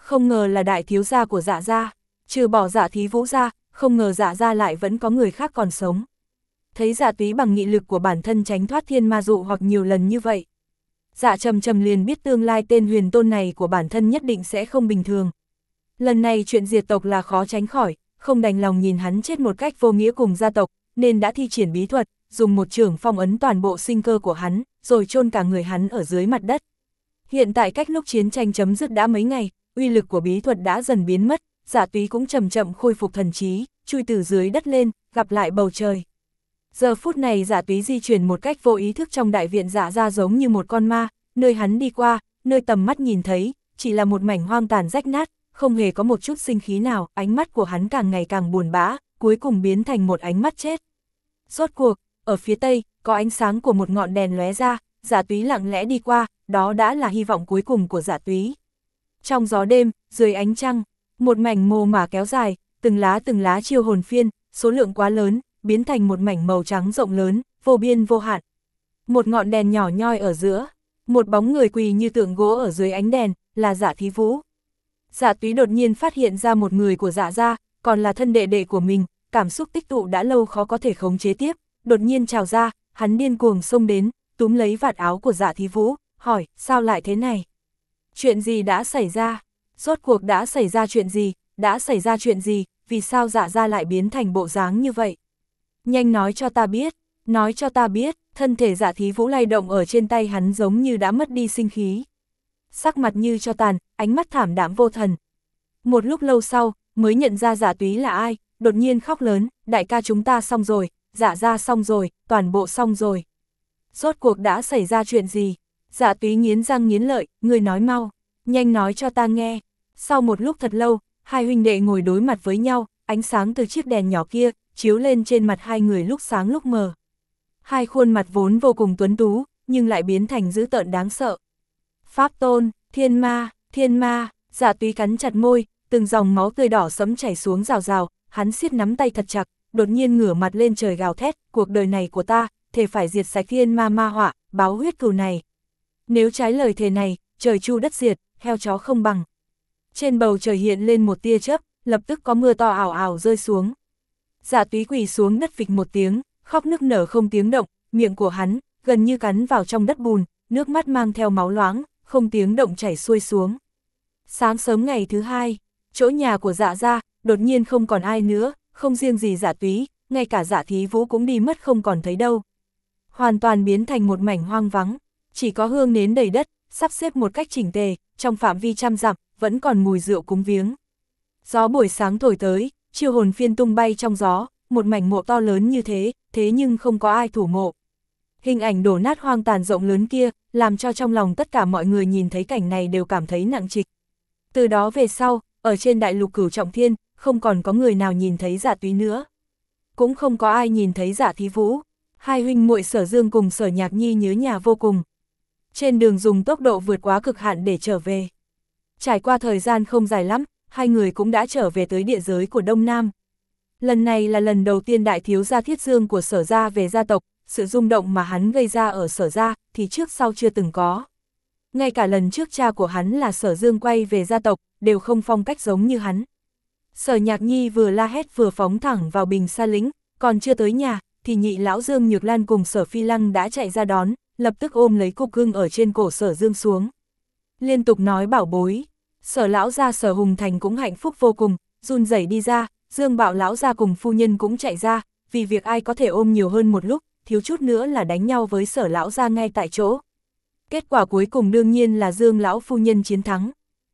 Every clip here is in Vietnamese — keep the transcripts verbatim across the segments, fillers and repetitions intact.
không ngờ là đại thiếu gia của Dạ gia, trừ bỏ Dạ Thí Vũ ra, không ngờ Dạ gia lại vẫn có người khác còn sống. Thấy Dạ Túy bằng nghị lực của bản thân tránh thoát thiên ma dụ hoặc nhiều lần như vậy. Dạ Trầm Trầm liền biết tương lai tên huyền tôn này của bản thân nhất định sẽ không bình thường. Lần này chuyện diệt tộc là khó tránh khỏi, không đành lòng nhìn hắn chết một cách vô nghĩa cùng gia tộc, nên đã thi triển bí thuật, dùng một chưởng phong ấn toàn bộ sinh cơ của hắn, rồi chôn cả người hắn ở dưới mặt đất. Hiện tại cách lúc chiến tranh chấm dứt đã mấy ngày, uy lực của bí thuật đã dần biến mất, Dạ Túy cũng chậm chậm khôi phục thần trí, chui từ dưới đất lên, gặp lại bầu trời. Giờ phút này Dạ Túy di chuyển một cách vô ý thức trong đại viện Dạ gia giống như một con ma, nơi hắn đi qua, nơi tầm mắt nhìn thấy, chỉ là một mảnh hoang tàn rách nát, không hề có một chút sinh khí nào, ánh mắt của hắn càng ngày càng buồn bã, cuối cùng biến thành một ánh mắt chết. Rốt cuộc, ở phía tây, có ánh sáng của một ngọn đèn lóe ra, Dạ Túy lặng lẽ đi qua, đó đã là hy vọng cuối cùng của Dạ Túy. Trong gió đêm, dưới ánh trăng, một mảnh mồ mả kéo dài, từng lá từng lá chiêu hồn phiên, số lượng quá lớn, biến thành một mảnh màu trắng rộng lớn, vô biên vô hạn. Một ngọn đèn nhỏ nhoi ở giữa, một bóng người quỳ như tượng gỗ ở dưới ánh đèn, là Dạ Thí Vũ. Dạ Túy đột nhiên phát hiện ra một người của Dạ gia, còn là thân đệ đệ của mình, cảm xúc tích tụ đã lâu khó có thể khống chế tiếp, đột nhiên trào ra, hắn điên cuồng xông đến, túm lấy vạt áo của Dạ Thí Vũ, hỏi, sao lại thế này? Chuyện gì đã xảy ra? Rốt cuộc đã xảy ra chuyện gì? Đã xảy ra chuyện gì? Vì sao Dạ gia lại biến thành bộ dáng như vậy? Nhanh nói cho ta biết, nói cho ta biết, thân thể Dạ Thí Vũ lay động ở trên tay hắn giống như đã mất đi sinh khí. Sắc mặt như cho tàn, ánh mắt thảm đạm vô thần. Một lúc lâu sau, mới nhận ra Dạ Túy là ai, đột nhiên khóc lớn, đại ca chúng ta xong rồi, Dạ gia xong rồi, toàn bộ xong rồi. Rốt cuộc đã xảy ra chuyện gì? Dạ Túy nghiến răng nghiến lợi, người nói mau, nhanh nói cho ta nghe. Sau một lúc thật lâu, hai huynh đệ ngồi đối mặt với nhau, ánh sáng từ chiếc đèn nhỏ kia, chiếu lên trên mặt hai người lúc sáng lúc mờ. Hai khuôn mặt vốn vô cùng tuấn tú, nhưng lại biến thành dữ tợn đáng sợ. Pháp tôn, thiên ma, thiên ma, Dạ Túy cắn chặt môi, từng dòng máu tươi đỏ sẫm chảy xuống rào rào, hắn siết nắm tay thật chặt, đột nhiên ngửa mặt lên trời gào thét, cuộc đời này của ta, thề phải diệt sạch thiên ma ma họa, báo huyết cừu này. Nếu trái lời thề này, trời chu đất diệt, heo chó không bằng. Trên bầu trời hiện lên một tia chớp, lập tức có mưa to ảo ảo rơi xuống. Dạ Túy quỳ xuống đất phịch một tiếng, khóc nức nở không tiếng động, miệng của hắn gần như cắn vào trong đất bùn, nước mắt mang theo máu loáng, không tiếng động chảy xuôi xuống. Sáng sớm ngày thứ hai, chỗ nhà của Dạ gia đột nhiên không còn ai nữa, không riêng gì Dạ Túy, ngay cả Dạ Thí Vũ cũng đi mất không còn thấy đâu. Hoàn toàn biến thành một mảnh hoang vắng, chỉ có hương nến đầy đất, sắp xếp một cách chỉnh tề, trong phạm vi trăm dặm, vẫn còn mùi rượu cúng viếng. Gió buổi sáng thổi tới, chiêu hồn phiên tung bay trong gió, một mảnh mộ to lớn như thế, thế nhưng không có ai thủ mộ. Hình ảnh đổ nát hoang tàn rộng lớn kia, làm cho trong lòng tất cả mọi người nhìn thấy cảnh này đều cảm thấy nặng trịch. Từ đó về sau, ở trên đại lục Cửu Trọng Thiên, không còn có người nào nhìn thấy Dạ Túy nữa. Cũng không có ai nhìn thấy Dạ Thí Vũ. Hai huynh muội Sở Dương cùng Sở Nhạc Nhi nhớ nhà vô cùng. Trên đường dùng tốc độ vượt quá cực hạn để trở về. Trải qua thời gian không dài lắm, hai người cũng đã trở về tới địa giới của Đông Nam. Lần này là lần đầu tiên đại thiếu gia Thiết Dương của Sở gia về gia tộc, sự rung động mà hắn gây ra ở Sở gia thì trước sau chưa từng có. Ngay cả lần trước cha của hắn là Sở Dương quay về gia tộc, đều không phong cách giống như hắn. Sở Nhạc Nhi vừa la hét vừa phóng thẳng vào Bình Sa Lĩnh, còn chưa tới nhà, thì nhị lão Dương Nhược Lan cùng Sở Phi Lăng đã chạy ra đón, lập tức ôm lấy cục cưng ở trên cổ Sở Dương xuống. Liên tục nói bảo bối, Sở lão gia Sở Hùng Thành cũng hạnh phúc vô cùng, run rẩy đi ra, Dương Bạo lão gia cùng phu nhân cũng chạy ra, vì việc ai có thể ôm nhiều hơn một lúc, thiếu chút nữa là đánh nhau với Sở lão gia ngay tại chỗ. Kết quả cuối cùng đương nhiên là Dương lão phu nhân chiến thắng.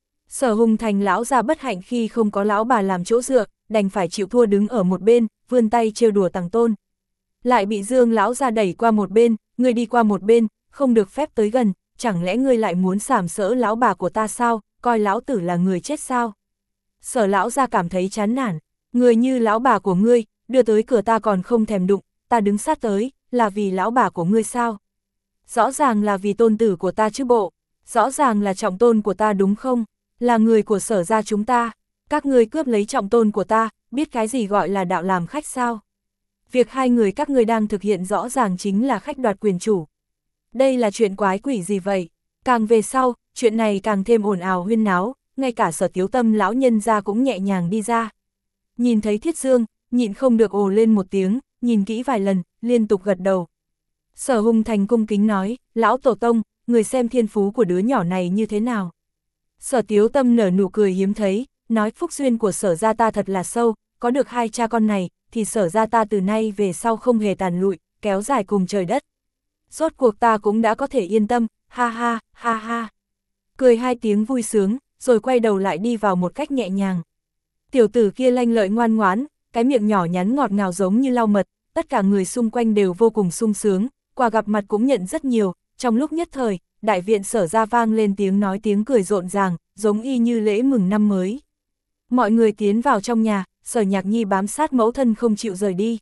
Sở Hùng Thành lão gia bất hạnh khi không có lão bà làm chỗ dựa, đành phải chịu thua đứng ở một bên, vươn tay trêu đùa Tằng Tôn. Lại bị Dương lão gia đẩy qua một bên, ngươi đi qua một bên, không được phép tới gần, chẳng lẽ ngươi lại muốn sàm sỡ lão bà của ta sao, coi lão tử là người chết sao? Sở lão gia cảm thấy chán nản, người như lão bà của ngươi, đưa tới cửa ta còn không thèm đụng, ta đứng sát tới, là vì lão bà của ngươi sao? Rõ ràng là vì tôn tử của ta chứ bộ, rõ ràng là trọng tôn của ta đúng không? Là người của Sở gia chúng ta, các ngươi cướp lấy trọng tôn của ta, biết cái gì gọi là đạo làm khách sao? Việc hai người các ngươi đang thực hiện rõ ràng chính là khách đoạt quyền chủ. Đây là chuyện quái quỷ gì vậy? Càng về sau, chuyện này càng thêm ồn ào huyên náo, ngay cả Sở Tiếu Tâm lão nhân gia cũng nhẹ nhàng đi ra. Nhìn thấy Thiết Dương, nhịn không được ồ lên một tiếng, nhìn kỹ vài lần, liên tục gật đầu. Sở Hùng Thành cung kính nói, lão tổ tông, người xem thiên phú của đứa nhỏ này như thế nào. Sở Tiếu Tâm nở nụ cười hiếm thấy, nói phúc duyên của Sở gia ta thật là sâu, có được hai cha con này, thì Sở gia ta từ nay về sau không hề tàn lụi, kéo dài cùng trời đất. Rốt cuộc ta cũng đã có thể yên tâm, ha ha, ha ha. Cười hai tiếng vui sướng, rồi quay đầu lại đi vào một cách nhẹ nhàng. Tiểu tử kia lanh lợi ngoan ngoãn, cái miệng nhỏ nhắn ngọt ngào giống như lau mật, tất cả người xung quanh đều vô cùng sung sướng, quà gặp mặt cũng nhận rất nhiều, trong lúc nhất thời, đại viện Sở gia vang lên tiếng nói tiếng cười rộn ràng, giống y như lễ mừng năm mới. Mọi người tiến vào trong nhà, Sở Nhạc Nhi bám sát mẫu thân không chịu rời đi.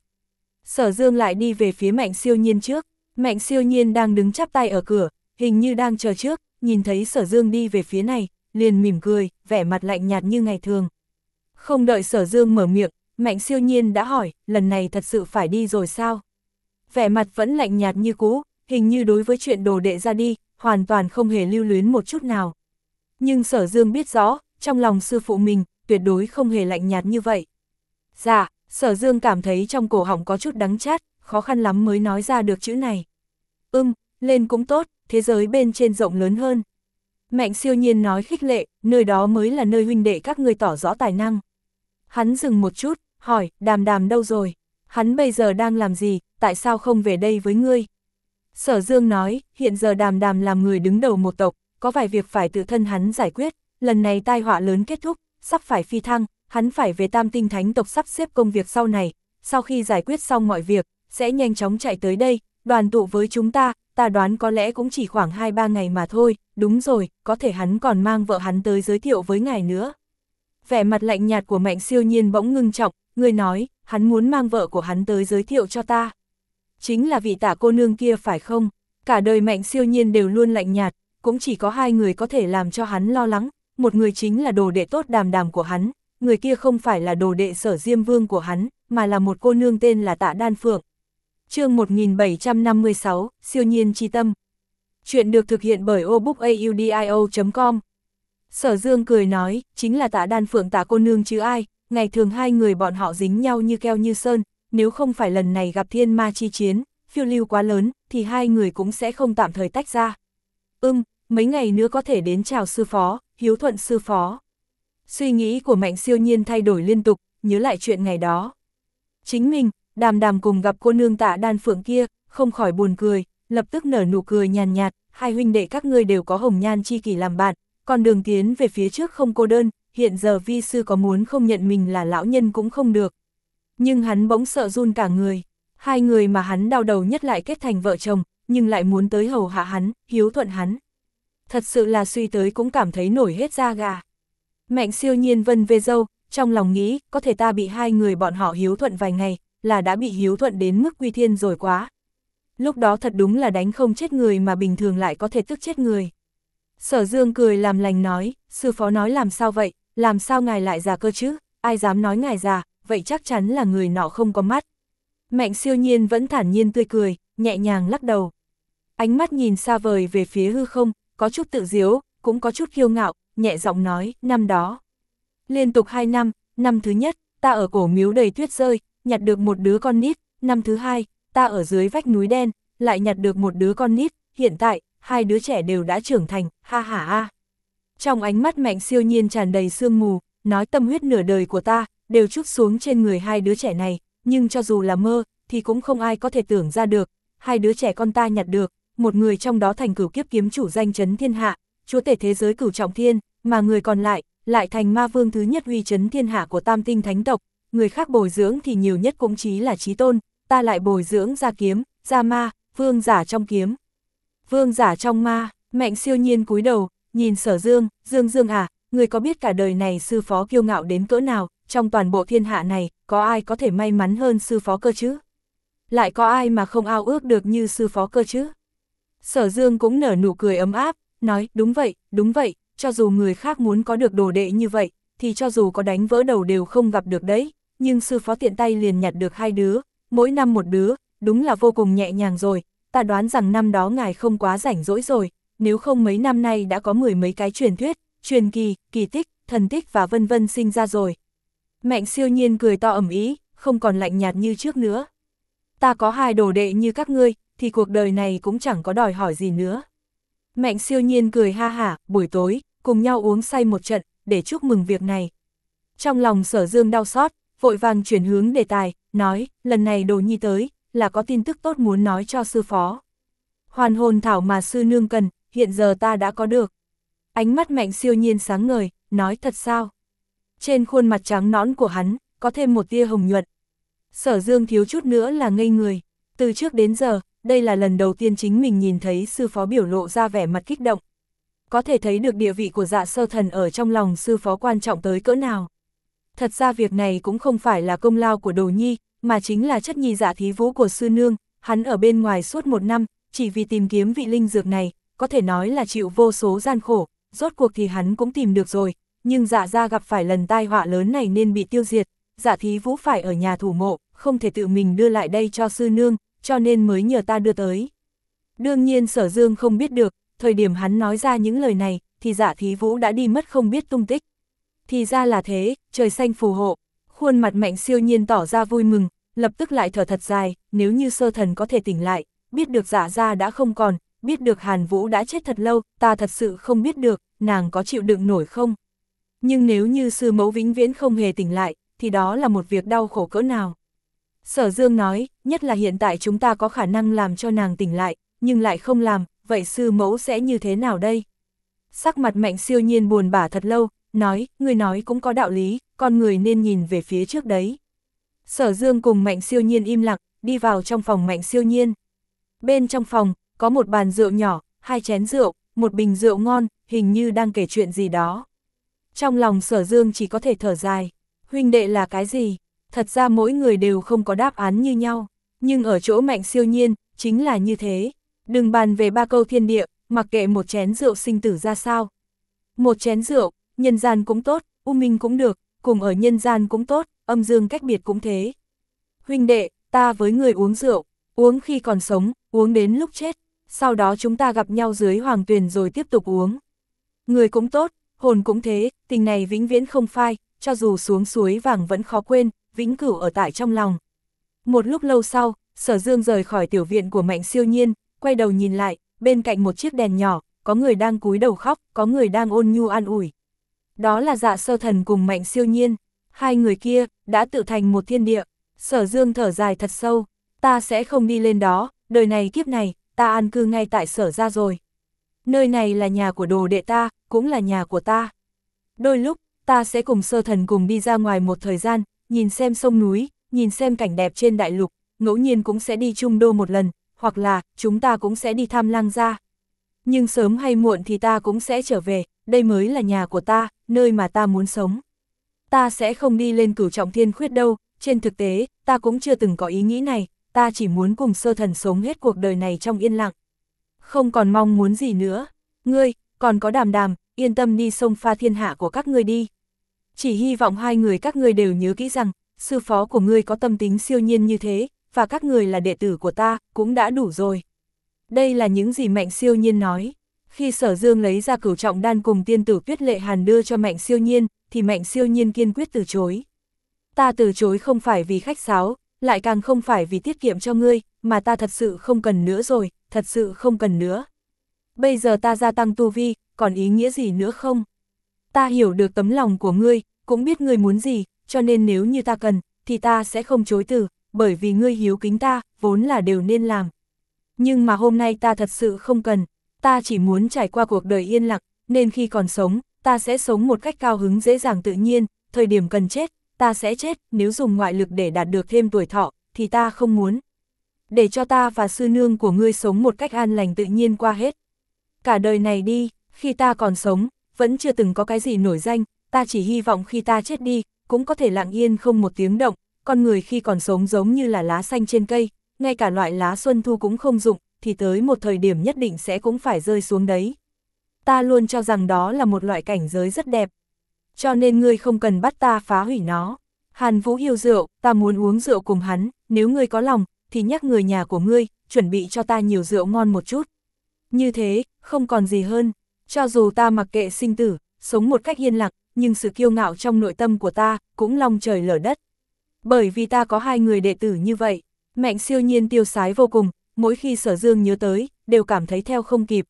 Sở Dương lại đi về phía Mạnh Siêu Nhiên trước, Mạnh Siêu Nhiên đang đứng chắp tay ở cửa, hình như đang chờ trước, nhìn thấy Sở Dương đi về phía này, liền mỉm cười, vẻ mặt lạnh nhạt như ngày thường. Không đợi Sở Dương mở miệng, Mạnh Siêu Nhiên đã hỏi, lần này thật sự phải đi rồi sao? Vẻ mặt vẫn lạnh nhạt như cũ, hình như đối với chuyện đồ đệ ra đi, hoàn toàn không hề lưu luyến một chút nào. Nhưng Sở Dương biết rõ, trong lòng sư phụ mình, tuyệt đối không hề lạnh nhạt như vậy. Dạ, Sở Dương cảm thấy trong cổ họng có chút đắng chát, khó khăn lắm mới nói ra được chữ này. Ưm, lên cũng tốt, thế giới bên trên rộng lớn hơn. Mạnh Siêu Nhiên nói khích lệ, nơi đó mới là nơi huynh đệ các ngươi tỏ rõ tài năng. Hắn dừng một chút, hỏi, Đàm Đàm đâu rồi? Hắn bây giờ đang làm gì, tại sao không về đây với ngươi? Sở Dương nói, hiện giờ Đàm Đàm làm người đứng đầu một tộc, có vài việc phải tự thân hắn giải quyết, lần này tai họa lớn kết thúc, sắp phải phi thăng, hắn phải về Tam Tinh Thánh tộc sắp xếp công việc sau này, sau khi giải quyết xong mọi việc, sẽ nhanh chóng chạy tới đây, đoàn tụ với chúng ta, ta đoán có lẽ cũng chỉ khoảng hai ba ngày mà thôi, đúng rồi, có thể hắn còn mang vợ hắn tới giới thiệu với ngài nữa. Vẻ mặt lạnh nhạt của Mạnh Siêu Nhiên bỗng ngưng trọng, người nói, hắn muốn mang vợ của hắn tới giới thiệu cho ta. Chính là vị Tả cô nương kia phải không? Cả đời Mạnh Siêu Nhiên đều luôn lạnh nhạt, cũng chỉ có hai người có thể làm cho hắn lo lắng, một người chính là đồ đệ tốt Đàm Đàm của hắn, người kia không phải là đồ đệ Sở Diêm Vương của hắn, mà là một cô nương tên là Tạ Đan Phượng. Chương một nghìn bảy trăm năm mươi sáu, Siêu Nhiên chi tâm. Chuyện được thực hiện bởi obookaudio chấm com. Sở Dương cười nói, chính là Tạ Đan Phượng Tạ cô nương chứ ai, ngày thường hai người bọn họ dính nhau như keo như sơn, nếu không phải lần này gặp thiên ma chi chiến, phiêu lưu quá lớn, thì hai người cũng sẽ không tạm thời tách ra. Ưm, mấy ngày nữa có thể đến chào sư phó, hiếu thuận sư phó. Suy nghĩ của Mạnh Siêu Nhiên thay đổi liên tục, nhớ lại chuyện ngày đó. Chính mình, Đàm Đàm cùng gặp cô nương Tạ Đan Phượng kia, không khỏi buồn cười, lập tức nở nụ cười nhàn nhạt, hai huynh đệ các ngươi đều có hồng nhan chi kỷ làm bạn, còn đường tiến về phía trước không cô đơn, hiện giờ vi sư có muốn không nhận mình là lão nhân cũng không được. Nhưng hắn bỗng sợ run cả người, hai người mà hắn đau đầu nhất lại kết thành vợ chồng, nhưng lại muốn tới hầu hạ hắn, hiếu thuận hắn. Thật sự là suy tới cũng cảm thấy nổi hết da gà. Mạnh Siêu Nhiên vân về dâu, trong lòng nghĩ, có thể ta bị hai người bọn họ hiếu thuận vài ngày, là đã bị hiếu thuận đến mức quy thiên rồi quá. Lúc đó thật đúng là đánh không chết người mà bình thường lại có thể tức chết người. Sở Dương cười làm lành nói, sư phó nói làm sao vậy, làm sao ngài lại già cơ chứ, ai dám nói ngài già, vậy chắc chắn là người nọ không có mắt. Mạnh Siêu Nhiên vẫn thản nhiên tươi cười, nhẹ nhàng lắc đầu. Ánh mắt nhìn xa vời về phía hư không, có chút tự diếu, cũng có chút kiêu ngạo, nhẹ giọng nói, năm đó. Liên tục hai năm, năm thứ nhất, ta ở cổ miếu đầy tuyết rơi, nhặt được một đứa con nít, năm thứ hai, ta ở dưới vách núi đen, lại nhặt được một đứa con nít, hiện tại, hai đứa trẻ đều đã trưởng thành, ha ha ha. Trong ánh mắt Mạnh Siêu Nhiên tràn đầy sương mù, nói tâm huyết nửa đời của ta, đều trút xuống trên người hai đứa trẻ này, nhưng cho dù là mơ, thì cũng không ai có thể tưởng ra được, hai đứa trẻ con ta nhặt được, một người trong đó thành cửu kiếp kiếm chủ danh chấn thiên hạ, chúa tể thế giới cửu trọng thiên, mà người còn lại, lại thành ma vương thứ nhất uy chấn thiên hạ của Tam Tinh Thánh tộc, người khác bồi dưỡng thì nhiều nhất cũng chỉ là chí tôn, ta lại bồi dưỡng ra kiếm, ra ma, vương giả trong kiếm. Vương giả trong ma, Mạnh Siêu Nhiên cúi đầu, nhìn Sở Dương, Dương Dương à, người có biết cả đời này sư phó kiêu ngạo đến cỡ nào, trong toàn bộ thiên hạ này, có ai có thể may mắn hơn sư phó cơ chứ? Lại có ai mà không ao ước được như sư phó cơ chứ? Sở Dương cũng nở nụ cười ấm áp, nói, đúng vậy, đúng vậy, cho dù người khác muốn có được đồ đệ như vậy, thì cho dù có đánh vỡ đầu đều không gặp được đấy, nhưng sư phó tiện tay liền nhặt được hai đứa, mỗi năm một đứa, đúng là vô cùng nhẹ nhàng rồi, ta đoán rằng năm đó ngài không quá rảnh rỗi rồi, nếu không mấy năm nay đã có mười mấy cái truyền thuyết, truyền kỳ, kỳ tích, thần tích và vân vân sinh ra rồi. Mạnh Siêu Nhiên cười to ầm ĩ, không còn lạnh nhạt như trước nữa. Ta có hai đồ đệ như các ngươi, thì cuộc đời này cũng chẳng có đòi hỏi gì nữa. Mạnh Siêu Nhiên cười ha hả, buổi tối, cùng nhau uống say một trận, để chúc mừng việc này. Trong lòng Sở Dương đau xót, vội vàng chuyển hướng đề tài, nói, lần này Đồ Nhi tới, là có tin tức tốt muốn nói cho sư phó. Hoàn hồn thảo mà sư nương cần, hiện giờ ta đã có được. Ánh mắt Mạnh Siêu Nhiên sáng ngời, nói thật sao? Trên khuôn mặt trắng nõn của hắn, có thêm một tia hồng nhuận. Sở Dương thiếu chút nữa là ngây người. Từ trước đến giờ, đây là lần đầu tiên chính mình nhìn thấy sư phó biểu lộ ra vẻ mặt kích động. Có thể thấy được địa vị của Dạ Sơ Thần ở trong lòng sư phó quan trọng tới cỡ nào. Thật ra việc này cũng không phải là công lao của Đồ Nhi, mà chính là chất nhi Dạ Thí Vũ của sư nương. Hắn ở bên ngoài suốt một năm, chỉ vì tìm kiếm vị linh dược này, có thể nói là chịu vô số gian khổ, rốt cuộc thì hắn cũng tìm được rồi. Nhưng Dạ gia gặp phải lần tai họa lớn này nên bị tiêu diệt, Dạ Thí Vũ phải ở nhà thủ mộ, không thể tự mình đưa lại đây cho sư nương, cho nên mới nhờ ta đưa tới. Đương nhiên Sở Dương không biết được, thời điểm hắn nói ra những lời này, thì Dạ Thí Vũ đã đi mất không biết tung tích. Thì ra là thế, trời xanh phù hộ. Khuôn mặt Mạnh Siêu Nhiên tỏ ra vui mừng, lập tức lại thở thật dài, nếu như Sơ Thần có thể tỉnh lại, biết được Dạ gia đã không còn, biết được Hàn Vũ đã chết thật lâu, ta thật sự không biết được, nàng có chịu đựng nổi không? Nhưng nếu như sư mẫu vĩnh viễn không hề tỉnh lại, thì đó là một việc đau khổ cỡ nào. Sở Dương nói, nhất là hiện tại chúng ta có khả năng làm cho nàng tỉnh lại, nhưng lại không làm, vậy sư mẫu sẽ như thế nào đây? Sắc mặt Mạnh Siêu Nhiên buồn bã thật lâu, nói, người nói cũng có đạo lý, con người nên nhìn về phía trước đấy. Sở Dương cùng Mạnh Siêu Nhiên im lặng, đi vào trong phòng Mạnh Siêu Nhiên. Bên trong phòng, có một bàn rượu nhỏ, hai chén rượu, một bình rượu ngon, hình như đang kể chuyện gì đó. Trong lòng Sở Dương chỉ có thể thở dài, huynh đệ là cái gì? Thật ra mỗi người đều không có đáp án như nhau, nhưng ở chỗ Mạnh Siêu Nhiên, chính là như thế. Đừng bàn về ba câu thiên địa, mặc kệ một chén rượu sinh tử ra sao. Một chén rượu, nhân gian cũng tốt, u minh cũng được, cùng ở nhân gian cũng tốt, âm dương cách biệt cũng thế. Huynh đệ, ta với người uống rượu, uống khi còn sống, uống đến lúc chết, sau đó chúng ta gặp nhau dưới hoàng tuyền rồi tiếp tục uống. Người cũng tốt, hồn cũng thế, tình này vĩnh viễn không phai, cho dù xuống suối vàng vẫn khó quên, vĩnh cửu ở tại trong lòng. Một lúc lâu sau, Sở Dương rời khỏi tiểu viện của Mạnh Siêu Nhiên, quay đầu nhìn lại, bên cạnh một chiếc đèn nhỏ, có người đang cúi đầu khóc, có người đang ôn nhu an ủi. Đó là Dạ Sơ Thần cùng Mạnh Siêu Nhiên, hai người kia đã tự thành một thiên địa. Sở Dương thở dài thật sâu, ta sẽ không đi lên đó, đời này kiếp này, ta an cư ngay tại Sở gia rồi. Nơi này là nhà của đồ đệ ta, cũng là nhà của ta. Đôi lúc, ta sẽ cùng Sơ Thần cùng đi ra ngoài một thời gian, nhìn xem sông núi, nhìn xem cảnh đẹp trên đại lục, ngẫu nhiên cũng sẽ đi Trung Đô một lần, hoặc là, chúng ta cũng sẽ đi thăm Lăng gia. Nhưng sớm hay muộn thì ta cũng sẽ trở về, đây mới là nhà của ta, nơi mà ta muốn sống. Ta sẽ không đi lên Cửu Trọng Thiên Khuyết đâu, trên thực tế, ta cũng chưa từng có ý nghĩ này, ta chỉ muốn cùng Sơ Thần sống hết cuộc đời này trong yên lặng. Không còn mong muốn gì nữa, ngươi, còn có Đàm Đàm, yên tâm đi xông pha thiên hạ của các ngươi đi. Chỉ hy vọng hai người các ngươi đều nhớ kỹ rằng, sư phó của ngươi có tâm tính siêu nhiên như thế, và các người là đệ tử của ta, cũng đã đủ rồi. Đây là những gì Mạnh Siêu Nhiên nói. Khi Sở Dương lấy ra Cửu Trọng Đan cùng tiên tử Tuyết Lệ Hàn đưa cho Mạnh Siêu Nhiên, thì Mạnh Siêu Nhiên kiên quyết từ chối. Ta từ chối không phải vì khách sáo, lại càng không phải vì tiết kiệm cho ngươi, mà ta thật sự không cần nữa rồi, thật sự không cần nữa. Bây giờ ta gia tăng tu vi, còn ý nghĩa gì nữa không? Ta hiểu được tấm lòng của ngươi, cũng biết ngươi muốn gì, cho nên nếu như ta cần, thì ta sẽ không chối từ, bởi vì ngươi hiếu kính ta, vốn là đều nên làm. Nhưng mà hôm nay ta thật sự không cần, ta chỉ muốn trải qua cuộc đời yên lặng, nên khi còn sống, ta sẽ sống một cách cao hứng dễ dàng tự nhiên, thời điểm cần chết, ta sẽ chết, nếu dùng ngoại lực để đạt được thêm tuổi thọ, thì ta không muốn. Để cho ta và sư nương của ngươi sống một cách an lành tự nhiên qua hết. Cả đời này đi, khi ta còn sống, vẫn chưa từng có cái gì nổi danh, ta chỉ hy vọng khi ta chết đi, cũng có thể lặng yên không một tiếng động, con người khi còn sống giống như là lá xanh trên cây, ngay cả loại lá xuân thu cũng không dụng, thì tới một thời điểm nhất định sẽ cũng phải rơi xuống đấy. Ta luôn cho rằng đó là một loại cảnh giới rất đẹp. Cho nên ngươi không cần bắt ta phá hủy nó. Hàn Vũ yêu rượu, ta muốn uống rượu cùng hắn, nếu ngươi có lòng, thì nhắc người nhà của ngươi, chuẩn bị cho ta nhiều rượu ngon một chút. Như thế, không còn gì hơn, cho dù ta mặc kệ sinh tử, sống một cách yên lặng, nhưng sự kiêu ngạo trong nội tâm của ta cũng long trời lở đất. Bởi vì ta có hai người đệ tử như vậy, Mạnh Siêu Nhiên tiêu sái vô cùng, mỗi khi Sở Dương nhớ tới, đều cảm thấy theo không kịp.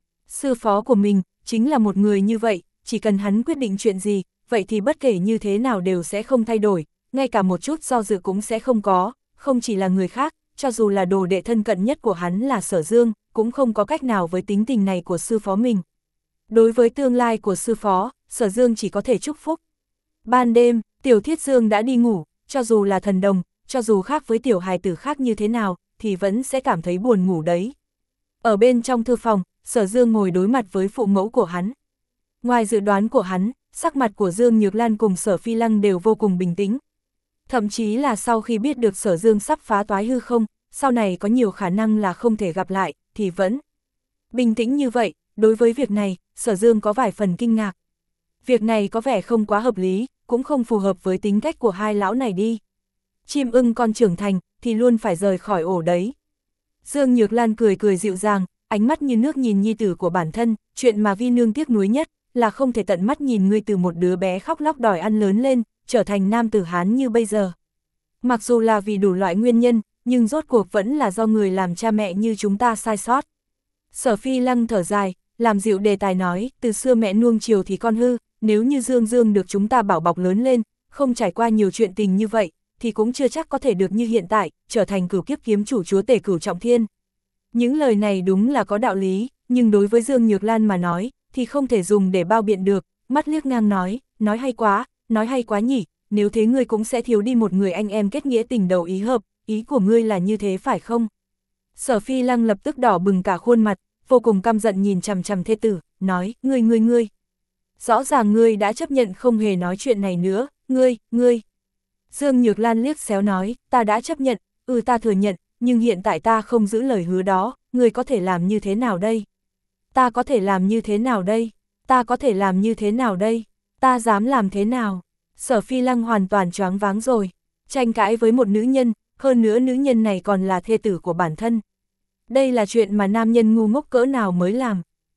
Sư phó của mình, chính là một người như vậy, chỉ cần hắn quyết định chuyện gì, vậy thì bất kể như thế nào đều sẽ không thay đổi, ngay cả một chút do dự cũng sẽ không có, không chỉ là người khác, cho dù là đồ đệ thân cận nhất của hắn là Sở Dương, cũng không có cách nào với tính tình này của sư phó mình. Đối với tương lai của sư phó, Sở Dương chỉ có thể chúc phúc. Ban đêm, Tiểu Thiết Dương đã đi ngủ, cho dù là thần đồng, cho dù khác với tiểu hài tử khác như thế nào, thì vẫn sẽ cảm thấy buồn ngủ đấy. Ở bên trong thư phòng, Sở Dương ngồi đối mặt với phụ mẫu của hắn. Ngoài dự đoán của hắn, sắc mặt của Dương Nhược Lan cùng Sở Phi Lăng đều vô cùng bình tĩnh. Thậm chí là sau khi biết được Sở Dương sắp phá toái hư không, sau này có nhiều khả năng là không thể gặp lại, thì vẫn bình tĩnh như vậy. Đối với việc này, Sở Dương có vài phần kinh ngạc. Việc này có vẻ không quá hợp lý, cũng không phù hợp với tính cách của hai lão này đi. Chim ưng con trưởng thành, thì luôn phải rời khỏi ổ đấy. Dương Nhược Lan cười cười dịu dàng, ánh mắt như nước nhìn nhi tử của bản thân, chuyện mà Vi Nương tiếc nuối nhất, là không thể tận mắt nhìn ngươi từ một đứa bé khóc lóc đòi ăn lớn lên, trở thành nam tử Hán như bây giờ. Mặc dù là vì đủ loại nguyên nhân, nhưng rốt cuộc vẫn là do người làm cha mẹ như chúng ta sai sót. Sở Phi Lăng thở dài, làm dịu đề tài nói, từ xưa mẹ nuông chiều thì con hư, nếu như Dương Dương được chúng ta bảo bọc lớn lên, không trải qua nhiều chuyện tình như vậy, thì cũng chưa chắc có thể được như hiện tại, trở thành cửu kiếp kiếm chủ chúa tể Cửu Trọng Thiên. Những lời này đúng là có đạo lý, nhưng đối với Dương Nhược Lan mà nói, thì không thể dùng để bao biện được, mắt liếc ngang nói, nói hay quá, nói hay quá nhỉ, nếu thế ngươi cũng sẽ thiếu đi một người anh em kết nghĩa tình đầu ý hợp, ý của ngươi là như thế phải không? Sở Phi Lăng lập tức đỏ bừng cả khuôn mặt, vô cùng căm giận nhìn chằm chằm thê tử, nói, ngươi ngươi ngươi. Rõ ràng ngươi đã chấp nhận không hề nói chuyện này nữa, ngươi, ngươi. Dương Nhược Lan liếc xéo nói, ta đã chấp nhận, ừ ta thừa nhận, nhưng hiện tại ta không giữ lời hứa đó, ngươi có thể làm như thế nào đây? Ta có thể làm như thế nào đây? Ta có thể làm như thế nào đây? Ta dám làm thế nào? Sở Phi Lăng hoàn toàn choáng váng rồi, tranh cãi với một nữ nhân, hơn nữa nữ nhân này còn là thê tử của bản thân. Đây là chuyện mà nam nhân ngu ngốc cỡ nào mới làm.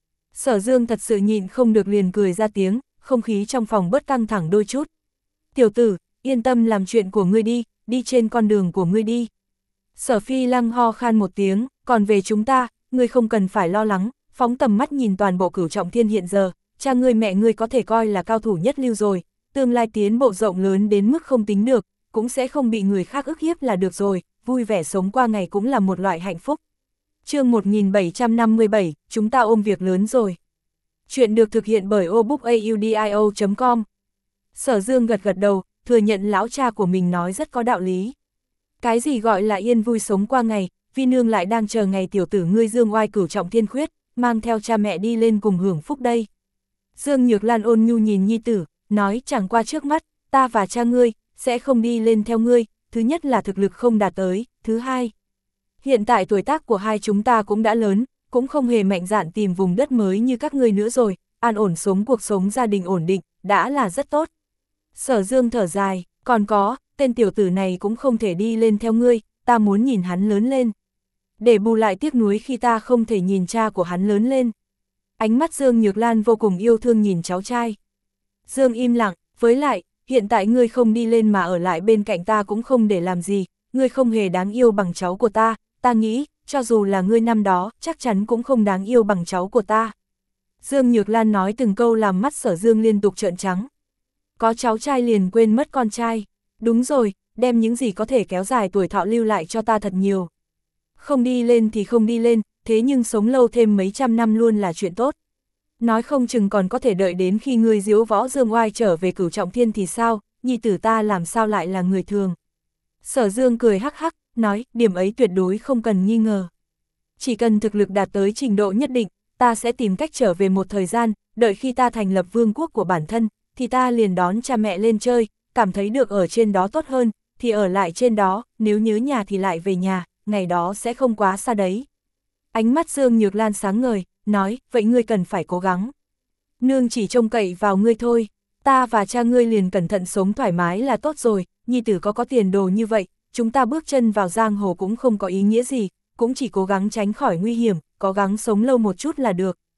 Sở Dương thật sự nhịn không được liền cười ra tiếng, không khí trong phòng bớt căng thẳng đôi chút. Tiểu tử, yên tâm làm chuyện của ngươi đi, đi trên con đường của ngươi đi. Sở Phi Lăng ho khan một tiếng, còn về chúng ta, ngươi không cần phải lo lắng, phóng tầm mắt nhìn toàn bộ Cửu Trọng Thiên hiện giờ, cha ngươi mẹ ngươi có thể coi là cao thủ nhất lưu rồi, tương lai tiến bộ rộng lớn đến mức không tính được, cũng sẽ không bị người khác ức hiếp là được rồi, vui vẻ sống qua ngày cũng là một loại hạnh phúc. Chương một nghìn bảy trăm năm mươi bảy, chúng ta ôm việc lớn rồi. Chuyện được thực hiện bởi obookaudio chấm com. Sở Dương gật gật đầu, thừa nhận lão cha của mình nói rất có đạo lý. Cái gì gọi là yên vui sống qua ngày, Vi Nương lại đang chờ ngày tiểu tử ngươi Dương oai Cửu Trọng Thiên khuyết, mang theo cha mẹ đi lên cùng hưởng phúc đây. Dương Nhược Lan ôn nhu nhìn nhi tử, nói chẳng qua trước mắt, ta và cha ngươi, sẽ không đi lên theo ngươi, thứ nhất là thực lực không đạt tới, thứ hai. Hiện tại tuổi tác của hai chúng ta cũng đã lớn, cũng không hề mạnh dạn tìm vùng đất mới như các ngươi nữa rồi, an ổn sống cuộc sống gia đình ổn định, đã là rất tốt. Sở Dương thở dài, còn có, tên tiểu tử này cũng không thể đi lên theo ngươi, ta muốn nhìn hắn lớn lên. Để bù lại tiếc nuối khi ta không thể nhìn cha của hắn lớn lên. Ánh mắt Dương Nhược Lan vô cùng yêu thương nhìn cháu trai. Dương im lặng, với lại, hiện tại ngươi không đi lên mà ở lại bên cạnh ta cũng không để làm gì, ngươi không hề đáng yêu bằng cháu của ta, ta nghĩ, cho dù là ngươi năm đó, chắc chắn cũng không đáng yêu bằng cháu của ta. Dương Nhược Lan nói từng câu làm mắt Sở Dương liên tục trợn trắng. Có cháu trai liền quên mất con trai, đúng rồi, đem những gì có thể kéo dài tuổi thọ lưu lại cho ta thật nhiều. Không đi lên thì không đi lên, thế nhưng sống lâu thêm mấy trăm năm luôn là chuyện tốt. Nói không chừng còn có thể đợi đến khi ngươi diếu võ Dương oai trở về Cửu Trọng Thiên thì sao, nhi tử ta làm sao lại là người thường. Sở Dương cười hắc hắc, nói, điểm ấy tuyệt đối không cần nghi ngờ. Chỉ cần thực lực đạt tới trình độ nhất định, ta sẽ tìm cách trở về một thời gian, đợi khi ta thành lập vương quốc của bản thân, thì ta liền đón cha mẹ lên chơi, cảm thấy được ở trên đó tốt hơn, thì ở lại trên đó, nếu nhớ nhà thì lại về nhà, ngày đó sẽ không quá xa đấy. Ánh mắt Dương Nhược Lan sáng ngời, nói, vậy ngươi cần phải cố gắng. Nương chỉ trông cậy vào ngươi thôi, ta và cha ngươi liền cẩn thận sống thoải mái là tốt rồi, nhi tử có có tiền đồ như vậy, chúng ta bước chân vào giang hồ cũng không có ý nghĩa gì, cũng chỉ cố gắng tránh khỏi nguy hiểm, cố gắng sống lâu một chút là được.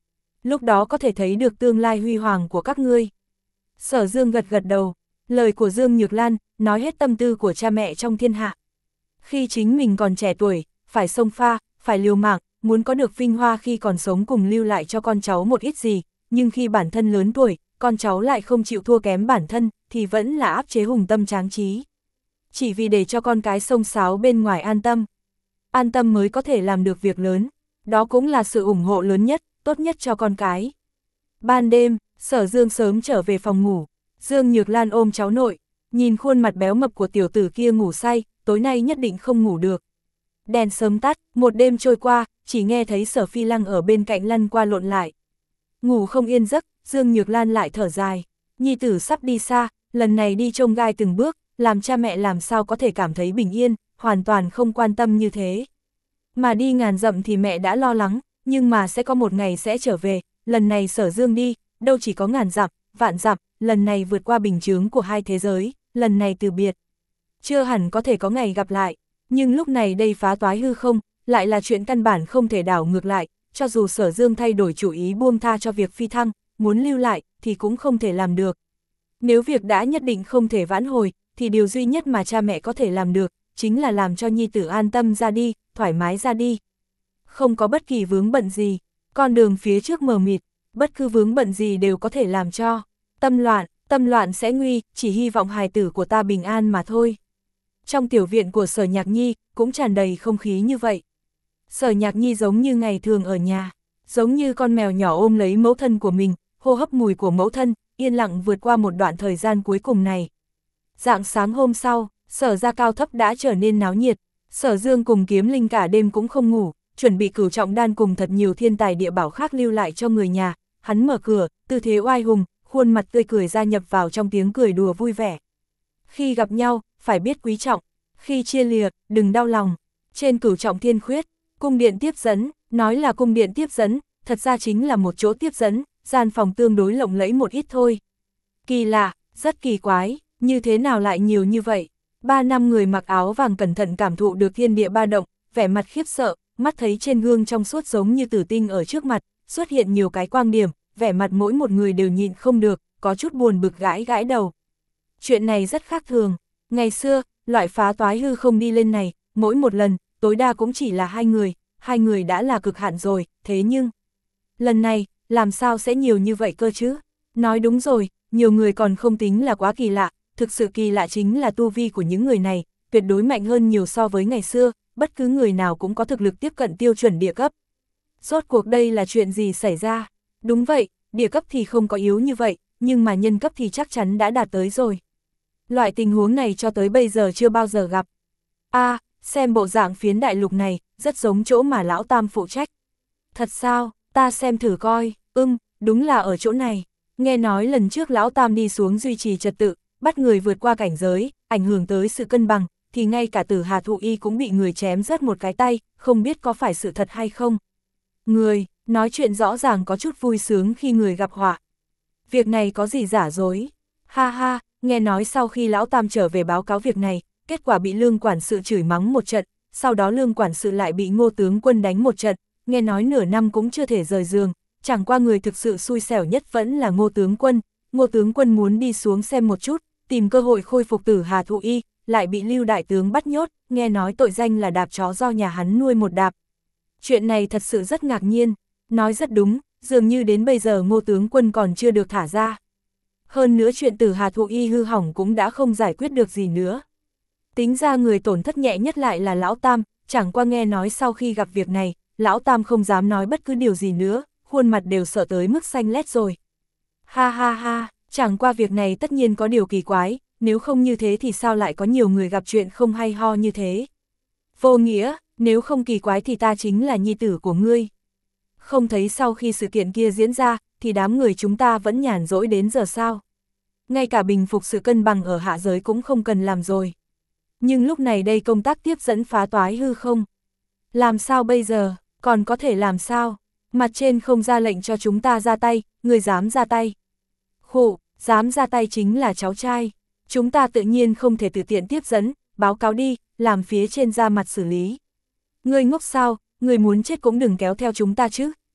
lúc đó có thể thấy được tương lai huy hoàng của các ngươi. Sở Dương gật gật đầu, lời của Dương Nhược Lan nói hết tâm tư của cha mẹ trong thiên hạ. Khi chính mình còn trẻ tuổi, phải xông pha, phải liều mạng, muốn có được vinh hoa khi còn sống cùng lưu lại cho con cháu một ít gì, nhưng khi bản thân lớn tuổi, con cháu lại không chịu thua kém bản thân, thì vẫn là áp chế hùng tâm tráng trí. Chỉ vì để cho con cái xông xáo bên ngoài an tâm. An tâm mới có thể làm được việc lớn, đó cũng là sự ủng hộ lớn nhất, tốt nhất cho con cái. Ban đêm, Sở Dương sớm trở về phòng ngủ, Dương Nhược Lan ôm cháu nội, nhìn khuôn mặt béo mập của tiểu tử kia ngủ say, tối nay nhất định không ngủ được. Đèn sớm tắt, một đêm trôi qua, chỉ nghe thấy Sở Phi Lăng ở bên cạnh lăn qua lộn lại. Ngủ không yên giấc, Dương Nhược Lan lại thở dài, nhi tử sắp đi xa, lần này đi chông gai từng bước, làm cha mẹ làm sao có thể cảm thấy bình yên, hoàn toàn không quan tâm như thế. Mà đi ngàn dặm thì mẹ đã lo lắng, nhưng mà sẽ có một ngày sẽ trở về, lần này Sở Dương đi, đâu chỉ có ngàn dặm, vạn dặm, lần này vượt qua bình chướng của hai thế giới, lần này từ biệt. Chưa hẳn có thể có ngày gặp lại, nhưng lúc này đây phá toái hư không, lại là chuyện căn bản không thể đảo ngược lại, cho dù Sở Dương thay đổi chủ ý buông tha cho việc phi thăng, muốn lưu lại thì cũng không thể làm được. Nếu việc đã nhất định không thể vãn hồi, thì điều duy nhất mà cha mẹ có thể làm được, chính là làm cho nhi tử an tâm ra đi, thoải mái ra đi. Không có bất kỳ vướng bận gì, con đường phía trước mờ mịt, bất cứ vướng bận gì đều có thể làm cho tâm loạn, tâm loạn sẽ nguy, chỉ hy vọng hài tử của ta bình an mà thôi. Trong tiểu viện của Sở Nhạc Nhi, cũng tràn đầy không khí như vậy. Sở Nhạc Nhi giống như ngày thường ở nhà, giống như con mèo nhỏ ôm lấy mẫu thân của mình, hô hấp mùi của mẫu thân, yên lặng vượt qua một đoạn thời gian cuối cùng này. Rạng sáng hôm sau, Sở gia cao thấp đã trở nên náo nhiệt, Sở Dương cùng Kiếm Linh cả đêm cũng không ngủ, chuẩn bị cửu trọng đan cùng thật nhiều thiên tài địa bảo khác lưu lại cho người nhà. Hắn mở cửa, tư thế oai hùng, khuôn mặt tươi cười gia nhập vào trong tiếng cười đùa vui vẻ. Khi gặp nhau, phải biết quý trọng, khi chia lìa, đừng đau lòng. Trên cửu trọng thiên khuyết, cung điện tiếp dẫn, nói là cung điện tiếp dẫn, thật ra chính là một chỗ tiếp dẫn, gian phòng tương đối lộng lẫy một ít thôi. Kỳ lạ, rất kỳ quái, như thế nào lại nhiều như vậy? Ba năm người mặc áo vàng cẩn thận cảm thụ được thiên địa ba động, vẻ mặt khiếp sợ, mắt thấy trên gương trong suốt giống như tử tinh ở trước mặt, xuất hiện nhiều cái quang điểm, vẻ mặt mỗi một người đều nhịn không được, có chút buồn bực gãi gãi đầu. Chuyện này rất khác thường, ngày xưa, loại phá toái hư không đi lên này, mỗi một lần, tối đa cũng chỉ là hai người, hai người đã là cực hạn rồi, thế nhưng, lần này, làm sao sẽ nhiều như vậy cơ chứ? Nói đúng rồi, nhiều người còn không tính là quá kỳ lạ, thực sự kỳ lạ chính là tu vi của những người này, tuyệt đối mạnh hơn nhiều so với ngày xưa, bất cứ người nào cũng có thực lực tiếp cận tiêu chuẩn địa cấp. Rốt cuộc đây là chuyện gì xảy ra? Đúng vậy, địa cấp thì không có yếu như vậy, nhưng mà nhân cấp thì chắc chắn đã đạt tới rồi. Loại tình huống này cho tới bây giờ chưa bao giờ gặp. A, à, xem bộ dạng phiến đại lục này, rất giống chỗ mà lão Tam phụ trách. Thật sao, ta xem thử coi, ưm, đúng là ở chỗ này. Nghe nói lần trước lão Tam đi xuống duy trì trật tự, bắt người vượt qua cảnh giới, ảnh hưởng tới sự cân bằng, thì ngay cả Tử Hà Thụ Y cũng bị người chém rớt một cái tay, không biết có phải sự thật hay không. Người, nói chuyện rõ ràng có chút vui sướng khi người gặp họa. Việc này có gì giả dối? Ha ha, nghe nói sau khi lão Tam trở về báo cáo việc này, kết quả bị Lương quản sự chửi mắng một trận, sau đó Lương quản sự lại bị Ngô tướng quân đánh một trận, nghe nói nửa năm cũng chưa thể rời giường, chẳng qua người thực sự xui xẻo nhất vẫn là Ngô tướng quân. Ngô tướng quân muốn đi xuống xem một chút, tìm cơ hội khôi phục Tử Hà Thụ Y, lại bị Lưu đại tướng bắt nhốt, nghe nói tội danh là đạp chó do nhà hắn nuôi một đạp. Chuyện này thật sự rất ngạc nhiên, nói rất đúng, dường như đến bây giờ Ngô tướng quân còn chưa được thả ra. Hơn nữa chuyện Tử Hà Thụ Y hư hỏng cũng đã không giải quyết được gì nữa. Tính ra người tổn thất nhẹ nhất lại là lão Tam, chẳng qua nghe nói sau khi gặp việc này, lão Tam không dám nói bất cứ điều gì nữa, khuôn mặt đều sợ tới mức xanh lét rồi. Ha ha ha, chẳng qua việc này tất nhiên có điều kỳ quái, nếu không như thế thì sao lại có nhiều người gặp chuyện không hay ho như thế. Vô nghĩa, nếu không kỳ quái thì ta chính là nhi tử của ngươi. Không thấy sau khi sự kiện kia diễn ra, thì đám người chúng ta vẫn nhàn rỗi đến giờ sao. Ngay cả bình phục sự cân bằng ở hạ giới cũng không cần làm rồi. Nhưng lúc này đây công tác tiếp dẫn phá toái hư không. Làm sao bây giờ, còn có thể làm sao? Mặt trên không ra lệnh cho chúng ta ra tay, người dám ra tay. Khụ, dám ra tay chính là cháu trai. Chúng ta tự nhiên không thể tự tiện tiếp dẫn, báo cáo đi, làm phía trên ra mặt xử lý. Ngươi ngốc sao, ngươi muốn chết cũng đừng kéo theo chúng ta chứ,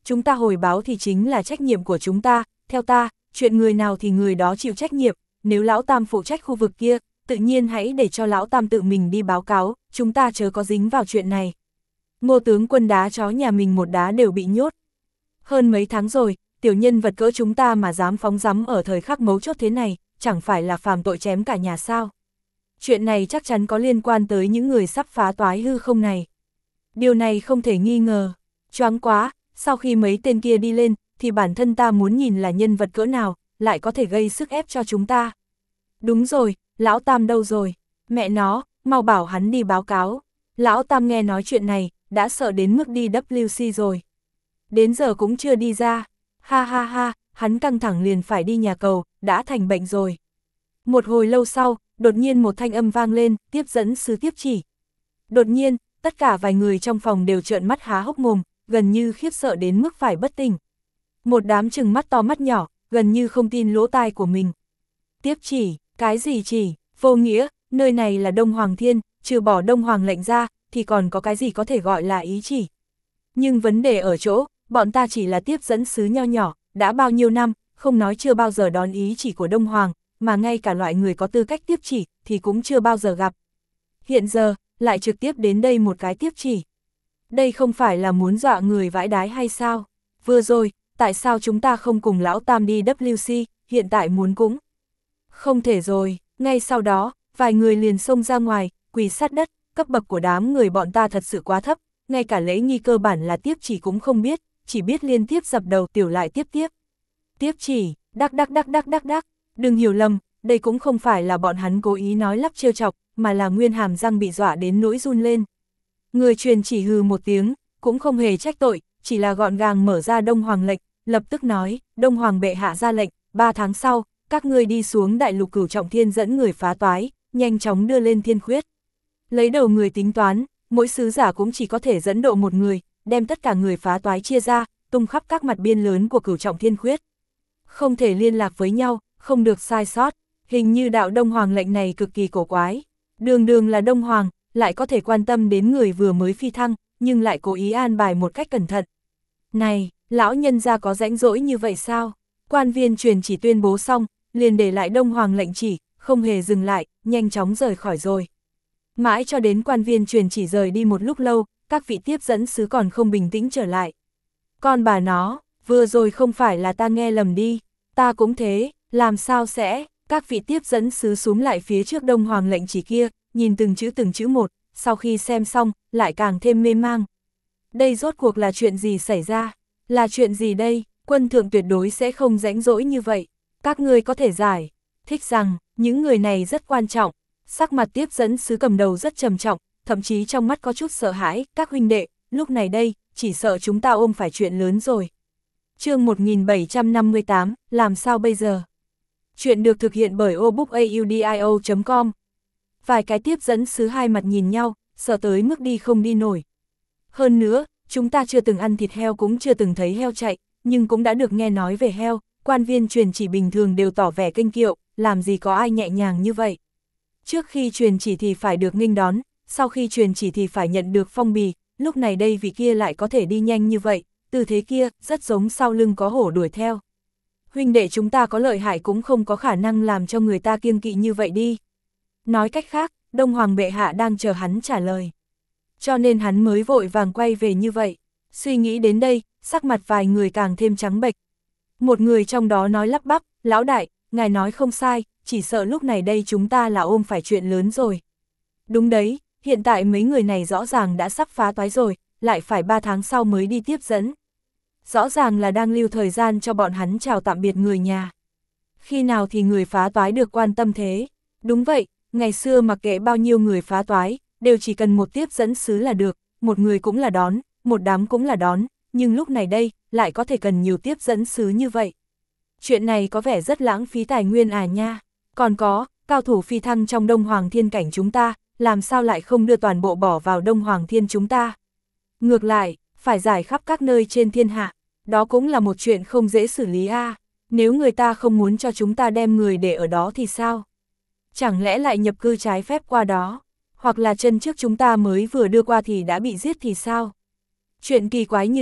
chúng ta hồi báo thì chính là trách nhiệm của chúng ta, theo ta, chuyện người nào thì người đó chịu trách nhiệm, nếu Lão Tam phụ trách khu vực kia, tự nhiên hãy để cho Lão Tam tự mình đi báo cáo, chúng ta chớ có dính vào chuyện này. Ngô tướng quân đá chó nhà mình một đá đều bị nhốt. Hơn mấy tháng rồi, tiểu nhân vật cỡ chúng ta mà dám phóng rắm ở thời khắc mấu chốt thế này, chẳng phải là phàm tội chém cả nhà sao. Chuyện này chắc chắn có liên quan tới những người sắp phá toái hư không này. Điều này không thể nghi ngờ. Choáng quá, sau khi mấy tên kia đi lên, thì bản thân ta muốn nhìn là nhân vật cỡ nào, lại có thể gây sức ép cho chúng ta. Đúng rồi, Lão Tam đâu rồi? Mẹ nó, mau bảo hắn đi báo cáo. Lão Tam nghe nói chuyện này, đã sợ đến mức đi W C rồi. Đến giờ cũng chưa đi ra. Ha ha ha, hắn căng thẳng liền phải đi nhà cầu, đã thành bệnh rồi. Một hồi lâu sau, đột nhiên một thanh âm vang lên, tiếp dẫn sứ tiếp chỉ. Đột nhiên, tất cả vài người trong phòng đều trợn mắt há hốc mồm, gần như khiếp sợ đến mức phải bất tỉnh. Một đám trừng mắt to mắt nhỏ, gần như không tin lỗ tai của mình. Tiếp chỉ, cái gì chỉ, vô nghĩa, nơi này là Đông Hoàng Thiên, trừ bỏ Đông Hoàng lệnh ra, thì còn có cái gì có thể gọi là ý chỉ. Nhưng vấn đề ở chỗ, bọn ta chỉ là tiếp dẫn sứ nho nhỏ, đã bao nhiêu năm, không nói chưa bao giờ đón ý chỉ của Đông Hoàng, mà ngay cả loại người có tư cách tiếp chỉ, thì cũng chưa bao giờ gặp. Hiện giờ, lại trực tiếp đến đây một cái tiếp chỉ. Đây không phải là muốn dọa người vãi đái hay sao? Vừa rồi, tại sao chúng ta không cùng Lão Tam đi W C, hiện tại muốn cũng? Không thể rồi, ngay sau đó, vài người liền xông ra ngoài, quỳ sát đất, cấp bậc của đám người bọn ta thật sự quá thấp, ngay cả lễ nghi cơ bản là tiếp chỉ cũng không biết, chỉ biết liên tiếp dập đầu tiểu lại tiếp tiếp. Tiếp chỉ, đắc đắc đắc đắc đắc đắc, đừng hiểu lầm, đây cũng không phải là bọn hắn cố ý nói lắp trêu chọc, mà là nguyên hàm răng bị dọa đến nỗi run lên. Người truyền chỉ hừ một tiếng, cũng không hề trách tội, chỉ là gọn gàng mở ra Đông Hoàng lệnh, lập tức nói, Đông Hoàng bệ hạ ra lệnh, ba tháng sau, các ngươi đi xuống đại lục Cửu Trọng Thiên dẫn người phá toái, nhanh chóng đưa lên thiên khuyết. Lấy đầu người tính toán, mỗi sứ giả cũng chỉ có thể dẫn độ một người, đem tất cả người phá toái chia ra, tung khắp các mặt biên lớn của Cửu Trọng Thiên khuyết. Không thể liên lạc với nhau, không được sai sót, hình như đạo Đông Hoàng lệnh này cực kỳ cổ quái. Đường đường là Đông Hoàng, lại có thể quan tâm đến người vừa mới phi thăng, nhưng lại cố ý an bài một cách cẩn thận. Này, lão nhân gia có rãnh rỗi như vậy sao? Quan viên truyền chỉ tuyên bố xong, liền để lại Đông Hoàng lệnh chỉ, không hề dừng lại, nhanh chóng rời khỏi rồi. Mãi cho đến quan viên truyền chỉ rời đi một lúc lâu, các vị tiếp dẫn sứ còn không bình tĩnh trở lại. Con bà nó, vừa rồi không phải là ta nghe lầm đi, ta cũng thế, làm sao sẽ, các vị tiếp dẫn sứ xuống lại phía trước Đông Hoàng lệnh chỉ kia, nhìn từng chữ từng chữ một, sau khi xem xong, lại càng thêm mê mang. Đây rốt cuộc là chuyện gì xảy ra? Là chuyện gì đây? Quân thượng tuyệt đối sẽ không rãnh rỗi như vậy. Các ngươi có thể giải thích rằng, những người này rất quan trọng. Sắc mặt tiếp dẫn sứ cầm đầu rất trầm trọng, thậm chí trong mắt có chút sợ hãi. Các huynh đệ, lúc này đây, chỉ sợ chúng ta ôm phải chuyện lớn rồi. Chương một nghìn bảy trăm năm mươi tám, làm sao bây giờ? Chuyện được thực hiện bởi obookaudio chấm com. Vài cái tiếp dẫn sứ hai mặt nhìn nhau, sợ tới mức đi không đi nổi. Hơn nữa, chúng ta chưa từng ăn thịt heo cũng chưa từng thấy heo chạy, nhưng cũng đã được nghe nói về heo, quan viên truyền chỉ bình thường đều tỏ vẻ kinh kiệu, làm gì có ai nhẹ nhàng như vậy. Trước khi truyền chỉ thì phải được nghênh đón, sau khi truyền chỉ thì phải nhận được phong bì, lúc này đây vị kia lại có thể đi nhanh như vậy, từ thế kia, rất giống sau lưng có hổ đuổi theo. Huynh đệ chúng ta có lợi hại cũng không có khả năng làm cho người ta kiêng kỵ như vậy đi. Nói cách khác, Đông Hoàng bệ hạ đang chờ hắn trả lời. Cho nên hắn mới vội vàng quay về như vậy. Suy nghĩ đến đây, sắc mặt vài người càng thêm trắng bệch. Một người trong đó nói lắp bắp, lão đại, ngài nói không sai, chỉ sợ lúc này đây chúng ta là ôm phải chuyện lớn rồi. Đúng đấy, hiện tại mấy người này rõ ràng đã sắp phá toái rồi, lại phải ba tháng sau mới đi tiếp dẫn. Rõ ràng là đang lưu thời gian cho bọn hắn chào tạm biệt người nhà. Khi nào thì người phá toái được quan tâm thế? Đúng vậy, ngày xưa mặc kệ bao nhiêu người phá toái, đều chỉ cần một tiếp dẫn sứ là được, một người cũng là đón, một đám cũng là đón, nhưng lúc này đây, lại có thể cần nhiều tiếp dẫn sứ như vậy. Chuyện này có vẻ rất lãng phí tài nguyên à nha. Còn có, cao thủ phi thăng trong Đông Hoàng Thiên cảnh chúng ta, làm sao lại không đưa toàn bộ bỏ vào Đông Hoàng Thiên chúng ta? Ngược lại, phải giải khắp các nơi trên thiên hạ, đó cũng là một chuyện không dễ xử lý a. À. Nếu người ta không muốn cho chúng ta đem người để ở đó thì sao? Chẳng lẽ lại nhập cư trái phép qua đó? Hoặc là chân trước chúng ta mới vừa đưa qua thì đã bị giết thì sao? Chuyện kỳ quái như thế,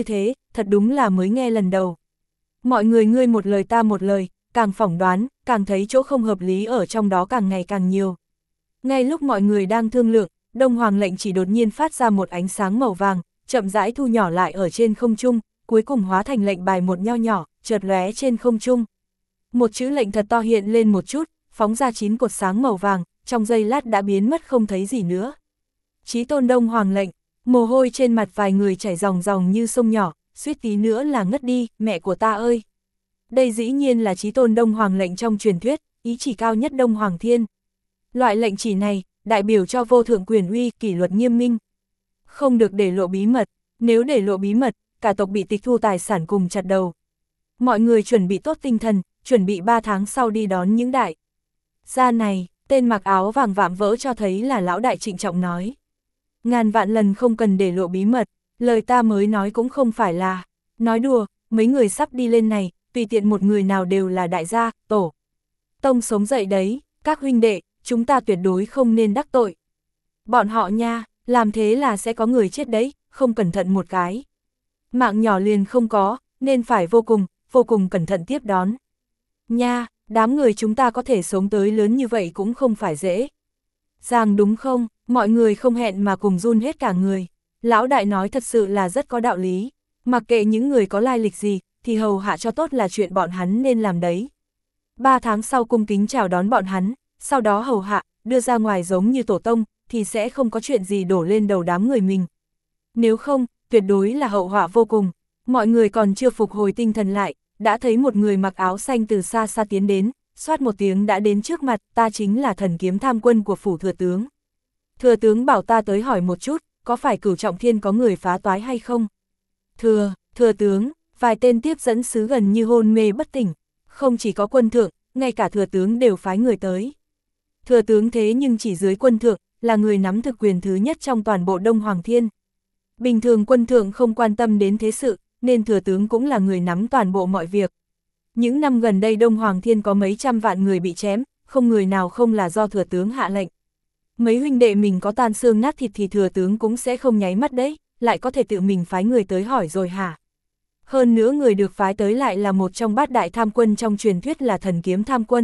thật đúng là mới nghe lần đầu. Mọi người ngươi một lời ta một lời, càng phỏng đoán, càng thấy chỗ không hợp lý ở trong đó càng ngày càng nhiều. Ngay lúc mọi người đang thương lượng, Đông Hoàng lệnh chỉ đột nhiên phát ra một ánh sáng màu vàng, chậm rãi thu nhỏ lại ở trên không trung, cuối cùng hóa thành lệnh bài một nho nhỏ, chợt lóe trên không trung. Một chữ lệnh thật to hiện lên một chút, phóng ra chín cột sáng màu vàng, trong giây lát đã biến mất không thấy gì nữa. Chí tôn Đông Hoàng lệnh, mồ hôi trên mặt vài người chảy ròng ròng như sông nhỏ, suýt tí nữa là ngất đi, mẹ của ta ơi. Đây dĩ nhiên là chí tôn Đông Hoàng lệnh trong truyền thuyết, ý chỉ cao nhất Đông Hoàng Thiên. Loại lệnh chỉ này, đại biểu cho vô thượng quyền uy, kỷ luật nghiêm minh. Không được để lộ bí mật, nếu để lộ bí mật, cả tộc bị tịch thu tài sản cùng chặt đầu. Mọi người chuẩn bị tốt tinh thần, chuẩn bị ba tháng sau đi đón những đại gia này, tên mặc áo vàng vạm vỡ cho thấy là lão đại trịnh trọng nói. Ngàn vạn lần không cần để lộ bí mật, lời ta mới nói cũng không phải là nói đùa, mấy người sắp đi lên này, tùy tiện một người nào đều là đại gia, tổ tông sống dậy đấy, các huynh đệ, chúng ta tuyệt đối không nên đắc tội. Bọn họ nha, làm thế là sẽ có người chết đấy, không cẩn thận một cái. Mạng nhỏ liền không có, nên phải vô cùng, vô cùng cẩn thận tiếp đón. Nha, đám người chúng ta có thể sống tới lớn như vậy cũng không phải dễ. Giang đúng không, mọi người không hẹn mà cùng run hết cả người. Lão đại nói thật sự là rất có đạo lý. Mặc kệ những người có lai lịch gì, thì hầu hạ cho tốt là chuyện bọn hắn nên làm đấy. Ba tháng sau cung kính chào đón bọn hắn, sau đó hầu hạ, đưa ra ngoài giống như tổ tông, thì sẽ không có chuyện gì đổ lên đầu đám người mình. Nếu không, tuyệt đối là hậu họa vô cùng. Mọi người còn chưa phục hồi tinh thần lại, đã thấy một người mặc áo xanh từ xa xa tiến đến, xoát một tiếng đã đến trước mặt, ta chính là thần kiếm tham quân của phủ thừa tướng. Thừa tướng bảo ta tới hỏi một chút, có phải Cửu Trọng Thiên có người phá toái hay không? Thừa, thừa tướng, vài tên tiếp dẫn sứ gần như hôn mê bất tỉnh, không chỉ có quân thượng, ngay cả thừa tướng đều phái người tới. Thừa tướng thế nhưng chỉ dưới quân thượng, là người nắm thực quyền thứ nhất trong toàn bộ Đông Hoàng Thiên. Bình thường quân thượng không quan tâm đến thế sự, nên thừa tướng cũng là người nắm toàn bộ mọi việc. Những năm gần đây Đông Hoàng Thiên có mấy trăm vạn người bị chém, không người nào không là do thừa tướng hạ lệnh. Mấy huynh đệ mình có tan xương nát thịt thì thừa tướng cũng sẽ không nháy mắt đấy, lại có thể tự mình phái người tới hỏi rồi hả? Hơn nữa người được phái tới lại là một trong bát đại tham quân trong truyền thuyết là thần kiếm tham quân.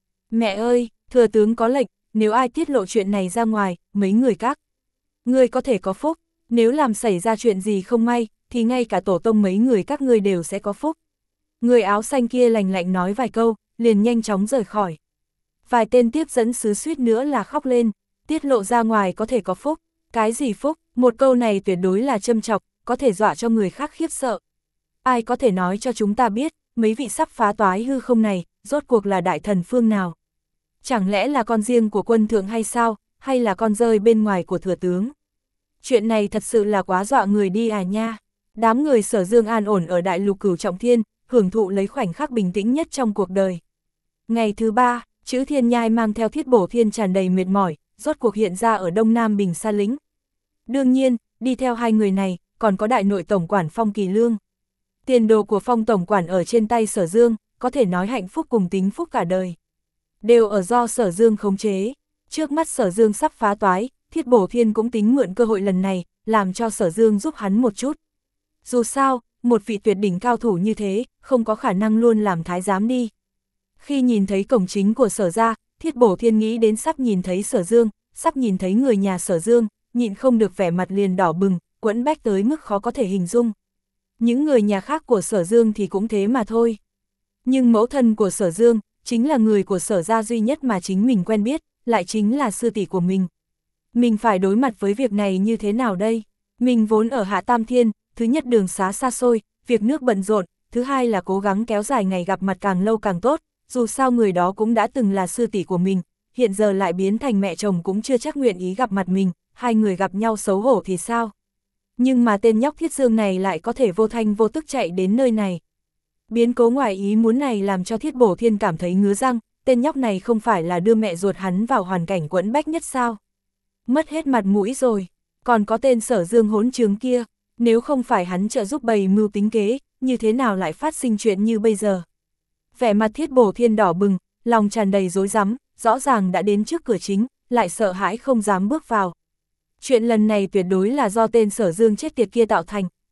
Mẹ ơi, thừa tướng có lệnh, nếu ai tiết lộ chuyện này ra ngoài, mấy người các ngươi có thể có phúc, nếu làm xảy ra chuyện gì không may, thì ngay cả tổ tông mấy người các ngươi đều sẽ có phúc. Người áo xanh kia lành lạnh nói vài câu, liền nhanh chóng rời khỏi. Vài tên tiếp dẫn sứ suýt nữa là khóc lên, tiết lộ ra ngoài có thể có phúc, cái gì phúc, một câu này tuyệt đối là châm chọc, có thể dọa cho người khác khiếp sợ. Ai có thể nói cho chúng ta biết, mấy vị sắp phá toái hư không này, rốt cuộc là đại thần phương nào? Chẳng lẽ là con riêng của quân thượng hay sao, hay là con rơi bên ngoài của thừa tướng? Chuyện này thật sự là quá dọa người đi à nha. Đám người Sở Dương an ổn ở đại lục Cửu Trọng Thiên, hưởng thụ lấy khoảnh khắc bình tĩnh nhất trong cuộc đời. Ngày thứ ba, chữ Thiên Nhai mang theo Thiết Bổ Thiên tràn đầy mệt mỏi, rốt cuộc hiện ra ở Đông Nam Bình Sa Lĩnh. Đương nhiên, đi theo hai người này, còn có đại nội tổng quản Phong Kỳ Lương. Tiền đồ của Phong tổng quản ở trên tay Sở Dương, có thể nói hạnh phúc cùng tính phúc cả đời. Đều ở do Sở Dương khống chế. Trước mắt Sở Dương sắp phá toái, Thiết Bổ Thiên cũng tính mượn cơ hội lần này, làm cho Sở Dương giúp hắn một chút. Dù sao, một vị tuyệt đỉnh cao thủ như thế, không có khả năng luôn làm thái giám đi. Khi nhìn thấy cổng chính của Sở gia, Thiết Bổ Thiên nghĩ đến sắp nhìn thấy Sở Dương, sắp nhìn thấy người nhà Sở Dương, nhịn không được vẻ mặt liền đỏ bừng, quẫn bách tới mức khó có thể hình dung. Những người nhà khác của Sở Dương thì cũng thế mà thôi. Nhưng mẫu thân của Sở Dương, chính là người của Sở gia duy nhất mà chính mình quen biết, lại chính là sư tỷ của mình. Mình phải đối mặt với việc này như thế nào đây? Mình vốn ở Hạ Tam Thiên, thứ nhất đường xá xa xôi, việc nước bận rộn, thứ hai là cố gắng kéo dài ngày gặp mặt càng lâu càng tốt, dù sao người đó cũng đã từng là sư tỷ của mình, hiện giờ lại biến thành mẹ chồng cũng chưa chắc nguyện ý gặp mặt mình, hai người gặp nhau xấu hổ thì sao? Nhưng mà tên nhóc Thiết Dương này lại có thể vô thanh vô tức chạy đến nơi này. Biến cố ngoài ý muốn này làm cho Thiết Bổ Thiên cảm thấy ngứa răng, tên nhóc này không phải là đưa mẹ ruột hắn vào hoàn cảnh quẫn bách nhất sao? Mất hết mặt mũi rồi, còn có tên Sở Dương hỗn trướng kia, nếu không phải hắn trợ giúp bày mưu tính kế, như thế nào lại phát sinh chuyện như bây giờ? Vẻ mặt Thiết Bổ Thiên đỏ bừng, lòng tràn đầy rối rắm, rõ ràng đã đến trước cửa chính, lại sợ hãi không dám bước vào. Chuyện lần này tuyệt đối là do tên Sở Dương chết tiệt kia tạo thành,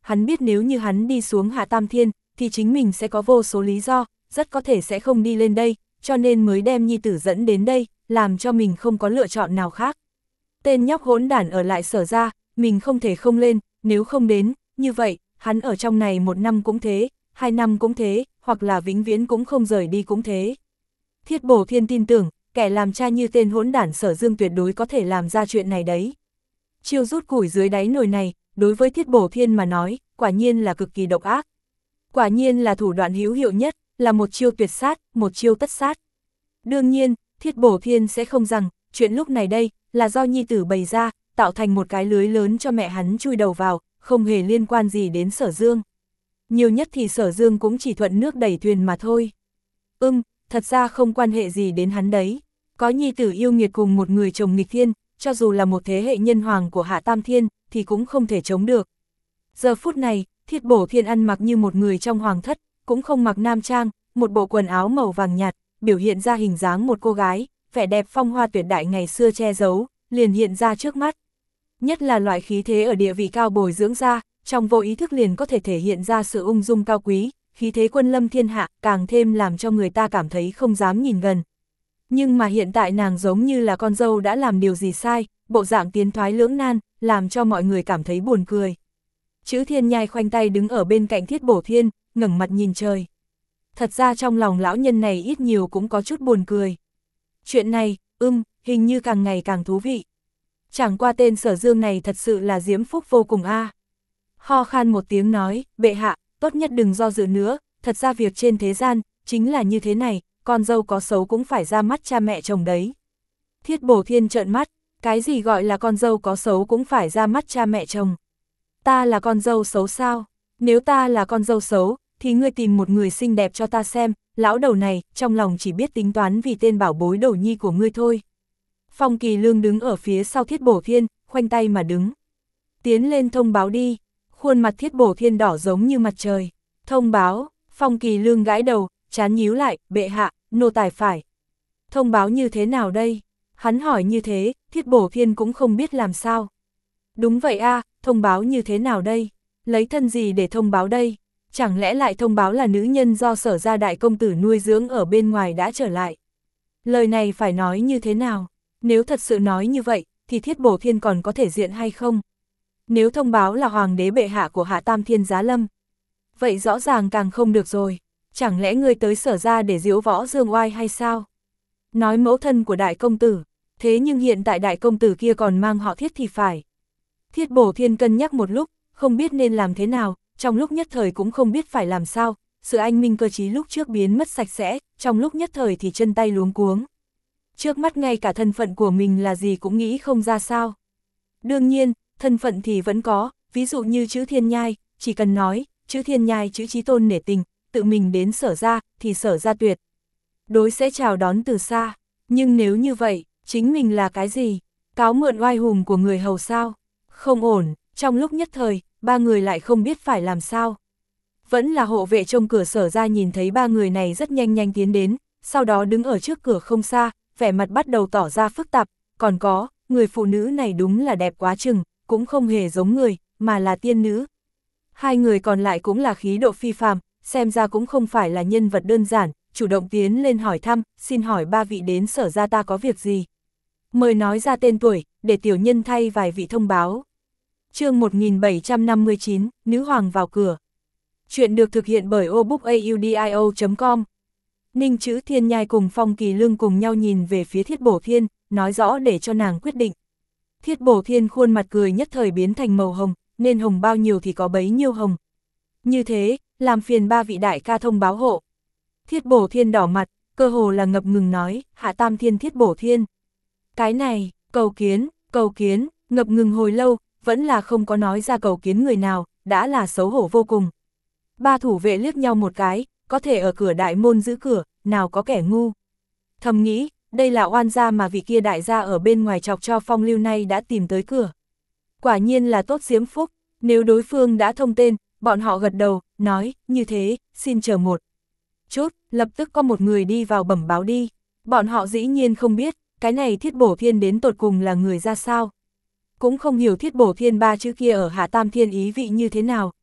hắn biết nếu như hắn đi xuống Hạ Tam Thiên, thì chính mình sẽ có vô số lý do, rất có thể sẽ không đi lên đây, cho nên mới đem nhi tử dẫn đến đây, làm cho mình không có lựa chọn nào khác. Tên nhóc hỗn đản ở lại Sở ra, mình không thể không lên, nếu không đến, như vậy, hắn ở trong này một năm cũng thế, hai năm cũng thế, hoặc là vĩnh viễn cũng không rời đi cũng thế. Thiết Bổ Thiên tin tưởng, kẻ làm cha như tên hỗn đản Sở Dương tuyệt đối có thể làm ra chuyện này đấy. Chiêu rút củi dưới đáy nồi này, đối với Thiết Bổ Thiên mà nói, quả nhiên là cực kỳ độc ác. Quả nhiên là thủ đoạn hữu hiệu nhất, là một chiêu tuyệt sát, một chiêu tất sát. Đương nhiên, Thiết Bổ Thiên sẽ không rằng, chuyện lúc này đây, là do nhi tử bày ra, tạo thành một cái lưới lớn cho mẹ hắn chui đầu vào, không hề liên quan gì đến Sở Dương. Nhiều nhất thì Sở Dương cũng chỉ thuận nước đẩy thuyền mà thôi. Ừm, thật ra không quan hệ gì đến hắn đấy. Có nhi tử yêu nghiệt cùng một người chồng nghịch thiên, cho dù là một thế hệ nhân hoàng của Hạ Tam Thiên, thì cũng không thể chống được. Giờ phút này, Thiết Bổ Thiên ăn mặc như một người trong hoàng thất, cũng không mặc nam trang, một bộ quần áo màu vàng nhạt, biểu hiện ra hình dáng một cô gái, vẻ đẹp phong hoa tuyệt đại ngày xưa che giấu, liền hiện ra trước mắt. Nhất là loại khí thế ở địa vị cao bồi dưỡng ra, trong vô ý thức liền có thể thể hiện ra sự ung dung cao quý, khí thế quân lâm thiên hạ, càng thêm làm cho người ta cảm thấy không dám nhìn gần. Nhưng mà hiện tại nàng giống như là con dâu đã làm điều gì sai, bộ dạng tiến thoái lưỡng nan, làm cho mọi người cảm thấy buồn cười. Chữ Thiên Nhai khoanh tay đứng ở bên cạnh Thiết Bổ Thiên, ngẩng mặt nhìn trời. Thật ra trong lòng lão nhân này ít nhiều cũng có chút buồn cười. Chuyện này, ưm, hình như càng ngày càng thú vị. Chẳng qua tên Sở Dương này thật sự là diễm phúc vô cùng a. À. Ho khan một tiếng nói, bệ hạ, tốt nhất đừng do dự nữa, thật ra việc trên thế gian, chính là như thế này, con dâu có xấu cũng phải ra mắt cha mẹ chồng đấy. Thiết Bổ Thiên trợn mắt, cái gì gọi là con dâu có xấu cũng phải ra mắt cha mẹ chồng. Ta là con dâu xấu sao? Nếu ta là con dâu xấu, thì ngươi tìm một người xinh đẹp cho ta xem, lão đầu này, trong lòng chỉ biết tính toán vì tên bảo bối đầu nhi của ngươi thôi. Phong Kỳ Lương đứng ở phía sau Thiết Bổ Thiên, khoanh tay mà đứng. Tiến lên thông báo đi, khuôn mặt Thiết Bổ Thiên đỏ giống như mặt trời. Thông báo, Phong Kỳ Lương gãi đầu, chán nhíu lại, bệ hạ, nô tài phải. Thông báo như thế nào đây? Hắn hỏi như thế, Thiết Bổ Thiên cũng không biết làm sao. Đúng vậy a, à, thông báo như thế nào đây? Lấy thân gì để thông báo đây? Chẳng lẽ lại thông báo là nữ nhân do Sở gia đại công tử nuôi dưỡng ở bên ngoài đã trở lại? Lời này phải nói như thế nào? Nếu thật sự nói như vậy, thì Thiết Bổ Thiên còn có thể diện hay không? Nếu thông báo là hoàng đế bệ hạ của Hạ Tam Thiên Giá Lâm, vậy rõ ràng càng không được rồi. Chẳng lẽ ngươi tới Sở gia để diễu võ dương oai hay sao? Nói mẫu thân của đại công tử, thế nhưng hiện tại đại công tử kia còn mang họ Thiết thì phải. Thiết Bổ Thiên cân nhắc một lúc, không biết nên làm thế nào, trong lúc nhất thời cũng không biết phải làm sao, sự anh minh cơ trí lúc trước biến mất sạch sẽ, trong lúc nhất thời thì chân tay luống cuống. Trước mắt ngay cả thân phận của mình là gì cũng nghĩ không ra sao. Đương nhiên, thân phận thì vẫn có, ví dụ như chữ Thiên Nhai, chỉ cần nói, chữ Thiên Nhai chữ Chí Tôn nể tình, tự mình đến Sở gia, thì Sở gia tuyệt đối sẽ chào đón từ xa. Nhưng nếu như vậy, chính mình là cái gì? Cáo mượn oai hùng của người hầu sao? Không ổn, trong lúc nhất thời, ba người lại không biết phải làm sao. Vẫn là hộ vệ trông cửa Sở gia nhìn thấy ba người này rất nhanh nhanh tiến đến, sau đó đứng ở trước cửa không xa, vẻ mặt bắt đầu tỏ ra phức tạp, còn có, người phụ nữ này đúng là đẹp quá chừng, cũng không hề giống người, mà là tiên nữ. Hai người còn lại cũng là khí độ phi phàm, xem ra cũng không phải là nhân vật đơn giản, chủ động tiến lên hỏi thăm, xin hỏi ba vị đến Sở gia ta có việc gì? Mời nói ra tên tuổi, để tiểu nhân thay vài vị thông báo. Chương một nghìn bảy trăm năm mươi chín, Nữ Hoàng vào cửa. Chuyện được thực hiện bởi obookaudio chấm com. Ninh chữ Thiên Nhai cùng Phong Kỳ Lương cùng nhau nhìn về phía Thiết Bổ Thiên, nói rõ để cho nàng quyết định. Thiết Bổ Thiên khuôn mặt cười nhất thời biến thành màu hồng, nên hồng bao nhiêu thì có bấy nhiêu hồng. Như thế, làm phiền ba vị đại ca thông báo hộ. Thiết Bổ Thiên đỏ mặt, cơ hồ là ngập ngừng nói, Hạ Tam Thiên Thiết Bổ Thiên. Cái này, cầu kiến, cầu kiến, ngập ngừng hồi lâu, vẫn là không có nói ra cầu kiến người nào, đã là xấu hổ vô cùng. Ba thủ vệ liếc nhau một cái, có thể ở cửa đại môn giữ cửa, nào có kẻ ngu. Thầm nghĩ, đây là oan gia mà vị kia đại gia ở bên ngoài chọc cho Phong Lưu này đã tìm tới cửa. Quả nhiên là tốt diễm phúc, nếu đối phương đã thông tên, bọn họ gật đầu, nói, như thế, xin chờ một chút, lập tức có một người đi vào bẩm báo đi. Bọn họ dĩ nhiên không biết, cái này Thiết Bổ Thiên đến tột cùng là người ra sao. Cũng không hiểu Thiết Bổ Thiên ba chữ kia ở Hạ Tam Thiên ý vị như thế nào,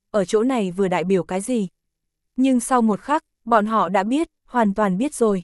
ở chỗ này vừa đại biểu cái gì. Nhưng sau một khắc, bọn họ đã biết, hoàn toàn biết rồi.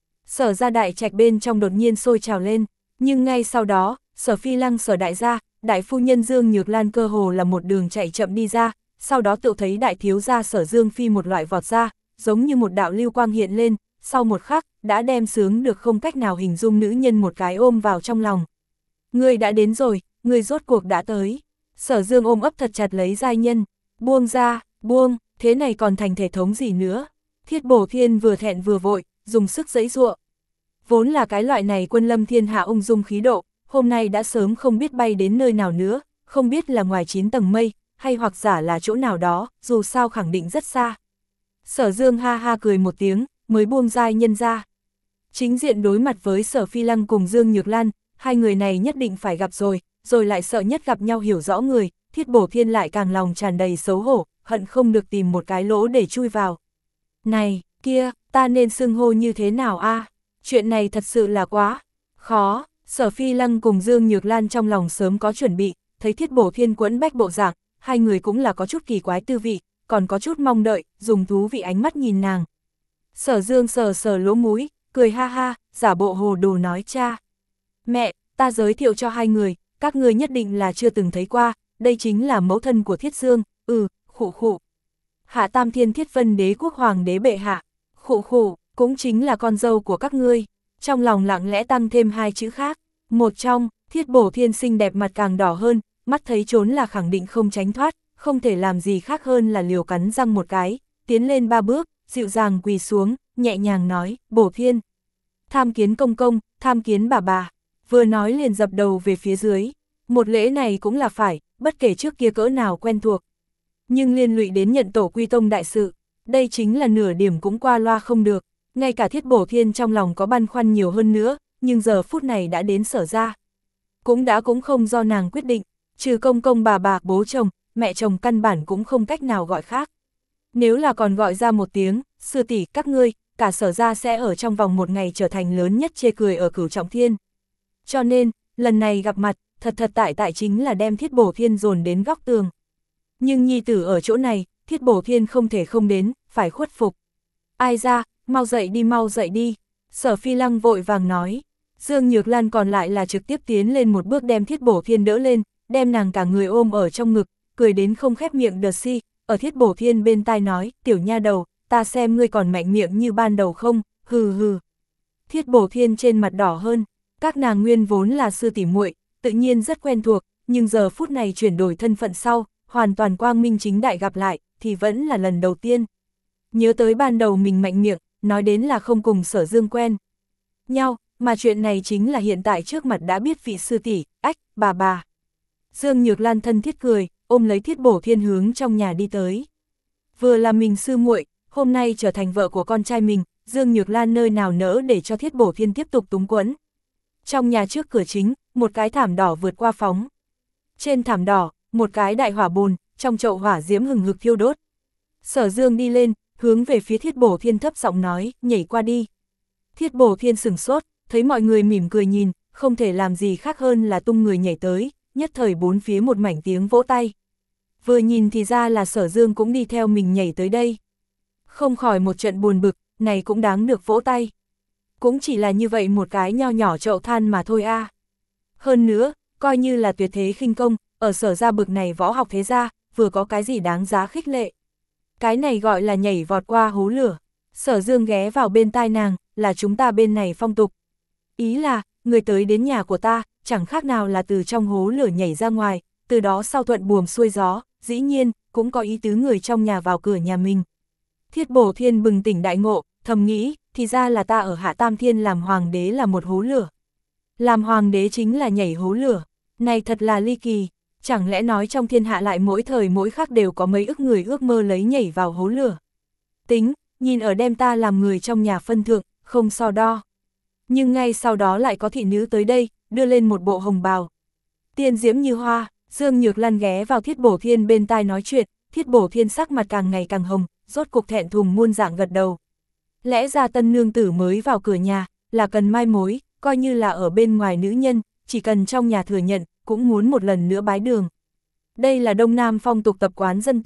Sở ra đại trạch bên trong đột nhiên sôi trào lên, nhưng ngay sau đó, Sở Phi Lăng Sở đại gia, đại phu nhân Dương Nhược Lan cơ hồ là một đường chạy chậm đi ra, sau đó tự thấy đại thiếu gia Sở Dương Phi một loại vọt ra, giống như một đạo lưu quang hiện lên, sau một khắc, đã đem sướng được không cách nào hình dung nữ nhân một cái ôm vào trong lòng. Người đã đến rồi, người rốt cuộc đã tới. Sở Dương ôm ấp thật chặt lấy giai nhân, buông ra, buông, thế này còn thành thể thống gì nữa. Thiết Bổ Thiên vừa thẹn vừa vội, dùng sức giãy giụa. Vốn là cái loại này quân lâm thiên hạ ung dung khí độ, hôm nay đã sớm không biết bay đến nơi nào nữa, không biết là ngoài chín tầng mây, hay hoặc giả là chỗ nào đó, dù sao khẳng định rất xa. Sở Dương ha ha cười một tiếng, mới buông giai nhân ra. Chính diện đối mặt với Sở Phi Lăng cùng Dương Nhược Lan, hai người này nhất định phải gặp rồi, rồi lại sợ nhất gặp nhau hiểu rõ người, Thiết Bổ Thiên lại càng lòng tràn đầy xấu hổ, hận không được tìm một cái lỗ để chui vào. Này, kia, ta nên xưng hô như thế nào a? Chuyện này thật sự là quá khó. Sở Phi Lăng cùng Dương Nhược Lan trong lòng sớm có chuẩn bị, thấy Thiết Bổ Thiên quẫn bách bộ dạng, hai người cũng là có chút kỳ quái tư vị, còn có chút mong đợi, dùng thú vị ánh mắt nhìn nàng. Sở Dương sờ sờ lỗ mũi, cười ha ha, giả bộ hồ đồ nói cha. Mẹ, ta giới thiệu cho hai người, các người nhất định là chưa từng thấy qua, đây chính là mẫu thân của Thiết Dương, ừ, khụ khụ. Hạ Tam Thiên Thiết Vân Đế quốc hoàng đế bệ hạ, khụ khụ, cũng chính là con dâu của các ngươi. Trong lòng lặng lẽ tăng thêm hai chữ khác, một trong, Thiết Bổ Thiên xinh đẹp mặt càng đỏ hơn, mắt thấy trốn là khẳng định không tránh thoát, không thể làm gì khác hơn là liều cắn răng một cái, tiến lên ba bước, dịu dàng quỳ xuống, nhẹ nhàng nói, Bổ Thiên. Tham kiến công công, tham kiến bà bà, vừa nói liền dập đầu về phía dưới, một lễ này cũng là phải, bất kể trước kia cỡ nào quen thuộc. Nhưng liên lụy đến nhận tổ quy tông đại sự, đây chính là nửa điểm cũng qua loa không được, ngay cả Thiết Bổ Thiên trong lòng có băn khoăn nhiều hơn nữa, nhưng giờ phút này đã đến Sở ra. Cũng đã cũng không do nàng quyết định, trừ công công bà bà, bố chồng, mẹ chồng căn bản cũng không cách nào gọi khác. Nếu là còn gọi ra một tiếng, sư tỷ các ngươi, cả Sở ra sẽ ở trong vòng một ngày trở thành lớn nhất chê cười ở Cửu Trọng Thiên. Cho nên, lần này gặp mặt, thật thật tại tại chính là đem Thiết Bổ Thiên dồn đến góc tường. Nhưng nhi tử ở chỗ này, Thiết Bổ Thiên không thể không đến, phải khuất phục. Ai ra, mau dậy đi mau dậy đi, Sở Phi Lăng vội vàng nói. Dương Nhược Lan còn lại là trực tiếp tiến lên một bước đem Thiết Bổ Thiên đỡ lên, đem nàng cả người ôm ở trong ngực, cười đến không khép miệng đờ si, ở Thiết Bổ Thiên bên tai nói, tiểu nha đầu, ta xem ngươi còn mạnh miệng như ban đầu không, hừ hừ. Thiết Bổ Thiên trên mặt đỏ hơn, các nàng nguyên vốn là sư tỷ muội, tự nhiên rất quen thuộc, nhưng giờ phút này chuyển đổi thân phận sau, hoàn toàn quang minh chính đại gặp lại, thì vẫn là lần đầu tiên. Nhớ tới ban đầu mình mạnh miệng, nói đến là không cùng Sở Dương quen nhau, mà chuyện này chính là hiện tại trước mặt đã biết vị sư tỷ, ách, bà bà. Dương Nhược Lan thân thiết cười, ôm lấy Thiết Bổ Thiên hướng trong nhà đi tới. Vừa là mình sư muội, hôm nay trở thành vợ của con trai mình, Dương Nhược Lan nơi nào nỡ để cho Thiết Bổ Thiên tiếp tục túng quẫn. Trong nhà trước cửa chính, một cái thảm đỏ vượt qua phóng. Trên thảm đỏ, một cái đại hỏa bồn, trong chậu hỏa diễm hừng hực thiêu đốt. Sở Dương đi lên, hướng về phía Thiết Bổ Thiên thấp giọng nói, nhảy qua đi. Thiết Bổ Thiên sửng sốt, thấy mọi người mỉm cười nhìn, không thể làm gì khác hơn là tung người nhảy tới, nhất thời bốn phía một mảnh tiếng vỗ tay. Vừa nhìn thì ra là Sở Dương cũng đi theo mình nhảy tới đây. Không khỏi một trận buồn bực, này cũng đáng được vỗ tay. Cũng chỉ là như vậy một cái nho nhỏ chậu than mà thôi a. À. Hơn nữa, coi như là tuyệt thế khinh công, ở Sở ra bực này võ học thế gia, vừa có cái gì đáng giá khích lệ. Cái này gọi là nhảy vọt qua hố lửa. Sở Dương ghé vào bên tai nàng, là chúng ta bên này phong tục. Ý là, người tới đến nhà của ta, chẳng khác nào là từ trong hố lửa nhảy ra ngoài, từ đó sau thuận buồm xuôi gió, dĩ nhiên, cũng có ý tứ người trong nhà vào cửa nhà mình. Thiết Bổ Thiên bừng tỉnh đại ngộ, thầm nghĩ, thì ra là ta ở Hạ Tam Thiên làm hoàng đế là một hố lửa. Làm hoàng đế chính là nhảy hố lửa, này thật là ly kỳ, chẳng lẽ nói trong thiên hạ lại mỗi thời mỗi khắc đều có mấy ức người ước mơ lấy nhảy vào hố lửa. Tính, nhìn ở đem ta làm người trong nhà phân thượng, không so đo. Nhưng ngay sau đó lại có thị nữ tới đây, đưa lên một bộ hồng bào. Tiên diễm như hoa, Dương Nhược Lan ghé vào Thiết Bổ Thiên bên tai nói chuyện, Thiết Bổ Thiên sắc mặt càng ngày càng hồng, rốt cục thẹn thùng muôn dạng gật đầu. Lẽ ra tân nương tử mới vào cửa nhà, là cần mai mối, coi như là ở bên ngoài nữ nhân, chỉ cần trong nhà thừa nhận, cũng muốn một lần nữa bái đường. Đây là Đông Nam phong tục tập quán dân tộc,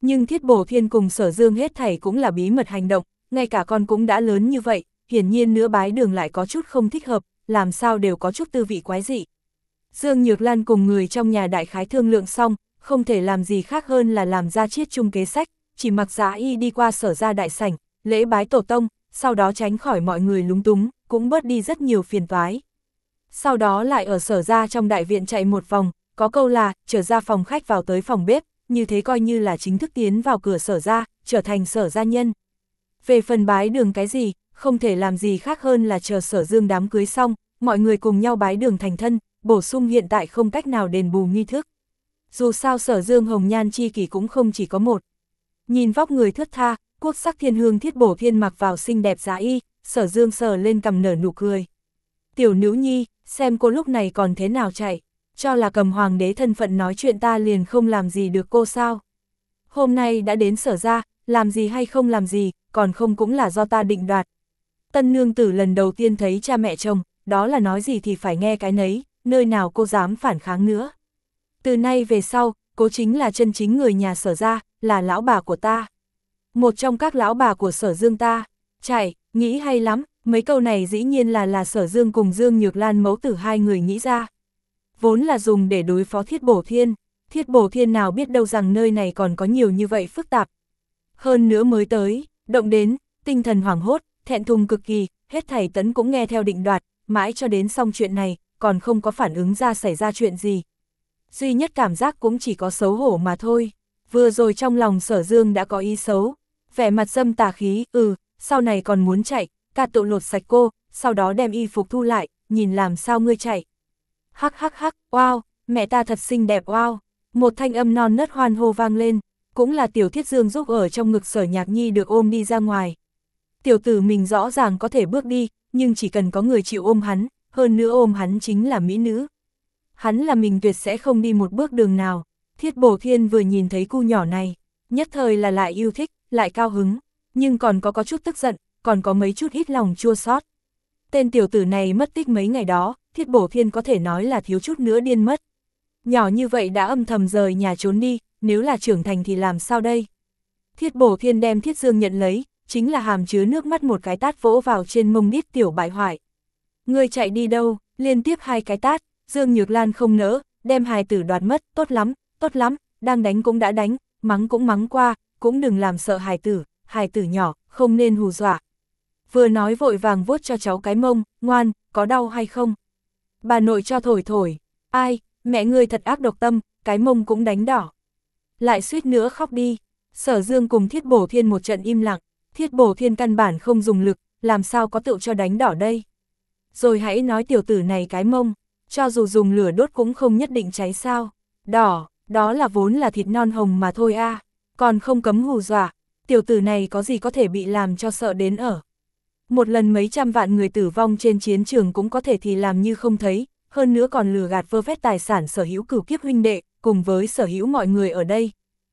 Nhưng Thiết Bổ Thiên cùng Sở Dương hết thảy cũng là bí mật hành động, ngay cả con cũng đã lớn như vậy, hiển nhiên nữa bái đường lại có chút không thích hợp, làm sao đều có chút tư vị quái dị. Dương Nhược Lan cùng người trong nhà đại khái thương lượng xong, không thể làm gì khác hơn là làm ra chiết chung kế sách, chỉ mặc Dạ Y đi qua Sở gia đại sảnh, lễ bái tổ tông, sau đó tránh khỏi mọi người lúng túng, cũng bớt đi rất nhiều phiền toái. Sau đó lại ở Sở gia trong đại viện chạy một vòng, có câu là trở ra phòng khách vào tới phòng bếp, như thế coi như là chính thức tiến vào cửa Sở gia, trở thành Sở gia nhân. Về phần bái đường cái gì, không thể làm gì khác hơn là chờ Sở Dương đám cưới xong, mọi người cùng nhau bái đường thành thân, bổ sung hiện tại không cách nào đền bù nghi thức. Dù sao Sở Dương hồng nhan chi kỷ cũng không chỉ có một. Nhìn vóc người thướt tha, quốc sắc thiên hương Thiết Bổ Thiên mặc vào xinh đẹp Dạ Y, Sở Dương sờ lên cằm nở nụ cười. Tiểu nữ nhi, xem cô lúc này còn thế nào chạy, cho là cầm hoàng đế thân phận nói chuyện ta liền không làm gì được cô sao. Hôm nay đã đến Sở gia, làm gì hay không làm gì, còn không cũng là do ta định đoạt. Tân nương tử lần đầu tiên thấy cha mẹ chồng, đó là nói gì thì phải nghe cái nấy, nơi nào cô dám phản kháng nữa. Từ nay về sau, cô chính là chân chính người nhà Sở gia, là lão bà của ta. Một trong các lão bà của Sở Dương ta. Chạy, nghĩ hay lắm, mấy câu này dĩ nhiên là là Sở Dương cùng Dương Nhược Lan mẫu tử hai người nghĩ ra. Vốn là dùng để đối phó Thiết Bổ Thiên, Thiết Bổ Thiên nào biết đâu rằng nơi này còn có nhiều như vậy phức tạp. Hơn nữa mới tới, động đến, tinh thần hoảng hốt, thẹn thùng cực kỳ, hết thảy tấn cũng nghe theo định đoạt, mãi cho đến xong chuyện này, còn không có phản ứng ra xảy ra chuyện gì. Duy nhất cảm giác cũng chỉ có xấu hổ mà thôi, vừa rồi trong lòng Sở Dương đã có ý xấu, vẻ mặt dâm tà khí, ừ, sau này còn muốn chạy, cả tụ lột sạch cô, sau đó đem y phục thu lại, nhìn làm sao ngươi chạy. Hắc hắc hắc, wow, mẹ ta thật xinh đẹp wow, một thanh âm non nớt hoan hô vang lên, cũng là Tiểu Thiết Dương giúp ở trong ngực Sở Nhạc Nhi được ôm đi ra ngoài. Tiểu tử mình rõ ràng có thể bước đi, nhưng chỉ cần có người chịu ôm hắn, hơn nữa ôm hắn chính là mỹ nữ. Hắn là mình tuyệt sẽ không đi một bước đường nào. Thiết Bổ Thiên vừa nhìn thấy cu nhỏ này, nhất thời là lại yêu thích, lại cao hứng, nhưng còn có có chút tức giận, còn có mấy chút ít lòng chua xót. Tên tiểu tử này mất tích mấy ngày đó, Thiết Bổ Thiên có thể nói là thiếu chút nữa điên mất. Nhỏ như vậy đã âm thầm rời nhà trốn đi, nếu là trưởng thành thì làm sao đây? Thiết Bổ Thiên đem Thiết Dương nhận lấy, chính là hàm chứa nước mắt một cái tát vỗ vào trên mông đít tiểu bại hoại. Ngươi chạy đi đâu, liên tiếp hai cái tát, Dương Nhược Lan không nỡ, đem hài tử đoạt mất, tốt lắm, tốt lắm, đang đánh cũng đã đánh, mắng cũng mắng qua, cũng đừng làm sợ hài tử, hài tử nhỏ, không nên hù dọa. Vừa nói vội vàng vuốt cho cháu cái mông, ngoan, có đau hay không? Bà nội cho thổi thổi, ai, mẹ ngươi thật ác độc tâm, cái mông cũng đánh đỏ. Lại suýt nữa khóc đi. Sở Dương cùng Thiết Bổ Thiên một trận im lặng, Thiết Bổ Thiên căn bản không dùng lực, làm sao có tựu cho đánh đỏ đây. Rồi hãy nói tiểu tử này cái mông, cho dù dùng lửa đốt cũng không nhất định cháy sao. Đỏ, đó là vốn là thịt non hồng mà thôi a, còn không cấm hù dọa, tiểu tử này có gì có thể bị làm cho sợ đến ở. Một lần mấy trăm vạn người tử vong trên chiến trường cũng có thể thì làm như không thấy, hơn nữa còn lừa gạt vơ vét tài sản sở hữu cửu kiếp huynh đệ, cùng với sở hữu mọi người ở đây.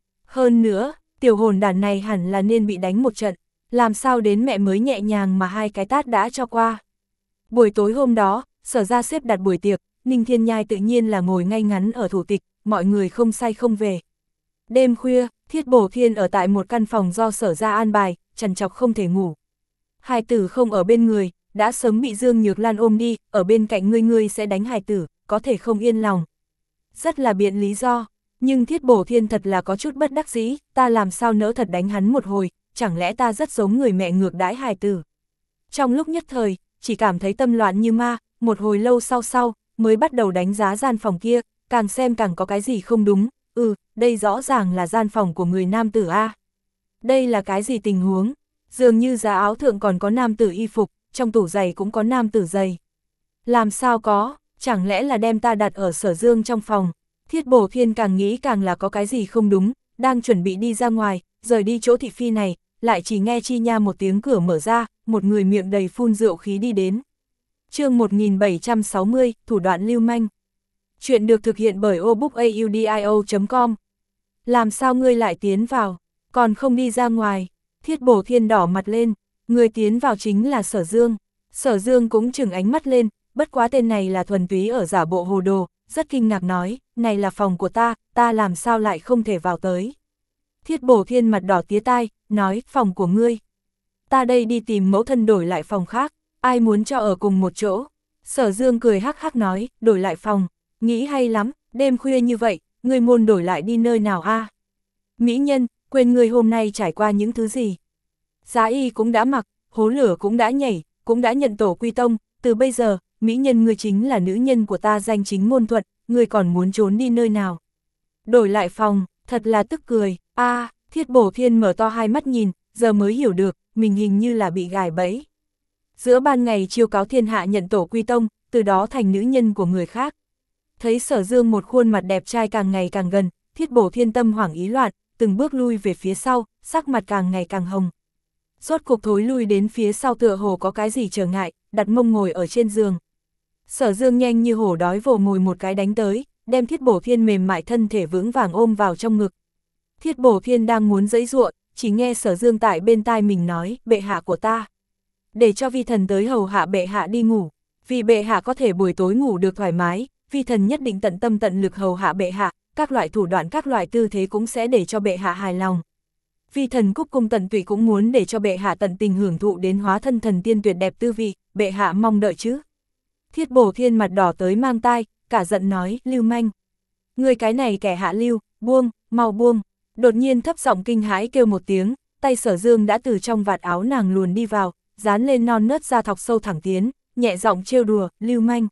Hơn nữa, tiểu hồn đàn này hẳn là nên bị đánh một trận, làm sao đến mẹ mới nhẹ nhàng mà hai cái tát đã cho qua. Buổi tối hôm đó, Sở ra xếp đặt buổi tiệc, Ninh Thiên Nhai tự nhiên là ngồi ngay ngắn ở thủ tịch, mọi người không say không về. Đêm khuya, Thiết Bổ Thiên ở tại một căn phòng do Sở ra an bài, trằn trọc không thể ngủ. Hài tử không ở bên người, đã sớm bị Dương Nhược Lan ôm đi, ở bên cạnh ngươi ngươi sẽ đánh hài tử, có thể không yên lòng. Rất là biện lý do, nhưng Thiết Bổ Thiên thật là có chút bất đắc dĩ, ta làm sao nỡ thật đánh hắn một hồi, chẳng lẽ ta rất giống người mẹ ngược đãi hài tử. Trong lúc nhất thời, chỉ cảm thấy tâm loạn như ma, một hồi lâu sau sau, mới bắt đầu đánh giá gian phòng kia, càng xem càng có cái gì không đúng, ừ, đây rõ ràng là gian phòng của người nam tử A. Đây là cái gì tình huống, dường như giá áo thượng còn có nam tử y phục, trong tủ giày cũng có nam tử giày. Làm sao có, chẳng lẽ là đem ta đặt ở Sở Dương trong phòng. Thiết Bổ Thiên càng nghĩ càng là có cái gì không đúng, đang chuẩn bị đi ra ngoài, rời đi chỗ thị phi này, lại chỉ nghe chi nha một tiếng cửa mở ra, một người miệng đầy phun rượu khí đi đến. Chương một nghìn bảy trăm sáu mươi, thủ đoạn lưu manh. Chuyện được thực hiện bởi obookaudio chấm com. Làm sao ngươi lại tiến vào, còn không đi ra ngoài? Thiết Bổ Thiên đỏ mặt lên, người tiến vào chính là Sở Dương. Sở Dương cũng trừng ánh mắt lên, bất quá tên này là thuần túy ở giả bộ hồ đồ, rất kinh ngạc nói, này là phòng của ta, ta làm sao lại không thể vào tới. Thiết Bổ Thiên mặt đỏ tía tai, nói, phòng của ngươi. Ta đây đi tìm mẫu thân đổi lại phòng khác, ai muốn cho ở cùng một chỗ. Sở Dương cười hắc hắc nói, đổi lại phòng, nghĩ hay lắm, đêm khuya như vậy, ngươi môn đổi lại đi nơi nào a? Mỹ nhân, quên ngươi hôm nay trải qua những thứ gì. Giá y cũng đã mặc, hố lửa cũng đã nhảy, cũng đã nhận tổ quy tông, từ bây giờ, Mỹ nhân ngươi chính là nữ nhân của ta danh chính ngôn thuận, ngươi còn muốn trốn đi nơi nào. Đổi lại phòng, thật là tức cười, a Thiết Bổ Thiên mở to hai mắt nhìn, giờ mới hiểu được, mình hình như là bị gài bẫy. Giữa ban ngày chiêu cáo thiên hạ nhận tổ quy tông, từ đó thành nữ nhân của người khác. Thấy Sở Dương một khuôn mặt đẹp trai càng ngày càng gần, Thiết Bổ Thiên tâm hoảng ý loạn, từng bước lui về phía sau, sắc mặt càng ngày càng hồng. Rốt cuộc thối lui đến phía sau tựa hồ có cái gì trở ngại, đặt mông ngồi ở trên giường. Sở Dương nhanh như hổ đói vồ mồi một cái đánh tới, đem Thiết Bổ Thiên mềm mại thân thể vững vàng ôm vào trong ngực. Thiết Bổ Thiên đang muốn giãy giụa, chỉ nghe Sở Dương tại bên tai mình nói, bệ hạ của ta. Để cho vi thần tới hầu hạ bệ hạ đi ngủ, vì bệ hạ có thể buổi tối ngủ được thoải mái, vi thần nhất định tận tâm tận lực hầu hạ bệ hạ, các loại thủ đoạn các loại tư thế cũng sẽ để cho bệ hạ hài lòng. Vi thần cúc cung tận tụy cũng muốn để cho bệ hạ tận tình hưởng thụ đến hóa thân thần tiên tuyệt đẹp tư vị, bệ hạ mong đợi chứ. Thiết Bổ Thiên mặt đỏ tới mang tai, cả giận nói, lưu manh. Người cái này kẻ hạ lưu, buông, mau buông. Đột nhiên thấp giọng kinh hãi kêu một tiếng, tay Sở Dương đã từ trong vạt áo nàng luồn đi vào, dán lên non nớt da thọc sâu thẳng tiến, nhẹ giọng trêu đùa, lưu manh.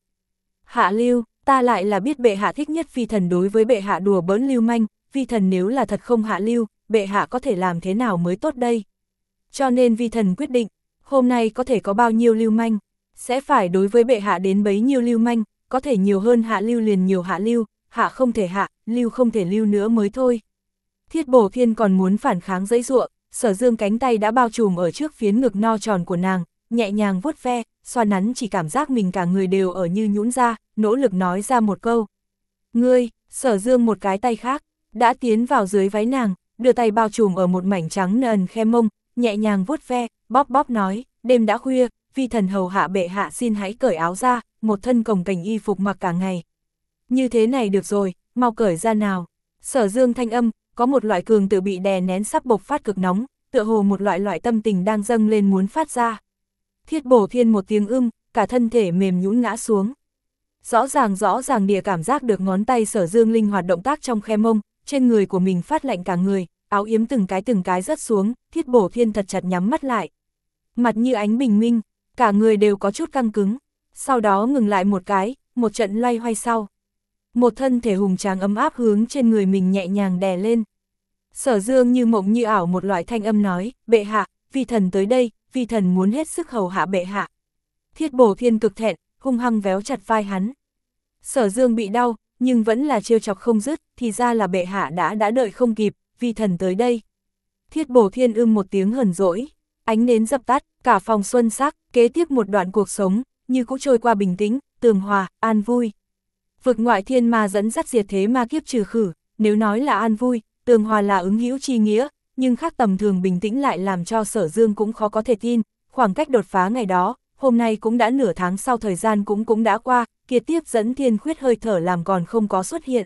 Hạ lưu, ta lại là biết bệ hạ thích nhất vi thần đối với bệ hạ đùa bỡn lưu manh, vi thần nếu là thật không hạ lưu, bệ hạ có thể làm thế nào mới tốt đây. Cho nên vi thần quyết định, hôm nay có thể có bao nhiêu lưu manh, sẽ phải đối với bệ hạ đến bấy nhiêu lưu manh, có thể nhiều hơn hạ lưu liền nhiều hạ lưu, hạ không thể hạ, lưu không thể lưu nữa mới thôi. Thiết Bổ Thiên còn muốn phản kháng giãy giụa, Sở Dương cánh tay đã bao trùm ở trước phiến ngực no tròn của nàng, nhẹ nhàng vuốt ve, xoa nắn, chỉ cảm giác mình cả người đều ở như nhũn ra, nỗ lực nói ra một câu. Ngươi, Sở Dương một cái tay khác, đã tiến vào dưới váy nàng, đưa tay bao trùm ở một mảnh trắng nần khe mông, nhẹ nhàng vuốt ve, bóp bóp nói, đêm đã khuya, vi thần hầu hạ bệ hạ xin hãy cởi áo ra, một thân cồng kềnh y phục mặc cả ngày. Như thế này được rồi, mau cởi ra nào. Sở Dương thanh âm, có một loại cường tự bị đè nén sắp bộc phát cực nóng, tựa hồ một loại loại tâm tình đang dâng lên muốn phát ra. Thiết Bổ Thiên một tiếng ưm, cả thân thể mềm nhũn ngã xuống. Rõ ràng rõ ràng địa cảm giác được ngón tay Sở Dương linh hoạt động tác trong khe mông, trên người của mình phát lạnh cả người, áo yếm từng cái từng cái rớt xuống, Thiết Bổ Thiên thật chặt nhắm mắt lại. Mặt như ánh bình minh, cả người đều có chút căng cứng, sau đó ngừng lại một cái, một trận loay hoay sau. Một thân thể hùng tráng ấm áp hướng trên người mình nhẹ nhàng đè lên. Sở Dương như mộng như ảo một loại thanh âm nói, bệ hạ, vi thần tới đây, vi thần muốn hết sức hầu hạ bệ hạ. Thiết Bổ Thiên cực thẹn, hung hăng véo chặt vai hắn. Sở Dương bị đau, nhưng vẫn là trêu chọc không dứt, thì ra là bệ hạ đã đã đợi không kịp, vi thần tới đây. Thiết Bổ Thiên ưm một tiếng hờn dỗi, ánh nến dập tắt, cả phòng xuân sắc, kế tiếp một đoạn cuộc sống, như cũng trôi qua bình tĩnh, tường hòa, an vui. Vực ngoại thiên ma dẫn dắt diệt thế ma kiếp trừ khử, nếu nói là an vui, tường hòa là ứng hữu chi nghĩa, nhưng khác tầm thường bình tĩnh lại làm cho Sở Dương cũng khó có thể tin, khoảng cách đột phá ngày đó, hôm nay cũng đã nửa tháng sau thời gian cũng cũng đã qua, kia tiếp dẫn thiên khuyết hơi thở làm còn không có xuất hiện.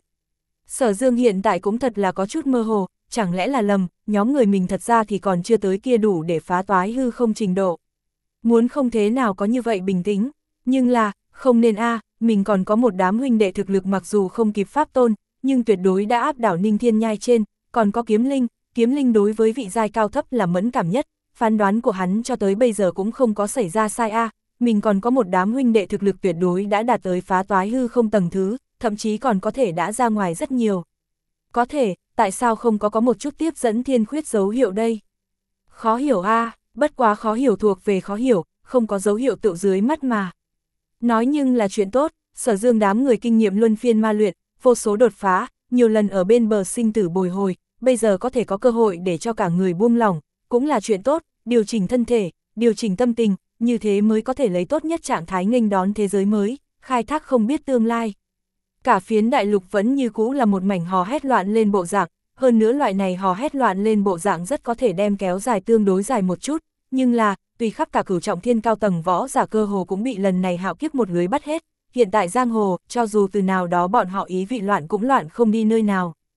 Sở Dương hiện tại cũng thật là có chút mơ hồ, chẳng lẽ là lầm, nhóm người mình thật ra thì còn chưa tới kia đủ để phá toái hư không trình độ. Muốn không thế nào có như vậy bình tĩnh, nhưng là, không nên a mình còn có một đám huynh đệ thực lực mặc dù không kịp pháp tôn, nhưng tuyệt đối đã áp đảo Ninh Thiên Nhai trên, còn có kiếm linh, kiếm linh đối với vị giai cao thấp là mẫn cảm nhất, phán đoán của hắn cho tới bây giờ cũng không có xảy ra sai a mình còn có một đám huynh đệ thực lực tuyệt đối đã đạt tới phá toái hư không tầng thứ, thậm chí còn có thể đã ra ngoài rất nhiều. Có thể, tại sao không có có một chút tiếp dẫn thiên khuyết dấu hiệu đây? Khó hiểu a bất quá khó hiểu thuộc về khó hiểu, không có dấu hiệu tự dưới mắt mà. Nói nhưng là chuyện tốt, Sở Dương đám người kinh nghiệm luân phiên ma luyện, vô số đột phá, nhiều lần ở bên bờ sinh tử bồi hồi, bây giờ có thể có cơ hội để cho cả người buông lỏng, cũng là chuyện tốt, điều chỉnh thân thể, điều chỉnh tâm tình, như thế mới có thể lấy tốt nhất trạng thái nghênh đón thế giới mới, khai thác không biết tương lai. Cả phiến đại lục vẫn như cũ là một mảnh hò hét loạn lên bộ dạng, hơn nữa loại này hò hét loạn lên bộ dạng rất có thể đem kéo dài tương đối dài một chút, nhưng là, tùy khắp cả cửu trọng thiên cao tầng võ giả cơ hồ cũng bị lần này hạo kiếp một lưới bắt hết, hiện tại giang hồ, cho dù từ nào đó bọn họ ý vị loạn cũng loạn không đi nơi nào.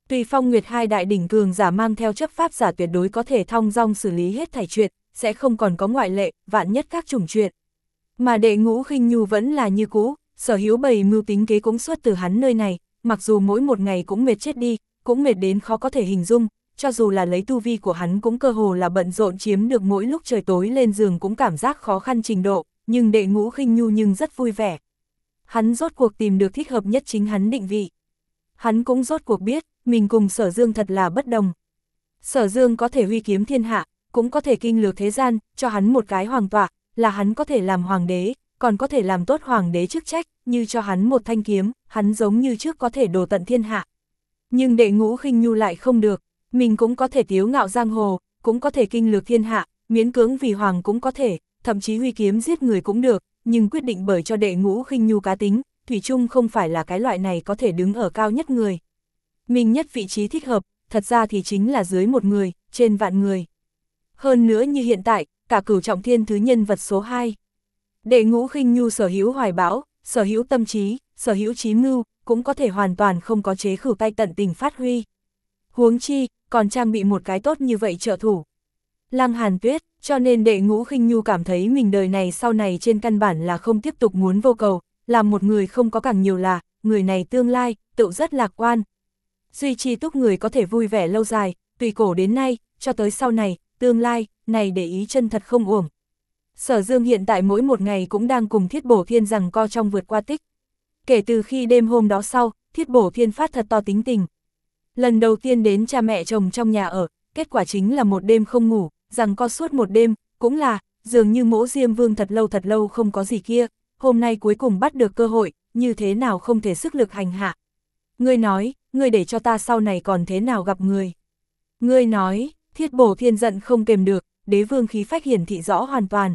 Tùy Phong Nguyệt hai đại đỉnh cường giả mang theo chấp pháp giả tuyệt đối có thể thong dong xử lý hết thảy chuyện, sẽ không còn có ngoại lệ, vạn nhất các chủng chuyện. Mà Đệ Ngũ Khinh Nhu vẫn là như cũ, sở hữu bày mưu tính kế cũng xuất từ hắn nơi này, mặc dù mỗi một ngày cũng mệt chết đi, cũng mệt đến khó có thể hình dung, cho dù là lấy tu vi của hắn cũng cơ hồ là bận rộn chiếm được mỗi lúc trời tối lên giường cũng cảm giác khó khăn trình độ, nhưng Đệ Ngũ Khinh Nhu nhưng rất vui vẻ. Hắn rốt cuộc tìm được thích hợp nhất chính hắn định vị. Hắn cũng rốt cuộc biết, mình cùng Sở Dương thật là bất đồng. Sở Dương có thể huy kiếm thiên hạ, cũng có thể kinh lược thế gian, cho hắn một cái hoàng tọa, là hắn có thể làm hoàng đế, còn có thể làm tốt hoàng đế chức trách, như cho hắn một thanh kiếm, hắn giống như trước có thể đổ tận thiên hạ. Nhưng Đệ Ngũ Khinh Nhu lại không được, mình cũng có thể tiếu ngạo giang hồ, cũng có thể kinh lược thiên hạ, miễn cưỡng vì hoàng cũng có thể, thậm chí huy kiếm giết người cũng được, nhưng quyết định bởi cho Đệ Ngũ Khinh Nhu cá tính, thủy chung không phải là cái loại này có thể đứng ở cao nhất người. Mình nhất vị trí thích hợp, thật ra thì chính là dưới một người, trên vạn người. Hơn nữa như hiện tại, cả Cửu Trọng Thiên thứ nhân vật số hai. Đệ Ngũ Khinh Nhu sở hữu hoài bão, sở hữu tâm trí, sở hữu chí mưu, cũng có thể hoàn toàn không có chế khử tay tận tình phát huy. Huống chi, còn trang bị một cái tốt như vậy trợ thủ. Lăng Hàn Tuyết, cho nên Đệ Ngũ Khinh Nhu cảm thấy mình đời này sau này trên căn bản là không tiếp tục muốn vô cầu, làm một người không có càng nhiều là, người này tương lai, tự rất lạc quan. Duy trì túc người có thể vui vẻ lâu dài, tùy cổ đến nay, cho tới sau này, tương lai, này để ý chân thật không uổng. Sở Dương hiện tại mỗi một ngày cũng đang cùng Thiết Bổ Thiên giằng co trong vượt qua tích. Kể từ khi đêm hôm đó sau, Thiết Bổ Thiên phát thật to tính tình. Lần đầu tiên đến cha mẹ chồng trong nhà ở, kết quả chính là một đêm không ngủ, giằng co suốt một đêm, cũng là, dường như Mỗ Diêm Vương thật lâu thật lâu không có gì kia, hôm nay cuối cùng bắt được cơ hội, như thế nào không thể sức lực hành hạ. Ngươi nói, ngươi để cho ta sau này còn thế nào gặp người. Ngươi nói, Thiết Bổ Thiên giận không kềm được, đế vương khí phách hiển thị rõ hoàn toàn.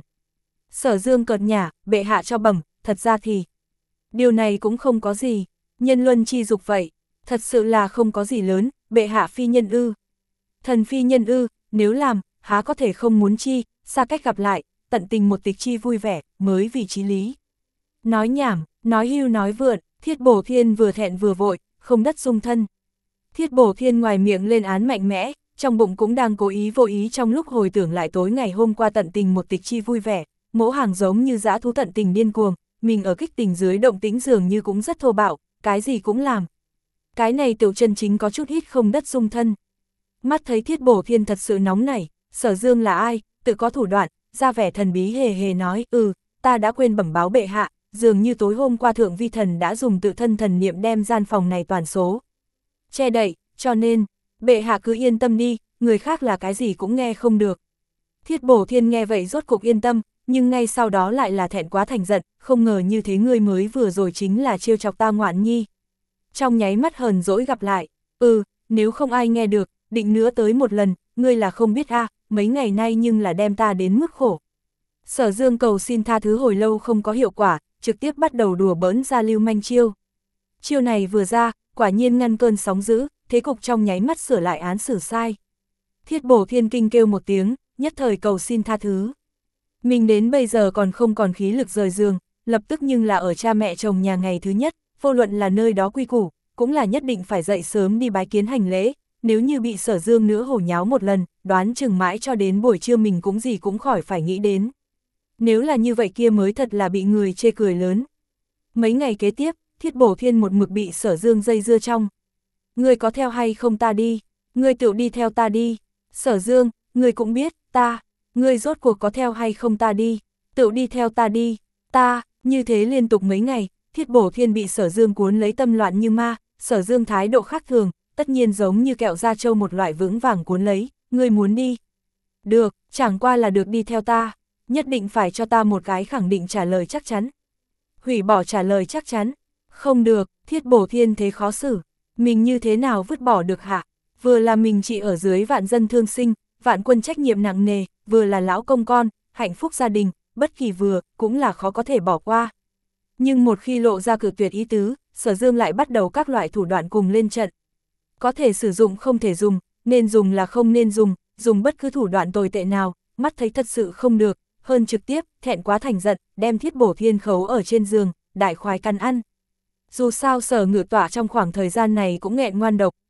Sở Dương cợt nhả, bệ hạ cho bẩm, thật ra thì, điều này cũng không có gì, nhân luân chi dục vậy, thật sự là không có gì lớn, bệ hạ phi nhân ư. Thần phi nhân ư, nếu làm, há có thể không muốn chi, xa cách gặp lại, tận tình một tịch chi vui vẻ, mới vì chí lý. Nói nhảm, nói hưu nói vượn, Thiết Bổ Thiên vừa thẹn vừa vội, không đất dung thân. Thiết Bổ Thiên ngoài miệng lên án mạnh mẽ, trong bụng cũng đang cố ý vô ý trong lúc hồi tưởng lại tối ngày hôm qua tận tình một tịch chi vui vẻ, Mỗ Hàng giống như dã thú tận tình điên cuồng, mình ở kích tình dưới động tĩnh dường như cũng rất thô bạo, cái gì cũng làm. Cái này tiểu chân chính có chút hít không đất dung thân. Mắt thấy Thiết Bổ Thiên thật sự nóng nảy, Sở Dương là ai, tự có thủ đoạn, ra vẻ thần bí hề hề nói, ừ, ta đã quên bẩm báo bệ hạ, dường như tối hôm qua thượng vi thần đã dùng tự thân thần niệm đem gian phòng này toàn số che đậy, cho nên, bệ hạ cứ yên tâm đi, người khác là cái gì cũng nghe không được. Thiết Bổ Thiên nghe vậy rốt cục yên tâm, nhưng ngay sau đó lại là thẹn quá thành giận, không ngờ như thế ngươi mới vừa rồi chính là trêu chọc ta Ngoạn Nhi. Trong nháy mắt hờn dỗi gặp lại, ừ, nếu không ai nghe được, định nữa tới một lần, ngươi là không biết a, à, mấy ngày nay nhưng là đem ta đến mức khổ. Sở Dương cầu xin tha thứ hồi lâu không có hiệu quả, trực tiếp bắt đầu đùa bỡn ra lưu manh chiêu. Chiêu này vừa ra, quả nhiên ngăn cơn sóng dữ, thế cục trong nháy mắt sửa lại án xử sai. Thiết Bổ Thiên kinh kêu một tiếng, nhất thời cầu xin tha thứ. Mình đến bây giờ còn không còn khí lực rời giường, lập tức nhưng là ở cha mẹ chồng nhà ngày thứ nhất, vô luận là nơi đó quy củ, cũng là nhất định phải dậy sớm đi bái kiến hành lễ, nếu như bị Sở Dương nữa hổ nháo một lần, đoán chừng mãi cho đến buổi trưa mình cũng gì cũng khỏi phải nghĩ đến. Nếu là như vậy kia mới thật là bị người chê cười lớn. Mấy ngày kế tiếp, Thiết Bổ Thiên một mực bị Sở Dương dây dưa trong. Ngươi có theo hay không ta đi, ngươi tự đi theo ta đi. Sở Dương, ngươi cũng biết, ta, ngươi rốt cuộc có theo hay không ta đi, tự đi theo ta đi, ta, như thế liên tục mấy ngày, Thiết Bổ Thiên bị Sở Dương cuốn lấy tâm loạn như ma, Sở Dương thái độ khác thường, tất nhiên giống như kẹo da trâu một loại vững vàng cuốn lấy, ngươi muốn đi. Được, chẳng qua là được đi theo ta, nhất định phải cho ta một cái khẳng định trả lời chắc chắn. Hủy bỏ trả lời chắc chắn, không được, Thiết Bổ Thiên thế khó xử, mình như thế nào vứt bỏ được hả? Vừa là mình chỉ ở dưới vạn dân thương sinh, vạn quân trách nhiệm nặng nề, vừa là lão công con, hạnh phúc gia đình, bất kỳ vừa, cũng là khó có thể bỏ qua. Nhưng một khi lộ ra cự tuyệt ý tứ, Sở Dương lại bắt đầu các loại thủ đoạn cùng lên trận. Có thể sử dụng không thể dùng, nên dùng là không nên dùng, dùng bất cứ thủ đoạn tồi tệ nào, mắt thấy thật sự không được, hơn trực tiếp, thẹn quá thành giận, đem Thiết Bổ Thiên khấu ở trên giường, đại khoái căn ăn. Dù sao Sở Ngự Tọa trong khoảng thời gian này cũng nghẹn ngoan độc,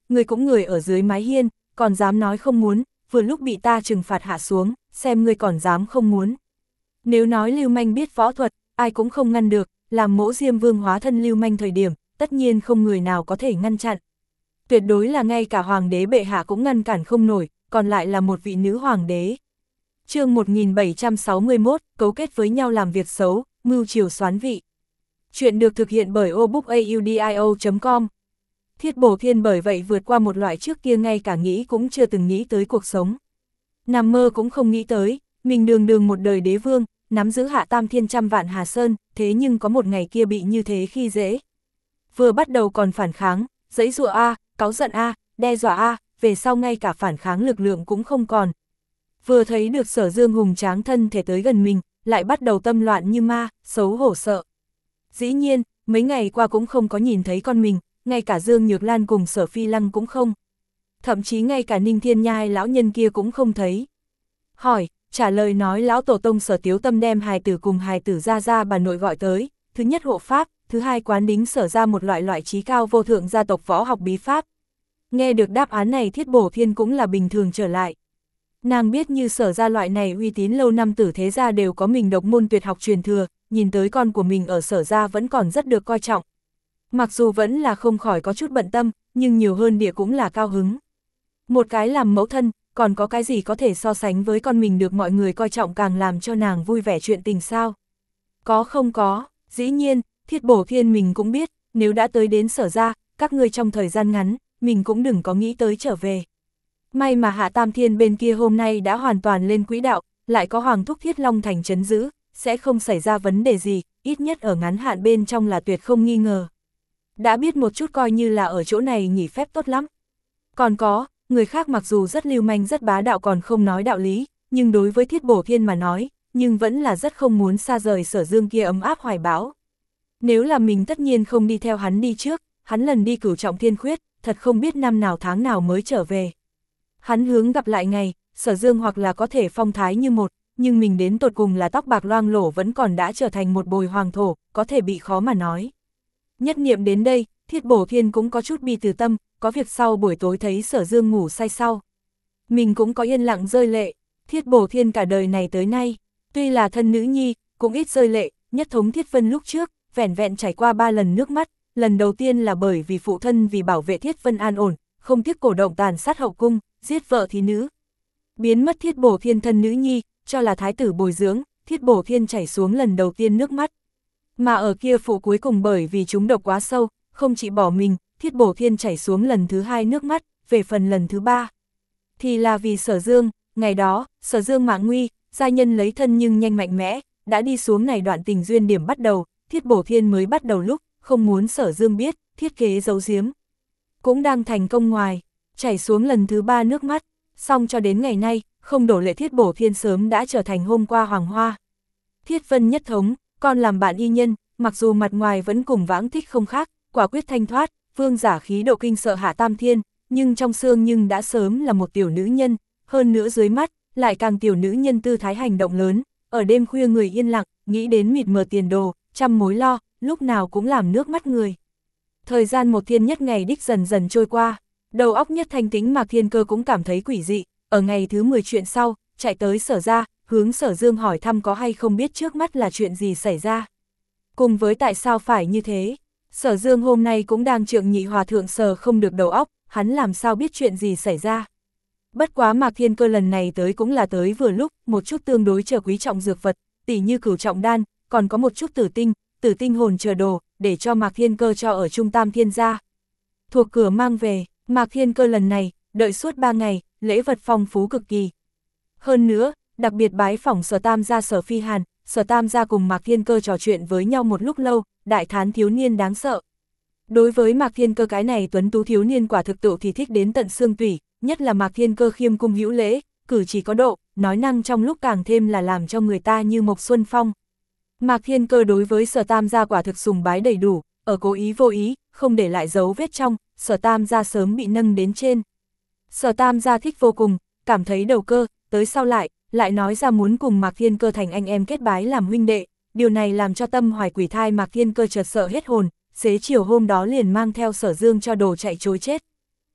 người cũng người ở dưới mái hiên, còn dám nói không muốn, vừa lúc bị ta trừng phạt hạ xuống, xem ngươi còn dám không muốn. Nếu nói lưu manh biết võ thuật, ai cũng không ngăn được, làm mỗ Diêm Vương hóa thân lưu manh thời điểm, tất nhiên không người nào có thể ngăn chặn. Tuyệt đối là ngay cả hoàng đế bệ hạ cũng ngăn cản không nổi, còn lại là một vị nữ hoàng đế. Chương một nghìn bảy trăm sáu mươi mốt, cấu kết với nhau làm việc xấu, mưu triều soán vị. Chuyện được thực hiện bởi obookaudio chấm com. Thiết Bổ Thiên bởi vậy vượt qua một loại trước kia ngay cả nghĩ cũng chưa từng nghĩ tới cuộc sống. Nằm mơ cũng không nghĩ tới, mình đường đường một đời đế vương, nắm giữ hạ tam thiên trăm vạn Hà Sơn, thế nhưng có một ngày kia bị như thế khi dễ. Vừa bắt đầu còn phản kháng, giãy giụa a, cáu giận a, đe dọa a, về sau ngay cả phản kháng lực lượng cũng không còn. Vừa thấy được Sở Dương hùng tráng thân thể tới gần mình, lại bắt đầu tâm loạn như ma, xấu hổ sợ. Dĩ nhiên, mấy ngày qua cũng không có nhìn thấy con mình, ngay cả Dương Nhược Lan cùng Sở Phi Lăng cũng không. Thậm chí ngay cả Ninh Thiên Nhai lão nhân kia cũng không thấy. Hỏi, trả lời nói lão tổ tông Sở Tiếu Tâm đem hài tử cùng hài tử ra ra bà nội gọi tới, thứ nhất hộ pháp, thứ hai quán đính Sở ra một loại loại trí cao vô thượng gia tộc võ học bí pháp. Nghe được đáp án này Thiết Bổ Thiên cũng là bình thường trở lại. Nàng biết như Sở ra loại này uy tín lâu năm tử thế gia đều có mình độc môn tuyệt học truyền thừa, nhìn tới con của mình ở Sở ra vẫn còn rất được coi trọng. Mặc dù vẫn là không khỏi có chút bận tâm, nhưng nhiều hơn địa cũng là cao hứng. Một cái làm mẫu thân, còn có cái gì có thể so sánh với con mình được mọi người coi trọng càng làm cho nàng vui vẻ chuyện tình sao? Có không có, dĩ nhiên, Thiết Bổ Thiên mình cũng biết, nếu đã tới đến Sở ra, các ngươi trong thời gian ngắn, mình cũng đừng có nghĩ tới trở về. May mà Hạ Tam Thiên bên kia hôm nay đã hoàn toàn lên quỹ đạo, lại có Hoàng Thúc Thiết Long Thành trấn giữ, sẽ không xảy ra vấn đề gì, ít nhất ở ngắn hạn bên trong là tuyệt không nghi ngờ. Đã biết một chút coi như là ở chỗ này nghỉ phép tốt lắm. Còn có, người khác mặc dù rất lưu manh rất bá đạo còn không nói đạo lý, nhưng đối với Thiết Bổ Thiên mà nói, nhưng vẫn là rất không muốn xa rời Sở Dương kia ấm áp hoài bão. Nếu là mình tất nhiên không đi theo hắn đi trước, hắn lần đi Cửu Trọng Thiên Khuyết, thật không biết năm nào tháng nào mới trở về. Hắn hướng gặp lại ngày, Sở Dương hoặc là có thể phong thái như một, nhưng mình đến tột cùng là tóc bạc loang lổ vẫn còn đã trở thành một bồi hoàng thổ, có thể bị khó mà nói. Nhất niệm đến đây, Thiết Bổ Thiên cũng có chút bi từ tâm, có việc sau buổi tối thấy Sở Dương ngủ say sau. Mình cũng có yên lặng rơi lệ, Thiết Bổ Thiên cả đời này tới nay, tuy là thân nữ nhi, cũng ít rơi lệ, nhất thống Thiết Vân lúc trước, vẻn vẹn trải qua ba lần nước mắt, lần đầu tiên là bởi vì phụ thân vì bảo vệ Thiết Vân an ổn, không tiếc cổ động tàn sát hậu cung, giết vợ thí nữ. Biến mất Thiết Bổ Thiên thân nữ nhi, cho là thái tử bồi dưỡng, Thiết Bổ Thiên chảy xuống lần đầu tiên nước mắt. Mà ở kia phụ cuối cùng bởi vì chúng độc quá sâu, không chỉ bỏ mình, Thiết Bổ Thiên chảy xuống lần thứ hai nước mắt, về phần lần thứ ba. Thì là vì Sở Dương, ngày đó, Sở Dương mạng nguy, giai nhân lấy thân nhưng nhanh mạnh mẽ, đã đi xuống này đoạn tình duyên điểm bắt đầu, Thiết Bổ Thiên mới bắt đầu lúc, không muốn Sở Dương biết, thiết kế giấu giếm. Cũng đang thành công ngoài, chảy xuống lần thứ ba nước mắt, xong cho đến ngày nay, không đổ lệ Thiết Bổ Thiên sớm đã trở thành hôm qua hoàng hoa. Thiết Vân nhất thống, con làm bạn y nhân, mặc dù mặt ngoài vẫn cùng Vãng Thích không khác, quả quyết thanh thoát, vương giả khí độ kinh sợ Hạ Tam Thiên, nhưng trong xương nhưng đã sớm là một tiểu nữ nhân, hơn nữa dưới mắt, lại càng tiểu nữ nhân tư thái hành động lớn, ở đêm khuya người yên lặng, nghĩ đến mịt mờ tiền đồ, trăm mối lo, lúc nào cũng làm nước mắt người. Thời gian một thiên nhất ngày đích dần dần trôi qua, đầu óc nhất thanh tĩnh Mạc Thiên Cơ cũng cảm thấy quỷ dị, ở ngày thứ mười chuyện sau, chạy tới Sở ra, hướng Sở Dương hỏi thăm có hay không biết trước mắt là chuyện gì xảy ra. Cùng với tại sao phải như thế, Sở Dương hôm nay cũng đang trượng nhị hòa thượng sờ không được đầu óc, hắn làm sao biết chuyện gì xảy ra. Bất quá Mạc Thiên Cơ lần này tới cũng là tới vừa lúc, một chút tương đối chờ quý trọng dược vật, tỉ như Cửu Trọng Đan, còn có một chút tử tinh, tử tinh hồn chờ đồ, để cho Mạc Thiên Cơ cho ở Trung Tam Thiên gia. Thuộc cửa mang về, Mạc Thiên Cơ lần này, đợi suốt ba ngày, lễ vật phong phú cực kỳ. Hơn nữa, đặc biệt bái phỏng Sở Tam gia Sở Phi Hàn, Sở Tam gia cùng Mạc Thiên Cơ trò chuyện với nhau một lúc lâu, đại thán thiếu niên đáng sợ. Đối với Mạc Thiên Cơ cái này tuấn tú thiếu niên quả thực tự thì thích đến tận xương tủy, nhất là Mạc Thiên Cơ khiêm cung hữu lễ, cử chỉ có độ, nói năng trong lúc càng thêm là làm cho người ta như Mộc Xuân Phong. Mạc Thiên Cơ đối với Sở Tam gia quả thực sùng bái đầy đủ, ở cố ý vô ý, không để lại dấu vết trong, Sở Tam gia sớm bị nâng đến trên. Sở Tam gia thích vô cùng, cảm thấy đầu cơ, tới sau lại, lại nói ra muốn cùng Mạc Thiên Cơ thành anh em kết bái làm huynh đệ, điều này làm cho tâm hoài quỷ thai Mạc Thiên Cơ chợt sợ hết hồn, xế chiều hôm đó liền mang theo Sở Dương cho đồ chạy trối chết.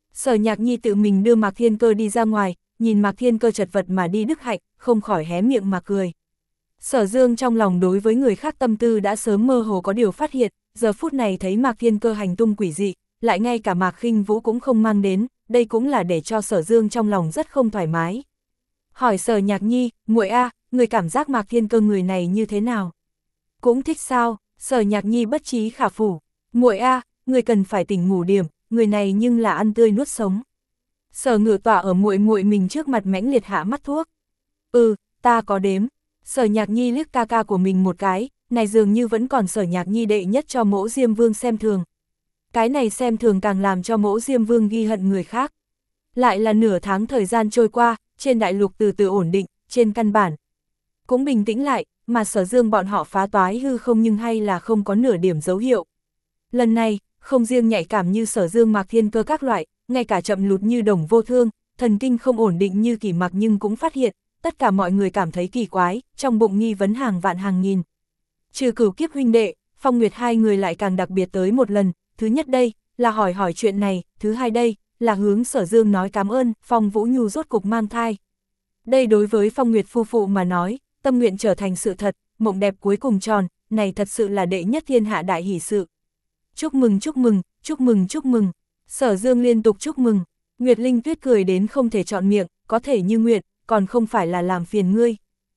Sở Nhạc Nhi tự mình đưa Mạc Thiên Cơ đi ra ngoài, nhìn Mạc Thiên Cơ chật vật mà đi đức hạnh, không khỏi hé miệng mà cười. Sở Dương trong lòng đối với người khác tâm tư đã sớm mơ hồ có điều phát hiện, giờ phút này thấy Mạc Thiên Cơ hành tung quỷ dị, lại ngay cả Mạc Khinh Vũ cũng không mang đến, đây cũng là để cho Sở Dương trong lòng rất không thoải mái. Hỏi Sở Nhạc Nhi, muội a, người cảm giác Mạc Thiên Cơ người này như thế nào? Cũng thích sao? Sở Nhạc Nhi bất trí khả phủ. Muội a, người cần phải tỉnh ngủ điểm, người này nhưng là ăn tươi nuốt sống. Sở Ngự Tọa ở muội muội mình trước mặt mãnh liệt hạ mắt thuốc. Ừ, ta có đếm. Sở Nhạc Nhi liếc ca ca của mình một cái, này dường như vẫn còn Sở Nhạc Nhi đệ nhất cho Mỗ Diêm Vương xem thường. Cái này xem thường càng làm cho Mỗ Diêm Vương ghi hận người khác. Lại là nửa tháng thời gian trôi qua, trên đại lục từ từ ổn định, trên căn bản cũng bình tĩnh lại, mà Sở Dương bọn họ phá toái hư không nhưng hay là không có nửa điểm dấu hiệu. Lần này, không riêng nhạy cảm như Sở Dương Mạc Thiên Cơ các loại, ngay cả chậm lụt như Đồng Vô Thương, thần kinh không ổn định như Kỷ Mặc nhưng cũng phát hiện, tất cả mọi người cảm thấy kỳ quái, trong bụng nghi vấn hàng vạn hàng nghìn. Trừ Cửu Kiếp huynh đệ, Phong Nguyệt hai người lại càng đặc biệt tới một lần, thứ nhất đây, là hỏi hỏi chuyện này, thứ hai đây, là hướng Sở Dương nói cảm ơn, Phong Vũ Nhu rốt cục mang thai. Đây đối với Phong Nguyệt phu phụ mà nói, tâm nguyện trở thành sự thật, mộng đẹp cuối cùng tròn, này thật sự là đệ nhất thiên hạ đại hỷ sự. Chúc mừng chúc mừng, chúc mừng chúc mừng, Sở Dương liên tục chúc mừng, Nguyệt Linh Tuyết cười đến không thể chọn miệng, có thể như nguyện, còn không phải là làm phiền ngươi.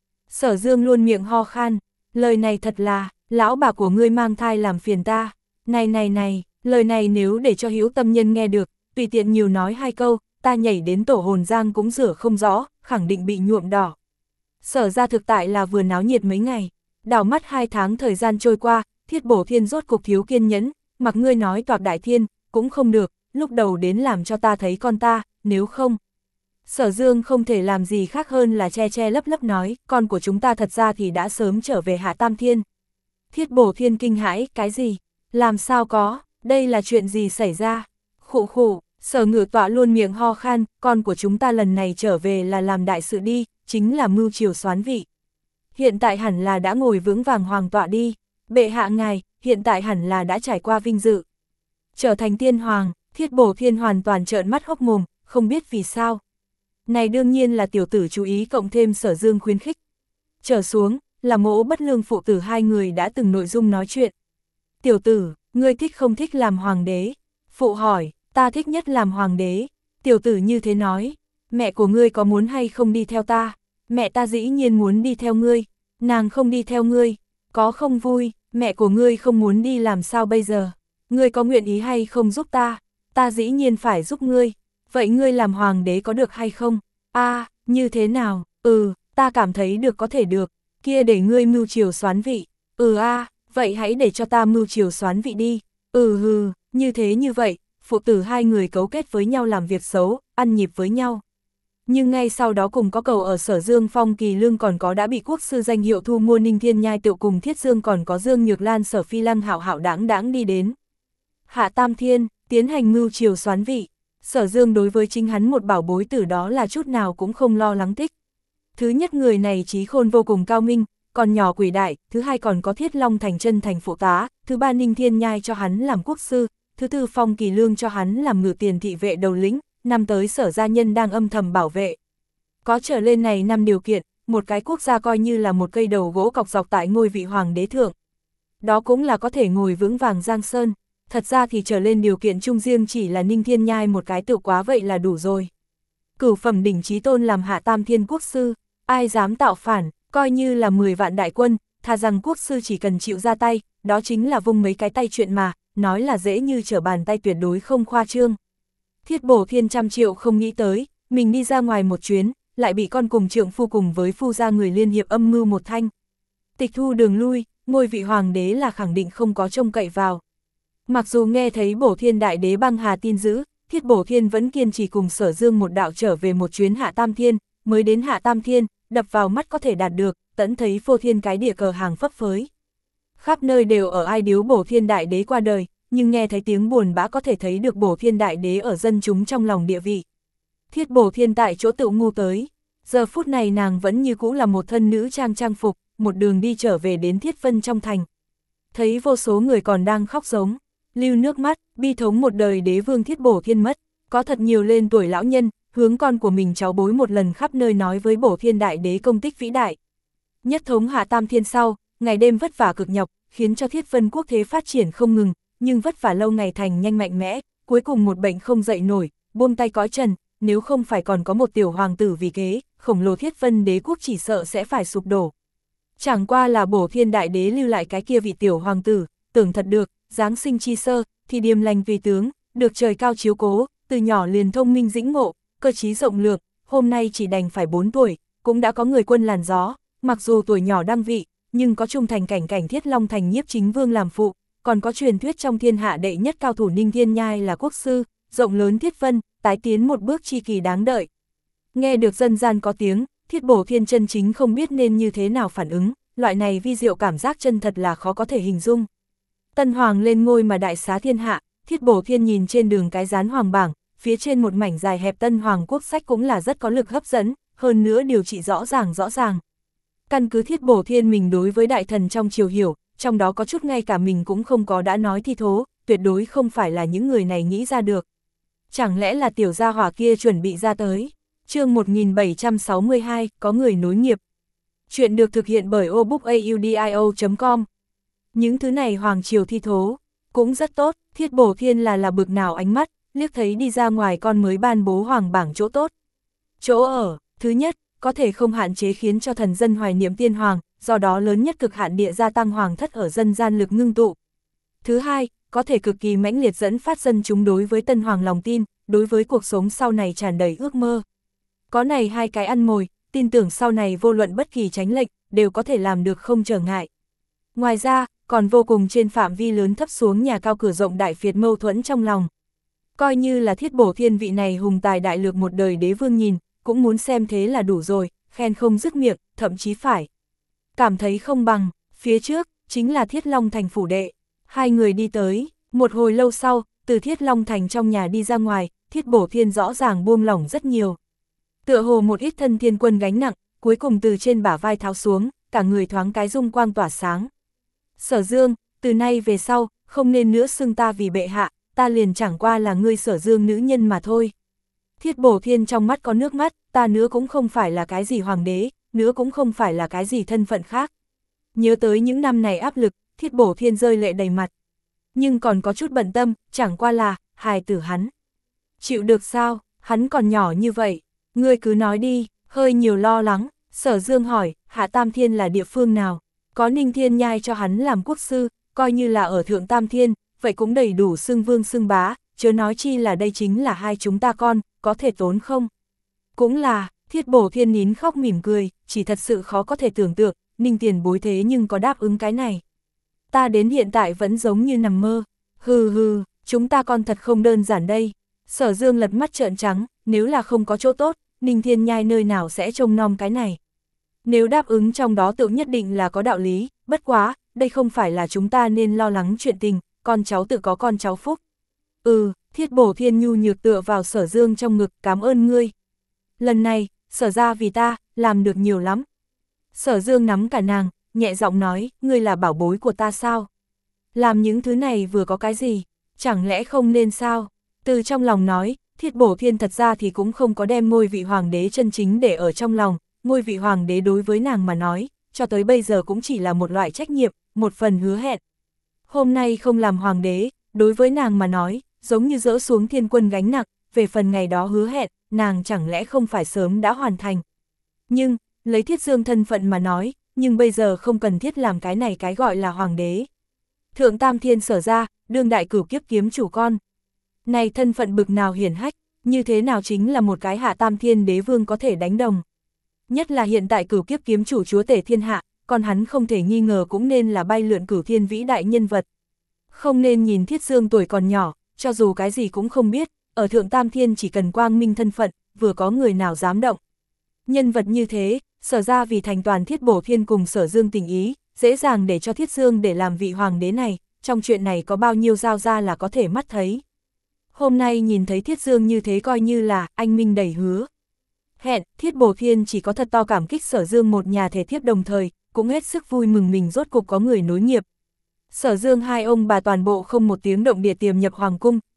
Sở Dương luôn miệng ho khan, lời này thật là, lão bà của ngươi mang thai làm phiền ta, này này này, lời này nếu để cho hữu tâm nhân nghe được, tùy tiện nhiều nói hai câu, ta nhảy đến tổ hồn giang cũng rửa không rõ, khẳng định bị nhuộm đỏ. Sở ra thực tại là vừa náo nhiệt mấy ngày, đảo mắt hai tháng thời gian trôi qua, Thiết Bổ Thiên rốt cục thiếu kiên nhẫn, mặc ngươi nói toạc đại thiên, cũng không được, lúc đầu đến làm cho ta thấy con ta, nếu không. Sở Dương không thể làm gì khác hơn là che che lấp lấp nói, con của chúng ta thật ra thì đã sớm trở về Hạ Tam Thiên. Thiết Bổ Thiên kinh hãi, cái gì? Làm sao có, đây là chuyện gì xảy ra? Khụ khụ, Sở Ngự Tọa luôn miệng ho khan, con của chúng ta lần này trở về là làm đại sự đi, chính là mưu triều soán vị. Hiện tại hẳn là đã ngồi vững vàng hoàng tọa đi, bệ hạ ngài, hiện tại hẳn là đã trải qua vinh dự. Trở thành tiên hoàng, Thiết Bổ Thiên hoàn toàn trợn mắt hốc mồm, không biết vì sao. Này đương nhiên là tiểu tử chú ý cộng thêm Sở Dương khuyến khích. Trở xuống, là Mỗ Bất Lương phụ tử hai người đã từng nội dung nói chuyện. Tiểu tử, ngươi thích không thích làm hoàng đế? Phụ hỏi, ta thích nhất làm hoàng đế. Tiểu tử như thế nói, mẹ của ngươi có muốn hay không đi theo ta? Mẹ ta dĩ nhiên muốn đi theo ngươi, nàng không đi theo ngươi, có không vui, mẹ của ngươi không muốn đi làm sao bây giờ? Ngươi có nguyện ý hay không giúp ta? Ta dĩ nhiên phải giúp ngươi. Vậy ngươi làm hoàng đế có được hay không? A, à, như thế nào? Ừ, ta cảm thấy được có thể được. Kia để ngươi mưu triều soán vị. Ừ a, à, vậy hãy để cho ta mưu triều soán vị đi. Ừ hừ, như thế như vậy, phụ tử hai người cấu kết với nhau làm việc xấu, ăn nhịp với nhau. Nhưng ngay sau đó cùng có cầu ở Sở Dương Phong Kỳ Lương còn có đã bị quốc sư danh hiệu thu mua Ninh Thiên Nhai Tựu cùng Thiết Dương còn có Dương Nhược Lan Sở Phi Lăng hảo hảo đáng đáng đi đến. Hạ Tam Thiên, tiến hành mưu triều soán vị. Sở Dương đối với chính hắn một bảo bối tử đó là chút nào cũng không lo lắng tích. Thứ nhất người này trí khôn vô cùng cao minh, còn nhỏ quỷ đại, thứ hai còn có Thiết Long thành chân thành phụ tá, thứ ba Ninh Thiên Nhai cho hắn làm quốc sư, thứ tư Phong Kỳ Lương cho hắn làm ngự tiền thị vệ đầu lĩnh, năm tới Sở gia nhân đang âm thầm bảo vệ. Có trở lên này năm điều kiện, một cái quốc gia coi như là một cây đầu gỗ cọc dọc tại ngôi vị hoàng đế thượng. Đó cũng là có thể ngồi vững vàng giang sơn. Thật ra thì trở lên điều kiện chung riêng chỉ là Ninh Thiên Nhai một cái tự quá vậy là đủ rồi. Cửu phẩm đỉnh chí tôn làm Hạ Tam Thiên quốc sư, ai dám tạo phản, coi như là mười vạn đại quân, thà rằng quốc sư chỉ cần chịu ra tay, đó chính là vung mấy cái tay chuyện mà, nói là dễ như trở bàn tay tuyệt đối không khoa trương. Thiết Bổ Thiên trăm triệu không nghĩ tới, mình đi ra ngoài một chuyến, lại bị con cùng trượng phu cùng với phu gia người liên hiệp âm mưu một thanh. Tịch thu đường lui, ngôi vị hoàng đế là khẳng định không có trông cậy vào. Mặc dù nghe thấy Bổ Thiên đại đế băng hà tin dữ, Thiết Bổ Thiên vẫn kiên trì cùng Sở Dương một đạo trở về một chuyến Hạ Tam Thiên, mới đến Hạ Tam Thiên, đập vào mắt có thể đạt được, tẫn thấy phô thiên cái địa cờ hàng phấp phới. Khắp nơi đều ở ai điếu Bổ Thiên đại đế qua đời, nhưng nghe thấy tiếng buồn bã có thể thấy được Bổ Thiên đại đế ở dân chúng trong lòng địa vị. Thiết Bổ Thiên tại chỗ tự ngu tới, giờ phút này nàng vẫn như cũ là một thân nữ trang trang phục, một đường đi trở về đến Thiết Vân trong thành. Thấy vô số người còn đang khóc giống, lưu nước mắt, bi thống một đời đế vương Thiết Bổ Thiên mất, Có thật nhiều lên tuổi lão nhân, hướng con của mình cháu bối một lần khắp nơi nói với Bổ Thiên Đại Đế công tích vĩ đại. Nhất thống Hạ Tam Thiên sau, ngày đêm vất vả cực nhọc, khiến cho Thiết Vân quốc thế phát triển không ngừng, nhưng vất vả lâu ngày thành nhanh mạnh mẽ, cuối cùng một bệnh không dậy nổi, buông tay cõi trần, nếu không phải còn có một tiểu hoàng tử vì kế, khổng lồ Thiết Vân đế quốc chỉ sợ sẽ phải sụp đổ. Chẳng qua là Bổ Thiên Đại Đế lưu lại cái kia vị tiểu hoàng tử, tưởng thật được, giáng sinh chi sơ, thì điềm lành vì tướng, được trời cao chiếu cố, từ nhỏ liền thông minh dĩnh ngộ, cơ trí rộng lượng, hôm nay chỉ đành phải bốn tuổi, cũng đã có người quân làn gió, mặc dù tuổi nhỏ đăng vị, nhưng có trung thành cảnh cảnh Thiết Long Thành Nhiếp Chính Vương làm phụ, còn có truyền thuyết trong thiên hạ đệ nhất cao thủ Ninh Thiên Nhai là quốc sư, rộng lớn Thiết Vân, tái tiến một bước chi kỳ đáng đợi. Nghe được dân gian có tiếng, Thiết Bổ Thiên chân chính không biết nên như thế nào phản ứng, loại này vi diệu cảm giác chân thật là khó có thể hình dung. Tân Hoàng lên ngôi mà đại xá thiên hạ, Thiết Bổ Thiên nhìn trên đường cái dán hoàng bảng, phía trên một mảnh dài hẹp Tân Hoàng quốc sách cũng là rất có lực hấp dẫn, hơn nữa điều trị rõ ràng rõ ràng. Căn cứ Thiết Bổ Thiên mình đối với đại thần trong triều hiểu, trong đó có chút ngay cả mình cũng không có đã nói thi thố, tuyệt đối không phải là những người này nghĩ ra được. Chẳng lẽ là tiểu gia hỏa kia chuẩn bị ra tới? Chương một nghìn bảy trăm sáu mươi hai, có người nối nghiệp. Chuyện được thực hiện bởi obookaudio chấm com. Những thứ này hoàng triều thi thố, cũng rất tốt, Thiết Bổ Thiên là là bực nào ánh mắt, liếc thấy đi ra ngoài con mới ban bố hoàng bảng chỗ tốt. Chỗ ở, thứ nhất, có thể không hạn chế khiến cho thần dân hoài niệm tiên hoàng, do đó lớn nhất cực hạn địa gia tăng hoàng thất ở dân gian lực ngưng tụ. Thứ hai, có thể cực kỳ mãnh liệt dẫn phát dân chúng đối với tân hoàng lòng tin, đối với cuộc sống sau này tràn đầy ước mơ. Có này hai cái ăn mồi, tin tưởng sau này vô luận bất kỳ chánh lệch, đều có thể làm được không trở ngại. Ngoài ra, còn vô cùng trên phạm vi lớn thấp xuống nhà cao cửa rộng đại phiệt mâu thuẫn trong lòng. Coi như là Thiết Bổ Thiên vị này hùng tài đại lược một đời đế vương nhìn, cũng muốn xem thế là đủ rồi, khen không dứt miệng, thậm chí phải cảm thấy không bằng. Phía trước, chính là Thiết Long Thành phủ đệ. Hai người đi tới, một hồi lâu sau, từ Thiết Long Thành trong nhà đi ra ngoài, Thiết Bổ Thiên rõ ràng buông lỏng rất nhiều. Tựa hồ một ít thân thiên quân gánh nặng, cuối cùng từ trên bả vai tháo xuống, cả người thoáng cái dung quang tỏa sáng. Sở Dương, từ nay về sau, không nên nữa xưng ta vì bệ hạ, ta liền chẳng qua là ngươi Sở Dương nữ nhân mà thôi. Thiết Bổ Thiên trong mắt có nước mắt, ta nữa cũng không phải là cái gì hoàng đế, nữa cũng không phải là cái gì thân phận khác. Nhớ tới những năm này áp lực, Thiết Bổ Thiên rơi lệ đầy mặt. Nhưng còn có chút bận tâm, chẳng qua là, hài tử hắn. Chịu được sao, hắn còn nhỏ như vậy, ngươi cứ nói đi, hơi nhiều lo lắng. Sở Dương hỏi, Hạ Tam Thiên là địa phương nào? Có Ninh Thiên Nhai cho hắn làm quốc sư, coi như là ở Thượng Tam Thiên, vậy cũng đầy đủ xưng vương xưng bá, chớ nói chi là đây chính là hai chúng ta con, có thể tốn không? Cũng là, Thiết Bổ Thiên nín khóc mỉm cười, chỉ thật sự khó có thể tưởng tượng, Ninh tiền bối thế nhưng có đáp ứng cái này. Ta đến hiện tại vẫn giống như nằm mơ, hừ hừ, chúng ta con thật không đơn giản đây. Sở Dương lật mắt trợn trắng, nếu là không có chỗ tốt, Ninh Thiên Nhai nơi nào sẽ trông nom cái này. Nếu đáp ứng trong đó tự nhất định là có đạo lý, bất quá, đây không phải là chúng ta nên lo lắng chuyện tình, con cháu tự có con cháu phúc. Ừ, Thiết Bổ Thiên nhu nhược tựa vào Sở Dương trong ngực, cảm ơn ngươi. Lần này, Sở ra vì ta, làm được nhiều lắm. Sở Dương nắm cả nàng, nhẹ giọng nói, ngươi là bảo bối của ta sao? Làm những thứ này vừa có cái gì, chẳng lẽ không nên sao? Từ trong lòng nói, Thiết Bổ Thiên thật ra thì cũng không có đem ngôi vị hoàng đế chân chính để ở trong lòng, ngôi vị hoàng đế đối với nàng mà nói, cho tới bây giờ cũng chỉ là một loại trách nhiệm, một phần hứa hẹn. Hôm nay không làm hoàng đế, đối với nàng mà nói, giống như dỡ xuống thiên quân gánh nặng, về phần ngày đó hứa hẹn, nàng chẳng lẽ không phải sớm đã hoàn thành. Nhưng, lấy Thiết Dương thân phận mà nói, nhưng bây giờ không cần thiết làm cái này cái gọi là hoàng đế. Thượng Tam Thiên Sở ra, đương đại cửu kiếp kiếm chủ con. Này thân phận bực nào hiển hách, như thế nào chính là một cái Hạ Tam Thiên đế vương có thể đánh đồng. Nhất là hiện tại cửu kiếp kiếm chủ chúa tể thiên hạ, còn hắn không thể nghi ngờ cũng nên là bay lượn cửu thiên vĩ đại nhân vật. Không nên nhìn Thiết Dương tuổi còn nhỏ, cho dù cái gì cũng không biết, ở Thượng Tam Thiên chỉ cần quang minh thân phận, vừa có người nào dám động. Nhân vật như thế, Sở ra vì thành toàn Thiết Bổ Thiên cùng Sở Dương tình ý, dễ dàng để cho Thiết Dương để làm vị hoàng đế này, trong chuyện này có bao nhiêu giao ra là có thể mắt thấy. Hôm nay nhìn thấy Thiết Dương như thế coi như là anh minh đầy hứa. Hẹn, Thiết Bổ Thiên chỉ có thật to cảm kích Sở Dương một nhà thể thiếp đồng thời, cũng hết sức vui mừng mình rốt cục có người nối nghiệp. Sở Dương hai ông bà toàn bộ không một tiếng động địa tiềm nhập hoàng cung,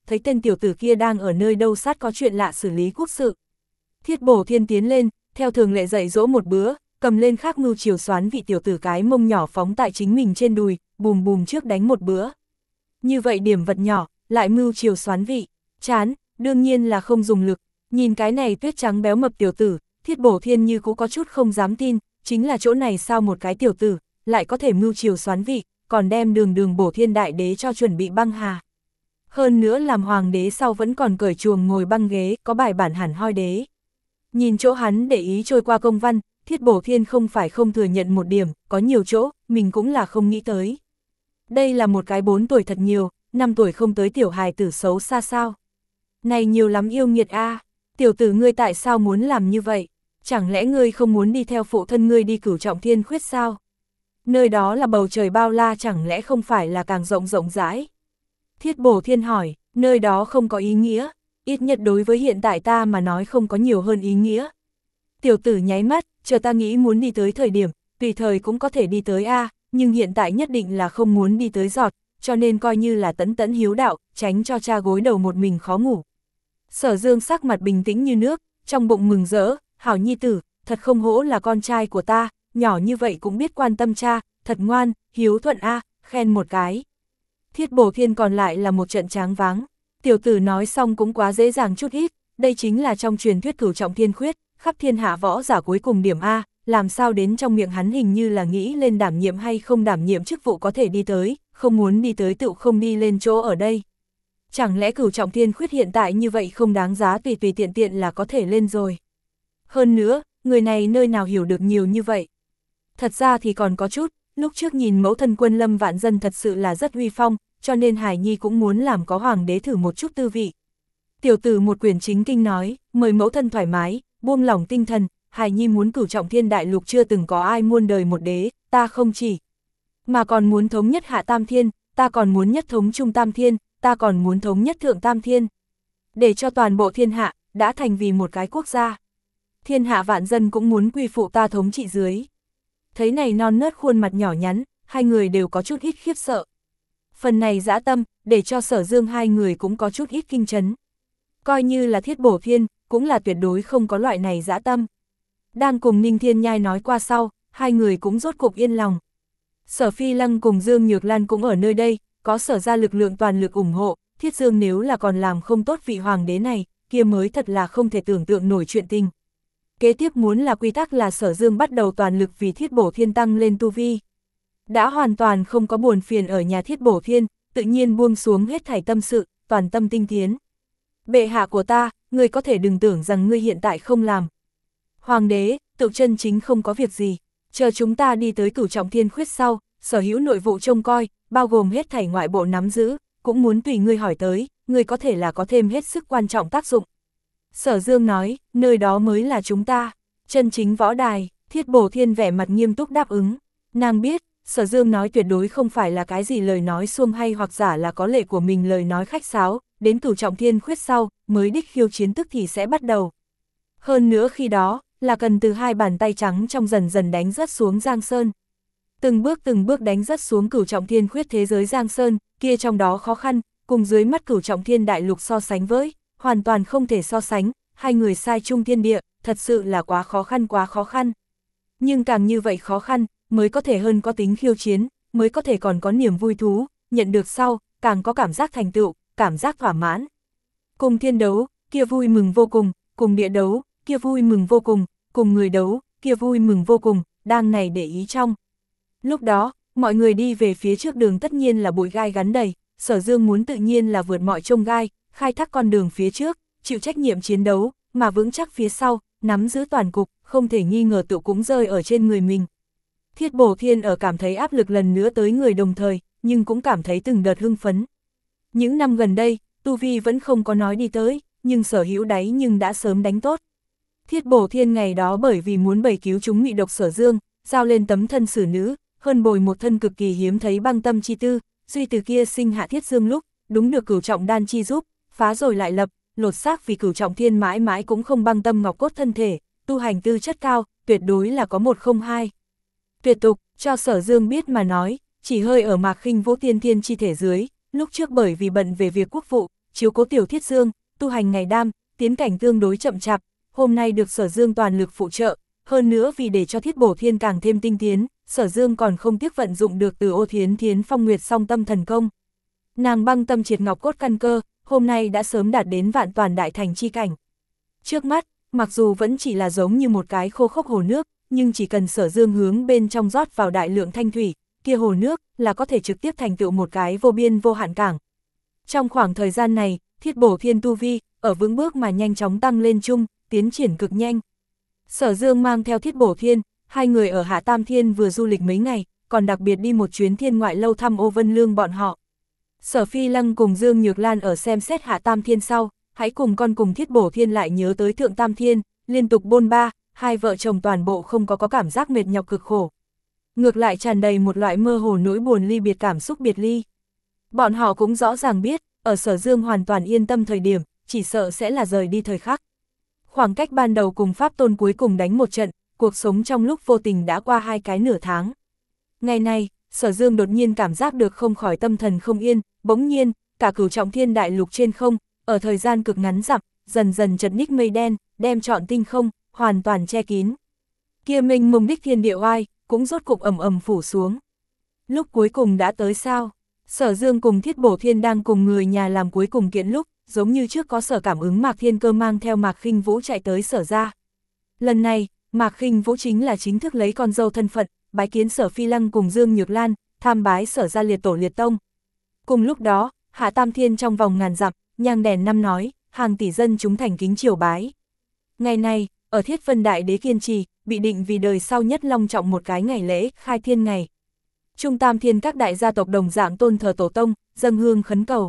thấy tên tiểu tử kia đang ở nơi đâu sát có chuyện lạ xử lý quốc sự. Thiết Bổ Thiên tiến lên, theo thường lệ dạy dỗ một bữa, cầm lên khác mưu chiều xoán vị tiểu tử cái mông nhỏ phóng tại chính mình trên đùi, bùm bùm trước đánh một bữa. Như vậy điểm vật nhỏ, lại mưu chiều xoán vị, chán, đương nhiên là không dùng lực. Nhìn cái này tuyết trắng béo mập tiểu tử, Thiết Bổ Thiên như cũng có chút không dám tin, chính là chỗ này sao một cái tiểu tử, lại có thể mưu chiều xoán vị, còn đem đường đường Bổ Thiên đại đế cho chuẩn bị băng hà. Hơn nữa làm hoàng đế sau vẫn còn cởi chuồng ngồi băng ghế, có bài bản hẳn hoi đế. Nhìn chỗ hắn để ý trôi qua công văn, Thiết Bổ Thiên không phải không thừa nhận một điểm, có nhiều chỗ, mình cũng là không nghĩ tới. Đây là một cái bốn tuổi thật nhiều, năm tuổi không tới tiểu hài tử xấu xa sao. Này nhiều lắm yêu nghiệt a, tiểu tử ngươi tại sao muốn làm như vậy? Chẳng lẽ ngươi không muốn đi theo phụ thân ngươi đi Cửu Trọng Thiên Khuyết sao? Nơi đó là bầu trời bao la, chẳng lẽ không phải là càng rộng rộng rãi? Thiết Bổ Thiên hỏi, nơi đó không có ý nghĩa, ít nhất đối với hiện tại ta mà nói không có nhiều hơn ý nghĩa. Tiểu tử nháy mắt, chờ ta nghĩ muốn đi tới thời điểm, tùy thời cũng có thể đi tới a, nhưng hiện tại nhất định là không muốn đi tới giọt, cho nên coi như là tẫn tẫn hiếu đạo, tránh cho cha gối đầu một mình khó ngủ. Sở Dương sắc mặt bình tĩnh như nước, trong bụng mừng rỡ, hảo nhi tử, thật không hổ là con trai của ta, nhỏ như vậy cũng biết quan tâm cha, thật ngoan, hiếu thuận a, khen một cái. Thiết Bổ Thiên còn lại là một trận tráng váng, tiểu tử nói xong cũng quá dễ dàng chút ít, đây chính là trong truyền thuyết Cửu Trọng Thiên Khuyết, khắp thiên hạ võ giả cuối cùng điểm A, làm sao đến trong miệng hắn hình như là nghĩ lên đảm nhiệm hay không đảm nhiệm chức vụ có thể đi tới, không muốn đi tới tự không đi lên chỗ ở đây. Chẳng lẽ Cửu Trọng Thiên Khuyết hiện tại như vậy không đáng giá tùy tùy tiện tiện là có thể lên rồi. Hơn nữa, người này nơi nào hiểu được nhiều như vậy. Thật ra thì còn có chút, lúc trước nhìn mẫu thân Quân Lâm Vạn Dân thật sự là rất uy phong, cho nên Hải Nhi cũng muốn làm có hoàng đế thử một chút tư vị. Tiểu tử một quyển chính kinh nói, mời mẫu thân thoải mái, buông lỏng tinh thần, Hải Nhi muốn Cửu Trọng Thiên đại lục chưa từng có ai muôn đời một đế, ta không chỉ. Mà còn muốn thống nhất hạ tam thiên, ta còn muốn nhất thống trung tam thiên, ta còn muốn thống nhất thượng tam thiên. Để cho toàn bộ thiên hạ, đã thành vì một cái quốc gia. Thiên hạ vạn dân cũng muốn quy phụ ta thống trị dưới. Thấy này non nớt khuôn mặt nhỏ nhắn, hai người đều có chút ít khiếp sợ. Phần này dã tâm, để cho Sở Dương hai người cũng có chút ít kinh chấn. Coi như là Thiết Bổ Thiên, cũng là tuyệt đối không có loại này dã tâm. Đang cùng Ninh Thiên Nhai nói qua sau, hai người cũng rốt cục yên lòng. Sở Phi Lăng cùng Dương Nhược Lan cũng ở nơi đây, có Sở ra lực lượng toàn lực ủng hộ, Thiết Dương nếu là còn làm không tốt vị hoàng đế này, kia mới thật là không thể tưởng tượng nổi chuyện tình. Kế tiếp muốn là quy tắc là Sở Dương bắt đầu toàn lực vì Thiết Bổ Thiên tăng lên tu vi. Đã hoàn toàn không có buồn phiền ở nhà Thiết Bổ Thiên, tự nhiên buông xuống hết thảy tâm sự, toàn tâm tinh tiến. Bệ hạ của ta, ngươi có thể đừng tưởng rằng ngươi hiện tại không làm. Hoàng đế, tự chân chính không có việc gì, chờ chúng ta đi tới Cửu Trọng Thiên Khuyết sau, sở hữu nội vụ trông coi, bao gồm hết thảy ngoại bộ nắm giữ, cũng muốn tùy ngươi hỏi tới, ngươi có thể là có thêm hết sức quan trọng tác dụng. Sở Dương nói, nơi đó mới là chúng ta, chân chính võ đài. Thiết Bổ Thiên vẻ mặt nghiêm túc đáp ứng, nàng biết, Sở Dương nói tuyệt đối không phải là cái gì lời nói xuông hay hoặc giả là có lệ của mình lời nói khách sáo, đến Cửu Trọng Thiên Khuyết sau, mới đích khiêu chiến tức thì sẽ bắt đầu. Hơn nữa khi đó, là cần từ hai bàn tay trắng trong dần dần đánh rớt xuống Giang Sơn. Từng bước từng bước đánh rớt xuống Cửu Trọng Thiên Khuyết thế giới Giang Sơn, kia trong đó khó khăn, cùng dưới mắt Cửu Trọng Thiên Đại Lục so sánh với, hoàn toàn không thể so sánh, hai người sai chung thiên địa, thật sự là quá khó khăn quá khó khăn. Nhưng càng như vậy khó khăn, mới có thể hơn có tính khiêu chiến, mới có thể còn có niềm vui thú, nhận được sau, càng có cảm giác thành tựu, cảm giác thỏa mãn. Cùng thiên đấu, kia vui mừng vô cùng, cùng địa đấu, kia vui mừng vô cùng, cùng người đấu, kia vui mừng vô cùng, đang này để ý trong. Lúc đó, mọi người đi về phía trước đường tất nhiên là bụi gai gắn đầy, Sở Dương muốn tự nhiên là vượt mọi chông gai, khai thác con đường phía trước, chịu trách nhiệm chiến đấu, mà vững chắc phía sau, nắm giữ toàn cục, không thể nghi ngờ tự cũng rơi ở trên người mình. Thiết Bổ Thiên ở cảm thấy áp lực lần nữa tới người đồng thời, nhưng cũng cảm thấy từng đợt hưng phấn. Những năm gần đây, tu vi vẫn không có nói đi tới, nhưng sở hữu đáy nhưng đã sớm đánh tốt. Thiết Bổ Thiên ngày đó bởi vì muốn bày cứu chúng ngụy độc Sở Dương, giao lên tấm thân xử nữ, hơn bồi một thân cực kỳ hiếm thấy băng tâm chi tư, duy từ kia sinh hạ Thiết Dương lúc, đúng được Cửu Trọng đan chi giúp, phá rồi lại lập, lột xác vì Cửu Trọng Thiên mãi mãi cũng không băng tâm ngọc cốt thân thể, tu hành tư chất cao, tuyệt đối là có một không hai. Tuyệt tục, cho Sở Dương biết mà nói, chỉ hơi ở Mạc Khinh Vũ tiên thiên chi thể dưới, lúc trước bởi vì bận về việc quốc vụ, chiếu cố tiểu Thiết Dương, tu hành ngày đam, tiến cảnh tương đối chậm chạp, hôm nay được Sở Dương toàn lực phụ trợ, hơn nữa vì để cho Thiết Bổ Thiên càng thêm tinh tiến, Sở Dương còn không tiếc vận dụng được Từ Ô Thiến Thiến Phong Nguyệt song tâm thần công. Nàng băng tâm triệt ngọc cốt căn cơ, hôm nay đã sớm đạt đến vạn toàn đại thành chi cảnh. Trước mắt, mặc dù vẫn chỉ là giống như một cái khô khốc hồ nước, nhưng chỉ cần Sở Dương hướng bên trong rót vào đại lượng thanh thủy, kia hồ nước là có thể trực tiếp thành tựu một cái vô biên vô hạn cảng. Trong khoảng thời gian này, Thiết Bổ Thiên tu vi, ở vững bước mà nhanh chóng tăng lên chung, tiến triển cực nhanh. Sở Dương mang theo Thiết Bổ Thiên, hai người ở Hạ Tam Thiên vừa du lịch mấy ngày, còn đặc biệt đi một chuyến thiên ngoại lâu thăm Ô Vân Lương bọn họ. Sở Phi Lăng cùng Dương Nhược Lan ở xem xét Hạ Tam Thiên sau, hãy cùng con cùng Thiết Bổ Thiên lại nhớ tới Thượng Tam Thiên, liên tục bôn ba, hai vợ chồng toàn bộ không có có cảm giác mệt nhọc cực khổ. Ngược lại tràn đầy một loại mơ hồ nỗi buồn ly biệt cảm xúc biệt ly. Bọn họ cũng rõ ràng biết, ở Sở Dương hoàn toàn yên tâm thời điểm, chỉ sợ sẽ là rời đi thời khắc. Khoảng cách ban đầu cùng Pháp Tôn cuối cùng đánh một trận, cuộc sống trong lúc vô tình đã qua hai cái nửa tháng. Ngày này, Sở Dương đột nhiên cảm giác được không khỏi tâm thần không yên, bỗng nhiên, cả cửu trọng thiên đại lục trên không, ở thời gian cực ngắn dặm, dần dần chật ních mây đen, đem trọn tinh không, hoàn toàn che kín. Kia mênh mông đích thiên địa oai, cũng rốt cục ầm ầm phủ xuống. Lúc cuối cùng đã tới sao? Sở Dương cùng Thiết Bổ Thiên đang cùng người nhà làm cuối cùng kiện lúc, giống như trước có Sở Cảm Ứng Mạc Thiên Cơ mang theo Mạc Khinh Vũ chạy tới Sở ra. Lần này, Mạc Khinh Vũ chính là chính thức lấy con dâu thân phận, bái kiến Sở Phi Lăng cùng Dương Nhược Lan, tham bái Sở ra liệt tổ liệt tông. Cùng lúc đó, Hạ Tam Thiên trong vòng ngàn dặm, nhang đèn năm nói, hàng tỷ dân chúng thành kính triều bái. Ngày này, ở Thiết Vân Đại Đế kiên trì, bị định vì đời sau nhất long trọng một cái ngày lễ, khai thiên ngày. Trung Tam Thiên các đại gia tộc đồng dạng tôn thờ tổ tông, dâng hương khấn cầu.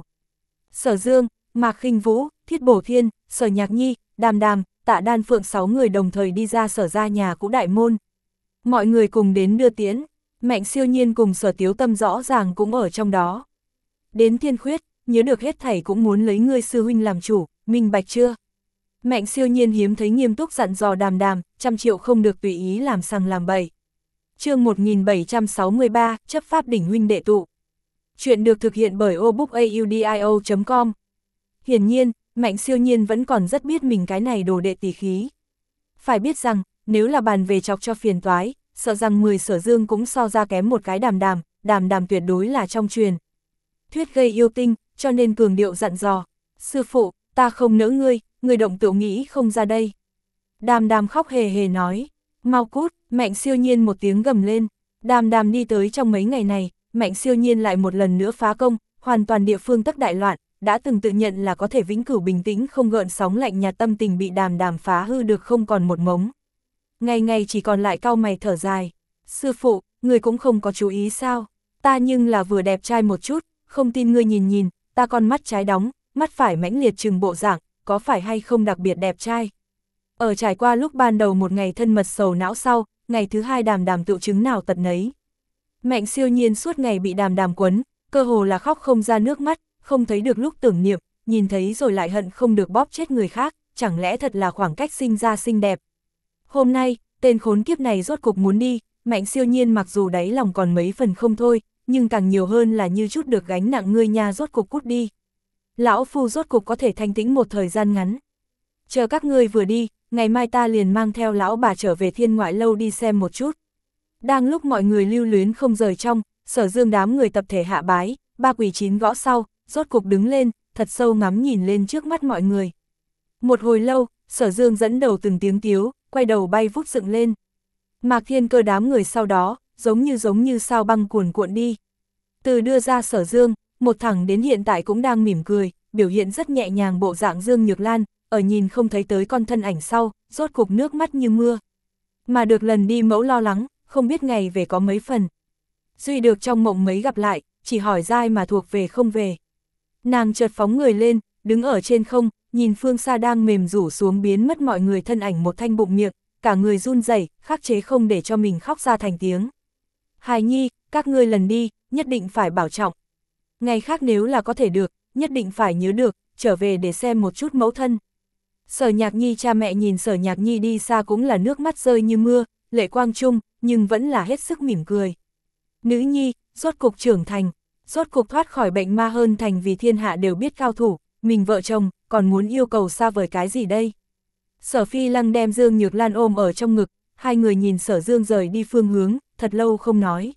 Sở Dương, Mạc Khinh Vũ, Thiết Bổ Thiên, Sở Nhạc Nhi, Đàm Đàm, Tạ Đan Phượng sáu người đồng thời đi ra Sở ra nhà cũ đại môn. Mọi người cùng đến đưa tiễn, Mạnh Siêu Nhiên cùng Sở Tiếu Tâm rõ ràng cũng ở trong đó. Đến Thiên Khuyết, nhớ được hết thảy cũng muốn lấy ngươi sư huynh làm chủ, minh bạch chưa? Mạnh Siêu Nhiên hiếm thấy nghiêm túc dặn dò Đàm Đàm, trăm triệu không được tùy ý làm sằng làm bậy. Chương một nghìn bảy trăm sáu mươi ba, chấp pháp đỉnh huynh đệ tụ. Chuyện được thực hiện bởi obookaudio chấm com. Hiển nhiên, Mạnh Siêu Nhiên vẫn còn rất biết mình cái này đồ đệ tỷ khí. Phải biết rằng, nếu là bàn về chọc cho phiền toái, sợ rằng mười Sở Dương cũng so ra kém một cái Đàm Đàm, Đàm Đàm tuyệt đối là trong truyền thuyết gây yêu tinh, cho nên cường điệu dặn dò. Sư phụ, ta không nỡ ngươi, ngươi động tự nghĩ không ra đây. Đàm Đàm khóc hề hề nói. Mau cút, Mạnh Siêu Nhiên một tiếng gầm lên. Đàm Đàm đi tới trong mấy ngày này, Mạnh Siêu Nhiên lại một lần nữa phá công, hoàn toàn địa phương tất đại loạn, đã từng tự nhận là có thể vĩnh cửu bình tĩnh không gợn sóng lạnh nhạt tâm tình bị Đàm Đàm phá hư được không còn một mống. Ngày ngày chỉ còn lại cau mày thở dài. Sư phụ, người cũng không có chú ý sao? Ta nhưng là vừa đẹp trai một chút, không tin ngươi nhìn nhìn, ta con mắt trái đóng, mắt phải mãnh liệt trừng bộ dạng, có phải hay không đặc biệt đẹp trai? Ở trải qua lúc ban đầu một ngày thân mật sầu não sau, ngày thứ hai Đàm Đàm tự chứng nào tật nấy. Mạnh Siêu Nhiên suốt ngày bị Đàm Đàm quấn, cơ hồ là khóc không ra nước mắt, không thấy được lúc tưởng niệm, nhìn thấy rồi lại hận không được bóp chết người khác, chẳng lẽ thật là khoảng cách sinh ra xinh đẹp. Hôm nay, tên khốn kiếp này rốt cục muốn đi, Mạnh Siêu Nhiên mặc dù đáy lòng còn mấy phần không thôi, nhưng càng nhiều hơn là như chút được gánh nặng ngươi nha rốt cục cút đi. Lão phu rốt cục có thể thanh tĩnh một thời gian ngắn. Chờ các ngươi vừa đi, ngày mai ta liền mang theo lão bà trở về Thiên Ngoại lâu đi xem một chút. Đang lúc mọi người lưu luyến không rời trong, Sở Dương đám người tập thể hạ bái, ba quỳ chín gõ sau, rốt cục đứng lên, thật sâu ngắm nhìn lên trước mắt mọi người. Một hồi lâu, Sở Dương dẫn đầu từng tiếng tiếu, quay đầu bay vút dựng lên. Mạc Thiên Cơ đám người sau đó, giống như giống như sao băng cuồn cuộn đi. Từ đưa ra Sở Dương, một thẳng đến hiện tại cũng đang mỉm cười, biểu hiện rất nhẹ nhàng bộ dạng Dương Nhược Lan, ở nhìn không thấy tới con thân ảnh sau, rốt cục nước mắt như mưa. Mà được lần đi mẫu lo lắng, không biết ngày về có mấy phần. Duy được trong mộng mấy gặp lại, chỉ hỏi dai mà thuộc về không về. Nàng chợt phóng người lên, đứng ở trên không, nhìn phương xa đang mềm rủ xuống biến mất mọi người thân ảnh một thanh bụng miệng, cả người run rẩy, khắc chế không để cho mình khóc ra thành tiếng. Hài nhi, các ngươi lần đi, nhất định phải bảo trọng. Ngày khác nếu là có thể được, nhất định phải nhớ được, trở về để xem một chút mẫu thân. Sở Nhạc Nhi cha mẹ nhìn Sở Nhạc Nhi đi xa cũng là nước mắt rơi như mưa, lệ quang trung, nhưng vẫn là hết sức mỉm cười. Nữ nhi, rốt cục trưởng thành, rốt cục thoát khỏi bệnh ma hơn thành vì thiên hạ đều biết cao thủ, mình vợ chồng, còn muốn yêu cầu xa vời cái gì đây? Sở Phi Lăng đem Dương Nhược Lan ôm ở trong ngực, hai người nhìn Sở Dương rời đi phương hướng, thật lâu không nói.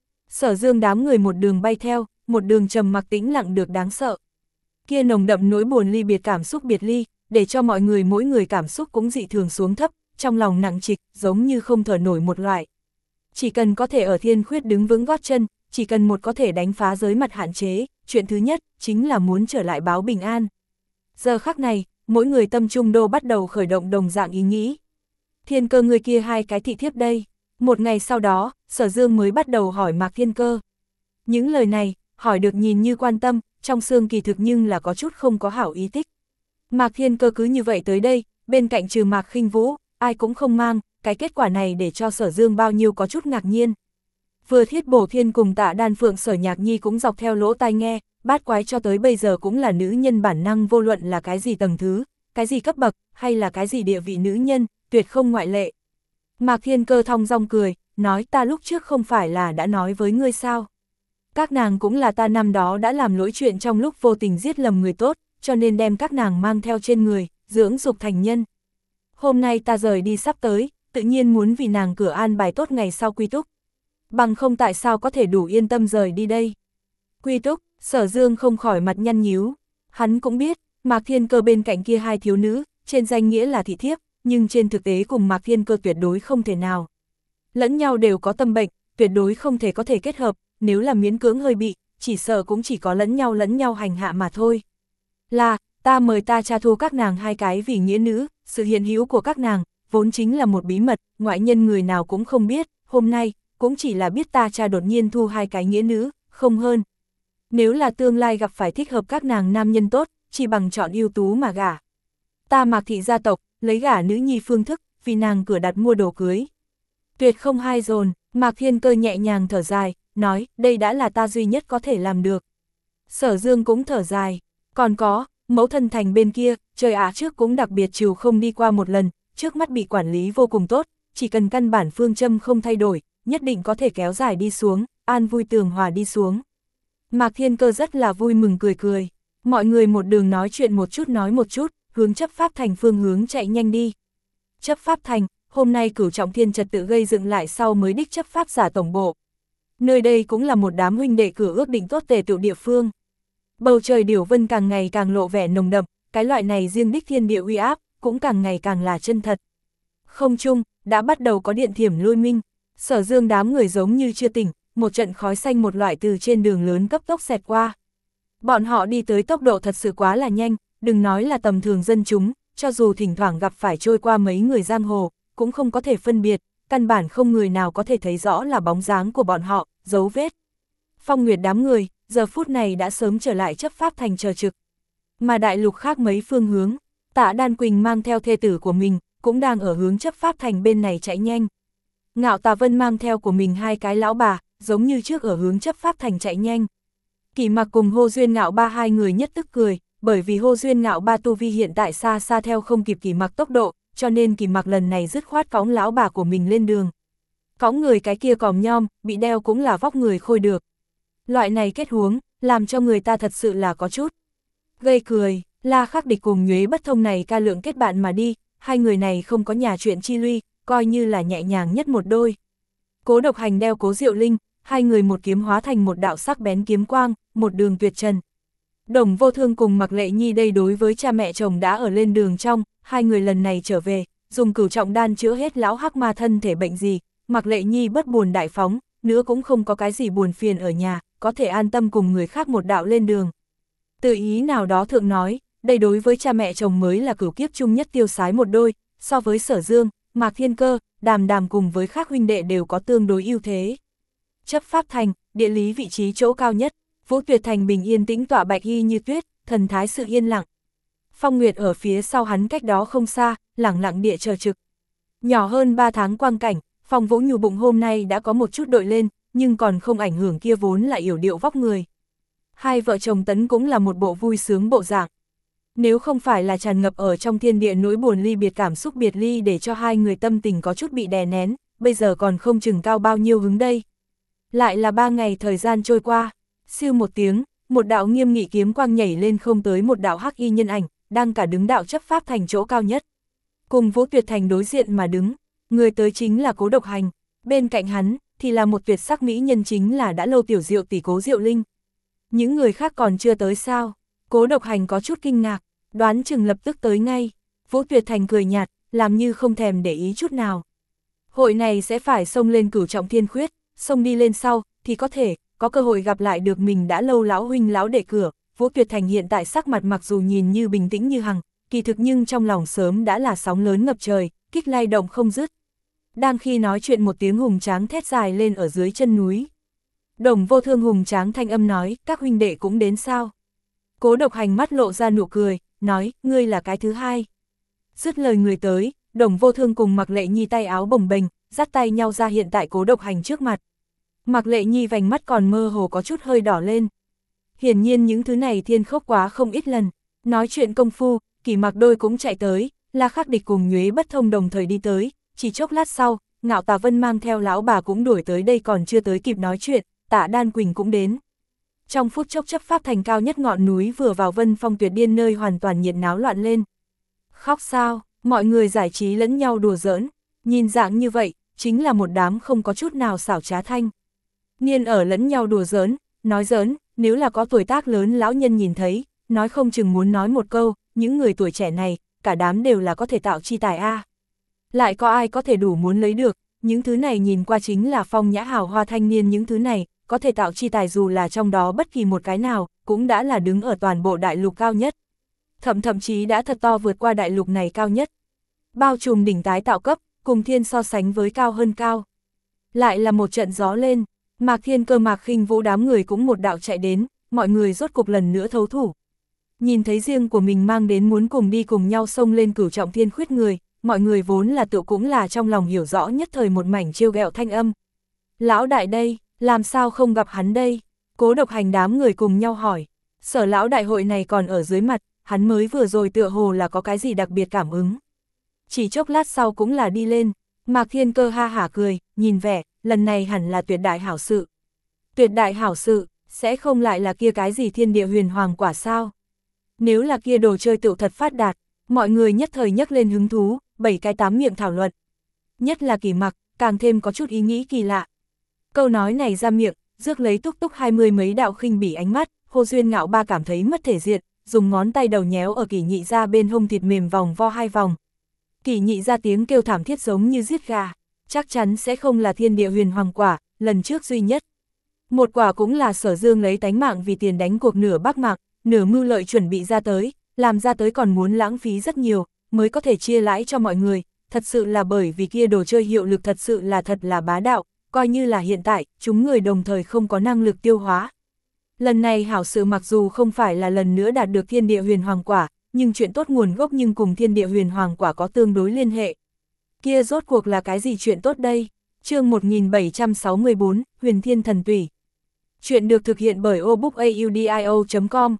Sở Dương đám người một đường bay theo, một đường trầm mặc tĩnh lặng được đáng sợ. Kia nồng đậm nỗi buồn ly biệt cảm xúc biệt ly, để cho mọi người mỗi người cảm xúc cũng dị thường xuống thấp, trong lòng nặng trịch, giống như không thở nổi một loại. Chỉ cần có thể ở thiên khuyết đứng vững gót chân, chỉ cần một có thể đánh phá giới mặt hạn chế, chuyện thứ nhất, chính là muốn trở lại báo bình an. Giờ khắc này, mỗi người tâm trung đô bắt đầu khởi động đồng dạng ý nghĩ. Thiên Cơ người kia hai cái thị thiếp đây. Một ngày sau đó, Sở Dương mới bắt đầu hỏi Mạc Thiên Cơ. Những lời này, hỏi được nhìn như quan tâm, trong xương kỳ thực nhưng là có chút không có hảo ý tích. Mạc Thiên Cơ cứ như vậy tới đây, bên cạnh trừ Mạc Khinh Vũ, ai cũng không mang, cái kết quả này để cho Sở Dương bao nhiêu có chút ngạc nhiên. Vừa Thiết Bổ Thiên cùng Tạ Đan Phượng Sở Nhạc Nhi cũng dọc theo lỗ tai nghe, bát quái cho tới bây giờ cũng là nữ nhân bản năng vô luận là cái gì tầng thứ, cái gì cấp bậc, hay là cái gì địa vị nữ nhân, tuyệt không ngoại lệ. Mạc Thiên Cơ thong dong cười, nói ta lúc trước không phải là đã nói với ngươi sao. Các nàng cũng là ta năm đó đã làm lỗi chuyện trong lúc vô tình giết lầm người tốt, cho nên đem các nàng mang theo trên người, dưỡng dục thành nhân. Hôm nay ta rời đi sắp tới, tự nhiên muốn vì nàng cửa an bài tốt ngày sau quy túc. Bằng không tại sao có thể đủ yên tâm rời đi đây. Quy túc, Sở Dương không khỏi mặt nhăn nhíu. Hắn cũng biết, Mạc Thiên Cơ bên cạnh kia hai thiếu nữ, trên danh nghĩa là thị thiếp, nhưng trên thực tế cùng Mạc Thiên Cơ tuyệt đối không thể nào. Lẫn nhau đều có tâm bệnh, tuyệt đối không thể có thể kết hợp, nếu là miễn cưỡng hơi bị, chỉ sợ cũng chỉ có lẫn nhau lẫn nhau hành hạ mà thôi. Là, ta mời ta cha thu các nàng hai cái vì nghĩa nữ, sự hiện hữu của các nàng, vốn chính là một bí mật, ngoại nhân người nào cũng không biết, hôm nay, cũng chỉ là biết ta cha đột nhiên thu hai cái nghĩa nữ, không hơn. Nếu là tương lai gặp phải thích hợp các nàng nam nhân tốt, chỉ bằng chọn ưu tú mà gả. Ta Mạc thị gia tộc, lấy gả nữ nhi phương thức, vì nàng cửa đặt mua đồ cưới. Tuyệt không hai dồn, Mạc Thiên Cơ nhẹ nhàng thở dài, nói, đây đã là ta duy nhất có thể làm được. Sở Dương cũng thở dài, còn có, mẫu thân thành bên kia, trời ạ trước cũng đặc biệt trừ không đi qua một lần, trước mắt bị quản lý vô cùng tốt, chỉ cần căn bản phương châm không thay đổi, nhất định có thể kéo dài đi xuống, an vui tường hòa đi xuống. Mạc Thiên Cơ rất là vui mừng cười cười, mọi người một đường nói chuyện một chút nói một chút, hướng chấp pháp thành phương hướng chạy nhanh đi. Chấp pháp thành, hôm nay Cửu Trọng Thiên trật tự gây dựng lại sau mới đích chấp pháp giả tổng bộ. Nơi đây cũng là một đám huynh đệ cử ước định tốt tề tựu địa phương. Bầu trời điểu vân càng ngày càng lộ vẻ nồng đậm, cái loại này riêng đích thiên địa uy áp, cũng càng ngày càng là chân thật. Không chung, đã bắt đầu có điện thiểm lôi minh, Sở Dương đám người giống như chưa tỉnh, một trận khói xanh một loại từ trên đường lớn cấp tốc xẹt qua. Bọn họ đi tới tốc độ thật sự quá là nhanh, đừng nói là tầm thường dân chúng, cho dù thỉnh thoảng gặp phải trôi qua mấy người giang hồ, cũng không có thể phân biệt, căn bản không người nào có thể thấy rõ là bóng dáng của bọn họ, dấu vết. Phong Nguyệt đám người, giờ phút này đã sớm trở lại chấp pháp thành chờ trực. Mà đại lục khác mấy phương hướng, Tạ Đan Quỳnh mang theo thê tử của mình, cũng đang ở hướng chấp pháp thành bên này chạy nhanh. Ngạo Tà Vân mang theo của mình hai cái lão bà, giống như trước ở hướng chấp pháp thành chạy nhanh. Kỳ Mặc cùng Hô Duyên Ngạo ba hai người nhất tức cười, bởi vì Hô Duyên Ngạo ba tu vi hiện tại xa xa theo không kịp Kỳ Mặc tốc độ, cho nên Kỳ Mặc lần này dứt khoát cõng lão bà của mình lên đường. Cõng người cái kia còm nhom, bị đeo cũng là vóc người khôi được. Loại này kết huống, làm cho người ta thật sự là có chút gây cười. La Khắc Địch cùng Nhuế Bất Thông này ca lượng kết bạn mà đi, hai người này không có nhà chuyện chi luy, coi như là nhẹ nhàng nhất một đôi. Cố Độc Hành đeo Cố Diệu Linh, hai người một kiếm hóa thành một đạo sắc bén kiếm quang, một đường tuyệt trần. Đồng Vô Thương cùng Mạc Lệ Nhi đây đối với cha mẹ chồng đã ở lên đường trong, hai người lần này trở về, dùng Cửu Trọng đan chữa hết lão hắc ma thân thể bệnh gì, Mạc Lệ Nhi bất buồn đại phóng, nữa cũng không có cái gì buồn phiền ở nhà, có thể an tâm cùng người khác một đạo lên đường. Từ ý nào đó thượng nói, đây đối với cha mẹ chồng mới là cửu kiếp chung nhất tiêu sái một đôi, so với Sở Dương, Mạc Thiên Cơ, Đàm Đàm cùng với khác huynh đệ đều có tương đối ưu thế. Chấp pháp thành, địa lý vị trí chỗ cao nhất, Vũ Tuyệt thành bình yên tĩnh tọa bạch y như tuyết, thần thái sự yên lặng. Phong Nguyệt ở phía sau hắn cách đó không xa, lẳng lặng địa chờ trực. Nhỏ hơn ba tháng quang cảnh, Phong Vũ Nhu bụng hôm nay đã có một chút đội lên, nhưng còn không ảnh hưởng kia vốn là yểu điệu vóc người. Hai vợ chồng Tấn cũng là một bộ vui sướng bộ dạng. Nếu không phải là tràn ngập ở trong thiên địa nỗi buồn ly biệt cảm xúc biệt ly để cho hai người tâm tình có chút bị đè nén, bây giờ còn không chừng cao bao nhiêu hứng đây. Lại là ba ngày thời gian trôi qua, siêu một tiếng, một đạo nghiêm nghị kiếm quang nhảy lên không tới một đạo hắc y nhân ảnh, đang cả đứng đạo chấp pháp thành chỗ cao nhất. Cùng Vũ Tuyệt Thành đối diện mà đứng, người tới chính là Cố Độc Hành, bên cạnh hắn thì là một tuyệt sắc mỹ nhân chính là đã lâu tiểu Diệu tỷ Cố Diệu Linh. Những người khác còn chưa tới sao? Cố Độc Hành có chút kinh ngạc, đoán chừng lập tức tới ngay. Vũ Tuyệt Thành cười nhạt, làm như không thèm để ý chút nào. Hội này sẽ phải xông lên cửu trọng thiên khuyết, xông đi lên sau thì có thể có cơ hội gặp lại được mình đã lâu lão huynh lão đệ cửa. Vũ Tuyệt Thành hiện tại sắc mặt mặc dù nhìn như bình tĩnh như hằng, kỳ thực nhưng trong lòng sớm đã là sóng lớn ngập trời, kích lay động không dứt. Đang khi nói chuyện một tiếng hùng tráng thét dài lên ở dưới chân núi. Đồng Vô Thương hùng tráng thanh âm nói, các huynh đệ cũng đến sao? Cố Độc Hành mắt lộ ra nụ cười, nói, ngươi là cái thứ hai. Dứt lời người tới, Đồng Vô Thương cùng Mạc Lệ Nhi tay áo bồng bềnh, dắt tay nhau ra hiện tại Cố Độc Hành trước mặt. Mạc Lệ Nhi vành mắt còn mơ hồ có chút hơi đỏ lên. Hiển nhiên những thứ này thiên khốc quá không ít lần. Nói chuyện công phu, Kỷ Mạc đôi cũng chạy tới, La Khắc Địch cùng Nhuế Bất Thông đồng thời đi tới, chỉ chốc lát sau, Ngạo Tà Vân mang theo lão bà cũng đuổi tới đây, còn chưa tới kịp nói chuyện, Tạ Đan Quỳnh cũng đến. Trong phút chốc chấp pháp thành cao nhất ngọn núi vừa vào Vân Phong Tuyệt Điên nơi hoàn toàn nhiệt náo loạn lên. Khóc sao, mọi người giải trí lẫn nhau đùa giỡn, nhìn dạng như vậy, chính là một đám không có chút nào xảo trá thanh. Niên ở lẫn nhau đùa giỡn, nói giỡn, nếu là có tuổi tác lớn lão nhân nhìn thấy, nói không chừng muốn nói một câu, những người tuổi trẻ này, cả đám đều là có thể tạo chi tài a. Lại có ai có thể đủ muốn lấy được, những thứ này nhìn qua chính là phong nhã hào hoa thanh niên, những thứ này, có thể tạo chi tài dù là trong đó bất kỳ một cái nào, cũng đã là đứng ở toàn bộ đại lục cao nhất. Thậm thậm chí đã thật to vượt qua đại lục này cao nhất. Bao trùm đỉnh tái tạo cấp, cùng thiên so sánh với cao hơn cao. Lại là một trận gió lên, Mạc Thiên Cơ Mạc Khinh Vũ đám người cũng một đạo chạy đến, mọi người rốt cục lần nữa thấu thủ. Nhìn thấy riêng của mình mang đến muốn cùng đi cùng nhau xông lên cửu trọng thiên khuyết người, mọi người vốn là tự cũng là trong lòng hiểu rõ nhất thời một mảnh trêu ghẹo thanh âm. Lão đại đây, làm sao không gặp hắn đây? Cố Độc Hành đám người cùng nhau hỏi. Sở lão đại hội này còn ở dưới mặt, hắn mới vừa rồi tựa hồ là có cái gì đặc biệt cảm ứng. Chỉ chốc lát sau cũng là đi lên, Mạc Thiên Cơ ha hả cười, nhìn vẻ, lần này hẳn là tuyệt đại hảo sự. Tuyệt đại hảo sự, sẽ không lại là kia cái gì thiên địa huyền hoàng quả sao? Nếu là kia đồ chơi tựu thật phát đạt, mọi người nhất thời nhắc lên hứng thú, bảy cái tám miệng thảo luận. Nhất là Kỷ Mặc, càng thêm có chút ý nghĩ kỳ lạ. Câu nói này ra miệng, rước lấy túc túc hai mươi mấy đạo khinh bỉ ánh mắt, Hồ Duyên Ngạo Ba cảm thấy mất thể diện, dùng ngón tay đầu nhéo ở Kỷ Nhị ra bên hông thịt mềm vòng vo hai vòng. Kỷ Nhị ra tiếng kêu thảm thiết giống như giết gà, chắc chắn sẽ không là thiên địa huyền hoàng quả, lần trước duy nhất. Một quả cũng là Sở Dương lấy tánh mạng vì tiền đánh cuộc nửa Bắc Mạc, nửa mưu lợi chuẩn bị ra tới, làm ra tới còn muốn lãng phí rất nhiều, mới có thể chia lãi cho mọi người, thật sự là bởi vì kia đồ chơi hiệu lực thật sự là thật là bá đạo, coi như là hiện tại, chúng người đồng thời không có năng lực tiêu hóa. Lần này hảo sự mặc dù không phải là lần nữa đạt được thiên địa huyền hoàng quả, nhưng chuyện tốt nguồn gốc nhưng cùng thiên địa huyền hoàng quả có tương đối liên hệ. Kia rốt cuộc là cái gì chuyện tốt đây? Chương một nghìn bảy trăm sáu mươi tư, Huyền Thiên Thần Tủy. Chuyện được thực hiện bởi obookaudio chấm com.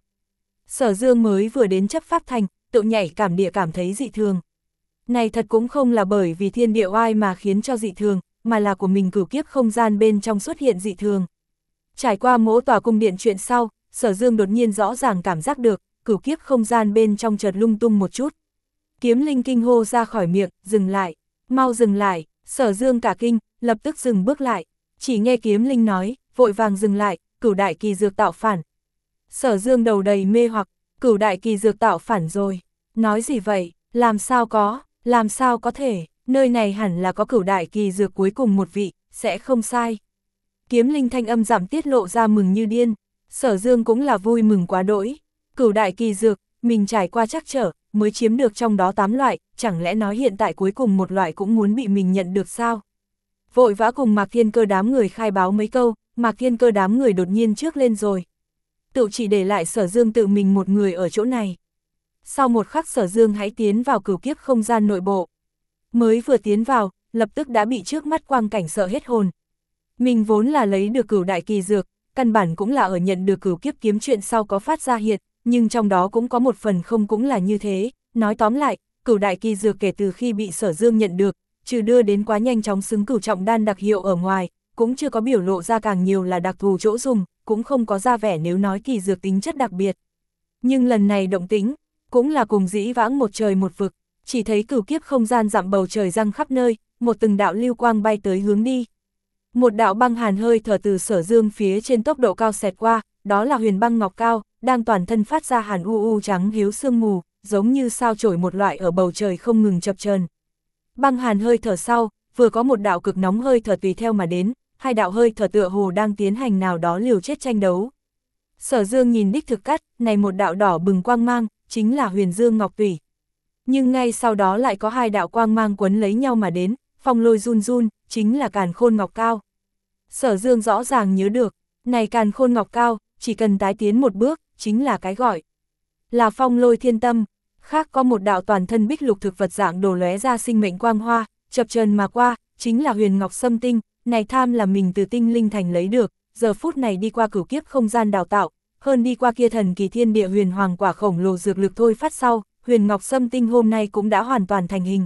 Sở Dương mới vừa đến chấp pháp thành, tự nhảy cảm địa cảm thấy dị thường. Này thật cũng không là bởi vì thiên địa oai mà khiến cho dị thường, mà là của mình cửu kiếp không gian bên trong xuất hiện dị thường. Trải qua mỗi tòa cung điện chuyện sau, Sở Dương đột nhiên rõ ràng cảm giác được, cửu kiếp không gian bên trong chợt lung tung một chút. Kiếm Linh kinh hô ra khỏi miệng, dừng lại, mau dừng lại. Sở Dương cả kinh, lập tức dừng bước lại, chỉ nghe Kiếm Linh nói, vội vàng dừng lại, cửu đại kỳ dược tạo phản. Sở Dương đầu đầy mê hoặc, cửu đại kỳ dược tạo phản rồi, nói gì vậy, làm sao có, làm sao có thể, nơi này hẳn là có cửu đại kỳ dược cuối cùng một vị, sẽ không sai. Kiếm Linh thanh âm giảm tiết lộ ra mừng như điên, Sở Dương cũng là vui mừng quá đỗi, cửu đại kỳ dược, mình trải qua trắc trở, mới chiếm được trong đó tám loại, chẳng lẽ nói hiện tại cuối cùng một loại cũng muốn bị mình nhận được sao? Vội vã cùng Mạc Thiên Cơ đám người khai báo mấy câu, Mạc Thiên Cơ đám người đột nhiên trước lên rồi. Tự chỉ để lại Sở Dương tự mình một người ở chỗ này. Sau một khắc Sở Dương hãy tiến vào cửu kiếp không gian nội bộ. Mới vừa tiến vào, lập tức đã bị trước mắt quang cảnh sợ hết hồn. Mình vốn là lấy được cửu đại kỳ dược, căn bản cũng là ở nhận được cửu kiếp kiếm chuyện sau có phát ra hiện, nhưng trong đó cũng có một phần không cũng là như thế. Nói tóm lại, cửu đại kỳ dược kể từ khi bị Sở Dương nhận được, trừ đưa đến quá nhanh chóng xứng cửu trọng đan đặc hiệu ở ngoài, cũng chưa có biểu lộ ra càng nhiều là đặc thù chỗ dùng, cũng không có ra vẻ nếu nói kỳ dược tính chất đặc biệt. Nhưng lần này động tĩnh, cũng là cùng dĩ vãng một trời một vực, chỉ thấy cửu kiếp không gian dặm bầu trời răng khắp nơi, một từng đạo lưu quang bay tới hướng đi. Một đạo băng hàn hơi thở từ Sở Dương phía trên tốc độ cao xẹt qua, đó là huyền băng ngọc cao, đang toàn thân phát ra hàn u u trắng hiếu sương mù, giống như sao chổi một loại ở bầu trời không ngừng chập chờn. Băng hàn hơi thở sau, vừa có một đạo cực nóng hơi thở tùy theo mà đến, hai đạo hơi thở tựa hồ đang tiến hành nào đó liều chết tranh đấu. Sở Dương nhìn đích thực cắt, này một đạo đỏ bừng quang mang, chính là huyền dương ngọc tủy. Nhưng ngay sau đó lại có hai đạo quang mang quấn lấy nhau mà đến, phong lôi run run, chính là càn khôn ngọc cao. Sở Dương rõ ràng nhớ được, này càn khôn ngọc cao, chỉ cần tái tiến một bước, chính là cái gọi là phong lôi thiên tâm. Khác có một đạo toàn thân bích lục thực vật dạng đổ lóe ra sinh mệnh quang hoa, chập chờn mà qua, chính là huyền ngọc sâm tinh, này tham là mình từ tinh linh thành lấy được, giờ phút này đi qua cửu kiếp không gian đào tạo, hơn đi qua kia thần kỳ thiên địa huyền hoàng quả khổng lồ dược lực thôi phát sau, huyền ngọc sâm tinh hôm nay cũng đã hoàn toàn thành hình.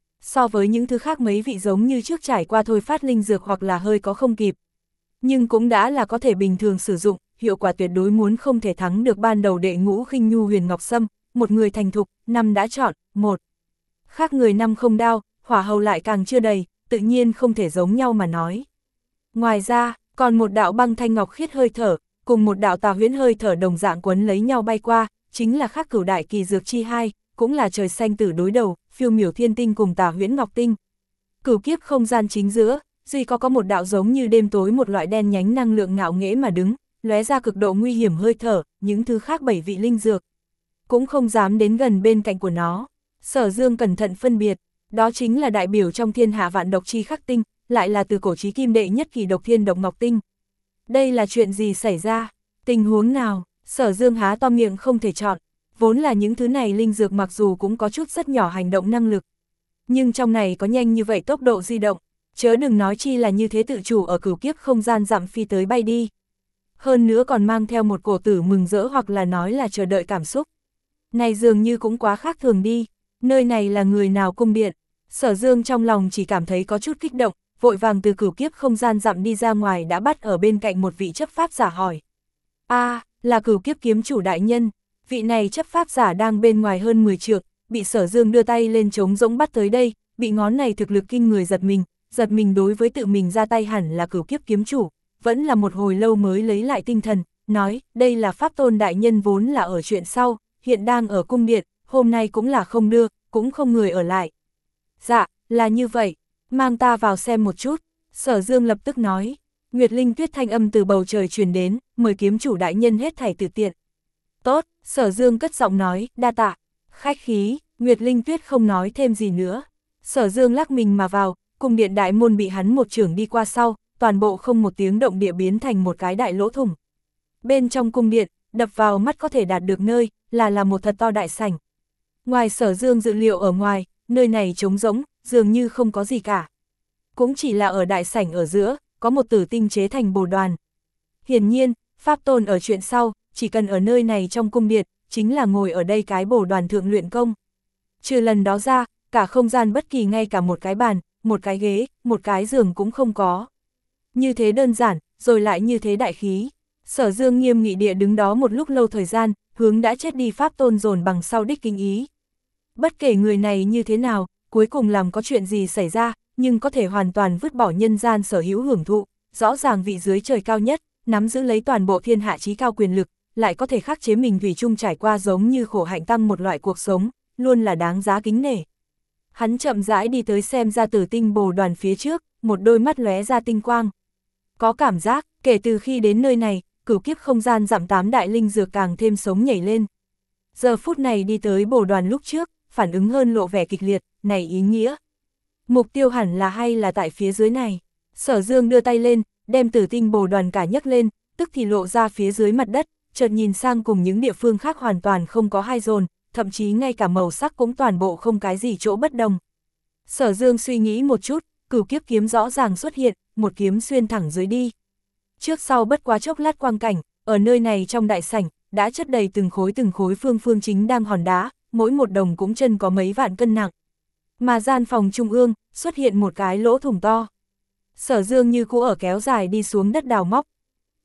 So với những thứ khác mấy vị giống như trước trải qua thôi phát linh dược hoặc là hơi có không kịp, nhưng cũng đã là có thể bình thường sử dụng, hiệu quả tuyệt đối muốn không thể thắng được ban đầu đệ ngũ khinh nhu huyền ngọc sâm, một người thành thục, năm đã chọn, một. Khác người năm không đao, hỏa hầu lại càng chưa đầy, tự nhiên không thể giống nhau mà nói. Ngoài ra, còn một đạo băng thanh ngọc khiết hơi thở, cùng một đạo tà huyễn hơi thở đồng dạng quấn lấy nhau bay qua, chính là khác cửu đại kỳ dược chi hai, cũng là trời xanh tử đối đầu, phiêu miểu thiên tinh cùng tà huyễn ngọc tinh. Cửu kiếp không gian chính giữa, duy có có một đạo giống như đêm tối một loại đen nhánh năng lượng ngạo nghễ mà đứng, lóe ra cực độ nguy hiểm hơi thở, những thứ khác bảy vị linh dược cũng không dám đến gần bên cạnh của nó. Sở Dương cẩn thận phân biệt, đó chính là đại biểu trong thiên hạ vạn độc chi khắc tinh, lại là từ cổ chí kim đệ nhất kỳ độc thiên độc ngọc tinh. Đây là chuyện gì xảy ra? Tình huống nào? Sở Dương há to miệng không thể chọn, vốn là những thứ này linh dược mặc dù cũng có chút rất nhỏ hành động năng lực, nhưng trong này có nhanh như vậy tốc độ di động, chớ đừng nói chi là như thế tự chủ ở cửu kiếp không gian dặm phi tới bay đi. Hơn nữa còn mang theo một cổ tử mừng rỡ hoặc là nói là chờ đợi cảm xúc. Này dường như cũng quá khác thường đi, nơi này là người nào cung điện. Sở Dương trong lòng chỉ cảm thấy có chút kích động, vội vàng từ cửu kiếp không gian dặm đi ra ngoài đã bắt ở bên cạnh một vị chấp pháp giả hỏi. A, à, là cửu kiếp kiếm chủ đại nhân, vị này chấp pháp giả đang bên ngoài hơn mười trượng, bị Sở Dương đưa tay lên trống rỗng bắt tới đây, bị ngón này thực lực kinh người giật mình, giật mình đối với tự mình ra tay hẳn là cửu kiếp kiếm chủ, vẫn là một hồi lâu mới lấy lại tinh thần, nói, đây là pháp tôn đại nhân vốn là ở chuyện sau, hiện đang ở cung điện, hôm nay cũng là không đưa, cũng không người ở lại. Dạ, là như vậy, mang ta vào xem một chút, Sở Dương lập tức nói. Nguyệt Linh Tuyết thanh âm từ bầu trời truyền đến, mời kiếm chủ đại nhân hết thảy tự tiện. Tốt, Sở Dương cất giọng nói, đa tạ, khách khí, Nguyệt Linh Tuyết không nói thêm gì nữa. Sở Dương lắc mình mà vào, cung điện đại môn bị hắn một chưởng đi qua sau, toàn bộ không một tiếng động địa biến thành một cái đại lỗ thủng. Bên trong cung điện, đập vào mắt có thể đạt được nơi, là là một thật to đại sảnh. Ngoài Sở Dương dự liệu ở ngoài, nơi này trống rỗng, dường như không có gì cả. Cũng chỉ là ở đại sảnh ở giữa, có một tử tinh chế thành bồ đoàn. Hiển nhiên, pháp tôn ở chuyện sau, chỉ cần ở nơi này trong cung điện, chính là ngồi ở đây cái bồ đoàn thượng luyện công. Trừ lần đó ra, cả không gian bất kỳ ngay cả một cái bàn, một cái ghế, một cái giường cũng không có. Như thế đơn giản, rồi lại như thế đại khí. Sở Dương nghiêm nghị địa đứng đó một lúc lâu thời gian, hướng đã chết đi pháp tôn dồn bằng sau đích kinh ý. Bất kể người này như thế nào, cuối cùng làm có chuyện gì xảy ra, nhưng có thể hoàn toàn vứt bỏ nhân gian sở hữu hưởng thụ, rõ ràng vị dưới trời cao nhất, nắm giữ lấy toàn bộ thiên hạ chí cao quyền lực, lại có thể khắc chế mình thủy chung trải qua giống như khổ hạnh tăng một loại cuộc sống, luôn là đáng giá kính nể. Hắn chậm rãi đi tới xem ra tử tinh bồ đoàn phía trước, một đôi mắt lóe ra tinh quang. Có cảm giác, kể từ khi đến nơi này, cửu kiếp không gian giảm tám đại linh dược càng thêm sống nhảy lên. Giờ phút này đi tới bồ đoàn lúc trước, phản ứng hơn lộ vẻ kịch liệt, này ý nghĩa. Mục tiêu hẳn là hay là tại phía dưới này. Sở Dương đưa tay lên, đem tử tinh bồ đoàn cả nhấc lên, tức thì lộ ra phía dưới mặt đất, chợt nhìn sang cùng những địa phương khác hoàn toàn không có hai dồn, thậm chí ngay cả màu sắc cũng toàn bộ không cái gì chỗ bất đồng. Sở Dương suy nghĩ một chút, cửu kiếp kiếm rõ ràng xuất hiện, một kiếm xuyên thẳng dưới đi. Trước sau bất quá chốc lát quang cảnh, ở nơi này trong đại sảnh, đã chất đầy từng khối từng khối phương phương chính đang hòn đá, mỗi một đồng cũng chân có mấy vạn cân nặng. Mà gian phòng trung ương, xuất hiện một cái lỗ thủng to. Sở Dương như cũ ở kéo dài đi xuống đất đào móc.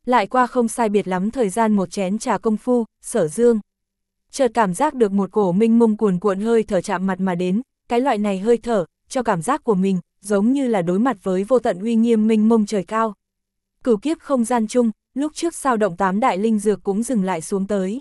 Lại qua không sai biệt lắm thời gian một chén trà công phu, Sở Dương chợt cảm giác được một cổ mênh mông cuồn cuộn hơi thở chạm mặt mà đến, cái loại này hơi thở, cho cảm giác của mình, giống như là đối mặt với vô tận uy nghiêm mênh mông trời cao. Cửu kiếp không gian chung, lúc trước sao động tám đại linh dược cũng dừng lại xuống tới.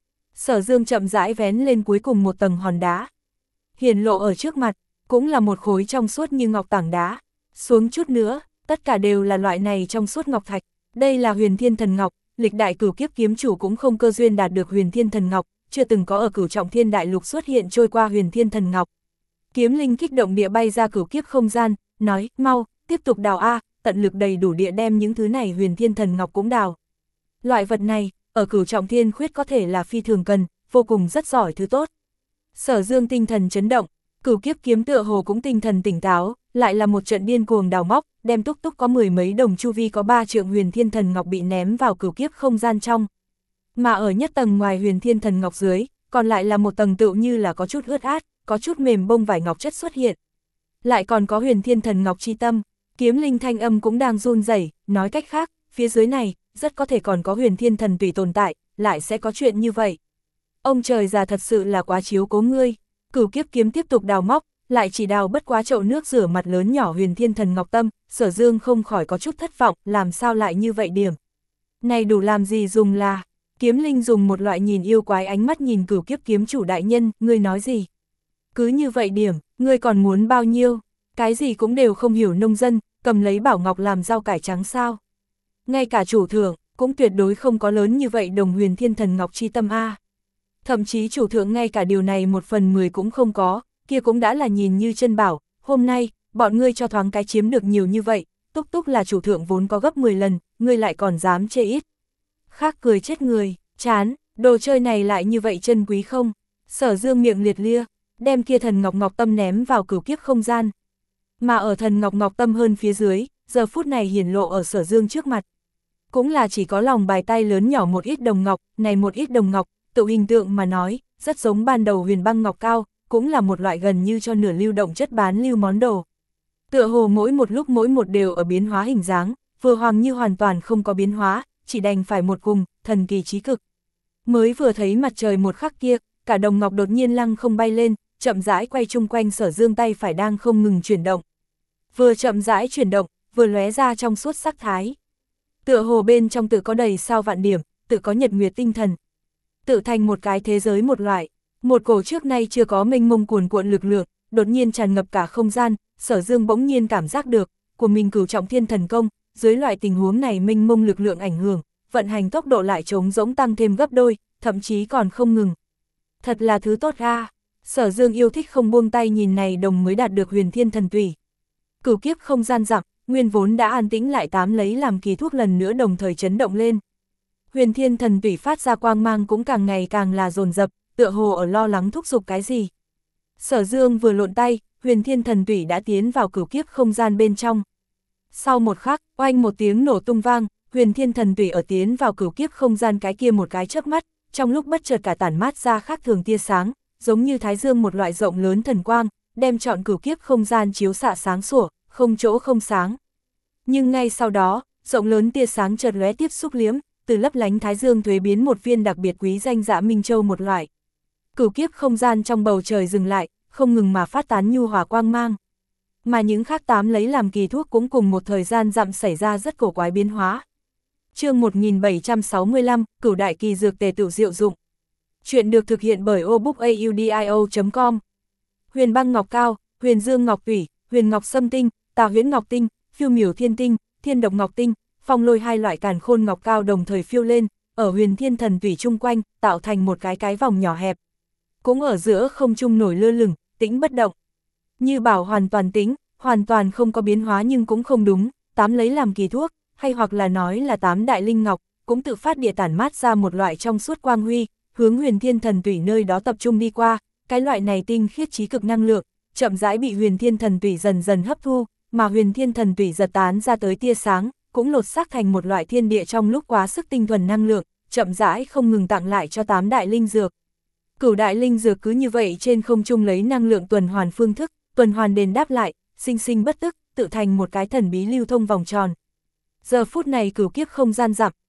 Sở Dương chậm rãi vén lên cuối cùng một tầng hòn đá. Hiển lộ ở trước mặt, cũng là một khối trong suốt như ngọc tảng đá. Xuống chút nữa, tất cả đều là loại này trong suốt ngọc thạch. Đây là Huyền Thiên Thần Ngọc, lịch đại cửu kiếp kiếm chủ cũng không cơ duyên đạt được Huyền Thiên Thần Ngọc, chưa từng có ở Cửu Trọng Thiên Đại Lục xuất hiện trôi qua Huyền Thiên Thần Ngọc. Kiếm Linh kích động địa bay ra cửu kiếp không gian, nói, mau, tiếp tục đào a, tận lực đầy đủ địa đem những thứ này Huyền Thiên Thần Ngọc cũng đào. Loại vật này, ở Cửu Trọng Thiên khuyết có thể là phi thường cần, vô cùng rất giỏi thứ tốt. Sở Dương tinh thần chấn động, cửu kiếp kiếm tựa hồ cũng tinh thần tỉnh táo, lại là một trận điên cuồng đào móc, đem túc túc có mười mấy đồng chu vi có ba trượng Huyền Thiên Thần Ngọc bị ném vào cửu kiếp không gian trong. Mà ở nhất tầng ngoài Huyền Thiên Thần Ngọc dưới, còn lại là một tầng tựu như là có chút ướt át, có chút mềm bông vải ngọc chất xuất hiện. Lại còn có Huyền Thiên Thần Ngọc chi tâm, Kiếm Linh thanh âm cũng đang run rẩy, nói cách khác, phía dưới này, rất có thể còn có Huyền Thiên Thần tùy tồn tại, lại sẽ có chuyện như vậy. Ông trời già thật sự là quá chiếu cố ngươi. Cửu kiếp kiếm tiếp tục đào móc, lại chỉ đào bất quá chậu nước rửa mặt lớn nhỏ Huyền Thiên Thần Ngọc tâm, Sở Dương không khỏi có chút thất vọng, làm sao lại như vậy điểm. Này đủ làm gì dùng là, Kiếm Linh dùng một loại nhìn yêu quái ánh mắt nhìn cửu kiếp kiếm chủ đại nhân, ngươi nói gì? Cứ như vậy điểm, ngươi còn muốn bao nhiêu? Cái gì cũng đều không hiểu nông dân, cầm lấy bảo ngọc làm rau cải trắng sao? Ngay cả chủ thượng, cũng tuyệt đối không có lớn như vậy đồng Huyền Thiên Thần Ngọc chi tâm A. Thậm chí chủ thượng ngay cả điều này một phần mười cũng không có, kia cũng đã là nhìn như chân bảo, hôm nay, bọn ngươi cho thoáng cái chiếm được nhiều như vậy, túc túc là chủ thượng vốn có gấp mười lần, ngươi lại còn dám chê ít. Khác cười chết người, chán, đồ chơi này lại như vậy chân quý không? Sở Dương miệng liệt lia, đem kia thần ngọc ngọc tâm ném vào cửu kiếp không gian. Mà ở thần ngọc ngọc tâm hơn phía dưới, giờ phút này hiển lộ ở Sở Dương trước mặt. Cũng là chỉ có lòng bài tay lớn nhỏ một ít đồng ngọc, này một ít đồng ngọc, tự hình tượng mà nói, rất giống ban đầu huyền băng ngọc cao, cũng là một loại gần như cho nửa lưu động chất bán lưu món đồ. Tựa hồ mỗi một lúc mỗi một đều ở biến hóa hình dáng, vừa hoàng như hoàn toàn không có biến hóa, chỉ đành phải một cùng, thần kỳ trí cực. Mới vừa thấy mặt trời một khắc kia, cả đồng ngọc đột nhiên lăng không bay lên, chậm rãi quay chung quanh Sở Dương tay phải đang không ngừng chuyển động. Vừa chậm rãi chuyển động, vừa lóe ra trong suốt sắc thái. Tựa hồ bên trong tự có đầy sao vạn điểm, tự có nhật nguyệt tinh thần. Tự thành một cái thế giới một loại, một cổ trước nay chưa có mênh mông cuồn cuộn lực lượng, đột nhiên tràn ngập cả không gian, Sở Dương bỗng nhiên cảm giác được, của mình cửu trọng thiên thần công, dưới loại tình huống này mênh mông lực lượng ảnh hưởng, vận hành tốc độ lại trống rỗng tăng thêm gấp đôi, thậm chí còn không ngừng. Thật là thứ tốt ra, Sở Dương yêu thích không buông tay nhìn này đồng mới đạt được Huyền Thiên Thần Tủy. Cửu kiếp không gian dặm, nguyên vốn đã an tĩnh lại tám lấy làm kỳ thuốc lần nữa đồng thời chấn động lên. Huyền Thiên Thần Tủy phát ra quang mang cũng càng ngày càng là dồn dập, tựa hồ ở lo lắng thúc giục cái gì. Sở Dương vừa lộn tay, Huyền Thiên Thần Tủy đã tiến vào cửu kiếp không gian bên trong. Sau một khắc, oanh một tiếng nổ tung vang, Huyền Thiên Thần Tủy ở tiến vào cửu kiếp không gian cái kia một cái chớp mắt, trong lúc bất chợt cả tản mát ra khác thường tia sáng, giống như thái dương một loại rộng lớn thần quang, đem trọn cửu kiếp không gian chiếu xạ sáng sủa, không chỗ không sáng. Nhưng ngay sau đó, rộng lớn tia sáng chợt lóe tiếp xúc liếm, từ lấp lánh thái dương thuế biến một viên đặc biệt quý danh Dạ Minh Châu một loại. Cửu kiếp không gian trong bầu trời dừng lại, không ngừng mà phát tán nhu hòa quang mang. Mà những khác tám lấy làm kỳ thuốc cũng cùng một thời gian dặm xảy ra rất cổ quái biến hóa. Chương một nghìn bảy trăm sáu mươi lăm, Cửu đại kỳ dược tề tựu diệu dụng. Chuyện được thực hiện bởi obookaudio chấm com. Huyền băng ngọc cao, huyền dương ngọc tủy, huyền ngọc sâm tinh, tà huyễn ngọc tinh, phiêu miểu thiên tinh, thiên độc ngọc tinh, phong lôi hai loại càn khôn ngọc cao đồng thời phiêu lên, ở Huyền Thiên Thần Tủy chung quanh, tạo thành một cái cái vòng nhỏ hẹp. Cũng ở giữa không trung nổi lơ lửng, tĩnh bất động. Như bảo hoàn toàn tĩnh, hoàn toàn không có biến hóa nhưng cũng không đúng, tám lấy làm kỳ thuốc, hay hoặc là nói là tám đại linh ngọc, cũng tự phát địa tản mát ra một loại trong suốt quang huy, hướng Huyền Thiên Thần Tủy nơi đó tập trung đi qua, cái loại này tinh khiết trí cực năng lượng, chậm rãi bị Huyền Thiên Thần Tủy dần dần hấp thu, mà Huyền Thiên Thần Tủy giật tán ra tới tia sáng, cũng lột xác thành một loại thiên địa trong lúc quá sức tinh thuần năng lượng, chậm rãi không ngừng tặng lại cho tám đại linh dược. Cửu đại linh dược cứ như vậy trên không trung lấy năng lượng tuần hoàn phương thức, tuần hoàn đền đáp lại, sinh sinh bất tức, tự thành một cái thần bí lưu thông vòng tròn. Giờ phút này cửu kiếp không gian dặm,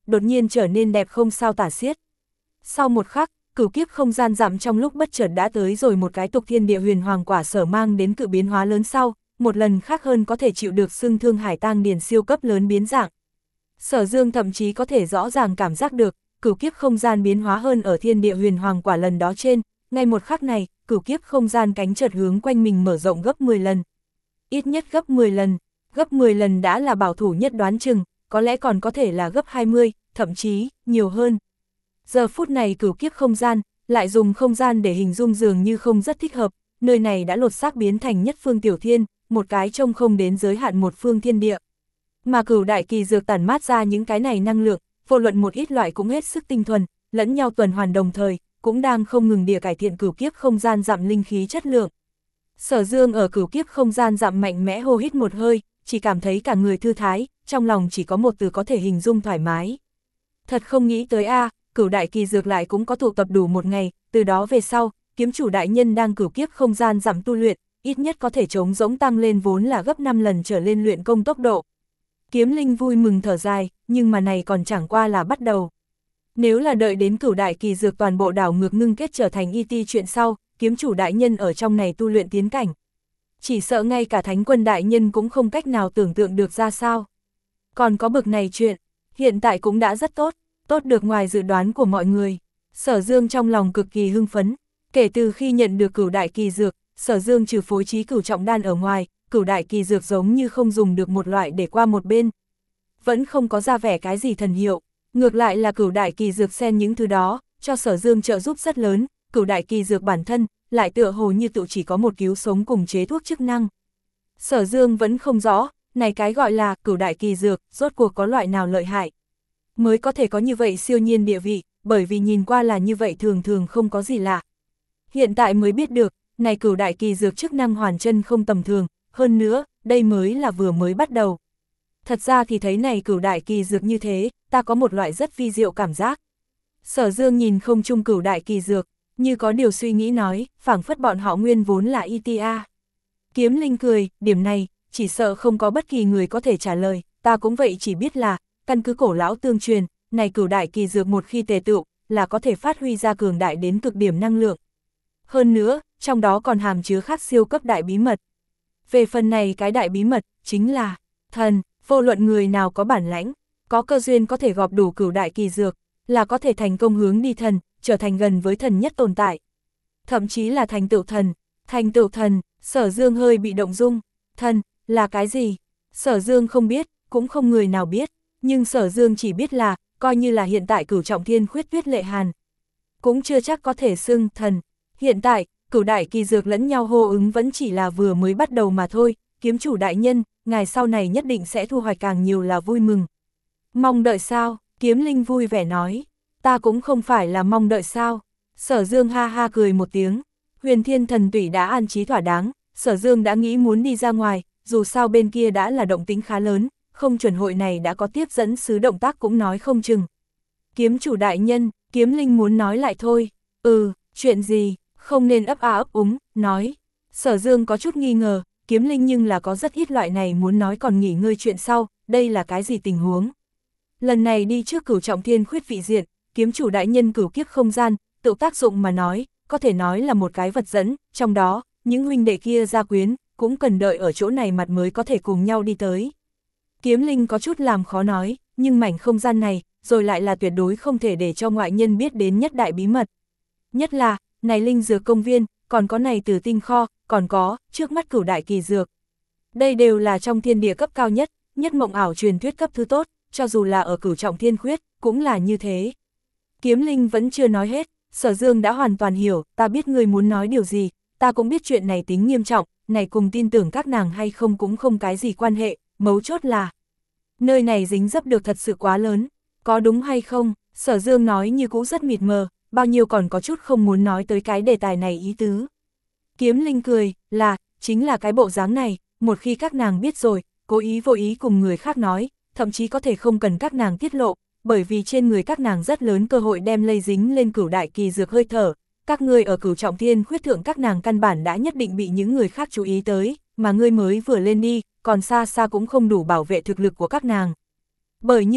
đột nhiên trở nên đẹp không sao tả xiết. Sau một khắc, cửu kiếp không gian dặm trong lúc bất chợt đã tới rồi một cái tục thiên địa huyền hoàng quả sở mang đến cự biến hóa lớn sau, một lần khác hơn có thể chịu được xưng thương hải tang điền siêu cấp lớn biến dạng. Sở Dương thậm chí có thể rõ ràng cảm giác được, cửu kiếp không gian biến hóa hơn ở thiên địa huyền hoàng quả lần đó trên, ngay một khắc này, cửu kiếp không gian cánh chợt hướng quanh mình mở rộng gấp mười lần. Ít nhất gấp mười lần, gấp mười lần đã là bảo thủ nhất đoán chừng, có lẽ còn có thể là gấp hai mươi, thậm chí, nhiều hơn. Giờ phút này cửu kiếp không gian, lại dùng không gian để hình dung dường như không rất thích hợp, nơi này đã lột xác biến thành nhất phương tiểu thiên, một cái trông không đến giới hạn một phương thiên địa. Mà cửu đại kỳ dược tản mát ra những cái này năng lượng, vô luận một ít loại cũng hết sức tinh thuần, lẫn nhau tuần hoàn đồng thời, cũng đang không ngừng địa cải thiện cửu kiếp không gian dặm linh khí chất lượng. Sở Dương ở cửu kiếp không gian dặm mạnh mẽ hô hít một hơi, chỉ cảm thấy cả người thư thái, trong lòng chỉ có một từ có thể hình dung thoải mái. Thật không nghĩ tới a, cửu đại kỳ dược lại cũng có tụ tập đủ một ngày, từ đó về sau, kiếm chủ đại nhân đang cửu kiếp không gian dặm tu luyện, ít nhất có thể chống rỗng tăng lên vốn là gấp năm lần trở lên luyện công tốc độ. Kiếm Linh vui mừng thở dài, nhưng mà này còn chẳng qua là bắt đầu. Nếu là đợi đến cửu đại kỳ dược toàn bộ đảo ngược ngưng kết trở thành i tê chuyện sau, kiếm chủ đại nhân ở trong này tu luyện tiến cảnh. Chỉ sợ ngay cả thánh quân đại nhân cũng không cách nào tưởng tượng được ra sao. Còn có bực này chuyện, hiện tại cũng đã rất tốt, tốt được ngoài dự đoán của mọi người. Sở Dương trong lòng cực kỳ hưng phấn, kể từ khi nhận được cửu đại kỳ dược, Sở Dương trừ phối trí cửu trọng đan ở ngoài, cửu đại kỳ dược giống như không dùng được một loại để qua một bên. Vẫn không có ra vẻ cái gì thần hiệu, ngược lại là cửu đại kỳ dược xen những thứ đó, cho Sở Dương trợ giúp rất lớn, cửu đại kỳ dược bản thân, lại tựa hồ như tự chỉ có một cứu sống cùng chế thuốc chức năng. Sở Dương vẫn không rõ, này cái gọi là cửu đại kỳ dược, rốt cuộc có loại nào lợi hại. Mới có thể có như vậy siêu nhiên địa vị, bởi vì nhìn qua là như vậy thường thường không có gì lạ. Hiện tại mới biết được, này cửu đại kỳ dược chức năng hoàn chân không tầm thường, hơn nữa, đây mới là vừa mới bắt đầu. Thật ra thì thấy này cửu đại kỳ dược như thế, ta có một loại rất vi diệu cảm giác. Sở Dương nhìn không chung cửu đại kỳ dược, như có điều suy nghĩ nói, phảng phất bọn họ nguyên vốn là i tê a. Kiếm Linh cười, điểm này, chỉ sợ không có bất kỳ người có thể trả lời, ta cũng vậy chỉ biết là, căn cứ cổ lão tương truyền, này cửu đại kỳ dược một khi tề tựu, là có thể phát huy ra cường đại đến cực điểm năng lượng. Hơn nữa, trong đó còn hàm chứa khác siêu cấp đại bí mật. Về phần này cái đại bí mật, chính là, thần, vô luận người nào có bản lãnh, có cơ duyên có thể gọp đủ cửu đại kỳ dược, là có thể thành công hướng đi thần, trở thành gần với thần nhất tồn tại. Thậm chí là thành tựu thần, thành tựu thần, Sở Dương hơi bị động dung, thần, là cái gì? Sở Dương không biết, cũng không người nào biết, nhưng Sở Dương chỉ biết là, coi như là hiện tại cửu trọng thiên khuyết tuyết lệ hàn. Cũng chưa chắc có thể xưng thần, hiện tại, cửu đại kỳ dược lẫn nhau hô ứng vẫn chỉ là vừa mới bắt đầu mà thôi, kiếm chủ đại nhân, ngài sau này nhất định sẽ thu hoạch càng nhiều là vui mừng. Mong đợi sao? Kiếm Linh vui vẻ nói, ta cũng không phải là mong đợi sao. Sở Dương ha ha cười một tiếng, Huyền Thiên thần tủy đã an trí thỏa đáng, Sở Dương đã nghĩ muốn đi ra ngoài, dù sao bên kia đã là động tính khá lớn, không chuẩn hội này đã có tiếp dẫn sứ động tác cũng nói không chừng. Kiếm chủ đại nhân, Kiếm Linh muốn nói lại thôi, ừ, chuyện gì, không nên ấp a ấp úng, nói. Sở Dương có chút nghi ngờ, Kiếm Linh nhưng là có rất ít loại này muốn nói còn nghỉ ngơi chuyện sau, đây là cái gì tình huống. Lần này đi trước cửu trọng thiên khuyết vị diện, kiếm chủ đại nhân cửu kiếp không gian, tự tác dụng mà nói, có thể nói là một cái vật dẫn, trong đó, những huynh đệ kia gia quyến, cũng cần đợi ở chỗ này mặt mới có thể cùng nhau đi tới. Kiếm Linh có chút làm khó nói, nhưng mảnh không gian này, rồi lại là tuyệt đối không thể để cho ngoại nhân biết đến nhất đại bí mật. Nhất là, này linh dược công viên, còn có này tử tinh kho, còn có, trước mắt cửu đại kỳ dược. Đây đều là trong thiên địa cấp cao nhất, nhất mộng ảo truyền thuyết cấp thứ tốt, cho dù là ở cửu trọng thiên khuyết, cũng là như thế. Kiếm Linh vẫn chưa nói hết, Sở Dương đã hoàn toàn hiểu, ta biết ngươi muốn nói điều gì, ta cũng biết chuyện này tính nghiêm trọng, này cùng tin tưởng các nàng hay không cũng không cái gì quan hệ, mấu chốt là nơi này dính dấp được thật sự quá lớn, có đúng hay không? Sở Dương nói như cũ rất mịt mờ, bao nhiêu còn có chút không muốn nói tới cái đề tài này ý tứ. Kiếm Linh cười, là, chính là cái bộ dáng này, một khi các nàng biết rồi, cố ý vô ý cùng người khác nói, thậm chí có thể không cần các nàng tiết lộ, bởi vì trên người các nàng rất lớn cơ hội đem lây dính lên cửu đại kỳ dược hơi thở, các ngươi ở cửu trọng thiên khuyết thượng các nàng căn bản đã nhất định bị những người khác chú ý tới, mà ngươi mới vừa lên đi, còn xa xa cũng không đủ bảo vệ thực lực của các nàng. Bởi như vậy,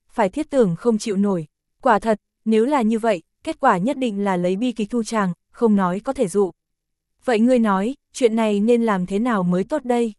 phải thiết tưởng không chịu nổi. Quả thật, nếu là như vậy, kết quả nhất định là lấy bi kịch thu chàng, không nói có thể dụ. Vậy ngươi nói, chuyện này nên làm thế nào mới tốt đây?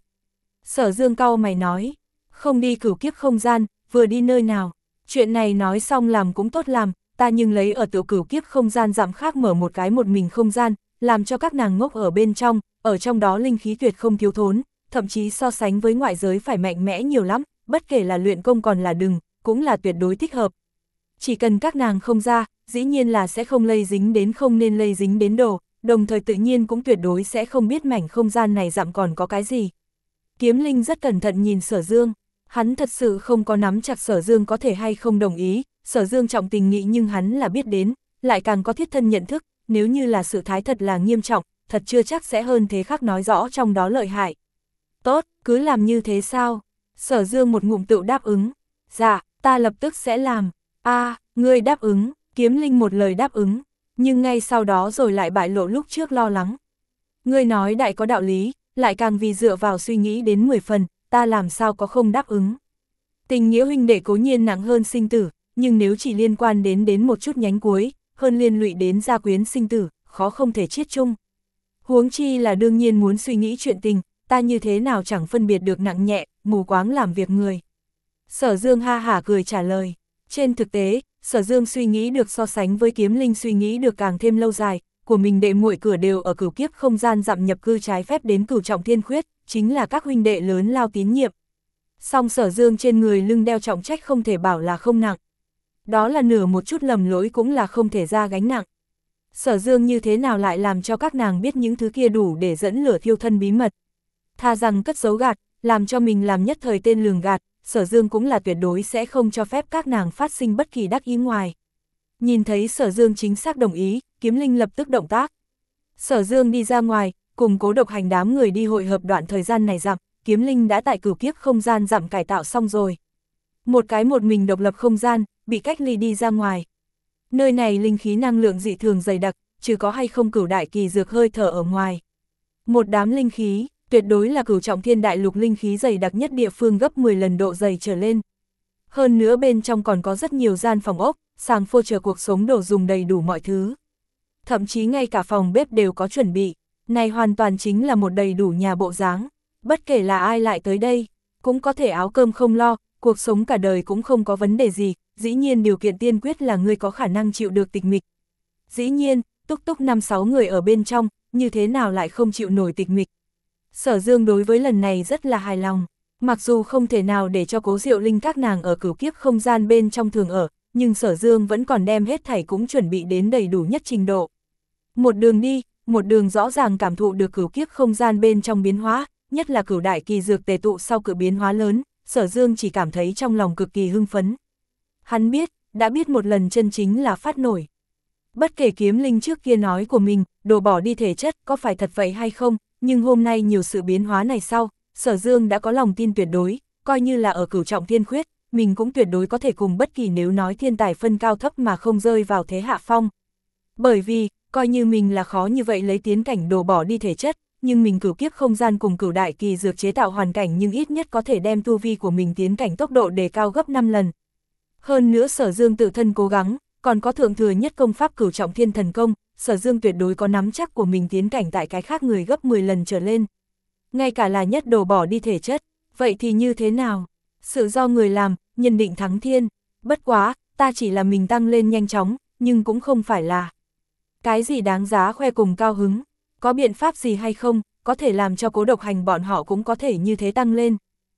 Sở Dương cau mày nói, không đi cửu kiếp không gian, vừa đi nơi nào. Chuyện này nói xong làm cũng tốt làm, ta nhưng lấy ở tiểu cửu kiếp không gian dặm khác mở một cái một mình không gian, làm cho các nàng ngốc ở bên trong, ở trong đó linh khí tuyệt không thiếu thốn, thậm chí so sánh với ngoại giới phải mạnh mẽ nhiều lắm, bất kể là luyện công còn là đừng, cũng là tuyệt đối thích hợp. Chỉ cần các nàng không ra, dĩ nhiên là sẽ không lây dính đến không nên lây dính đến đồ, đồng thời tự nhiên cũng tuyệt đối sẽ không biết mảnh không gian này dặm còn có cái gì. Kiếm Linh rất cẩn thận nhìn Sở Dương, hắn thật sự không có nắm chặt Sở Dương có thể hay không đồng ý, Sở Dương trọng tình nghị nhưng hắn là biết đến, lại càng có thiết thân nhận thức, nếu như là sự thái thật là nghiêm trọng, thật chưa chắc sẽ hơn thế khác nói rõ trong đó lợi hại. Tốt, cứ làm như thế sao? Sở Dương một ngụm tự đáp ứng. Dạ, ta lập tức sẽ làm. A, à, ngươi đáp ứng, Kiếm Linh một lời đáp ứng, nhưng ngay sau đó rồi lại bại lộ lúc trước lo lắng. Ngươi nói đại có đạo lý, lại càng vì dựa vào suy nghĩ đến mười phần, ta làm sao có không đáp ứng. Tình nghĩa huynh đệ cố nhiên nặng hơn sinh tử, nhưng nếu chỉ liên quan đến đến một chút nhánh cuối, hơn liên lụy đến gia quyến sinh tử, khó không thể chiết chung. Huống chi là đương nhiên muốn suy nghĩ chuyện tình, ta như thế nào chẳng phân biệt được nặng nhẹ, mù quáng làm việc người. Sở Dương ha hả cười trả lời. Trên thực tế, Sở Dương suy nghĩ được so sánh với Kiếm Linh suy nghĩ được càng thêm lâu dài, của mình đệ muội cửa đều ở cửu kiếp không gian dặm nhập cư trái phép đến cửu trọng thiên khuyết, chính là các huynh đệ lớn lao tín nhiệm. Song Sở Dương trên người lưng đeo trọng trách không thể bảo là không nặng. Đó là nửa một chút lầm lỗi cũng là không thể ra gánh nặng. Sở Dương như thế nào lại làm cho các nàng biết những thứ kia đủ để dẫn lửa thiêu thân bí mật. Tha rằng cất giấu gạt, làm cho mình làm nhất thời tên lường gạt, Sở Dương cũng là tuyệt đối sẽ không cho phép các nàng phát sinh bất kỳ đắc ý ngoài. Nhìn thấy Sở Dương chính xác đồng ý, Kiếm Linh lập tức động tác. Sở Dương đi ra ngoài, cùng Cố Độc Hành đám người đi hội hợp đoạn thời gian này dặm, Kiếm Linh đã tại cửu kiếp không gian dặm cải tạo xong rồi. Một cái một mình độc lập không gian, bị cách ly đi ra ngoài. Nơi này linh khí năng lượng dị thường dày đặc, chứ có hay không cửu đại kỳ dược hơi thở ở ngoài. Một đám linh khí, tuyệt đối là cửu trọng thiên đại lục linh khí dày đặc nhất địa phương gấp mười lần độ dày trở lên. Hơn nữa bên trong còn có rất nhiều gian phòng ốc, sàng phô chờ cuộc sống đồ dùng đầy đủ mọi thứ. Thậm chí ngay cả phòng bếp đều có chuẩn bị, này hoàn toàn chính là một đầy đủ nhà bộ dáng. Bất kể là ai lại tới đây, cũng có thể áo cơm không lo, cuộc sống cả đời cũng không có vấn đề gì, dĩ nhiên điều kiện tiên quyết là ngươi có khả năng chịu được tịch mịch. Dĩ nhiên, túc túc năm sáu người ở bên trong, như thế nào lại không chịu nổi tịch mịch. Sở Dương đối với lần này rất là hài lòng, mặc dù không thể nào để cho Cố Diệu Linh các nàng ở cửu kiếp không gian bên trong thường ở, nhưng Sở Dương vẫn còn đem hết thảy cũng chuẩn bị đến đầy đủ nhất trình độ. Một đường đi, một đường rõ ràng cảm thụ được cửu kiếp không gian bên trong biến hóa, nhất là cửu đại kỳ dược tề tụ sau cự biến hóa lớn, Sở Dương chỉ cảm thấy trong lòng cực kỳ hưng phấn. Hắn biết, đã biết một lần chân chính là phát nổi. Bất kể Kiếm Linh trước kia nói của mình, đồ bỏ đi thể chất có phải thật vậy hay không, nhưng hôm nay nhiều sự biến hóa này sau, Sở Dương đã có lòng tin tuyệt đối, coi như là ở cửu trọng thiên khuyết, mình cũng tuyệt đối có thể cùng bất kỳ nếu nói thiên tài phân cao thấp mà không rơi vào thế hạ phong. Bởi vì, coi như mình là khó như vậy lấy tiến cảnh đồ bỏ đi thể chất, nhưng mình cửu kiếp không gian cùng cửu đại kỳ dược chế tạo hoàn cảnh nhưng ít nhất có thể đem tu vi của mình tiến cảnh tốc độ đề cao gấp năm lần. Hơn nữa Sở Dương tự thân cố gắng, còn có thượng thừa nhất công pháp cửu trọng thiên thần công, Sở Dương tuyệt đối có nắm chắc của mình tiến cảnh tại cái khác người gấp mười lần trở lên. Ngay cả là nhất đồ bỏ đi thể chất, vậy thì như thế nào? Sự do người làm, nhân định thắng thiên. Bất quá, ta chỉ là mình tăng lên nhanh chóng, nhưng cũng không phải là cái gì đáng giá khoe cùng cao hứng. Có biện pháp gì hay không, có thể làm cho Cố Độc Hành bọn họ cũng có thể như thế tăng lên.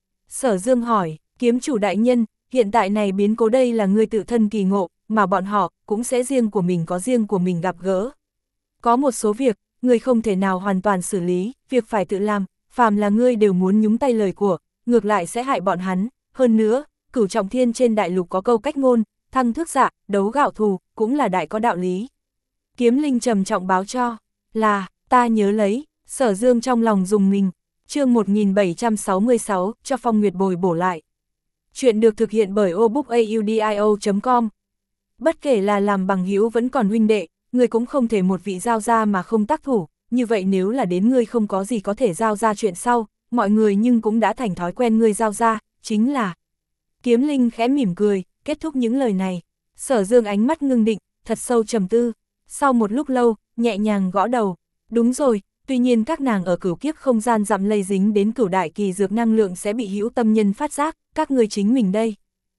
Sở Dương hỏi, kiếm chủ đại nhân, hiện tại này biến cố đây là ngươi tự thân kỳ ngộ, mà bọn họ cũng sẽ riêng của mình có riêng của mình gặp gỡ. Có một số việc, ngươi không thể nào hoàn toàn xử lý, việc phải tự làm, phàm là ngươi đều muốn nhúng tay lời của, ngược lại sẽ hại bọn hắn. Hơn nữa, cửu trọng thiên trên đại lục có câu cách ngôn, thăng thước dạ, đấu gạo thù, cũng là đại có đạo lý. Kiếm Linh trầm trọng báo cho, là, ta nhớ lấy. Sở Dương trong lòng dùng mình. Chương một nghìn bảy trăm sáu mươi sáu, cho Phong Nguyệt bồi bổ lại. Chuyện được thực hiện bởi obookaudio chấm com. Bất kể là làm bằng hữu vẫn còn huynh đệ, người cũng không thể một vị giao ra mà không tác thủ, như vậy nếu là đến ngươi không có gì có thể giao ra chuyện sau, mọi người nhưng cũng đã thành thói quen ngươi giao ra, chính là. Kiếm Linh khẽ mỉm cười, kết thúc những lời này. Sở Dương ánh mắt ngưng định, thật sâu trầm tư. Sau một lúc lâu, nhẹ nhàng gõ đầu. Đúng rồi, tuy nhiên các nàng ở cửu kiếp không gian dặm lây dính đến cửu đại kỳ dược năng lượng sẽ bị hữu tâm nhân phát giác, các người chính mình đây.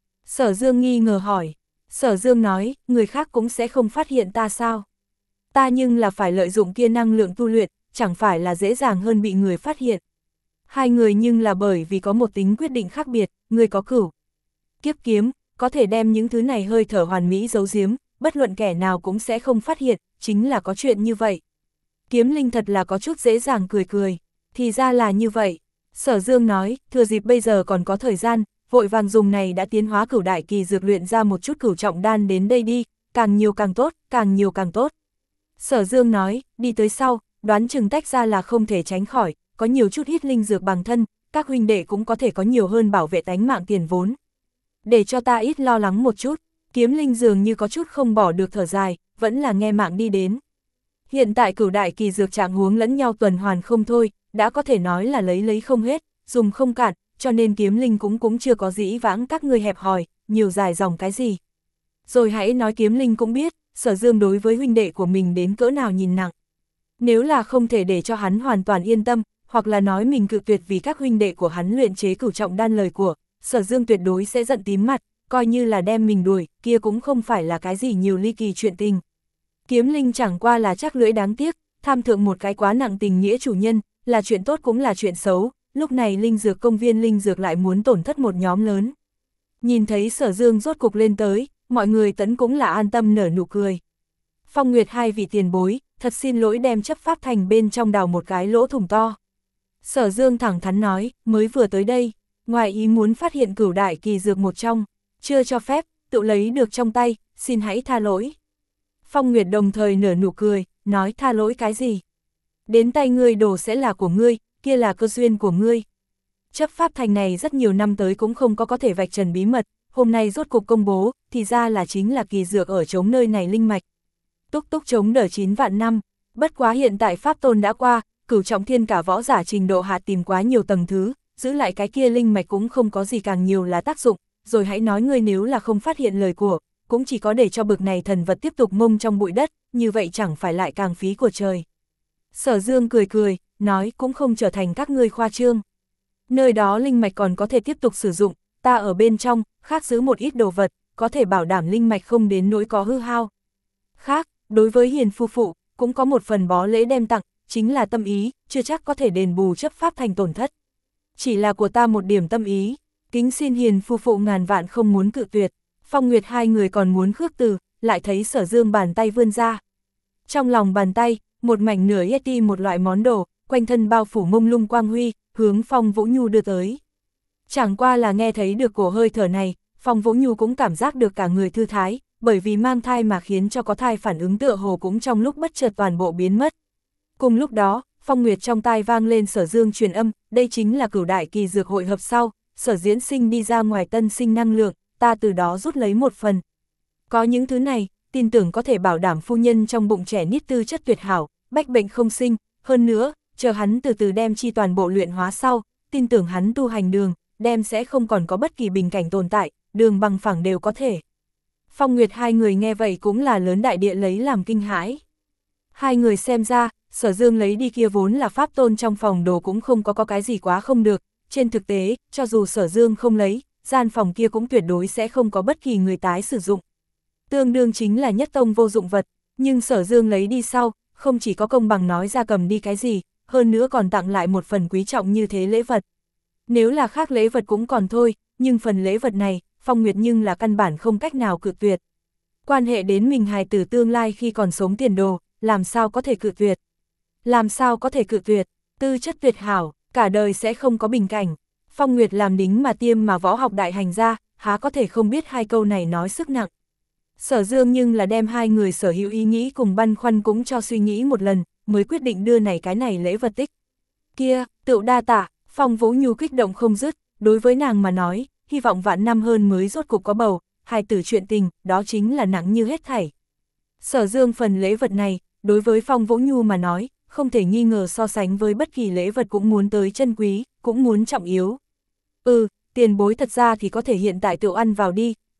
Sở Dương nghi ngờ hỏi. Sở Dương nói, người khác cũng sẽ không phát hiện ta sao? Ta nhưng là phải lợi dụng kia năng lượng tu luyện, chẳng phải là dễ dàng hơn bị người phát hiện. Hai người nhưng là bởi vì có một tính quyết định khác biệt, người có cửu kiếp kiếm, có thể đem những thứ này hơi thở hoàn mỹ giấu giếm, bất luận kẻ nào cũng sẽ không phát hiện, chính là có chuyện như vậy. Kiếm Linh thật là có chút dễ dàng cười cười, thì ra là như vậy. Sở Dương nói, thừa dịp bây giờ còn có thời gian, vội vàng dùng này đã tiến hóa cửu đại kỳ dược luyện ra một chút cửu trọng đan đến đây đi, càng nhiều càng tốt, càng nhiều càng tốt. Sở Dương nói, đi tới sau, đoán chừng tách ra là không thể tránh khỏi, có nhiều chút hít linh dược bằng thân, các huynh đệ cũng có thể có nhiều hơn bảo vệ tánh mạng tiền vốn. Để cho ta ít lo lắng một chút, Kiếm Linh dường như có chút không bỏ được thở dài, vẫn là nghe mạng đi đến. Hiện tại cửu đại kỳ dược trạng huống lẫn nhau tuần hoàn không thôi, đã có thể nói là lấy lấy không hết, dùng không cạn, cho nên Kiếm Linh cũng cũng chưa có dĩ vãng các ngươi hẹp hòi, nhiều dài dòng cái gì. Rồi hãy nói Kiếm Linh cũng biết, Sở Dương đối với huynh đệ của mình đến cỡ nào nhìn nặng. Nếu là không thể để cho hắn hoàn toàn yên tâm, hoặc là nói mình cự tuyệt vì các huynh đệ của hắn luyện chế cửu trọng đan lời của, Sở Dương tuyệt đối sẽ giận tím mặt, coi như là đem mình đuổi, kia cũng không phải là cái gì nhiều ly kỳ chuyện tình. Kiếm Linh chẳng qua là chắc lưỡi đáng tiếc, tham thượng một cái quá nặng tình nghĩa chủ nhân, là chuyện tốt cũng là chuyện xấu, lúc này linh dược công viên linh dược lại muốn tổn thất một nhóm lớn. Nhìn thấy Sở Dương rốt cục lên tới, mọi người tẫn cũng là an tâm nở nụ cười. Phong Nguyệt hai vị tiền bối, thật xin lỗi đem chấp pháp thành bên trong đào một cái lỗ thủng to. Sở Dương thẳng thắn nói, mới vừa tới đây, ngoài ý muốn phát hiện cửu đại kỳ dược một trong, chưa cho phép, tự lấy được trong tay, xin hãy tha lỗi. Phong Nguyệt đồng thời nở nụ cười, nói tha lỗi cái gì? Đến tay ngươi đồ sẽ là của ngươi, kia là cơ duyên của ngươi. Chấp pháp thành này rất nhiều năm tới cũng không có có thể vạch trần bí mật, hôm nay rốt cục công bố, thì ra là chính là kỳ dược ở chống nơi này linh mạch. Túc túc chống đỡ chín vạn năm, bất quá hiện tại pháp tôn đã qua, cửu trọng thiên cả võ giả trình độ hạ tìm quá nhiều tầng thứ, giữ lại cái kia linh mạch cũng không có gì càng nhiều là tác dụng, rồi hãy nói ngươi nếu là không phát hiện lời của, cũng chỉ có để cho bực này thần vật tiếp tục mông trong bụi đất, như vậy chẳng phải lại càng phí của trời. Sở Dương cười cười, nói cũng không trở thành các ngươi khoa trương. Nơi đó linh mạch còn có thể tiếp tục sử dụng, ta ở bên trong, khác giữ một ít đồ vật, có thể bảo đảm linh mạch không đến nỗi có hư hao. Khác, đối với Hiền phu phụ, cũng có một phần bó lễ đem tặng, chính là tâm ý, chưa chắc có thể đền bù chấp pháp thành tổn thất. Chỉ là của ta một điểm tâm ý, kính xin Hiền phu phụ ngàn vạn không muốn cự tuyệt. Phong Nguyệt hai người còn muốn khước từ, lại thấy Sở Dương bàn tay vươn ra. Trong lòng bàn tay, một mảnh nửa yeti một loại món đồ, quanh thân bao phủ mông lung quang huy, hướng Phong Vũ Nhu đưa tới. Chẳng qua là nghe thấy được cổ hơi thở này, Phong Vũ Nhu cũng cảm giác được cả người thư thái, bởi vì mang thai mà khiến cho có thai phản ứng tựa hồ cũng trong lúc bất chợt toàn bộ biến mất. Cùng lúc đó, Phong Nguyệt trong tai vang lên Sở Dương truyền âm, đây chính là cửu đại kỳ dược hội hợp sau, Sở Diễn Sinh đi ra ngoài tân sinh năng lượng, ta từ đó rút lấy một phần. Có những thứ này, tin tưởng có thể bảo đảm phu nhân trong bụng trẻ nít tư chất tuyệt hảo, bách bệnh không sinh, hơn nữa, chờ hắn từ từ đem chi toàn bộ luyện hóa sau, tin tưởng hắn tu hành đường, đem sẽ không còn có bất kỳ bình cảnh tồn tại, đường bằng phẳng đều có thể. Phong Nguyệt hai người nghe vậy cũng là lớn đại địa lấy làm kinh hãi. Hai người xem ra, Sở Dương lấy đi kia vốn là pháp tôn trong phòng đồ cũng không có có cái gì quá không được, trên thực tế, cho dù Sở Dương không lấy, gian phòng kia cũng tuyệt đối sẽ không có bất kỳ người tái sử dụng. Tương đương chính là nhất tông vô dụng vật, nhưng Sở Dương lấy đi sau, không chỉ có công bằng nói ra cầm đi cái gì, hơn nữa còn tặng lại một phần quý trọng như thế lễ vật. Nếu là khác lễ vật cũng còn thôi, nhưng phần lễ vật này, Phong Nguyệt nhưng là căn bản không cách nào cự tuyệt. Quan hệ đến mình hài tử tương lai khi còn sống tiền đồ, làm sao có thể cự tuyệt? Làm sao có thể cự tuyệt? Tư chất tuyệt hảo, cả đời sẽ không có bình cảnh. Phong Nguyệt làm đính mà tiêm mà võ học đại hành ra, há có thể không biết hai câu này nói sức nặng. Sở Dương nhưng là đem hai người sở hữu ý nghĩ cùng băn khoăn cũng cho suy nghĩ một lần, mới quyết định đưa này cái này lễ vật tích. Kia, tựu đa tạ, Phong Vũ Nhu kích động không dứt, đối với nàng mà nói, hy vọng vạn năm hơn mới rốt cục có bầu, hài tử chuyện tình, đó chính là nặng như hết thảy. Sở Dương phần lễ vật này, đối với Phong Vũ Nhu mà nói, không thể nghi ngờ so sánh với bất kỳ lễ vật cũng muốn tới chân quý, cũng muốn trọng yếu. Ừ, tiền bối thật ra thì có thể hiện tại tự ăn vào đi,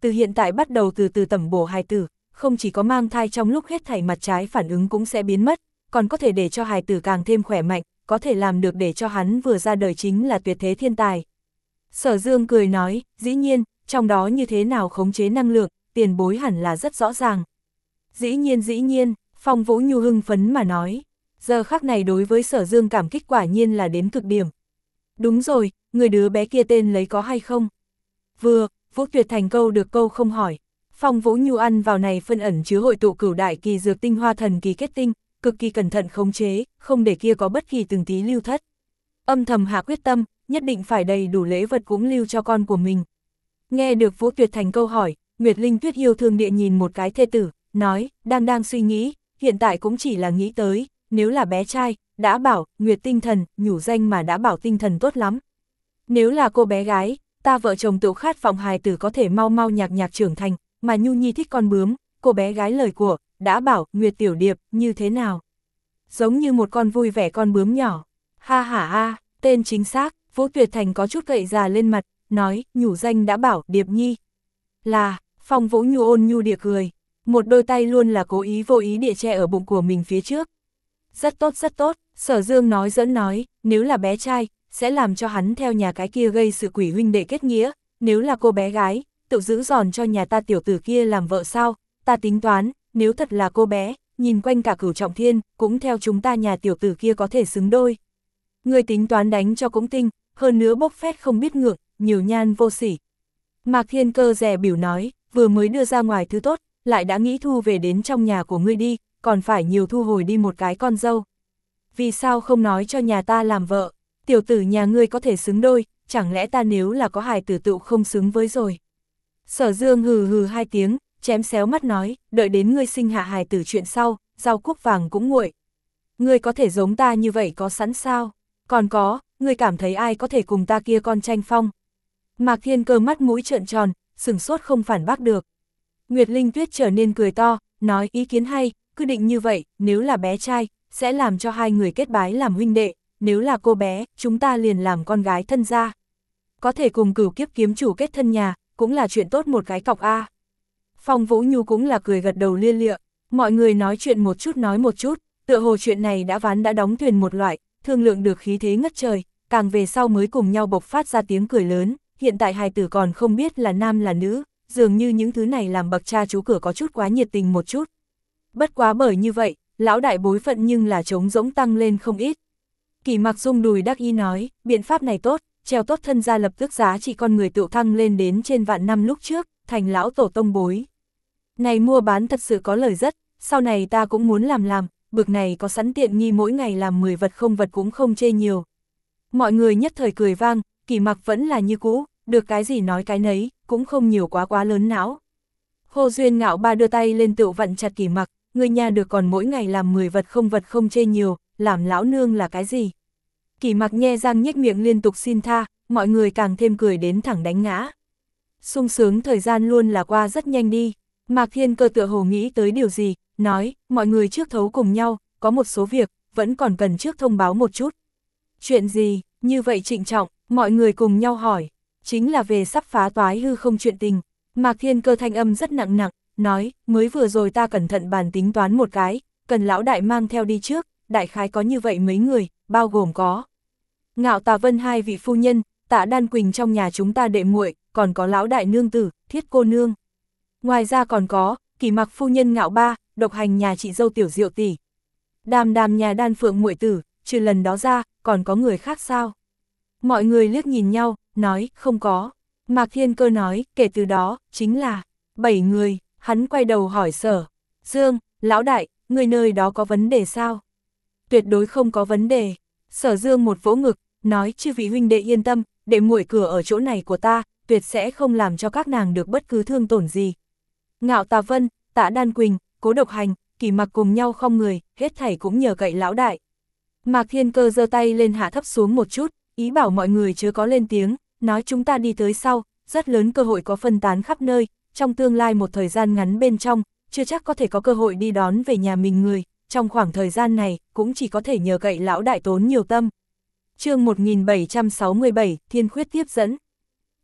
từ hiện tại bắt đầu từ từ tẩm bổ hài tử, không chỉ có mang thai trong lúc hết thảy mặt trái phản ứng cũng sẽ biến mất, còn có thể để cho hài tử càng thêm khỏe mạnh, có thể làm được để cho hắn vừa ra đời chính là tuyệt thế thiên tài. Sở Dương cười nói, dĩ nhiên, trong đó như thế nào khống chế năng lượng, tiền bối hẳn là rất rõ ràng. Dĩ nhiên dĩ nhiên, Phong Vũ Nhu hưng phấn mà nói, giờ khắc này đối với Sở Dương cảm kích quả nhiên là đến cực điểm. Đúng rồi, người đứa bé kia tên lấy có hay không? Vừa, Vũ Tuyệt Thành câu được câu không hỏi. Phong Vũ Nhu ăn vào này phân ẩn chứa hội tụ cửu đại kỳ dược tinh hoa thần kỳ kết tinh, cực kỳ cẩn thận khống chế, không để kia có bất kỳ từng tí lưu thất. Âm thầm hạ quyết tâm, nhất định phải đầy đủ lễ vật cũng lưu cho con của mình. Nghe được Vũ Tuyệt Thành câu hỏi, Nguyệt Linh Tuyết yêu thương địa nhìn một cái thê tử, nói, đang đang suy nghĩ, hiện tại cũng chỉ là nghĩ tới, nếu là bé trai, đã bảo, Nguyệt tinh thần, nhủ danh mà đã bảo tinh thần tốt lắm. Nếu là cô bé gái, ta vợ chồng tự khát vọng hài tử có thể mau mau nhạc nhạc trưởng thành, mà Nhu Nhi thích con bướm, cô bé gái lời của, đã bảo, Nguyệt tiểu điệp, như thế nào? Giống như một con vui vẻ con bướm nhỏ. Ha ha ha, tên chính xác, Vũ Tuyệt Thành có chút cậy già lên mặt, nói, nhủ danh đã bảo, Điệp Nhi. Là, Phong Vũ Nhu ôn nhu địa cười, một đôi tay luôn là cố ý vô ý địa che ở bụng của mình phía trước. Rất tốt rất tốt, Sở Dương nói giỡn nói, nếu là bé trai, sẽ làm cho hắn theo nhà cái kia gây sự quỷ huynh đệ kết nghĩa, nếu là cô bé gái, tự giữ giòn cho nhà ta tiểu tử kia làm vợ sao, ta tính toán, nếu thật là cô bé, nhìn quanh cả Cửu Trọng Thiên, cũng theo chúng ta nhà tiểu tử kia có thể xứng đôi. Người tính toán đánh cho cũng tinh, hơn nữa bốc phét không biết ngượng, nhiều nhan vô sỉ. Mạc Thiên Cơ dè biểu nói, vừa mới đưa ra ngoài thứ tốt, lại đã nghĩ thu về đến trong nhà của ngươi đi, còn phải nhiều thu hồi đi một cái con dâu. Vì sao không nói cho nhà ta làm vợ, tiểu tử nhà ngươi có thể xứng đôi, chẳng lẽ ta nếu là có hài tử tựu không xứng với rồi. Sở Dương hừ hừ hai tiếng, chém xéo mắt nói, đợi đến ngươi sinh hạ hài tử chuyện sau, rau cúc vàng cũng nguội. Ngươi có thể giống ta như vậy có sẵn sao? Còn có, ngươi cảm thấy ai có thể cùng ta kia con tranh phong? Mạc Thiên Cơ mắt mũi trợn tròn, sửng sốt không phản bác được. Nguyệt Linh Tuyết trở nên cười to, nói ý kiến hay, cứ định như vậy, nếu là bé trai, sẽ làm cho hai người kết bái làm huynh đệ, nếu là cô bé, chúng ta liền làm con gái thân gia. Có thể cùng Cửu Kiếp kiếm chủ kết thân nhà, cũng là chuyện tốt một cái cọc a. Phong Vũ Nhu cũng là cười gật đầu lia lịa, mọi người nói chuyện một chút nói một chút, tựa hồ chuyện này đã ván đã đóng thuyền một loại, thương lượng được khí thế ngất trời, càng về sau mới cùng nhau bộc phát ra tiếng cười lớn, hiện tại hài tử còn không biết là nam là nữ, dường như những thứ này làm bậc cha chú cửa có chút quá nhiệt tình một chút. Bất quá bởi như vậy, lão đại bối phận nhưng là trống rỗng tăng lên không ít. Kỷ Mặc rung đùi đắc ý nói, biện pháp này tốt, treo tốt thân gia lập tức giá trị con người tự thăng lên đến trên vạn năm lúc trước, thành lão tổ tông bối. Này mua bán thật sự có lời rất, sau này ta cũng muốn làm làm, bực này có sẵn tiện nghi mỗi ngày làm mười vật không vật cũng không chê nhiều. Mọi người nhất thời cười vang, Kỷ Mặc vẫn là như cũ, được cái gì nói cái nấy, cũng không nhiều quá quá lớn não. Hồ Duyên Ngạo Ba đưa tay lên tựu vặn chặt Kỷ Mặc, người nhà được còn mỗi ngày làm mười vật không vật không chê nhiều, làm lão nương là cái gì? Kỷ Mặc nhe răng nhếch miệng liên tục xin tha, mọi người càng thêm cười đến thẳng đánh ngã. Sung sướng thời gian luôn là qua rất nhanh đi. Mạc Thiên Cơ tựa hồ nghĩ tới điều gì, nói, mọi người trước thấu cùng nhau, có một số việc, vẫn còn cần trước thông báo một chút. Chuyện gì, như vậy trịnh trọng, mọi người cùng nhau hỏi, chính là về sắp phá toái hư không chuyện tình. Mạc Thiên Cơ thanh âm rất nặng nặng, nói, mới vừa rồi ta cẩn thận bàn tính toán một cái, cần lão đại mang theo đi trước, đại khái có như vậy mấy người, bao gồm có Ngạo Tà Vân hai vị phu nhân, Tạ Đan Quỳnh trong nhà chúng ta đệ muội, còn có lão đại nương tử, Thiết cô nương. Ngoài ra còn có, Kỷ Mặc phu nhân Ngạo Ba, Độc Hành nhà chị dâu Tiểu Diệu tỷ. Đàm Đàm nhà Đan Phượng muội tử, trừ lần đó ra, còn có người khác sao? Mọi người liếc nhìn nhau, nói, không có. Mạc Thiên Cơ nói, kể từ đó, chính là bảy người. Hắn quay đầu hỏi Sở Dương, lão đại, người nơi đó có vấn đề sao? Tuyệt đối không có vấn đề. Sở Dương một vỗ ngực, nói, chư vị huynh đệ yên tâm, để muội cửa ở chỗ này của ta, tuyệt sẽ không làm cho các nàng được bất cứ thương tổn gì. Ngạo Tà Vân, Tạ Đan Quỳnh, Cố Độc Hành, Kỷ Mặc cùng nhau không người, hết thảy cũng nhờ cậy lão đại. Mạc Thiên Cơ giơ tay lên hạ thấp xuống một chút, ý bảo mọi người chớ có lên tiếng, nói chúng ta đi tới sau, rất lớn cơ hội có phân tán khắp nơi, trong tương lai một thời gian ngắn bên trong, chưa chắc có thể có cơ hội đi đón về nhà mình người, trong khoảng thời gian này, cũng chỉ có thể nhờ cậy lão đại tốn nhiều tâm. Chương một nghìn bảy trăm sáu mươi bảy, Thiên Khuyết tiếp dẫn.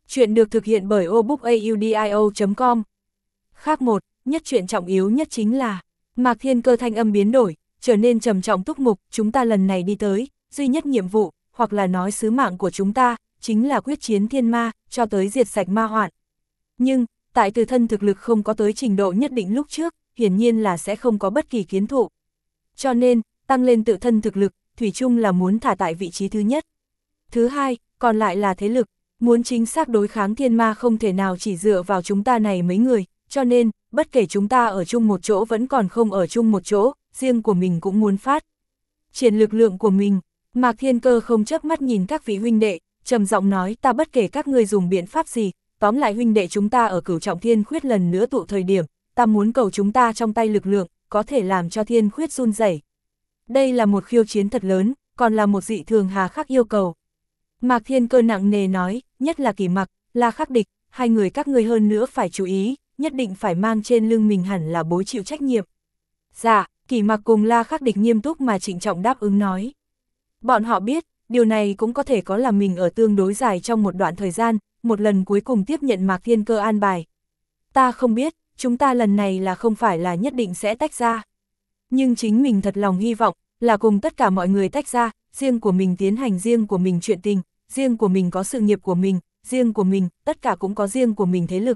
Chuyện được thực hiện bởi obookaudio chấm com. Khác một, nhất chuyện trọng yếu nhất chính là, Mạc Thiên Cơ thanh âm biến đổi, trở nên trầm trọng túc mục, chúng ta lần này đi tới, duy nhất nhiệm vụ, hoặc là nói sứ mạng của chúng ta, chính là quyết chiến thiên ma, cho tới diệt sạch ma hoạn. Nhưng, tại từ thân thực lực không có tới trình độ nhất định lúc trước, hiển nhiên là sẽ không có bất kỳ kiến thụ. Cho nên, tăng lên tự thân thực lực, thủy chung là muốn thả tại vị trí thứ nhất. Thứ hai, còn lại là thế lực, muốn chính xác đối kháng thiên ma không thể nào chỉ dựa vào chúng ta này mấy người, cho nên, bất kể chúng ta ở chung một chỗ vẫn còn không ở chung một chỗ, riêng của mình cũng muốn phát triển lực lượng của mình. Mạc Thiên Cơ không chớp mắt nhìn các vị huynh đệ, trầm giọng nói, ta bất kể các ngươi dùng biện pháp gì, tóm lại huynh đệ chúng ta ở Cửu Trọng Thiên Khuyết lần nữa tụ thời điểm, ta muốn cầu chúng ta trong tay lực lượng, có thể làm cho Thiên Khuyết run rẩy. Đây là một khiêu chiến thật lớn, còn là một dị thường hà khắc yêu cầu. Mạc Thiên Cơ nặng nề nói, nhất là Kỷ Mặc, La Khắc Địch, hai người các ngươi hơn nữa phải chú ý, nhất định phải mang trên lưng mình hẳn là bối chịu trách nhiệm. Dạ, Kỷ Mặc cùng La Khắc Địch nghiêm túc mà trịnh trọng đáp ứng nói. Bọn họ biết, điều này cũng có thể có là mình ở tương đối dài trong một đoạn thời gian, một lần cuối cùng tiếp nhận Mạc Thiên Cơ an bài. Ta không biết, chúng ta lần này là không phải là nhất định sẽ tách ra. Nhưng chính mình thật lòng hy vọng, là cùng tất cả mọi người tách ra, riêng của mình tiến hành riêng của mình chuyện tình, riêng của mình có sự nghiệp của mình, riêng của mình, tất cả cũng có riêng của mình thế lực.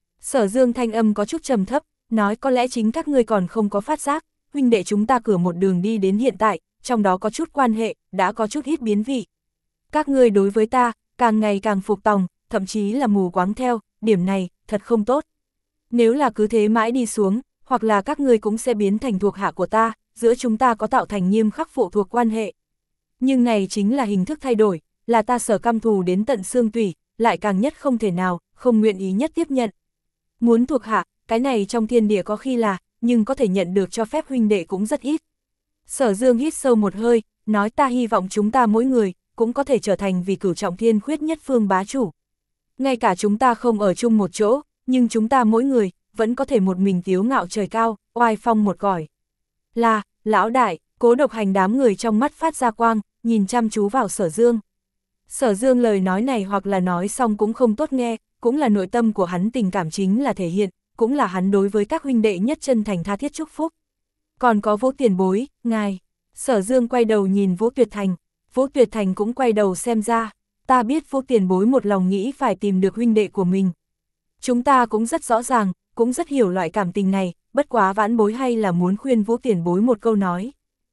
Sở Dương thanh âm có chút trầm thấp, nói có lẽ chính các ngươi còn không có phát giác, huynh đệ chúng ta cửa một đường đi đến hiện tại, trong đó có chút quan hệ, đã có chút ít biến vị. Các ngươi đối với ta, càng ngày càng phục tòng, thậm chí là mù quáng theo, điểm này, thật không tốt. Nếu là cứ thế mãi đi xuống, hoặc là các ngươi cũng sẽ biến thành thuộc hạ của ta, giữa chúng ta có tạo thành nghiêm khắc phụ thuộc quan hệ. Nhưng này chính là hình thức thay đổi, là ta sở căm thù đến tận xương tủy, lại càng nhất không thể nào, không nguyện ý nhất tiếp nhận. Muốn thuộc hạ, cái này trong thiên địa có khi là, nhưng có thể nhận được cho phép huynh đệ cũng rất ít. Sở Dương hít sâu một hơi, nói ta hy vọng chúng ta mỗi người, cũng có thể trở thành vì Cửu Trọng Thiên Khuyết nhất phương bá chủ. Ngay cả chúng ta không ở chung một chỗ, nhưng chúng ta mỗi người, vẫn có thể một mình tiếu ngạo trời cao, oai phong một cõi. Là, lão đại, Cố Độc Hành đám người trong mắt phát ra quang, nhìn chăm chú vào Sở Dương. Sở Dương lời nói này hoặc là nói xong cũng không tốt nghe, cũng là nội tâm của hắn tình cảm chính là thể hiện, cũng là hắn đối với các huynh đệ nhất chân thành tha thiết chúc phúc. Còn có Vũ tiền bối, ngài. Sở Dương quay đầu nhìn Vũ Tuyệt Thành, Vũ Tuyệt Thành cũng quay đầu xem ra, ta biết Vũ tiền bối một lòng nghĩ phải tìm được huynh đệ của mình. Chúng ta cũng rất rõ ràng, cũng rất hiểu loại cảm tình này, bất quá vãn bối hay là muốn khuyên Vũ tiền bối một câu nói.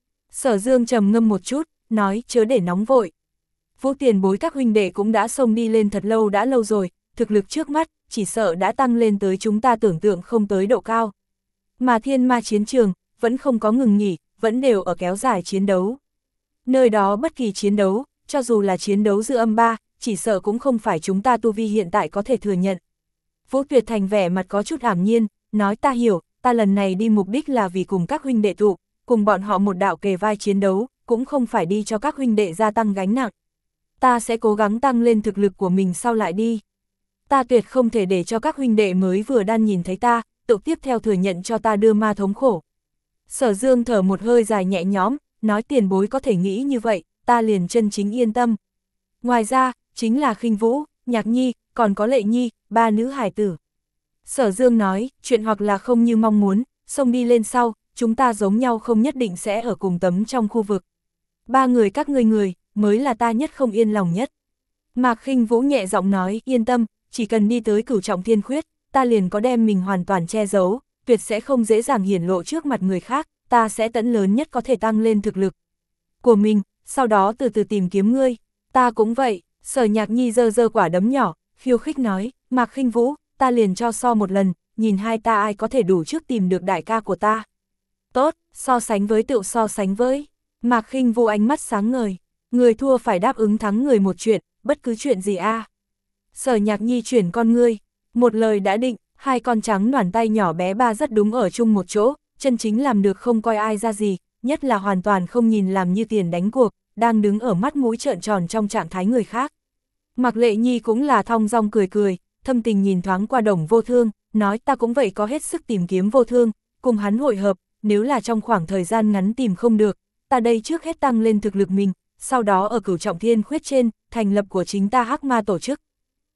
Sở Dương trầm ngâm một chút, nói chớ để nóng vội. Vũ tiền bối các huynh đệ cũng đã xông đi lên thật lâu đã lâu rồi, thực lực trước mắt, chỉ sợ đã tăng lên tới chúng ta tưởng tượng không tới độ cao. Mà thiên ma chiến trường, vẫn không có ngừng nghỉ, vẫn đều ở kéo dài chiến đấu. Nơi đó bất kỳ chiến đấu, cho dù là chiến đấu giữa âm ba, chỉ sợ cũng không phải chúng ta tu vi hiện tại có thể thừa nhận. Vũ Tuyệt Thành vẻ mặt có chút ảm nhiên, nói ta hiểu, ta lần này đi mục đích là vì cùng các huynh đệ tụ, cùng bọn họ một đạo kề vai chiến đấu, cũng không phải đi cho các huynh đệ gia tăng gánh nặng. Ta sẽ cố gắng tăng lên thực lực của mình sau lại đi. Ta tuyệt không thể để cho các huynh đệ mới vừa đan nhìn thấy ta, tự tiếp theo thừa nhận cho ta đưa ma thống khổ. Sở Dương thở một hơi dài nhẹ nhõm, nói tiền bối có thể nghĩ như vậy, ta liền chân chính yên tâm. Ngoài ra, chính là Khinh Vũ, Nhạc Nhi, còn có Lệ Nhi, ba nữ hài tử. Sở Dương nói, chuyện hoặc là không như mong muốn, xông đi lên sau, chúng ta giống nhau không nhất định sẽ ở cùng tấm trong khu vực. Ba người các ngươi người, mới là ta nhất không yên lòng nhất. Mạc Khinh Vũ nhẹ giọng nói, yên tâm, chỉ cần đi tới Cửu Trọng Thiên Khuyết, ta liền có đem mình hoàn toàn che giấu, tuyệt sẽ không dễ dàng hiển lộ trước mặt người khác, ta sẽ tận lớn nhất có thể tăng lên thực lực của mình, sau đó từ từ tìm kiếm ngươi. Ta cũng vậy. Sở Nhạc Nhi giơ giơ quả đấm nhỏ, khiêu khích nói, Mạc Khinh Vũ, ta liền cho so một lần, nhìn hai ta ai có thể đủ trước tìm được đại ca của ta. Tốt, so sánh với tựu so sánh với. Mạc Khinh Vũ ánh mắt sáng ngời, người thua phải đáp ứng thắng người một chuyện, bất cứ chuyện gì a. À. Sở Nhạc Nhi chuyển con ngươi, một lời đã định, hai con trắng noản tay nhỏ bé ba rất đúng ở chung một chỗ, chân chính làm được không coi ai ra gì, nhất là hoàn toàn không nhìn làm như tiền đánh cuộc, đang đứng ở mắt mũi trợn tròn trong trạng thái người khác. Mạc Lệ Nhi cũng là thong dong cười cười, thâm tình nhìn thoáng qua Đồng Vô Thương, nói ta cũng vậy có hết sức tìm kiếm Vô Thương, cùng hắn hội hợp, nếu là trong khoảng thời gian ngắn tìm không được, ta đây trước hết tăng lên thực lực mình, sau đó ở Cửu Trọng Thiên Khuyết trên, thành lập của chính ta Hắc Ma tổ chức.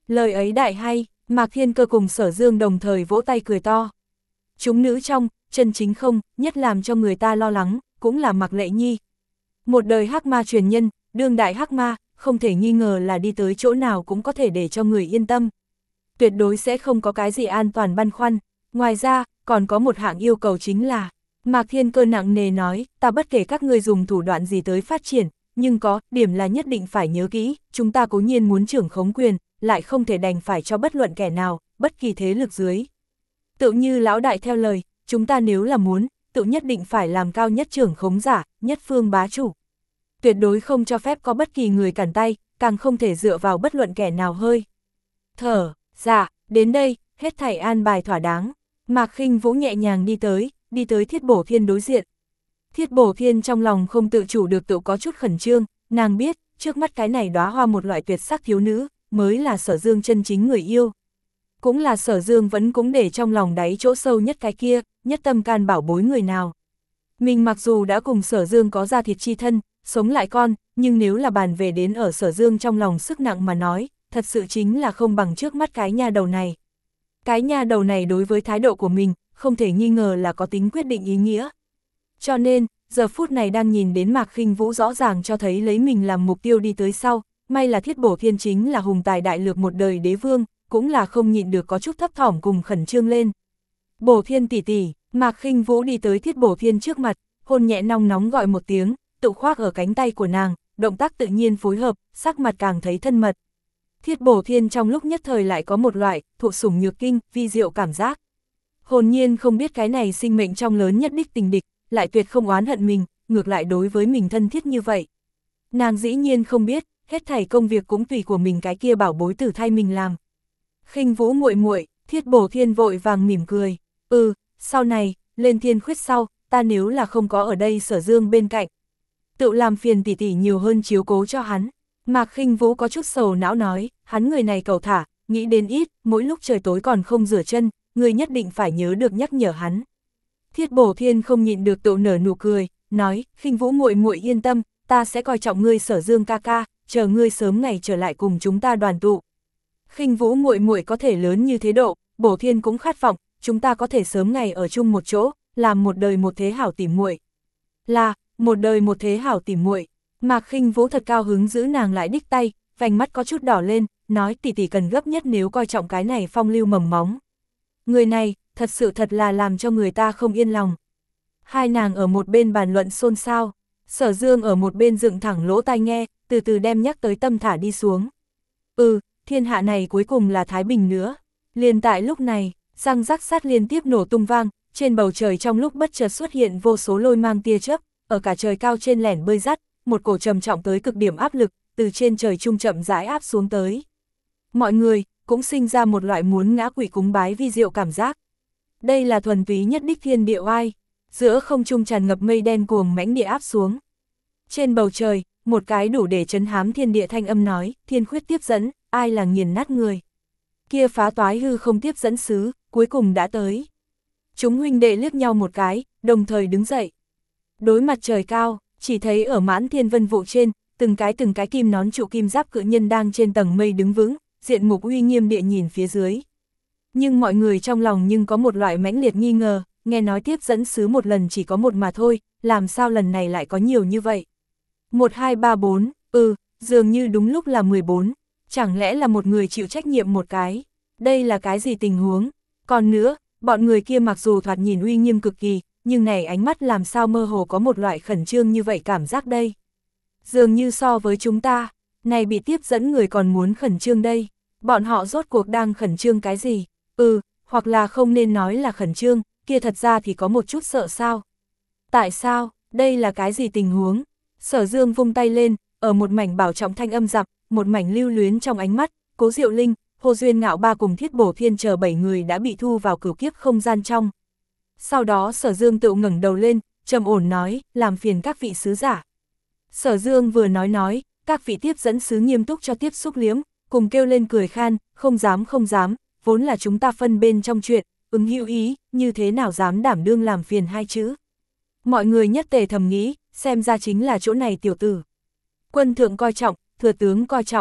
Lời ấy đại hay, Mạc Thiên Cơ cùng Sở Dương đồng thời vỗ tay cười to. Chúng nữ trong, chân chính không, nhất làm cho người ta lo lắng, cũng là Mạc Lệ Nhi. Một đời hắc ma truyền nhân, đương đại hắc ma, không thể nghi ngờ là đi tới chỗ nào cũng có thể để cho người yên tâm. Tuyệt đối sẽ không có cái gì an toàn băn khoăn. Ngoài ra, còn có một hạng yêu cầu chính là, Mạc Thiên Cơ nặng nề nói, ta bất kể các ngươi dùng thủ đoạn gì tới phát triển, nhưng có, điểm là nhất định phải nhớ kỹ, chúng ta cố nhiên muốn trưởng khống quyền, lại không thể đành phải cho bất luận kẻ nào, bất kỳ thế lực dưới. Tự như lão đại theo lời, chúng ta nếu là muốn, tự nhất định phải làm cao nhất trưởng khống giả, nhất phương bá chủ. Tuyệt đối không cho phép có bất kỳ người cản tay, càng không thể dựa vào bất luận kẻ nào hơi. Thở, dạ, đến đây, hết thảy an bài thỏa đáng. Mạc Khinh Vũ nhẹ nhàng đi tới, đi tới Thiết Bổ Thiên đối diện. Thiết Bổ Thiên trong lòng không tự chủ được tự có chút khẩn trương, nàng biết, trước mắt cái này đóa hoa một loại tuyệt sắc thiếu nữ, mới là Sở Dương chân chính người yêu. Cũng là Sở Dương vẫn cũng để trong lòng đáy chỗ sâu nhất cái kia, nhất tâm can bảo bối người nào. Mình mặc dù đã cùng Sở Dương có ra thịt chi thân, sống lại con, nhưng nếu là bàn về đến ở Sở Dương trong lòng sức nặng mà nói, thật sự chính là không bằng trước mắt cái nha đầu này. Cái nha đầu này đối với thái độ của mình, không thể nghi ngờ là có tính quyết định ý nghĩa. Cho nên, giờ phút này đang nhìn đến Mạc Khinh Vũ rõ ràng cho thấy lấy mình làm mục tiêu đi tới sau, may là Thiết Bổ Thiên chính là hùng tài đại lược một đời đế vương, cũng là không nhịn được có chút thấp thỏm cùng khẩn trương lên. Bổ Thiên tỷ tỷ, Mạc Khinh Vũ đi tới Thiết Bổ Thiên trước mặt, hôn nhẹ nong nóng gọi một tiếng, tự khoác ở cánh tay của nàng, động tác tự nhiên phối hợp, sắc mặt càng thấy thân mật. Thiết Bổ Thiên trong lúc nhất thời lại có một loại thụ sủng nhược kinh, vi diệu cảm giác. Hồn nhiên không biết cái này sinh mệnh trong lớn nhất đích tình địch, lại tuyệt không oán hận mình, ngược lại đối với mình thân thiết như vậy. Nàng dĩ nhiên không biết, hết thảy công việc cũng tùy của mình cái kia bảo bối tử thay mình làm. Khinh Vũ muội muội, Thiết Bổ Thiên vội vàng mỉm cười, ừ, sau này, lên thiên khuyết sau, ta nếu là không có ở đây Sở Dương bên cạnh, tự làm phiền tỷ tỷ nhiều hơn chiếu cố cho hắn. Mạc Khinh Vũ có chút sầu não nói, hắn người này cầu thả, nghĩ đến ít, mỗi lúc trời tối còn không rửa chân, người nhất định phải nhớ được nhắc nhở hắn. Thiết Bổ Thiên không nhịn được tự nở nụ cười, nói, Khinh Vũ muội muội yên tâm, ta sẽ coi trọng ngươi Sở Dương ca ca, chờ ngươi sớm ngày trở lại cùng chúng ta đoàn tụ. Khinh Vũ muội muội có thể lớn như thế độ, Bổ Thiên cũng khát vọng, chúng ta có thể sớm ngày ở chung một chỗ, làm một đời một thế hảo tỉ muội. Là, một đời một thế hảo tỉ muội. Mạc Khinh Vũ thật cao hứng giữ nàng lại đích tay, vành mắt có chút đỏ lên, nói tỷ tỷ cần gấp nhất nếu coi trọng cái này phong lưu mầm móng. Người này, thật sự thật là làm cho người ta không yên lòng. Hai nàng ở một bên bàn luận xôn xao, Sở Dương ở một bên dựng thẳng lỗ tai nghe, từ từ đem nhắc tới tâm thả đi xuống. Ừ, thiên hạ này cuối cùng là thái bình nữa. Liền tại lúc này, răng rắc sát liên tiếp nổ tung vang, trên bầu trời trong lúc bất chợt xuất hiện vô số lôi mang tia chớp, ở cả trời cao trên lẻn bơi dắt, một cổ trầm trọng tới cực điểm áp lực, từ trên trời trung chậm rãi áp xuống tới. Mọi người cũng sinh ra một loại muốn ngã quỵ cúng bái vi diệu cảm giác. Đây là thuần túy nhất đích thiên địa oai, giữa không trung tràn ngập mây đen cuồng mãnh địa áp xuống. Trên bầu trời, một cái đủ để trấn hám thiên địa thanh âm nói, thiên khuyết tiếp dẫn, ai là nghiền nát người. Kia phá toái hư không tiếp dẫn sứ, cuối cùng đã tới. Chúng huynh đệ liếc nhau một cái, đồng thời đứng dậy. Đối mặt trời cao, chỉ thấy ở mãn thiên vân vụ trên, từng cái từng cái kim nón trụ kim giáp cự nhân đang trên tầng mây đứng vững, diện mục uy nghiêm địa nhìn phía dưới. Nhưng mọi người trong lòng nhưng có một loại mãnh liệt nghi ngờ, nghe nói tiếp dẫn sứ một lần chỉ có một mà thôi, làm sao lần này lại có nhiều như vậy? Một, hai, ba, bốn, ừ, dường như đúng lúc là mười bốn, chẳng lẽ là một người chịu trách nhiệm một cái? Đây là cái gì tình huống? Còn nữa, bọn người kia mặc dù thoạt nhìn uy nghiêm cực kỳ, nhưng này ánh mắt làm sao mơ hồ có một loại khẩn trương như vậy cảm giác đây. Dường như so với chúng ta, này bị tiếp dẫn người còn muốn khẩn trương đây. Bọn họ rốt cuộc đang khẩn trương cái gì? Ừ, hoặc là không nên nói là khẩn trương, kia thật ra thì có một chút sợ sao. Tại sao? Đây là cái gì tình huống? Sở Dương vung tay lên, ở một mảnh bảo trọng thanh âm dặm, một mảnh lưu luyến trong ánh mắt, Cố Diệu Linh, Hồ Duyên Ngạo ba cùng Thiết Bổ Thiên chờ bảy người đã bị thu vào cửu kiếp không gian trong. Sau đó Sở Dương tự ngẩng đầu lên, trầm ổn nói, làm phiền các vị sứ giả. Sở Dương vừa nói nói, các vị tiếp dẫn sứ nghiêm túc cho tiếp xúc liếm, cùng kêu lên cười khan, không dám không dám, vốn là chúng ta phân bên trong chuyện, ứng hữu ý, như thế nào dám đảm đương làm phiền hai chữ. Mọi người nhất tề thầm nghĩ, xem ra chính là chỗ này tiểu tử. Quân thượng coi trọng, thừa tướng coi trọng,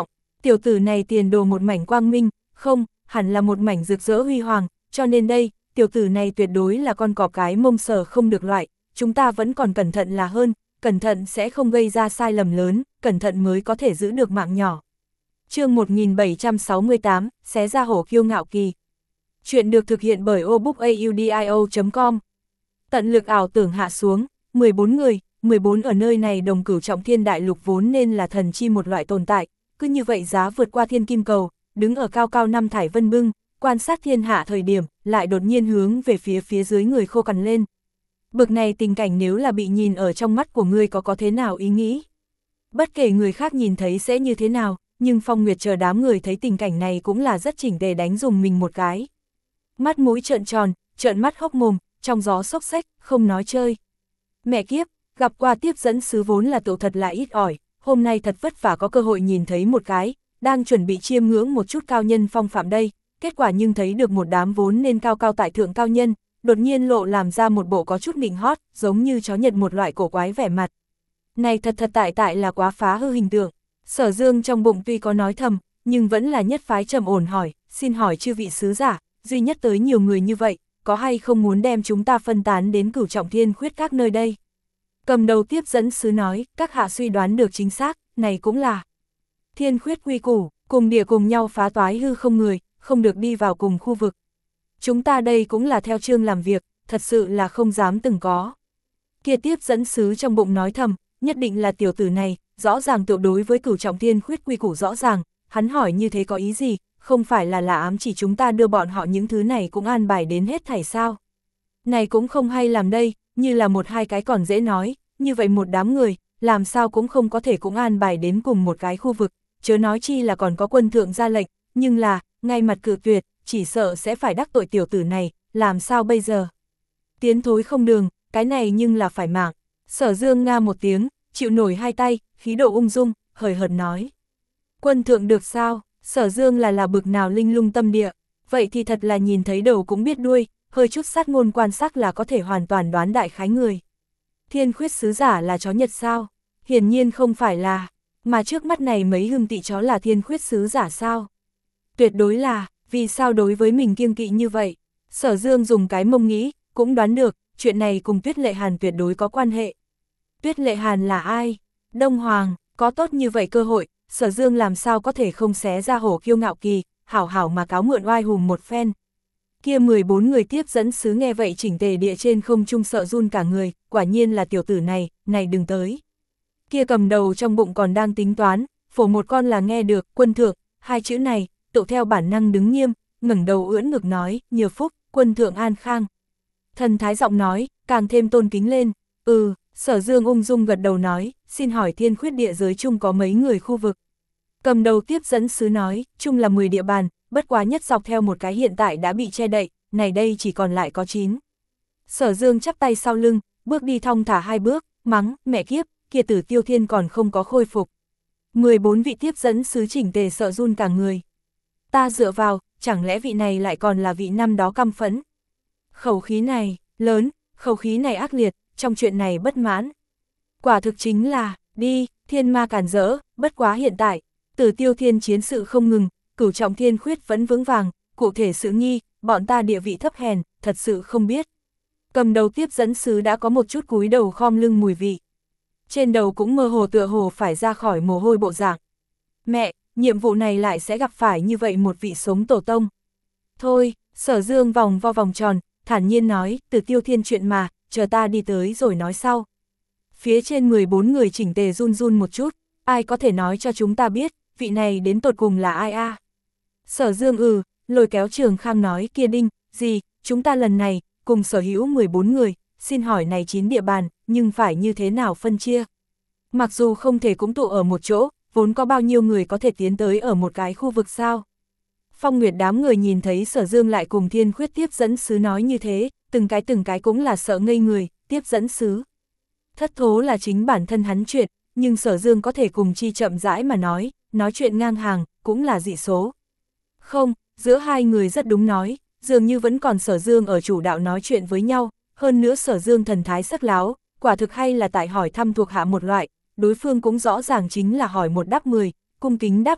Tiểu tử này tiền đồ một mảnh quang minh, không, hẳn là một mảnh rực rỡ huy hoàng, cho nên đây, tiểu tử này tuyệt đối là con cọp cái mông sờ không được loại, chúng ta vẫn còn cẩn thận là hơn, cẩn thận sẽ không gây ra sai lầm lớn, cẩn thận mới có thể giữ được mạng nhỏ. Chương một nghìn bảy trăm sáu mươi tám, xé ra hổ kiêu ngạo kỳ. Chuyện được thực hiện bởi obookaudio chấm com. Tận lực ảo tưởng hạ xuống, mười bốn người, mười bốn ở nơi này đồng cửu trọng thiên đại lục vốn nên là thần chi một loại tồn tại, cứ như vậy giá vượt qua thiên kim cầu, đứng ở cao cao năm thải vân bưng, quan sát thiên hạ thời điểm, lại đột nhiên hướng về phía phía dưới người khô cằn lên. Bực này tình cảnh nếu là bị nhìn ở trong mắt của ngươi có có thế nào ý nghĩ? Bất kể người khác nhìn thấy sẽ như thế nào, nhưng Phong Nguyệt chờ đám người thấy tình cảnh này cũng là rất chỉnh tề đánh dùng mình một cái. Mắt mũi trợn tròn, trợn mắt hốc mồm, trong gió xốc xách, không nói chơi. Mẹ kiếp, gặp qua tiếp dẫn sứ vốn là tựu thật là ít ỏi, hôm nay thật vất vả có cơ hội nhìn thấy một cái, đang chuẩn bị chiêm ngưỡng một chút cao nhân phong phạm đây, kết quả nhưng thấy được một đám vốn nên cao cao tại thượng cao nhân, đột nhiên lộ làm ra một bộ có chút nịnh hót, giống như chó Nhật một loại cổ quái vẻ mặt. Này thật thật tại tại là quá phá hư hình tượng. Sở Dương trong bụng tuy có nói thầm, nhưng vẫn là nhất phái trầm ổn hỏi, xin hỏi chư vị sứ giả, duy nhất tới nhiều người như vậy, có hay không muốn đem chúng ta phân tán đến cửu trọng thiên khuyết các nơi đây? Cầm đầu tiếp dẫn sứ nói, các hạ suy đoán được chính xác, này cũng là thiên khuyết quy củ, cùng địa cùng nhau phá toái hư không người, không được đi vào cùng khu vực. Chúng ta đây cũng là theo chương làm việc, thật sự là không dám từng có. Kia tiếp dẫn sứ trong bụng nói thầm, nhất định là tiểu tử này, rõ ràng tự đối với cửu trọng thiên khuyết quy củ rõ ràng, hắn hỏi như thế có ý gì, không phải là là ám chỉ chúng ta đưa bọn họ những thứ này cũng an bài đến hết thảy sao. Này cũng không hay làm đây, như là một hai cái còn dễ nói, như vậy một đám người, làm sao cũng không có thể cũng an bài đến cùng một cái khu vực, chớ nói chi là còn có quân thượng ra lệnh, nhưng là, ngay mặt cự tuyệt, chỉ sợ sẽ phải đắc tội tiểu tử này, làm sao bây giờ? Tiến thối không đường, cái này nhưng là phải mạng. Sở Dương nga một tiếng, chịu nổi hai tay, khí độ ung dung, hời hợt nói. Quân thượng được sao? Sở Dương là là bực nào linh lung tâm địa, vậy thì thật là nhìn thấy đầu cũng biết đuôi, hơi chút sát ngôn quan sát là có thể hoàn toàn đoán đại khái người. Thiên khuyết sứ giả là chó Nhật sao? Hiển nhiên không phải là, mà trước mắt này mấy hưng tị chó là thiên khuyết sứ giả sao? Tuyệt đối là, vì sao đối với mình kiêng kỵ như vậy? Sở Dương dùng cái mông nghĩ, cũng đoán được, chuyện này cùng Tuyết Lệ Hàn tuyệt đối có quan hệ. Tuyết Lệ Hàn là ai? Đông Hoàng, có tốt như vậy cơ hội, Sở Dương làm sao có thể không xé ra hổ kiêu ngạo kỳ, hảo hảo mà cáo mượn oai hùng một phen. Kia mười bốn người tiếp dẫn sứ nghe vậy chỉnh tề địa trên không trung sợ run cả người, quả nhiên là tiểu tử này, này đừng tới. Kia cầm đầu trong bụng còn đang tính toán, phổ một con là nghe được, quân thượng, hai chữ này, tự theo bản năng đứng nghiêm, ngẩng đầu ưỡn ngực nói, nhiều phúc, quân thượng an khang. Thần thái giọng nói, càng thêm tôn kính lên, ừ, Sở Dương ung dung gật đầu nói, xin hỏi thiên khuyết địa giới chung có mấy người khu vực. Cầm đầu tiếp dẫn sứ nói, chung là mười địa bàn, bất quá nhất dọc theo một cái hiện tại đã bị che đậy, này đây chỉ còn lại có chín. Sở Dương chắp tay sau lưng, bước đi thong thả hai bước, mắng, mẹ kiếp, kia Tử Tiêu Thiên còn không có khôi phục. mười bốn vị tiếp dẫn sứ chỉnh tề sợ run cả người. Ta dựa vào, chẳng lẽ vị này lại còn là vị năm đó căm phẫn. Khẩu khí này, lớn, khẩu khí này ác liệt, trong chuyện này bất mãn. Quả thực chính là, đi, thiên ma cản rỡ, bất quá hiện tại, Tử Tiêu Thiên chiến sự không ngừng, cửu trọng thiên khuyết vẫn vững vàng, cụ thể sự nghi, bọn ta địa vị thấp hèn, thật sự không biết. Cầm đầu tiếp dẫn sứ đã có một chút cúi đầu khom lưng mùi vị. Trên đầu cũng mơ hồ tựa hồ phải ra khỏi mồ hôi bộ dạng. Mẹ, nhiệm vụ này lại sẽ gặp phải như vậy một vị sống tổ tông. Thôi, Sở Dương vòng vo vòng tròn, thản nhiên nói, Tử Tiêu Thiên chuyện mà, chờ ta đi tới rồi nói sau. Phía trên mười bốn người chỉnh tề run run một chút, ai có thể nói cho chúng ta biết, vị này đến tột cùng là ai a? À? Sở Dương ừ, lôi kéo Trường Khang nói, kia đinh, gì, chúng ta lần này, cùng sở hữu mười bốn người, xin hỏi này chín địa bàn, nhưng phải như thế nào phân chia? Mặc dù không thể cũng tụ ở một chỗ, vốn có bao nhiêu người có thể tiến tới ở một cái khu vực sao? Phong Nguyệt đám người nhìn thấy Sở Dương lại cùng thiên khuyết tiếp dẫn sứ nói như thế, từng cái từng cái cũng là sợ ngây người, tiếp dẫn sứ. Thất thố là chính bản thân hắn chuyện, nhưng Sở Dương có thể cùng chi chậm rãi mà nói, nói chuyện ngang hàng, cũng là dị số. Không, giữa hai người rất đúng nói, dường như vẫn còn Sở Dương ở chủ đạo nói chuyện với nhau, hơn nữa Sở Dương thần thái sắc láo, quả thực hay là tại hỏi thăm thuộc hạ một loại, đối phương cũng rõ ràng chính là hỏi một đáp mười, cung kính đáp lời,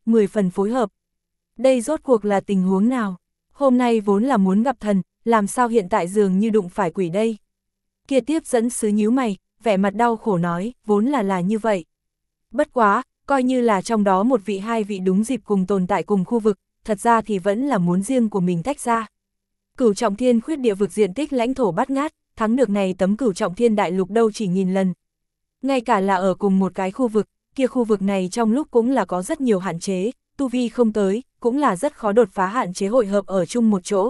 mười phần phối hợp. Đây rốt cuộc là tình huống nào? Hôm nay vốn là muốn gặp thần, làm sao hiện tại dường như đụng phải quỷ đây? Kia tiếp dẫn sứ nhíu mày, vẻ mặt đau khổ nói, vốn là là như vậy. Bất quá, coi như là trong đó một vị hai vị đúng dịp cùng tồn tại cùng khu vực, thật ra thì vẫn là muốn riêng của mình tách ra. Cửu trọng thiên khuyết địa vực diện tích lãnh thổ bát ngát, thắng được này tấm cửu trọng thiên đại lục đâu chỉ nghìn lần. Ngay cả là ở cùng một cái khu vực, kia khu vực này trong lúc cũng là có rất nhiều hạn chế, tu vi không tới, cũng là rất khó đột phá hạn chế hội hợp ở chung một chỗ.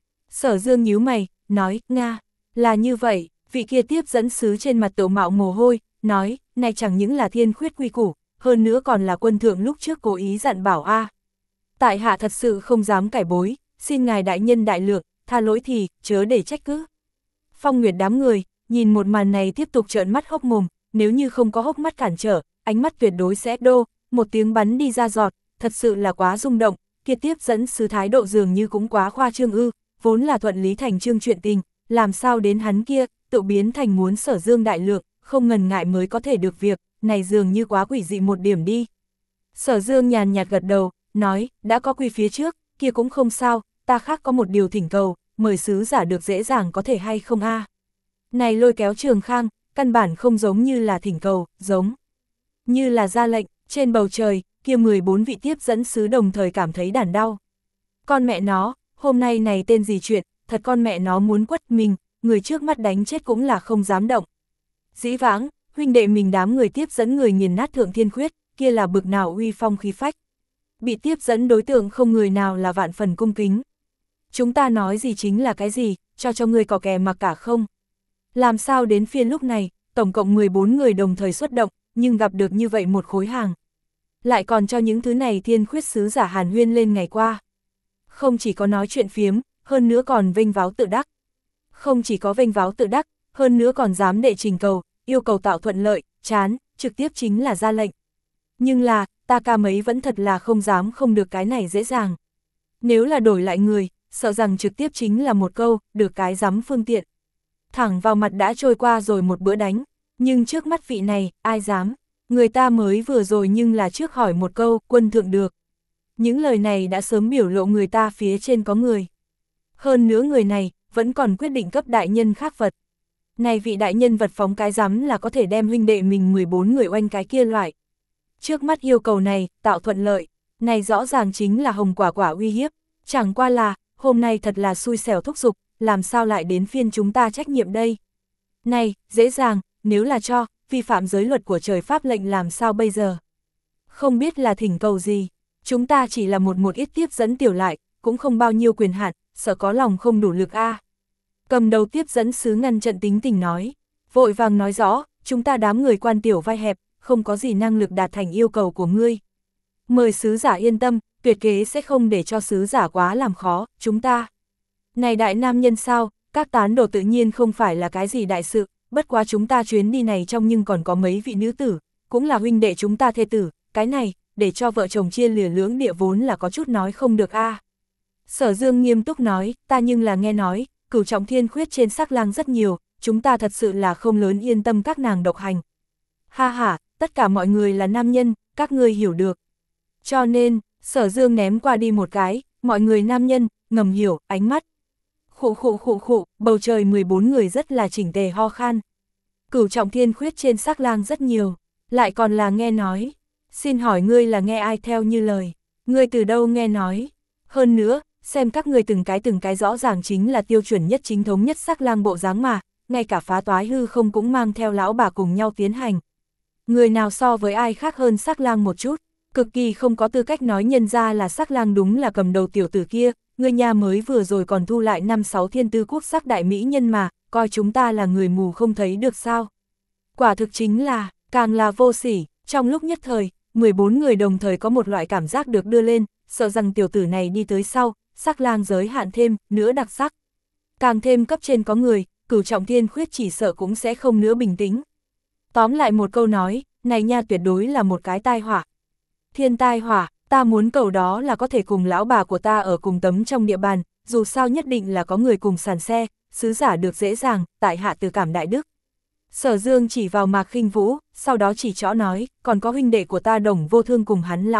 Sở Dương nhíu mày, nói, Nga, là như vậy, vị kia tiếp dẫn sứ trên mặt tự mạo mồ hôi, nói, này chẳng những là thiên khuyết quy củ, hơn nữa còn là quân thượng lúc trước cố ý dặn bảo a. Tại hạ thật sự không dám cải bối, xin ngài đại nhân đại lượng, tha lỗi thì, chớ để trách cứ. Phong Nguyệt đám người, nhìn một màn này tiếp tục trợn mắt hốc mồm, nếu như không có hốc mắt cản trở, ánh mắt tuyệt đối sẽ đô, một tiếng bắn đi ra giọt, thật sự là quá rung động, kia tiếp dẫn sứ thái độ dường như cũng quá khoa trương ư, vốn là thuận lý thành trương chuyện tình, làm sao đến hắn kia, tự biến thành muốn Sở Dương đại lượng, không ngần ngại mới có thể được việc, này dường như quá quỷ dị một điểm đi. Sở Dương nhàn nhạt gật đầu, nói, đã có quy phía trước, kia cũng không sao, ta khác có một điều thỉnh cầu, mời sứ giả được dễ dàng có thể hay không a? Này lôi kéo Trường Khang, căn bản không giống như là thỉnh cầu, giống như là ra lệnh, trên bầu trời, kia mười bốn vị tiếp dẫn sứ đồng thời cảm thấy đản đau. Con mẹ nó, hôm nay này tên gì chuyện, thật con mẹ nó muốn quất mình, người trước mắt đánh chết cũng là không dám động. Dĩ vãng, huynh đệ mình đám người tiếp dẫn người nghiền nát thượng thiên khuyết, kia là bực nào uy phong khí phách. Bị tiếp dẫn đối tượng không người nào là vạn phần cung kính. Chúng ta nói gì chính là cái gì, cho cho người có kè mặc cả không. Làm sao đến phiên lúc này, tổng cộng mười bốn người đồng thời xuất động, nhưng gặp được như vậy một khối hàng. Lại còn cho những thứ này thiên khuyết sứ giả hàn huyên lên ngày qua. Không chỉ có nói chuyện phiếm, hơn nữa còn vênh váo tự đắc. Không chỉ có vênh váo tự đắc, hơn nữa còn dám đệ trình cầu, yêu cầu tạo thuận lợi, chán, trực tiếp chính là ra lệnh. Nhưng là, ta ca mấy vẫn thật là không dám không được cái này dễ dàng. Nếu là đổi lại người, sợ rằng trực tiếp chính là một câu, được cái dám phương tiện. Thẳng vào mặt đã trôi qua rồi một bữa đánh, nhưng trước mắt vị này, ai dám, người ta mới vừa rồi nhưng là trước hỏi một câu, quân thượng được. Những lời này đã sớm biểu lộ người ta phía trên có người. Hơn nữa người này, vẫn còn quyết định cấp đại nhân khác vật. Này vị đại nhân vật phóng cái dám là có thể đem huynh đệ mình mười bốn người oanh cái kia loại. Trước mắt yêu cầu này, tạo thuận lợi, này rõ ràng chính là hồng quả quả uy hiếp, chẳng qua là, hôm nay thật là xui xẻo thúc giục, làm sao lại đến phiên chúng ta trách nhiệm đây. Này, dễ dàng, nếu là cho, vi phạm giới luật của trời pháp lệnh làm sao bây giờ. Không biết là thỉnh cầu gì, chúng ta chỉ là một một ít tiếp dẫn tiểu lại, cũng không bao nhiêu quyền hạn, sợ có lòng không đủ lực a. Cầm đầu tiếp dẫn sứ ngăn trận tính tình nói, vội vàng nói rõ, chúng ta đám người quan tiểu vai hẹp, không có gì năng lực đạt thành yêu cầu của ngươi. Mời sứ giả yên tâm, tuyệt kế sẽ không để cho sứ giả quá làm khó, chúng ta. Này đại nam nhân sao, các tán đồ tự nhiên không phải là cái gì đại sự, bất quá chúng ta chuyến đi này trong nhưng còn có mấy vị nữ tử, cũng là huynh đệ chúng ta thê tử, cái này, để cho vợ chồng chia lìa lưỡng địa vốn là có chút nói không được a. À. Sở Dương nghiêm túc nói, ta nhưng là nghe nói, cửu trọng thiên khuyết trên sắc lang rất nhiều, chúng ta thật sự là không lớn yên tâm các nàng độc hành. Ha ha, tất cả mọi người là nam nhân, các ngươi hiểu được. Cho nên, Sở Dương ném qua đi một cái, mọi người nam nhân, ngầm hiểu, ánh mắt. Khụ khụ khụ khụ, bầu trời mười bốn người rất là chỉnh tề ho khan. Cửu trọng thiên khuyết trên sắc lang rất nhiều, lại còn là nghe nói. Xin hỏi ngươi là nghe ai theo như lời, ngươi từ đâu nghe nói. Hơn nữa, xem các ngươi từng cái từng cái rõ ràng chính là tiêu chuẩn nhất chính thống nhất sắc lang bộ dáng mà, ngay cả phá toái hư không cũng mang theo lão bà cùng nhau tiến hành. Người nào so với ai khác hơn sắc lang một chút, cực kỳ không có tư cách nói nhân ra là sắc lang đúng là cầm đầu tiểu tử kia, người nhà mới vừa rồi còn thu lại năm sáu thiên tư quốc sắc đại mỹ nhân mà, coi chúng ta là người mù không thấy được sao. Quả thực chính là, càng là vô sỉ, trong lúc nhất thời, mười bốn người đồng thời có một loại cảm giác được đưa lên, sợ rằng tiểu tử này đi tới sau, sắc lang giới hạn thêm, nữa đặc sắc. Càng thêm cấp trên có người, cửu trọng thiên khuyết chỉ sợ cũng sẽ không nữa bình tĩnh. Tóm lại một câu nói, này nha tuyệt đối là một cái tai họa. Thiên tai họa, ta muốn cầu đó là có thể cùng lão bà của ta ở cùng tấm trong địa bàn, dù sao nhất định là có người cùng sàn xe, sứ giả được dễ dàng, tại hạ từ cảm đại đức. Sở Dương chỉ vào Mạc Khinh Vũ, sau đó chỉ trỏ nói, còn có huynh đệ của ta Đồng Vô Thương cùng hắn lão bà,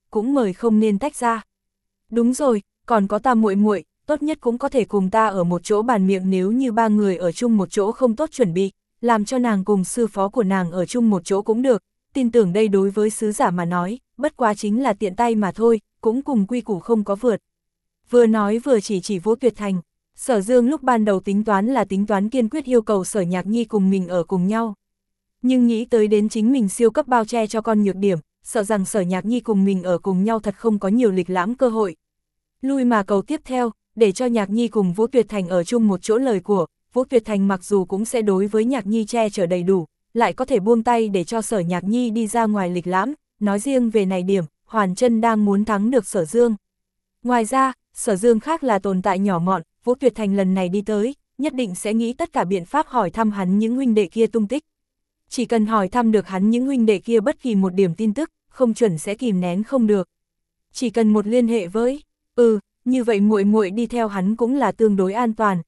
cũng mời không nên tách ra. Đúng rồi, còn có ta muội muội, tốt nhất cũng có thể cùng ta ở một chỗ bàn miệng, nếu như ba người ở chung một chỗ không tốt chuẩn bị, làm cho nàng cùng sư phó của nàng ở chung một chỗ cũng được, tin tưởng đây đối với sứ giả mà nói, bất quá chính là tiện tay mà thôi, cũng cùng quy củ không có vượt. Vừa nói vừa chỉ chỉ Vũ Tuyệt Thành, Sở Dương lúc ban đầu tính toán là tính toán kiên quyết yêu cầu Sở Nhạc Nhi cùng mình ở cùng nhau. Nhưng nghĩ tới đến chính mình siêu cấp bao che cho con nhược điểm, sợ rằng Sở Nhạc Nhi cùng mình ở cùng nhau thật không có nhiều lịch lãm cơ hội. Lui mà cầu tiếp theo, để cho Nhạc Nhi cùng Vũ Tuyệt Thành ở chung một chỗ lời của, Vũ Tuyệt Thành mặc dù cũng sẽ đối với Nhạc Nhi che chở đầy đủ, lại có thể buông tay để cho Sở Nhạc Nhi đi ra ngoài lịch lãm, nói riêng về này điểm, Hoàn Chân đang muốn thắng được Sở Dương. Ngoài ra, Sở Dương khác là tồn tại nhỏ mọn, Vũ Tuyệt Thành lần này đi tới, nhất định sẽ nghĩ tất cả biện pháp hỏi thăm hắn những huynh đệ kia tung tích. Chỉ cần hỏi thăm được hắn những huynh đệ kia bất kỳ một điểm tin tức, không chuẩn sẽ kìm nén không được. Chỉ cần một liên hệ với, ừ, như vậy muội muội đi theo hắn cũng là tương đối an toàn.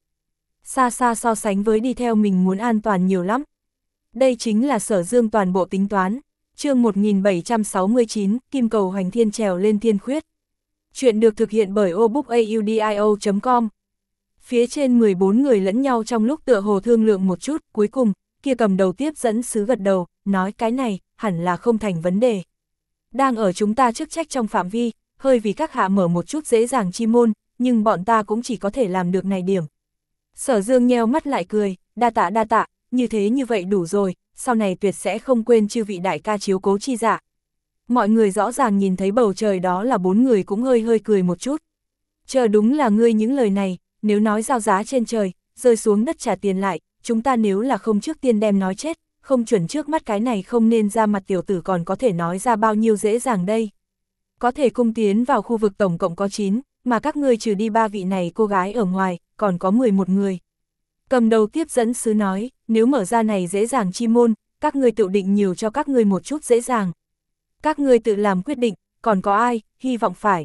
Xa xa so sánh với đi theo mình muốn an toàn nhiều lắm. Đây chính là Sở Dương toàn bộ tính toán. Chương một nghìn bảy trăm sáu mươi chín, Kim Cầu Hoành Thiên trèo lên thiên khuyết. Chuyện được thực hiện bởi obookaudio chấm com. Phía trên mười bốn người lẫn nhau trong lúc tựa hồ thương lượng một chút, cuối cùng, kia cầm đầu tiếp dẫn sứ gật đầu, nói cái này, hẳn là không thành vấn đề. Đang ở chúng ta chức trách trong phạm vi, hơi vì các hạ mở một chút dễ dàng chi môn, nhưng bọn ta cũng chỉ có thể làm được này điểm. Sở Dương nheo mắt lại cười, đa tạ đa tạ, như thế như vậy đủ rồi, sau này tuyệt sẽ không quên chư vị đại ca chiếu cố chi dạ. Mọi người rõ ràng nhìn thấy bầu trời đó là bốn người cũng hơi hơi cười một chút. Chờ đúng là ngươi những lời này, nếu nói giao giá trên trời, rơi xuống đất trả tiền lại, chúng ta nếu là không trước tiên đem nói chết, không chuẩn trước mắt cái này không nên ra mặt tiểu tử còn có thể nói ra bao nhiêu dễ dàng đây. Có thể cung tiến vào khu vực tổng cộng có chín, mà các ngươi trừ đi ba vị này cô gái ở ngoài, còn có mười một người. Cầm đầu tiếp dẫn sứ nói, nếu mở ra này dễ dàng chi môn, các ngươi tự định nhiều cho các ngươi một chút dễ dàng. Các ngươi tự làm quyết định, còn có ai, hy vọng phải.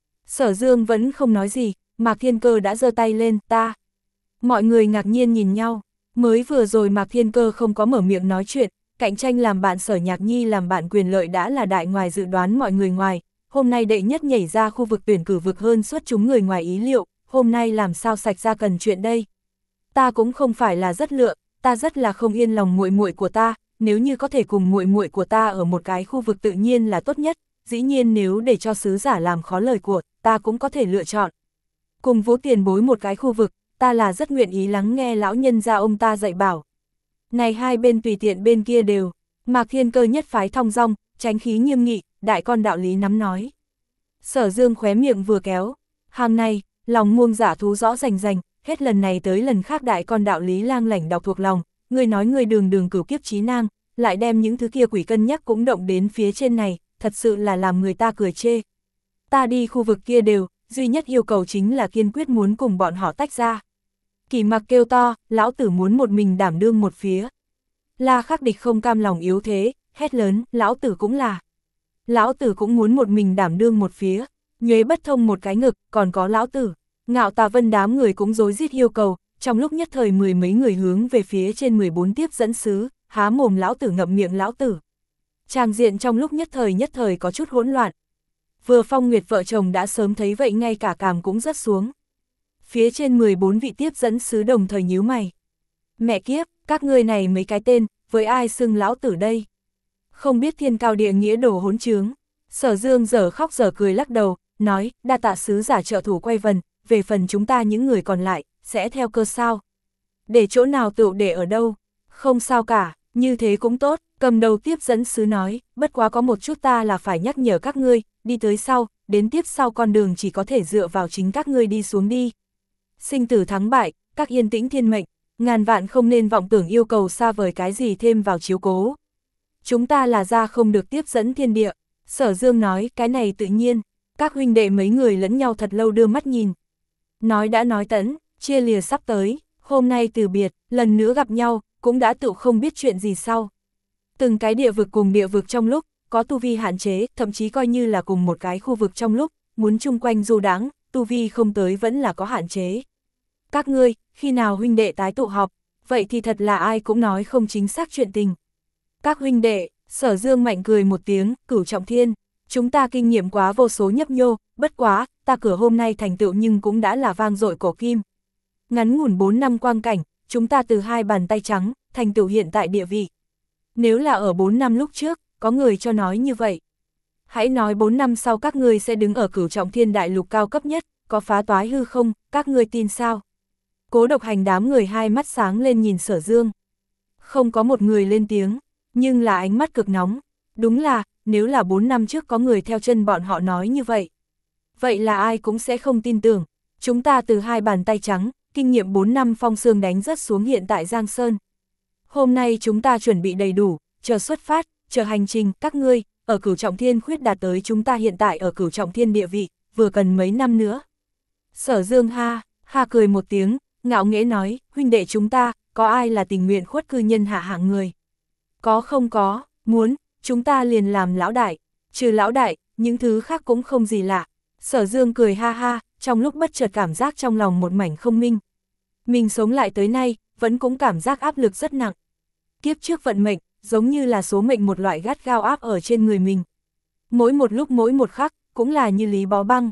Sở Dương vẫn không nói gì, Mạc Thiên Cơ đã giơ tay lên, ta. Mọi người ngạc nhiên nhìn nhau, mới vừa rồi Mạc Thiên Cơ không có mở miệng nói chuyện, cạnh tranh làm bạn Sở Nhạc Nhi làm bạn quyền lợi đã là đại ngoài dự đoán mọi người ngoài, hôm nay đệ nhất nhảy ra khu vực tuyển cử vực hơn suốt chúng người ngoài ý liệu, hôm nay làm sao sạch ra cần chuyện đây. Ta cũng không phải là rất lựa, ta rất là không yên lòng muội muội của ta, nếu như có thể cùng muội muội của ta ở một cái khu vực tự nhiên là tốt nhất, dĩ nhiên nếu để cho sứ giả làm khó lời của, ta cũng có thể lựa chọn. Cùng Vũ tiền bối một cái khu vực, ta là rất nguyện ý lắng nghe lão nhân gia ông ta dạy bảo. Này hai bên tùy tiện bên kia đều, Mạc Thiên Cơ nhất phái thong dong, tránh khí nghiêm nghị, đại con đạo lý nắm nói. Sở Dương khóe miệng vừa kéo, hàng này, lòng muông giả thú rõ rành rành, hết lần này tới lần khác đại con đạo lý lang lảnh đọc thuộc lòng, người nói người đường đường cửu kiếp trí nang, lại đem những thứ kia quỷ cân nhắc cũng động đến phía trên này, thật sự là làm người ta cười chê. Ta đi khu vực kia đều, duy nhất yêu cầu chính là kiên quyết muốn cùng bọn họ tách ra. Kỳ Mặc kêu to, lão tử muốn một mình đảm đương một phía. La Khắc Địch không cam lòng yếu thế, hét lớn, lão tử cũng là. Lão tử cũng muốn một mình đảm đương một phía, Nhuế Bất Thông một cái ngực, còn có lão tử. Ngạo Tà Vân đám người cũng rối rít yêu cầu, trong lúc nhất thời mười mấy người hướng về phía trên mười bốn tiếp dẫn sứ, há mồm lão tử ngậm miệng lão tử. Tràng diện trong lúc nhất thời nhất thời có chút hỗn loạn. Vừa Phong Nguyệt vợ chồng đã sớm thấy vậy ngay cả cằm cũng rớt xuống. Phía trên mười bốn vị tiếp dẫn sứ đồng thời nhíu mày. Mẹ kiếp, các ngươi này mấy cái tên, với ai xưng lão tử đây? Không biết thiên cao địa nghĩa đồ hỗn trướng. Sở Dương giờ khóc giờ cười lắc đầu, nói, đa tạ sứ giả trợ thủ quay vần, về phần chúng ta những người còn lại, sẽ theo cơ sao. Để chỗ nào tựu để ở đâu? Không sao cả, như thế cũng tốt, cầm đầu tiếp dẫn sứ nói, bất quá có một chút ta là phải nhắc nhở các ngươi, đi tới sau, đến tiếp sau con đường chỉ có thể dựa vào chính các ngươi đi xuống đi. Sinh tử thắng bại, các yên tĩnh thiên mệnh, ngàn vạn không nên vọng tưởng yêu cầu xa vời cái gì thêm vào chiếu cố. Chúng ta là ra không được tiếp dẫn thiên địa. Sở Dương nói, cái này tự nhiên, các huynh đệ mấy người lẫn nhau thật lâu đưa mắt nhìn. Nói đã nói tẫn, chia lìa sắp tới, hôm nay từ biệt, lần nữa gặp nhau, cũng đã tự không biết chuyện gì sau. Từng cái địa vực cùng địa vực trong lúc, có tu vi hạn chế, thậm chí coi như là cùng một cái khu vực trong lúc, muốn chung quanh du đãng, tu vi không tới vẫn là có hạn chế. Các ngươi, khi nào huynh đệ tái tụ họp, vậy thì thật là ai cũng nói không chính xác chuyện tình. Các huynh đệ, Sở Dương mạnh cười một tiếng, Cửu Trọng Thiên, Chúng ta kinh nghiệm quá vô số nhấp nhô, bất quá, ta cửa hôm nay thành tựu nhưng cũng đã là vang dội cổ kim. Ngắn ngủn bốn năm quang cảnh, chúng ta từ hai bàn tay trắng, thành tựu hiện tại địa vị. Nếu là ở bốn năm lúc trước, có người cho nói như vậy. Hãy nói bốn năm sau các ngươi sẽ đứng ở cửu trọng thiên đại lục cao cấp nhất, có phá toái hư không, các ngươi tin sao? Cố Độc Hành đám người hai mắt sáng lên nhìn Sở Dương. Không có một người lên tiếng, nhưng là ánh mắt cực nóng. Đúng là, nếu là bốn năm trước có người theo chân bọn họ nói như vậy. Vậy là ai cũng sẽ không tin tưởng. Chúng ta từ hai bàn tay trắng, kinh nghiệm bốn năm phong sương đánh rất xuống hiện tại Giang Sơn. Hôm nay chúng ta chuẩn bị đầy đủ, chờ xuất phát, chờ hành trình, các ngươi, ở cửu trọng thiên khuyết đạt tới chúng ta hiện tại ở cửu trọng thiên địa vị, vừa cần mấy năm nữa. Sở Dương ha, ha cười một tiếng, ngạo nghễ nói, huynh đệ chúng ta, có ai là tình nguyện khuất cư nhân hạ hạng người? Có không có, muốn, chúng ta liền làm lão đại, trừ lão đại, những thứ khác cũng không gì lạ. Sở Dương cười ha ha, trong lúc bất chợt cảm giác trong lòng một mảnh không minh. Mình sống lại tới nay, vẫn cũng cảm giác áp lực rất nặng. Kiếp trước vận mệnh, giống như là số mệnh một loại gắt gao áp ở trên người mình. Mỗi một lúc mỗi một khắc, cũng là như lý bó băng.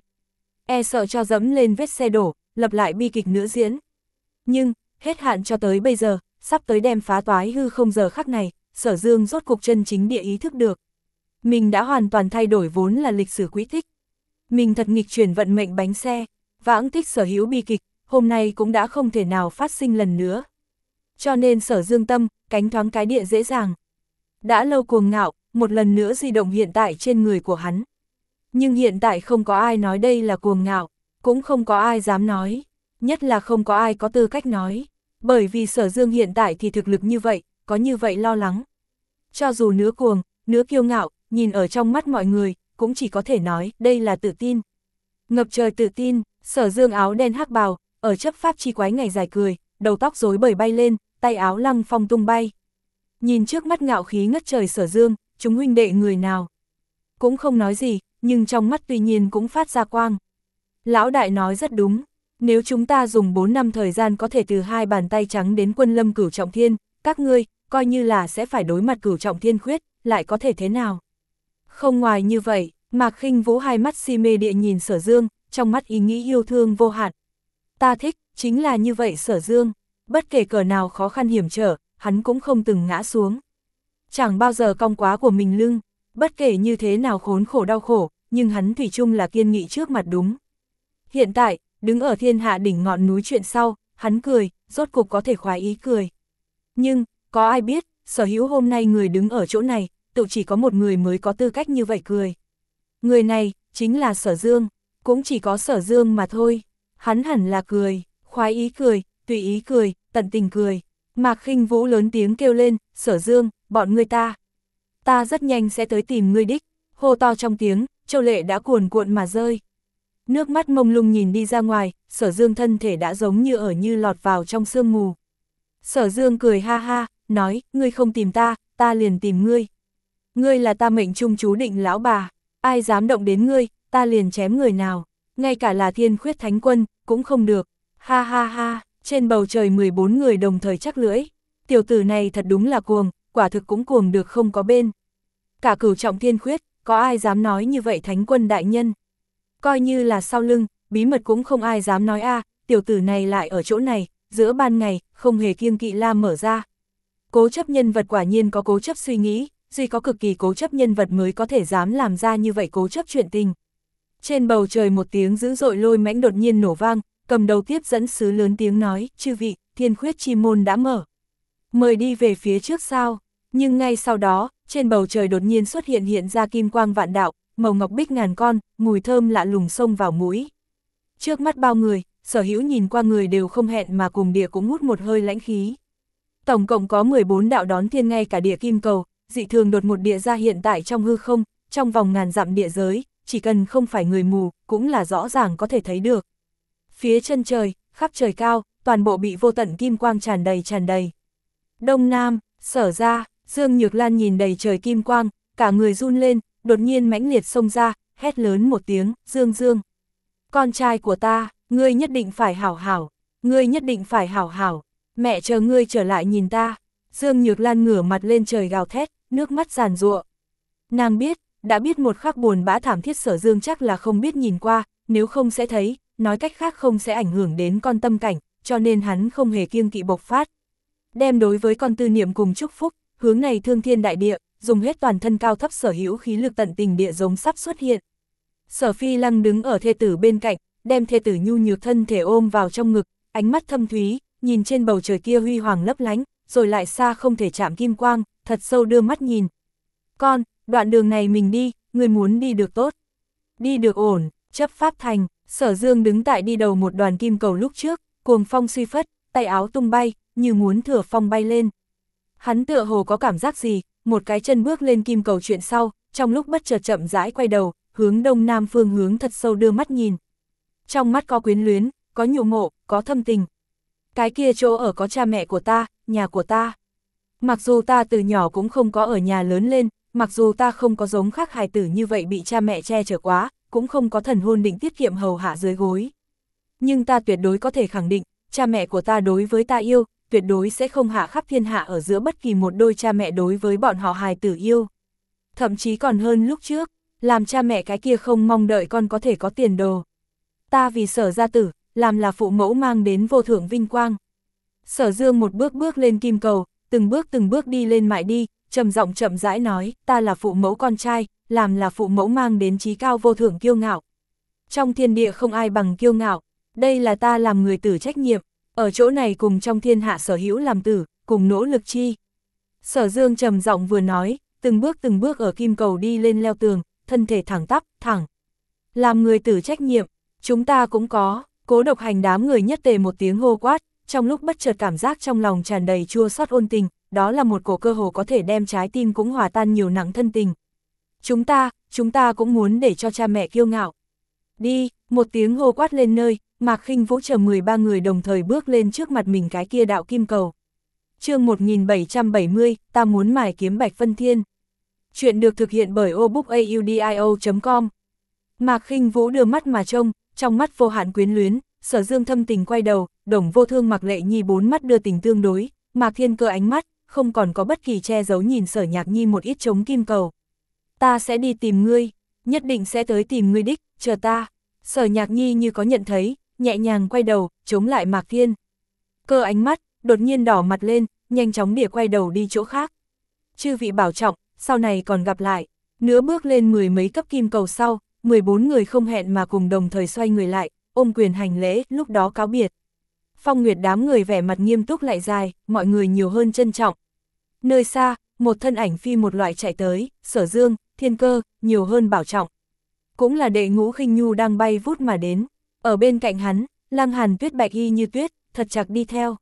E sợ cho dẫm lên vết xe đổ, lập lại bi kịch nữa diễn. Nhưng, hết hạn cho tới bây giờ, sắp tới đem phá toái hư không giờ khắc này, Sở Dương rốt cục chân chính địa ý thức được. Mình đã hoàn toàn thay đổi vốn là lịch sử quỹ tích. Mình thật nghịch chuyển vận mệnh bánh xe, vãng tích sở hữu bi kịch, hôm nay cũng đã không thể nào phát sinh lần nữa. Cho nên Sở Dương tâm, cánh thoáng cái địa dễ dàng. Đã lâu cuồng ngạo, một lần nữa di động hiện tại trên người của hắn. Nhưng hiện tại không có ai nói đây là cuồng ngạo, cũng không có ai dám nói, nhất là không có ai có tư cách nói. Bởi vì Sở Dương hiện tại thì thực lực như vậy, có như vậy lo lắng. Cho dù nữa cuồng, nữa kiêu ngạo, nhìn ở trong mắt mọi người, cũng chỉ có thể nói, đây là tự tin. Ngập trời tự tin, Sở Dương áo đen hắc bào, ở chấp pháp chi quái ngày dài cười, đầu tóc rối bời bay lên, tay áo lăng phong tung bay. Nhìn trước mắt ngạo khí ngất trời Sở Dương, chúng huynh đệ người nào cũng không nói gì, nhưng trong mắt tuy nhiên cũng phát ra quang. Lão đại nói rất đúng, nếu chúng ta dùng bốn năm thời gian có thể từ hai bàn tay trắng đến quân lâm cửu trọng thiên, các ngươi, coi như là sẽ phải đối mặt cửu trọng thiên khuyết, lại có thể thế nào? Không ngoài như vậy, Mạc Khinh Vũ hai mắt si mê địa nhìn Sở Dương, trong mắt ý nghĩ yêu thương vô hạn. Ta thích, chính là như vậy Sở Dương, bất kể cỡ nào khó khăn hiểm trở, hắn cũng không từng ngã xuống. Chẳng bao giờ cong quá của mình lưng, bất kể như thế nào khốn khổ đau khổ, nhưng hắn thủy chung là kiên nghị trước mặt đúng. Hiện tại, đứng ở thiên hạ đỉnh ngọn núi chuyện sau, hắn cười, rốt cục có thể khoái ý cười. Nhưng, có ai biết, sở hữu hôm nay người đứng ở chỗ này, tự chỉ có một người mới có tư cách như vậy cười. Người này, chính là Sở Dương, cũng chỉ có Sở Dương mà thôi. Hắn hẳn là cười, khoái ý cười, tùy ý cười, tận tình cười. Mạc Khinh Vũ lớn tiếng kêu lên, Sở Dương, bọn ngươi ta. Ta rất nhanh sẽ tới tìm ngươi đích, hô to trong tiếng, Châu Lệ đã cuồn cuộn mà rơi. Nước mắt mông lung nhìn đi ra ngoài, Sở Dương thân thể đã giống như ở như lọt vào trong sương mù. Sở Dương cười ha ha, nói, ngươi không tìm ta, ta liền tìm ngươi. Ngươi là ta mệnh trung chú định lão bà, ai dám động đến ngươi, ta liền chém người nào, ngay cả là Thiên Khuyết Thánh Quân, cũng không được. Ha ha ha, trên bầu trời mười bốn người đồng thời chắc lưỡi, tiểu tử này thật đúng là cuồng, quả thực cũng cuồng được không có bên. Cả cửu trọng thiên khuyết, có ai dám nói như vậy Thánh Quân đại nhân? Coi như là sau lưng, bí mật cũng không ai dám nói a, à, tiểu tử này lại ở chỗ này, giữa ban ngày, không hề kiêng kỵ la mở ra. Cố chấp nhân vật quả nhiên có cố chấp suy nghĩ, duy có cực kỳ cố chấp nhân vật mới có thể dám làm ra như vậy cố chấp chuyện tình. Trên bầu trời một tiếng dữ dội lôi mãnh đột nhiên nổ vang, cầm đầu tiếp dẫn sứ lớn tiếng nói, chư vị, Thiên Khuyết chi môn đã mở. Mời đi về phía trước sao, nhưng ngay sau đó, trên bầu trời đột nhiên xuất hiện hiện ra kim quang vạn đạo, màu ngọc bích ngàn con, mùi thơm lạ lùng xông vào mũi. Trước mắt bao người, sở hữu nhìn qua người đều không hẹn mà cùng địa cũng hút một hơi lãnh khí. Tổng cộng có mười bốn đạo đón thiên ngay cả địa kim cầu, dị thường đột một địa ra hiện tại trong hư không, trong vòng ngàn dặm địa giới, chỉ cần không phải người mù, cũng là rõ ràng có thể thấy được. Phía chân trời, khắp trời cao, toàn bộ bị vô tận kim quang tràn đầy tràn đầy. Đông Nam, Sở ra, Dương Nhược Lan nhìn đầy trời kim quang, cả người run lên, đột nhiên mãnh liệt xông ra, hét lớn một tiếng, Dương Dương. Con trai của ta, ngươi nhất định phải hảo hảo, ngươi nhất định phải hảo hảo, mẹ chờ ngươi trở lại nhìn ta. Dương Nhược Lan ngửa mặt lên trời gào thét, nước mắt giàn giụa. Nàng biết, đã biết một khắc buồn bã thảm thiết Sở Dương chắc là không biết nhìn qua, nếu không sẽ thấy, nói cách khác không sẽ ảnh hưởng đến con tâm cảnh, cho nên hắn không hề kiêng kỵ bộc phát. Đem đối với con tư niệm cùng chúc phúc, hướng này thương thiên đại địa, dùng hết toàn thân cao thấp sở hữu khí lực tận tình địa giống sắp xuất hiện. Sở Phi Lăng đứng ở thê tử bên cạnh, đem thê tử nhu nhược thân thể ôm vào trong ngực, ánh mắt thâm thúy, nhìn trên bầu trời kia huy hoàng lấp lánh, rồi lại xa không thể chạm kim quang, thật sâu đưa mắt nhìn. Con, đoạn đường này mình đi, người muốn đi được tốt, đi được ổn, chấp pháp thành. Sở Dương đứng tại đi đầu một đoàn kim cầu lúc trước, cuồng phong suy phất, tay áo tung bay, như muốn thừa phong bay lên. Hắn tựa hồ có cảm giác gì, một cái chân bước lên kim cầu chuyện sau, trong lúc bất chợt chậm rãi quay đầu, hướng đông nam phương hướng thật sâu đưa mắt nhìn. Trong mắt có quyến luyến, có nhụ mộ, có thâm tình. Cái kia chỗ ở có cha mẹ của ta, nhà của ta. Mặc dù ta từ nhỏ cũng không có ở nhà lớn lên, mặc dù ta không có giống khác hài tử như vậy bị cha mẹ che chở quá, cũng không có thần hôn định tiết kiệm hầu hạ dưới gối. Nhưng ta tuyệt đối có thể khẳng định, cha mẹ của ta đối với ta yêu, tuyệt đối sẽ không hạ khắp thiên hạ ở giữa bất kỳ một đôi cha mẹ đối với bọn họ hài tử yêu. Thậm chí còn hơn lúc trước, làm cha mẹ cái kia không mong đợi con có thể có tiền đồ. Ta vì Sở gia tử, làm là phụ mẫu mang đến vô thượng vinh quang. Sở Dương một bước bước lên kim cầu, từng bước từng bước đi lên mãi đi, trầm giọng chậm rãi nói, ta là phụ mẫu con trai, làm là phụ mẫu mang đến chí cao vô thượng kiêu ngạo. Trong thiên địa không ai bằng kiêu ngạo, đây là ta làm người tử trách nhiệm, ở chỗ này cùng trong thiên hạ sở hữu làm tử, cùng nỗ lực chi. Sở Dương trầm giọng vừa nói, từng bước từng bước ở kim cầu đi lên leo tường, thân thể thẳng tắp, thẳng. Làm người tử trách nhiệm, chúng ta cũng có. Cố Độc Hành đám người nhất tề một tiếng hô quát, trong lúc bất chợt cảm giác trong lòng tràn đầy chua xót ôn tình, đó là một cổ cơ hồ có thể đem trái tim cũng hòa tan nhiều nặng thân tình. Chúng ta, chúng ta cũng muốn để cho cha mẹ kiêu ngạo. Đi, một tiếng hô quát lên nơi, Mạc Khinh Vũ chờ mười ba người đồng thời bước lên trước mặt mình cái kia đạo kim cầu. Chương một nghìn bảy trăm bảy mươi, ta muốn mài kiếm Bạch Vân Thiên. Chuyện được thực hiện bởi obookaudio chấm com. Mạc Khinh Vũ đưa mắt mà trông, trong mắt vô hạn quyến luyến, Sở Dương thâm tình quay đầu, Đồng Vô Thương Mạc Lệ Nhi bốn mắt đưa tình tương đối, Mạc Thiên Cơ ánh mắt, không còn có bất kỳ che giấu nhìn Sở Nhạc Nhi một ít chống kim cầu. Ta sẽ đi tìm ngươi, nhất định sẽ tới tìm ngươi đích, chờ ta. Sở Nhạc Nhi như có nhận thấy, nhẹ nhàng quay đầu, chống lại Mạc Thiên. Cơ ánh mắt, đột nhiên đỏ mặt lên, nhanh chóng địa quay đầu đi chỗ khác. Chư vị bảo trọng, sau này còn gặp lại. Nữa bước lên mười mấy cấp kim cầu sau, mười bốn người không hẹn mà cùng đồng thời xoay người lại, ôm quyền hành lễ, lúc đó cáo biệt. Phong Nguyệt đám người vẻ mặt nghiêm túc lại dài, mọi người nhiều hơn trân trọng. Nơi xa, một thân ảnh phi một loại chạy tới, Sở Dương, Thiên Cơ, nhiều hơn bảo trọng. Cũng là Đệ Ngũ Khinh Nhu đang bay vút mà đến, ở bên cạnh hắn, Lăng Hàn Tuyết bạch y như tuyết, thật chặt đi theo.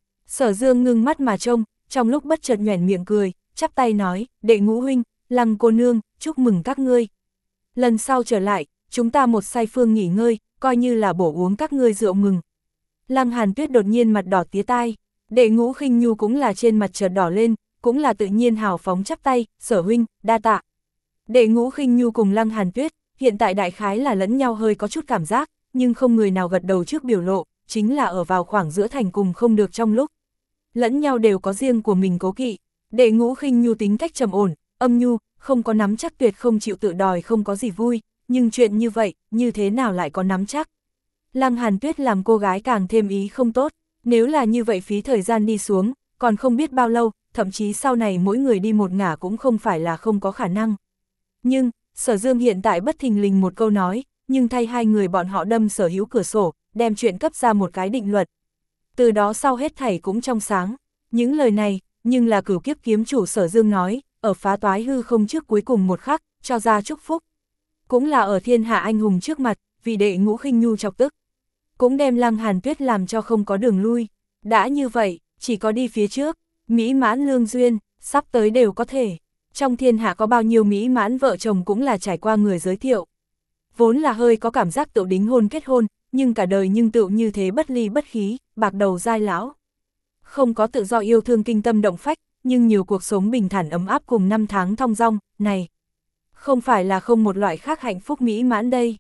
Sở Dương ngưng mắt mà trông, trong lúc bất chợt nhoẻn miệng cười, chắp tay nói, Đệ Ngũ huynh, Lăng cô nương, chúc mừng các ngươi. Lần sau trở lại, chúng ta một say phương nghỉ ngơi, coi như là bổ uống các ngươi rượu mừng. Lăng Hàn Tuyết đột nhiên mặt đỏ tía tai, Đệ Ngũ Khinh Nhu cũng là trên mặt chợt đỏ lên, cũng là tự nhiên hào phóng chắp tay, Sở huynh, đa tạ. Đệ Ngũ Khinh Nhu cùng Lăng Hàn Tuyết, hiện tại đại khái là lẫn nhau hơi có chút cảm giác, nhưng không người nào gật đầu trước biểu lộ, chính là ở vào khoảng giữa thành cùng không được trong lúc. Lẫn nhau đều có riêng của mình cố kỵ, Đệ Ngũ Khinh Nhu tính cách trầm ổn, âm nhu, không có nắm chắc tuyệt không chịu tự đòi không có gì vui, nhưng chuyện như vậy, như thế nào lại có nắm chắc. Lăng Hàn Tuyết làm cô gái càng thêm ý không tốt, nếu là như vậy phí thời gian đi xuống, còn không biết bao lâu, thậm chí sau này mỗi người đi một ngả cũng không phải là không có khả năng. Nhưng, Sở Dương hiện tại bất thình lình một câu nói, nhưng thay hai người bọn họ đâm sở hữu cửa sổ, đem chuyện cấp ra một cái định luật. Từ đó sau hết thảy cũng trong sáng, những lời này, nhưng là Cửu Kiếp kiếm chủ Sở Dương nói, ở phá toái hư không trước cuối cùng một khắc, cho ra chúc phúc. Cũng là ở thiên hạ anh hùng trước mặt, vì Đệ Ngũ Khinh Nhu chọc tức. Cũng đem Lăng Hàn Tuyết làm cho không có đường lui. Đã như vậy, chỉ có đi phía trước, mỹ mãn lương duyên, sắp tới đều có thể. Trong thiên hạ có bao nhiêu mỹ mãn vợ chồng cũng là trải qua người giới thiệu. Vốn là hơi có cảm giác tự đính hôn kết hôn, nhưng cả đời nhưng tựu như thế bất ly bất khí, bạc đầu dai lão. Không có tự do yêu thương kinh tâm động phách, nhưng nhiều cuộc sống bình thản ấm áp cùng năm tháng thong dong, này. Không phải là không một loại khác hạnh phúc mỹ mãn đây.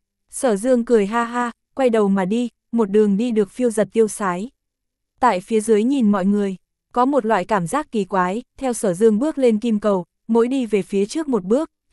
Sở Dương cười ha ha, quay đầu mà đi, một đường đi được phiêu giật tiêu sái. Tại phía dưới nhìn mọi người, có một loại cảm giác kỳ quái, theo Sở Dương bước lên kim cầu, mỗi đi về phía trước một bước,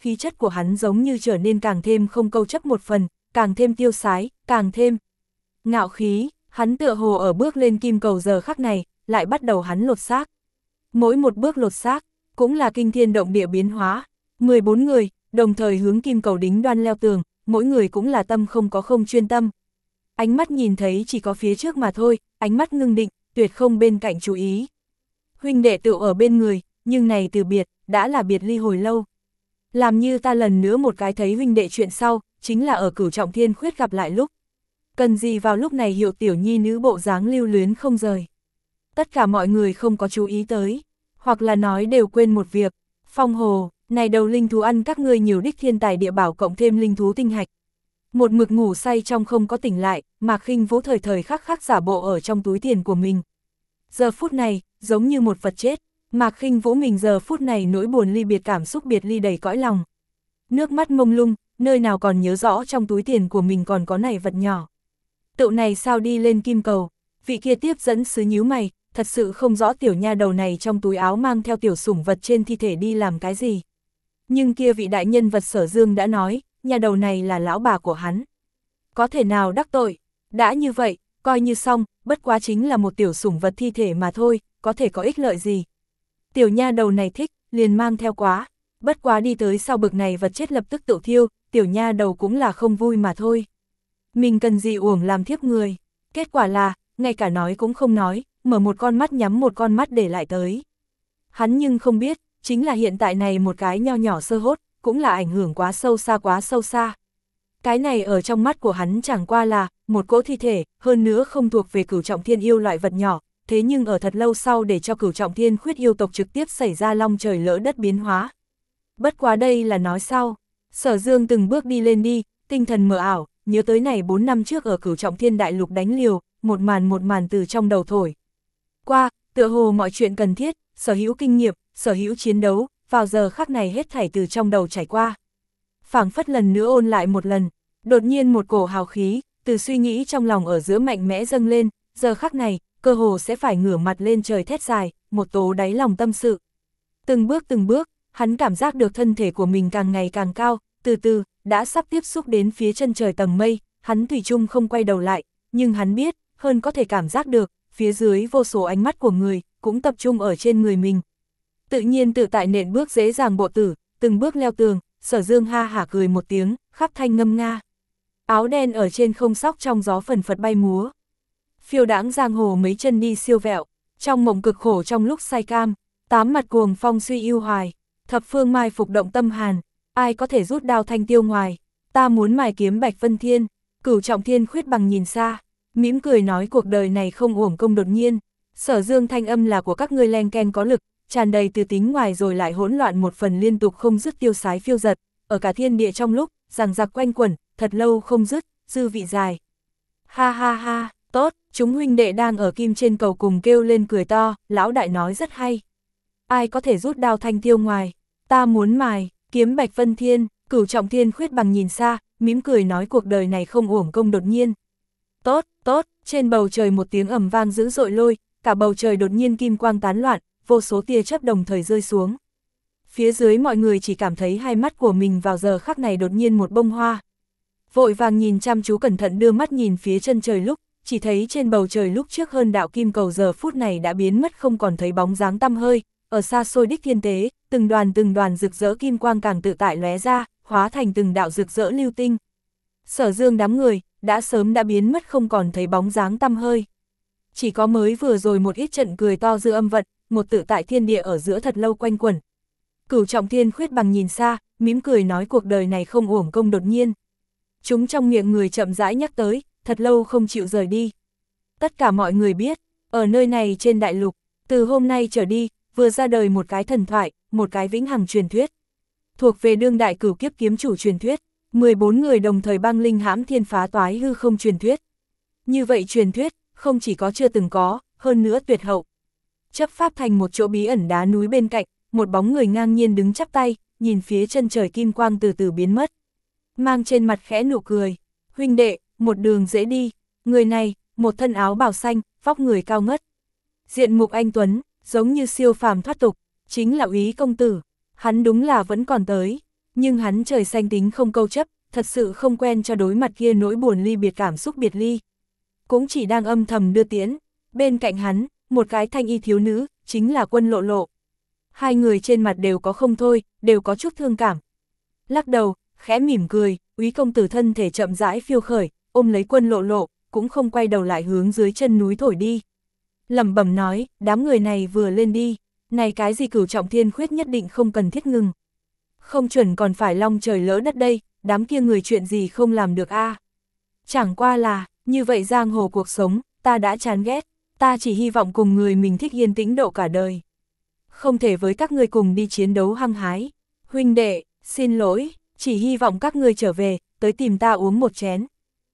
khí chất của hắn giống như trở nên càng thêm không câu chấp một phần, càng thêm tiêu sái, càng thêm ngạo khí, hắn tựa hồ ở bước lên kim cầu giờ khắc này, lại bắt đầu hắn lột xác. Mỗi một bước lột xác, cũng là kinh thiên động địa biến hóa, mười bốn người, đồng thời hướng kim cầu đính đoan leo tường, mỗi người cũng là tâm không có không chuyên tâm. Ánh mắt nhìn thấy chỉ có phía trước mà thôi, ánh mắt ngưng định, tuyệt không bên cạnh chú ý. Huynh đệ tựu ở bên người, nhưng này từ biệt, đã là biệt ly hồi lâu. Làm như ta lần nữa một cái thấy huynh đệ chuyện sau, chính là ở Cửu Trọng Thiên Khuyết gặp lại lúc. Cần gì vào lúc này Hiệu tiểu nhi nữ bộ dáng lưu luyến không rời. Tất cả mọi người không có chú ý tới, hoặc là nói đều quên một việc. Phong hồ, này đầu linh thú ăn các ngươi nhiều đích thiên tài địa bảo cộng thêm linh thú tinh hạch. Một mực ngủ say trong không có tỉnh lại, Mạc Khinh Vũ thời thời khắc khắc giả bộ ở trong túi tiền của mình. Giờ phút này, giống như một vật chết, Mạc Khinh Vũ mình giờ phút này nỗi buồn ly biệt cảm xúc biệt ly đầy cõi lòng. Nước mắt mông lung, nơi nào còn nhớ rõ trong túi tiền của mình còn có này vật nhỏ. Tựu này sao đi lên kim cầu, vị kia tiếp dẫn sứ nhíu mày, thật sự không rõ tiểu nha đầu này trong túi áo mang theo tiểu sủng vật trên thi thể đi làm cái gì. Nhưng kia vị đại nhân vật Sở Dương đã nói, nhà đầu này là lão bà của hắn. Có thể nào đắc tội, đã như vậy, coi như xong, bất quá chính là một tiểu sủng vật thi thể mà thôi, có thể có ích lợi gì. Tiểu nha đầu này thích, liền mang theo quá, bất quá đi tới sau bực này vật chết lập tức tự thiêu, tiểu nha đầu cũng là không vui mà thôi. Mình cần gì uổng làm thiếp người, kết quả là, ngay cả nói cũng không nói, mở một con mắt nhắm một con mắt để lại tới. Hắn nhưng không biết, chính là hiện tại này một cái nho nhỏ sơ hốt, cũng là ảnh hưởng quá sâu xa quá sâu xa. Cái này ở trong mắt của hắn chẳng qua là, một cỗ thi thể, hơn nữa không thuộc về Cửu Trọng Thiên yêu loại vật nhỏ, thế nhưng ở thật lâu sau để cho Cửu Trọng Thiên Khuyết yêu tộc trực tiếp xảy ra long trời lỡ đất biến hóa. Bất quá đây là nói sau, Sở Dương từng bước đi lên đi, tinh thần mờ ảo, nhớ tới này bốn năm trước ở Cửu Trọng Thiên Đại Lục đánh liều, một màn một màn từ trong đầu thổi qua, tựa hồ mọi chuyện cần thiết, sở hữu kinh nghiệm, sở hữu chiến đấu, vào giờ khắc này hết thảy từ trong đầu trải qua. Phảng phất lần nữa ôn lại một lần, đột nhiên một cổ hào khí, từ suy nghĩ trong lòng ở giữa mạnh mẽ dâng lên, giờ khắc này, cơ hồ sẽ phải ngửa mặt lên trời thét dài, một tố đáy lòng tâm sự. Từng bước từng bước, hắn cảm giác được thân thể của mình càng ngày càng cao, từ từ, đã sắp tiếp xúc đến phía chân trời tầng mây, hắn thủy chung không quay đầu lại, nhưng hắn biết, hơn có thể cảm giác được, phía dưới vô số ánh mắt của người, cũng tập trung ở trên người mình. Tự nhiên tự tại nện bước dễ dàng bộ tử, từng bước leo tường, Sở Dương ha hả cười một tiếng, khắp thanh ngâm nga. Áo đen ở trên không sóc trong gió phần phật bay múa. Phiêu đãng giang hồ mấy chân đi siêu vẹo, trong mộng cực khổ trong lúc say cam, tám mặt cuồng phong suy yêu hoài, thập phương mai phục động tâm hàn, ai có thể rút đao thanh tiêu ngoài, ta muốn mài kiếm Bạch Vân Thiên, Cửu Trọng Thiên Khuyết bằng nhìn xa, mỉm cười nói cuộc đời này không uổng công đột nhiên. Sở Dương thanh âm là của các ngươi len ken có lực, tràn đầy từ tính ngoài rồi lại hỗn loạn một phần liên tục không dứt tiêu sái phiêu giật, ở cả thiên địa trong lúc, rằng giặc quanh quẩn, thật lâu không dứt, dư vị dài. Ha ha ha, tốt, chúng huynh đệ đang ở kim trên cầu cùng kêu lên cười to, lão đại nói rất hay. Ai có thể rút đao thanh tiêu ngoài, ta muốn mài, kiếm Bạch Vân Thiên, Cửu Trọng Thiên Khuyết bằng nhìn xa, mỉm cười nói cuộc đời này không uổng công đột nhiên. Tốt, tốt, trên bầu trời một tiếng ầm vang dữ dội lôi, cả bầu trời đột nhiên kim quang tán loạn, vô số tia chớp đồng thời rơi xuống. Phía dưới mọi người chỉ cảm thấy hai mắt của mình vào giờ khắc này đột nhiên một bông hoa. Vội vàng nhìn chăm chú cẩn thận đưa mắt nhìn phía chân trời lúc, chỉ thấy trên bầu trời lúc trước hơn đạo kim cầu giờ phút này đã biến mất không còn thấy bóng dáng tăm hơi, ở xa xôi đích thiên tế, từng đoàn từng đoàn rực rỡ kim quang càng tự tại lóe ra, hóa thành từng đạo rực rỡ lưu tinh. Sở Dương đám người, đã sớm đã biến mất không còn thấy bóng dáng tăm hơi. Chỉ có mới vừa rồi một ít trận cười to dư âm vận, một tự tại thiên địa ở giữa thật lâu quanh quẩn. Cửu Trọng Thiên Khuyết bằng nhìn xa, mỉm cười nói cuộc đời này không uổng công đột nhiên. Chúng trong miệng người chậm rãi nhắc tới, thật lâu không chịu rời đi. Tất cả mọi người biết, ở nơi này trên đại lục, từ hôm nay trở đi, vừa ra đời một cái thần thoại, một cái vĩnh hằng truyền thuyết. Thuộc về đương đại cửu kiếp kiếm chủ truyền thuyết, mười bốn người đồng thời băng linh hãm thiên phá toái hư không truyền thuyết. Như vậy truyền thuyết, không chỉ có chưa từng có, hơn nữa tuyệt hậu. Chấp pháp thành một chỗ bí ẩn đá núi bên cạnh, một bóng người ngang nhiên đứng chắp tay, nhìn phía chân trời kim quang từ từ biến mất. Mang trên mặt khẽ nụ cười, huynh đệ, một đường dễ đi, người này, một thân áo bào xanh, vóc người cao ngất. Diện mục anh tuấn, giống như siêu phàm thoát tục, chính là Úy công tử, hắn đúng là vẫn còn tới. Nhưng hắn trời xanh tính không câu chấp, thật sự không quen cho đối mặt kia nỗi buồn ly biệt cảm xúc biệt ly. Cũng chỉ đang âm thầm đưa tiễn, bên cạnh hắn, một cái thanh y thiếu nữ, chính là Quân Lộ Lộ. Hai người trên mặt đều có không thôi, đều có chút thương cảm. Lắc đầu, khẽ mỉm cười, Úy công tử thân thể chậm rãi phiêu khởi, ôm lấy Quân Lộ Lộ, cũng không quay đầu lại hướng dưới chân núi thổi đi. Lẩm bẩm nói, đám người này vừa lên đi, này cái gì cửu trọng thiên khuyết nhất định không cần thiết ngừng. Không chuẩn còn phải long trời lỡ đất đây, đám kia người chuyện gì không làm được a. À? Chẳng qua là, như vậy giang hồ cuộc sống, ta đã chán ghét, ta chỉ hy vọng cùng người mình thích yên tĩnh độ cả đời. Không thể với các ngươi cùng đi chiến đấu hăng hái. Huynh đệ, xin lỗi, chỉ hy vọng các ngươi trở về, tới tìm ta uống một chén.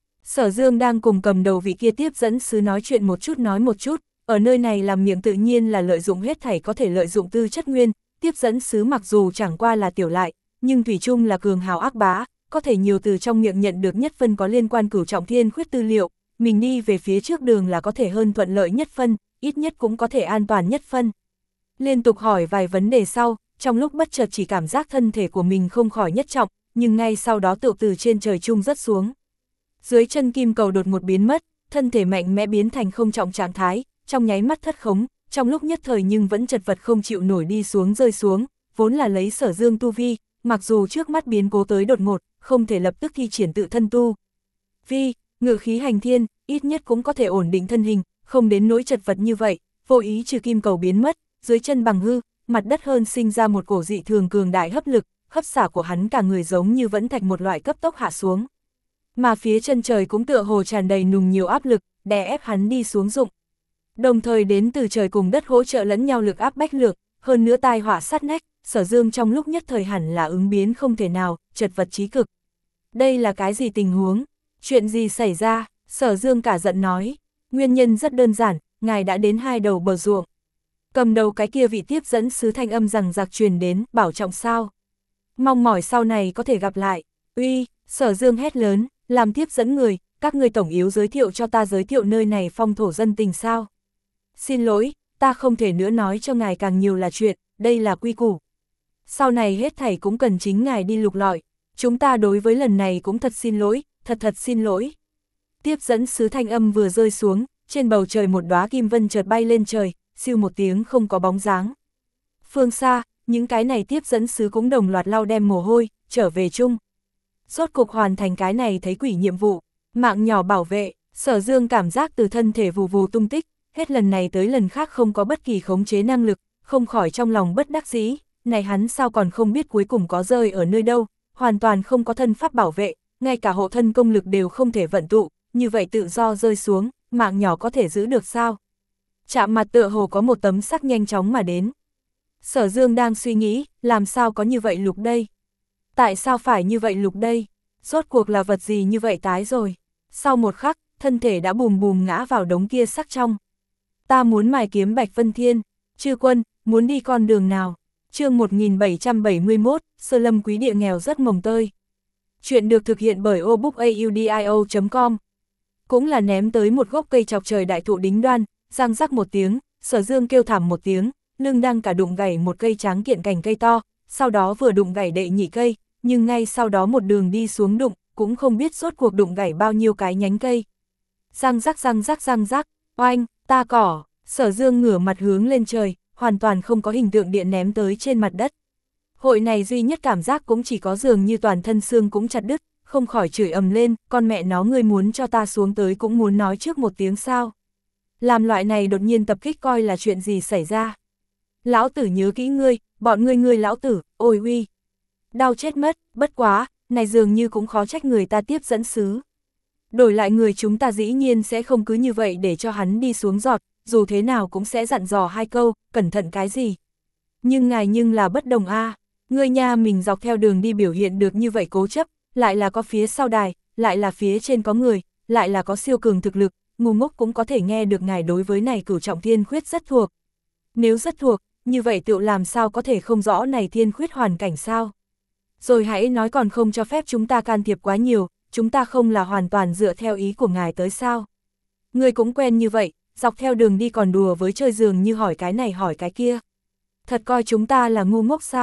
Sở Dương đang cùng cầm đầu vị kia tiếp dẫn sứ nói chuyện một chút nói một chút, ở nơi này làm miệng tự nhiên là lợi dụng hết thảy có thể lợi dụng tư chất nguyên, tiếp dẫn sứ mặc dù chẳng qua là tiểu lại, nhưng thủy chung là cường hào ác bá, có thể nhiều từ trong miệng nhận được nhất phân có liên quan cửu trọng thiên khuyết tư liệu, mình đi về phía trước đường là có thể hơn thuận lợi nhất phân, ít nhất cũng có thể an toàn nhất phân. Liên tục hỏi vài vấn đề sau, trong lúc bất chợt chỉ cảm giác thân thể của mình không khỏi nhất trọng, nhưng ngay sau đó tự từ trên trời chung rớt xuống. Dưới chân kim cầu đột một biến mất, thân thể mạnh mẽ biến thành không trọng trạng thái, trong nháy mắt thất khống, trong lúc nhất thời nhưng vẫn chật vật không chịu nổi đi xuống rơi xuống, vốn là lấy Sở Dương tu vi, mặc dù trước mắt biến cố tới đột ngột, không thể lập tức thi triển tự thân tu vi, ngự khí hành thiên, ít nhất cũng có thể ổn định thân hình, không đến nỗi chật vật như vậy, vô ý trừ kim cầu biến mất, dưới chân bằng hư, mặt đất hơn sinh ra một cổ dị thường cường đại hấp lực, hấp xả của hắn cả người giống như vẫn thạch một loại cấp tốc hạ xuống. Mà phía chân trời cũng tựa hồ tràn đầy nùng nhiều áp lực, đè ép hắn đi xuống dụng. Đồng thời đến từ trời cùng đất hỗ trợ lẫn nhau lực áp bách lược, hơn nữa tai họa sát nách, Sở Dương trong lúc nhất thời hẳn là ứng biến không thể nào, chật vật chí cực. Đây là cái gì tình huống? Chuyện gì xảy ra? Sở Dương cả giận nói. Nguyên nhân rất đơn giản, ngài đã đến hai đầu bờ ruộng. Cầm đầu cái kia vị tiếp dẫn sứ thanh âm rằng giặc truyền đến, bảo trọng sao. Mong mỏi sau này có thể gặp lại. Uy, Sở Dương hét lớn, làm tiếp dẫn người, các người tổng yếu giới thiệu cho ta giới thiệu nơi này phong thổ dân tình sao. Xin lỗi, ta không thể nữa nói cho ngài càng nhiều là chuyện, đây là quy củ. Sau này hết thảy cũng cần chính ngài đi lục lọi, chúng ta đối với lần này cũng thật xin lỗi, thật thật xin lỗi. Tiếp dẫn sứ thanh âm vừa rơi xuống, trên bầu trời một đóa kim vân chợt bay lên trời, siêu một tiếng không có bóng dáng. Phương xa, những cái này tiếp dẫn sứ cũng đồng loạt lau đem mồ hôi, trở về chung. Rốt cục hoàn thành cái này thấy quỷ nhiệm vụ, mạng nhỏ bảo vệ, Sở Dương cảm giác từ thân thể vù vù tung tích, hết lần này tới lần khác không có bất kỳ khống chế năng lực, không khỏi trong lòng bất đắc dĩ, này hắn sao còn không biết cuối cùng có rơi ở nơi đâu, hoàn toàn không có thân pháp bảo vệ, ngay cả hộ thân công lực đều không thể vận tụ, như vậy tự do rơi xuống, mạng nhỏ có thể giữ được sao? Chạm mặt tựa hồ có một tấm sắc nhanh chóng mà đến. Sở Dương đang suy nghĩ, làm sao có như vậy lục đây? Tại sao phải như vậy lục đây? Rốt cuộc là vật gì như vậy tái rồi? Sau một khắc, thân thể đã bùm bùm ngã vào đống kia sắc trong. Ta muốn mài kiếm Bạch Vân Thiên, chư quân, muốn đi con đường nào? Chương một nghìn bảy trăm bảy mươi mốt, Sơ Lâm Quý Địa nghèo rất mồng tơi. Chuyện được thực hiện bởi obookaudio chấm com. Cũng là ném tới một gốc cây chọc trời đại thụ đính đoan, răng rắc một tiếng, Sở Dương kêu thảm một tiếng, lưng đang cả đụng gãy một cây tráng kiện cành cây to, sau đó vừa đụng gãy đệ nhị cây, nhưng ngay sau đó một đường đi xuống đụng, cũng không biết rốt cuộc đụng gãy bao nhiêu cái nhánh cây. Răng rắc răng rắc răng rắc, oanh, ta cỏ, Sở Dương ngửa mặt hướng lên trời, hoàn toàn không có hình tượng điện ném tới trên mặt đất. Hội này duy nhất cảm giác cũng chỉ có dường như toàn thân xương cũng chặt đứt, không khỏi chửi ầm lên, con mẹ nó ngươi muốn cho ta xuống tới cũng muốn nói trước một tiếng sao. Làm loại này đột nhiên tập kích coi là chuyện gì xảy ra. Lão tử nhớ kỹ ngươi, bọn ngươi ngươi lão tử, ôi uy. Đau chết mất, bất quá, này dường như cũng khó trách người ta tiếp dẫn sứ. Đổi lại người chúng ta dĩ nhiên sẽ không cứ như vậy để cho hắn đi xuống giọt, dù thế nào cũng sẽ dặn dò hai câu, cẩn thận cái gì. Nhưng ngài nhưng là bất đồng a, ngươi nha mình dọc theo đường đi biểu hiện được như vậy cố chấp, lại là có phía sau đài, lại là phía trên có người, lại là có siêu cường thực lực, ngu ngốc cũng có thể nghe được ngài đối với này cửu trọng thiên khuyết rất thuộc. Nếu rất thuộc, như vậy tựu làm sao có thể không rõ này thiên khuyết hoàn cảnh sao? Rồi hãy nói còn không cho phép chúng ta can thiệp quá nhiều, chúng ta không là hoàn toàn dựa theo ý của ngài tới sao? Người cũng quen như vậy, dọc theo đường đi còn đùa với chơi giường như hỏi cái này hỏi cái kia. Thật coi chúng ta là ngu ngốc sao?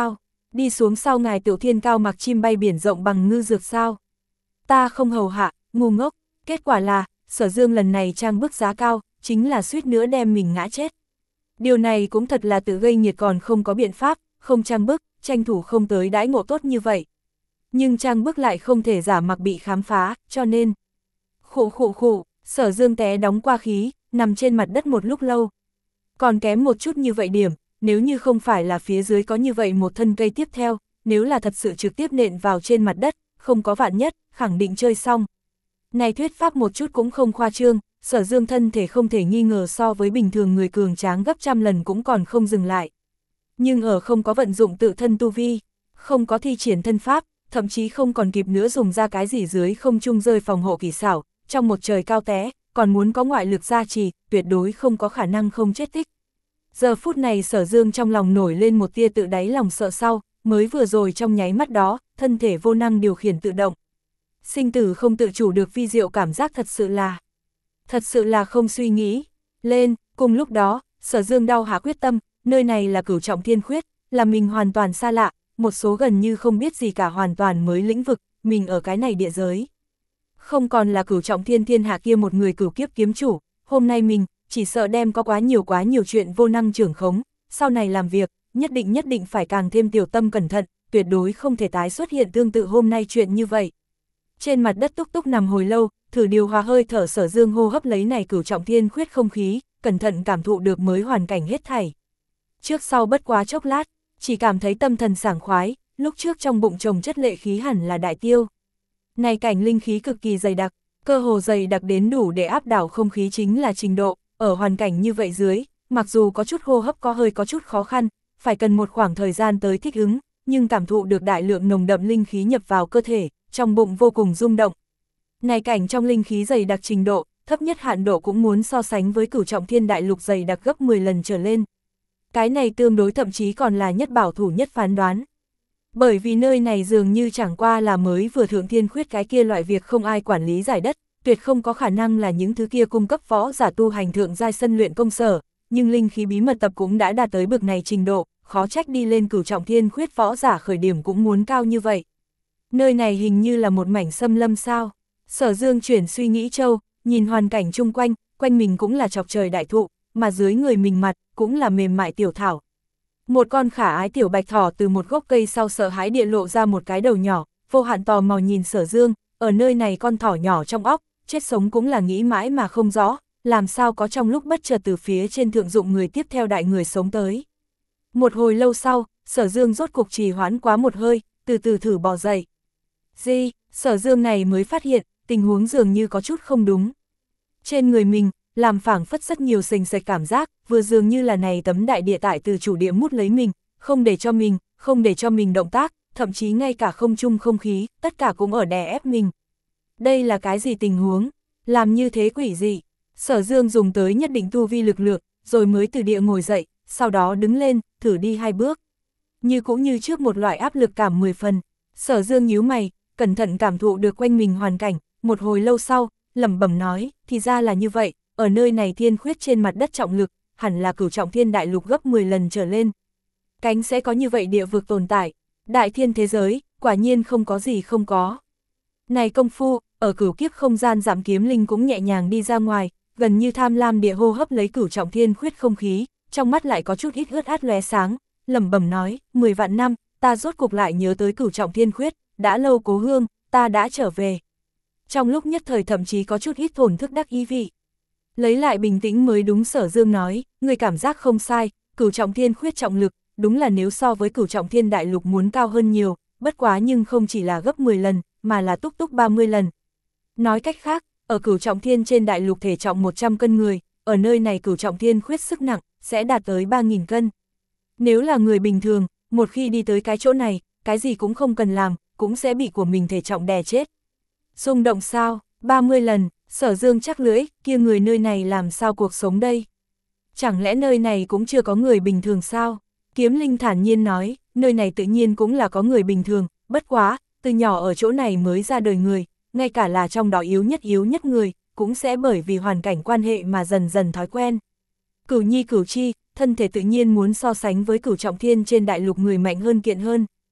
Đi xuống sau ngài tiểu thiên cao mặc chim bay biển rộng bằng ngư dược sao? Ta không hầu hạ, ngu ngốc, kết quả là, Sở Dương lần này trang bức giá cao, chính là suýt nữa đem mình ngã chết. Điều này cũng thật là tự gây nhiệt còn không có biện pháp, không trang bức, tranh thủ không tới đãi ngộ tốt như vậy. Nhưng trang bức lại không thể giả mặc bị khám phá, cho nên... Khụ khụ khụ, Sở Dương té đóng qua khí, nằm trên mặt đất một lúc lâu. Còn kém một chút như vậy điểm, nếu như không phải là phía dưới có như vậy một thân cây tiếp theo, nếu là thật sự trực tiếp nện vào trên mặt đất, không có vạn nhất, khẳng định chơi xong. Này thuyết pháp một chút cũng không khoa trương, Sở Dương thân thể không thể nghi ngờ so với bình thường người cường tráng gấp trăm lần cũng còn không dừng lại. Nhưng ở không có vận dụng tự thân tu vi, không có thi triển thân pháp, thậm chí không còn kịp nữa dùng ra cái gì dưới không trung rơi phòng hộ kỳ xảo, trong một trời cao té, còn muốn có ngoại lực gia trì, tuyệt đối không có khả năng không chết tích. Giờ phút này Sở Dương trong lòng nổi lên một tia tự đáy lòng sợ sau, mới vừa rồi trong nháy mắt đó, thân thể vô năng điều khiển tự động. Sinh tử không tự chủ được vi diệu cảm giác thật sự là, thật sự là không suy nghĩ. Lên, cùng lúc đó, Sở Dương đau hạ quyết tâm, nơi này là Cửu Trọng Thiên Khuyết, là mình hoàn toàn xa lạ, một số gần như không biết gì cả hoàn toàn mới lĩnh vực, mình ở cái này địa giới. Không còn là Cửu Trọng Thiên Thiên hạ kia một người cửu kiếp kiếm chủ, hôm nay mình, chỉ sợ đem có quá nhiều quá nhiều chuyện vô năng trưởng khống, sau này làm việc, nhất định nhất định phải càng thêm tiểu tâm cẩn thận, tuyệt đối không thể tái xuất hiện tương tự hôm nay chuyện như vậy. Trên mặt đất túc túc nằm hồi lâu, thử điều hòa hơi thở Sở Dương hô hấp lấy này Cửu Trọng Thiên Khuyết không khí, cẩn thận cảm thụ được mới hoàn cảnh hết thảy. Trước sau bất quá chốc lát, chỉ cảm thấy tâm thần sảng khoái, lúc trước trong bụng chồng chất lệ khí hẳn là đại tiêu. Này cảnh linh khí cực kỳ dày đặc, cơ hồ dày đặc đến đủ để áp đảo không khí chính là trình độ, ở hoàn cảnh như vậy dưới, mặc dù có chút hô hấp có hơi có chút khó khăn, phải cần một khoảng thời gian tới thích ứng, nhưng cảm thụ được đại lượng nồng đậm linh khí nhập vào cơ thể, trong bụng vô cùng rung động. Này cảnh trong linh khí dày đặc trình độ, thấp nhất hạn độ cũng muốn so sánh với Cửu Trọng Thiên Đại Lục dày đặc gấp mười lần trở lên. Cái này tương đối thậm chí còn là nhất bảo thủ nhất phán đoán. Bởi vì nơi này dường như chẳng qua là mới vừa thượng thiên khuyết cái kia loại việc không ai quản lý giải đất, tuyệt không có khả năng là những thứ kia cung cấp võ giả tu hành thượng giai sân luyện công sở, nhưng linh khí bí mật tập cũng đã đạt tới bực này trình độ, khó trách đi lên Cửu Trọng Thiên Khuyết võ giả khởi điểm cũng muốn cao như vậy. Nơi này hình như là một mảnh xâm lâm sao. Sở Dương chuyển suy nghĩ châu, nhìn hoàn cảnh chung quanh, quanh mình cũng là chọc trời đại thụ, mà dưới người mình mặt, cũng là mềm mại tiểu thảo. Một con khả ái tiểu bạch thỏ từ một gốc cây sau sợ hãi địa lộ ra một cái đầu nhỏ, vô hạn tò mò nhìn Sở Dương, ở nơi này con thỏ nhỏ trong óc, chết sống cũng là nghĩ mãi mà không rõ, làm sao có trong lúc bất chợt từ phía trên thượng dụng người tiếp theo đại người sống tới. Một hồi lâu sau, Sở Dương rốt cục trì hoãn quá một hơi, từ từ thử bò dậy. Gì, Sở Dương này mới phát hiện, tình huống dường như có chút không đúng. Trên người mình, làm phảng phất rất nhiều sình sạch cảm giác, vừa dường như là này tấm đại địa tại từ chủ địa mút lấy mình, không để cho mình, không để cho mình động tác, thậm chí ngay cả không trung không khí, tất cả cũng ở đè ép mình. Đây là cái gì tình huống? Làm như thế quỷ dị? Sở Dương dùng tới nhất định tu vi lực lượng, rồi mới từ địa ngồi dậy, sau đó đứng lên, thử đi hai bước. Như cũng như trước một loại áp lực cảm mười phần. Sở Dương nhíu mày, cẩn thận cảm thụ được quanh mình hoàn cảnh, một hồi lâu sau, lẩm bẩm nói, thì ra là như vậy, ở nơi này thiên khuyết trên mặt đất trọng lực, hẳn là Cửu Trọng Thiên Đại Lục gấp mười lần trở lên. Cánh sẽ có như vậy địa vực tồn tại, đại thiên thế giới, quả nhiên không có gì không có. Này công phu, ở cửu kiếp không gian giảm kiếm linh cũng nhẹ nhàng đi ra ngoài, gần như tham lam địa hô hấp lấy Cửu Trọng Thiên khuyết không khí, trong mắt lại có chút ít ướt át lóe sáng, lẩm bẩm nói, mười vạn năm, ta rốt cục lại nhớ tới Cửu Trọng Thiên khuyết, đã lâu cố hương, ta đã trở về. Trong lúc nhất thời thậm chí có chút ít thổn thức đắc ý vị. Lấy lại bình tĩnh mới đúng, Sở Dương nói, người cảm giác không sai, Cửu Trọng Thiên khuyết trọng lực, đúng là nếu so với Cửu Trọng Thiên Đại Lục muốn cao hơn nhiều, bất quá nhưng không chỉ là gấp mười lần, mà là túc túc ba mươi lần. Nói cách khác, ở Cửu Trọng Thiên trên Đại Lục thể trọng một trăm cân người, ở nơi này Cửu Trọng Thiên khuyết sức nặng, sẽ đạt tới ba nghìn cân. Nếu là người bình thường, một khi đi tới cái chỗ này, cái gì cũng không cần làm, cũng sẽ bị của mình thể trọng đè chết. Rung động sao, ba mươi lần, Sở Dương chắc lưỡi, kia người nơi này làm sao cuộc sống đây? Chẳng lẽ nơi này cũng chưa có người bình thường sao? Kiếm Linh thản nhiên nói, nơi này tự nhiên cũng là có người bình thường, bất quá, từ nhỏ ở chỗ này mới ra đời người, ngay cả là trong đó yếu nhất yếu nhất người, cũng sẽ bởi vì hoàn cảnh quan hệ mà dần dần thói quen. Cửu Nhi Cửu Chi, thân thể tự nhiên muốn so sánh với Cửu Trọng Thiên trên Đại Lục người mạnh hơn kiện hơn.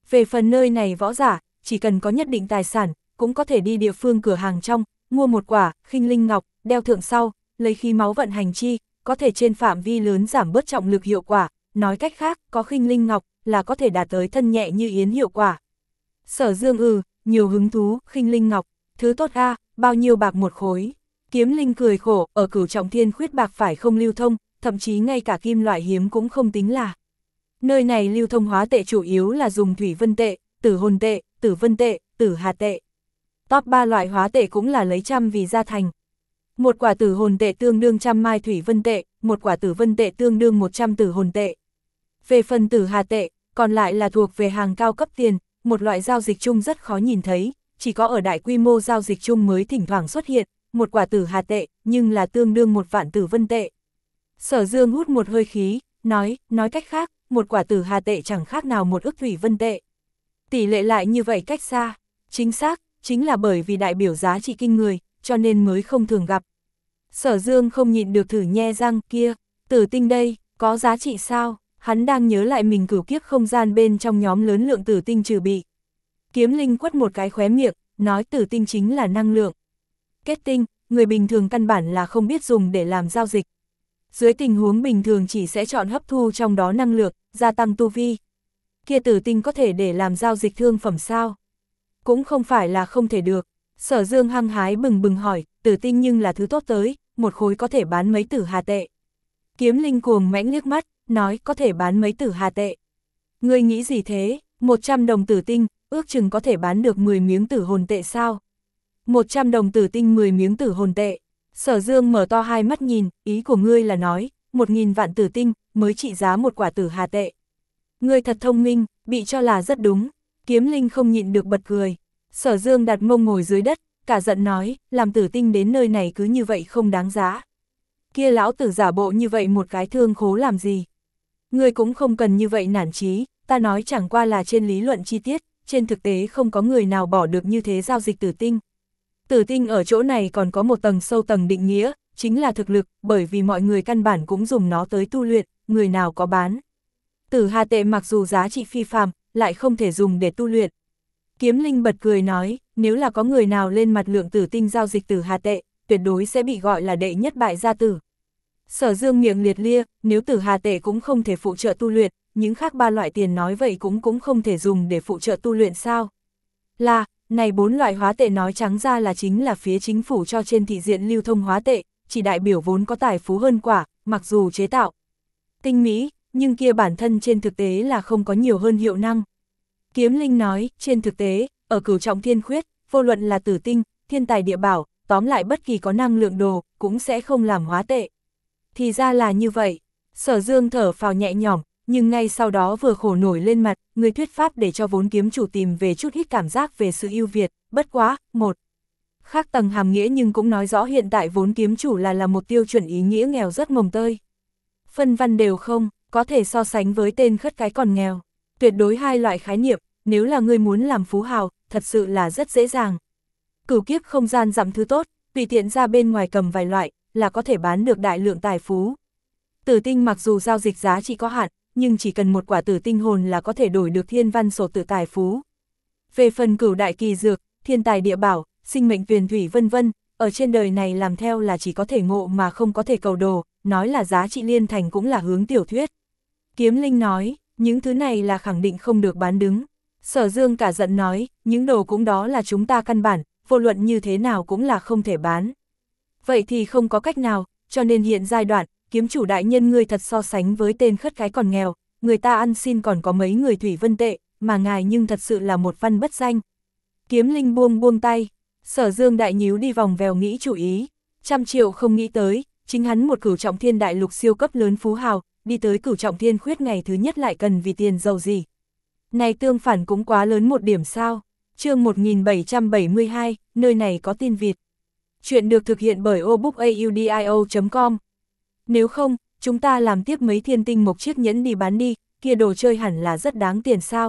Về phần nơi này võ giả, chỉ cần có nhất định tài sản, cũng có thể đi địa phương cửa hàng trong, mua một quả, khinh linh ngọc, đeo thượng sau, lấy khí máu vận hành chi, có thể trên phạm vi lớn giảm bớt trọng lực hiệu quả, nói cách khác, có khinh linh ngọc, là có thể đạt tới thân nhẹ như yến hiệu quả. Sở Dương ừ, nhiều hứng thú, khinh linh ngọc, thứ tốt a, bao nhiêu bạc một khối. Kiếm Linh cười khổ, ở Cửu Trọng Thiên khuyết bạc phải không lưu thông, thậm chí ngay cả kim loại hiếm cũng không tính là. Nơi này lưu thông hóa tệ chủ yếu là dùng thủy vân tệ, tử hồn tệ, tử vân tệ, tử hà tệ. Top ba loại hóa tệ cũng là lấy trăm vì gia thành. Một quả tử hồn tệ tương đương trăm mai thủy vân tệ, một quả tử vân tệ tương đương một trăm tử hồn tệ. Về phần tử hà tệ, còn lại là thuộc về hàng cao cấp tiền, một loại giao dịch chung rất khó nhìn thấy, chỉ có ở đại quy mô giao dịch chung mới thỉnh thoảng xuất hiện, một quả tử hà tệ, nhưng là tương đương một vạn tử vân tệ. Sở Dương hút một hơi khí, nói, nói cách khác, một quả tử hà tệ chẳng khác nào một ức thủy vân tệ. Tỷ lệ lại như vậy cách xa, chính xác, chính là bởi vì đại biểu giá trị kinh người, cho nên mới không thường gặp. Sở Dương không nhịn được thử nhe răng, kia, tử tinh đây, có giá trị sao? Hắn đang nhớ lại mình cửu kiếp không gian bên trong nhóm lớn lượng tử tinh trừ bị. Kiếm Linh quất một cái khóe miệng, nói tử tinh chính là năng lượng. Kết tinh, người bình thường căn bản là không biết dùng để làm giao dịch. Dưới tình huống bình thường chỉ sẽ chọn hấp thu trong đó năng lượng, gia tăng tu vi. Kia tử tinh có thể để làm giao dịch thương phẩm sao? Cũng không phải là không thể được. Sở Dương hăng hái bừng bừng hỏi, tử tinh nhưng là thứ tốt tới, một khối có thể bán mấy tử hà tệ. Kiếm Linh cuồng mãnh liếc mắt, nói có thể bán mấy tử hà tệ. Ngươi nghĩ gì thế, một trăm đồng tử tinh, ước chừng có thể bán được mười miếng tử hồn tệ sao? một trăm đồng tử tinh mười miếng tử hồn tệ. Sở Dương mở to hai mắt nhìn, ý của ngươi là nói, một nghìn vạn tử tinh, mới trị giá một quả tử hà tệ. Ngươi thật thông minh, bị cho là rất đúng. Kiếm Linh không nhịn được bật cười. Sở Dương đặt mông ngồi dưới đất, cả giận nói, làm tử tinh đến nơi này cứ như vậy không đáng giá. Kia lão tử giả bộ như vậy một cái thương khố làm gì? Ngươi cũng không cần như vậy nản chí, ta nói chẳng qua là trên lý luận chi tiết, trên thực tế không có người nào bỏ được như thế giao dịch tử tinh. Tử tinh ở chỗ này còn có một tầng sâu tầng định nghĩa, chính là thực lực, bởi vì mọi người căn bản cũng dùng nó tới tu luyện, người nào có bán. Tử hà tệ mặc dù giá trị phi phàm, lại không thể dùng để tu luyện. Kiếm Linh bật cười nói, nếu là có người nào lên mặt lượng tử tinh giao dịch tử hà tệ, tuyệt đối sẽ bị gọi là đệ nhất bại gia tử. Sở Dương miệng liệt lia, nếu tử hà tệ cũng không thể phụ trợ tu luyện, những khác ba loại tiền nói vậy cũng cũng không thể dùng để phụ trợ tu luyện sao? Là, này bốn loại hóa tệ nói trắng ra là chính là phía chính phủ cho trên thị diện lưu thông hóa tệ, chỉ đại biểu vốn có tài phú hơn quả, mặc dù chế tạo tinh mỹ, nhưng kia bản thân trên thực tế là không có nhiều hơn hiệu năng. Kiếm Linh nói, trên thực tế, ở Cửu Trọng Thiên khuyết, vô luận là tử tinh, thiên tài địa bảo, tóm lại bất kỳ có năng lượng đồ, cũng sẽ không làm hóa tệ. Thì ra là như vậy, Sở Dương thở phào nhẹ nhõm, nhưng ngay sau đó vừa khổ nổi lên mặt, người thuyết pháp để cho vốn kiếm chủ tìm về chút ít cảm giác về sự ưu việt, bất quá, một. Khác tầng hàm nghĩa nhưng cũng nói rõ hiện tại vốn kiếm chủ là là một tiêu chuẩn ý nghĩa nghèo rất mồng tơi. Phân văn đều không, có thể so sánh với tên khất cái còn nghèo. Tuyệt đối hai loại khái niệm, nếu là ngươi muốn làm phú hào, thật sự là rất dễ dàng. Cửu kiếp không gian dặm thứ tốt, tùy tiện ra bên ngoài cầm vài loại, là có thể bán được đại lượng tài phú. Tử tinh mặc dù giao dịch giá trị có hạn, nhưng chỉ cần một quả tử tinh hồn là có thể đổi được thiên văn sổ tự tài phú. Về phần cửu đại kỳ dược, thiên tài địa bảo, sinh mệnh tuyền thủy vân vân, ở trên đời này làm theo là chỉ có thể ngộ mà không có thể cầu đồ, nói là giá trị liên thành cũng là hướng tiểu thuyết. Kiếm Linh nói, những thứ này là khẳng định không được bán đứng. Sở Dương cả giận nói, những đồ cũng đó là chúng ta căn bản, vô luận như thế nào cũng là không thể bán. Vậy thì không có cách nào, cho nên hiện giai đoạn, kiếm chủ đại nhân ngươi thật so sánh với tên khất cái còn nghèo, người ta ăn xin còn có mấy người thủy vân tệ, mà ngài nhưng thật sự là một văn bất danh. Kiếm Linh buông buông tay, Sở Dương đại nhíu đi vòng vèo nghĩ chủ ý, trăm triệu không nghĩ tới, chính hắn một Cửu Trọng Thiên đại lục siêu cấp lớn phú hào, đi tới Cửu Trọng Thiên khuyết ngày thứ nhất lại cần vì tiền giàu gì. Này tương phản cũng quá lớn một điểm sao. Chương một nghìn bảy trăm bảy mươi hai, nơi này có tin vịt. Chuyện được thực hiện bởi obookaudio chấm com. Nếu không, chúng ta làm tiếp mấy thiên tinh một chiếc nhẫn đi bán đi, kia đồ chơi hẳn là rất đáng tiền sao?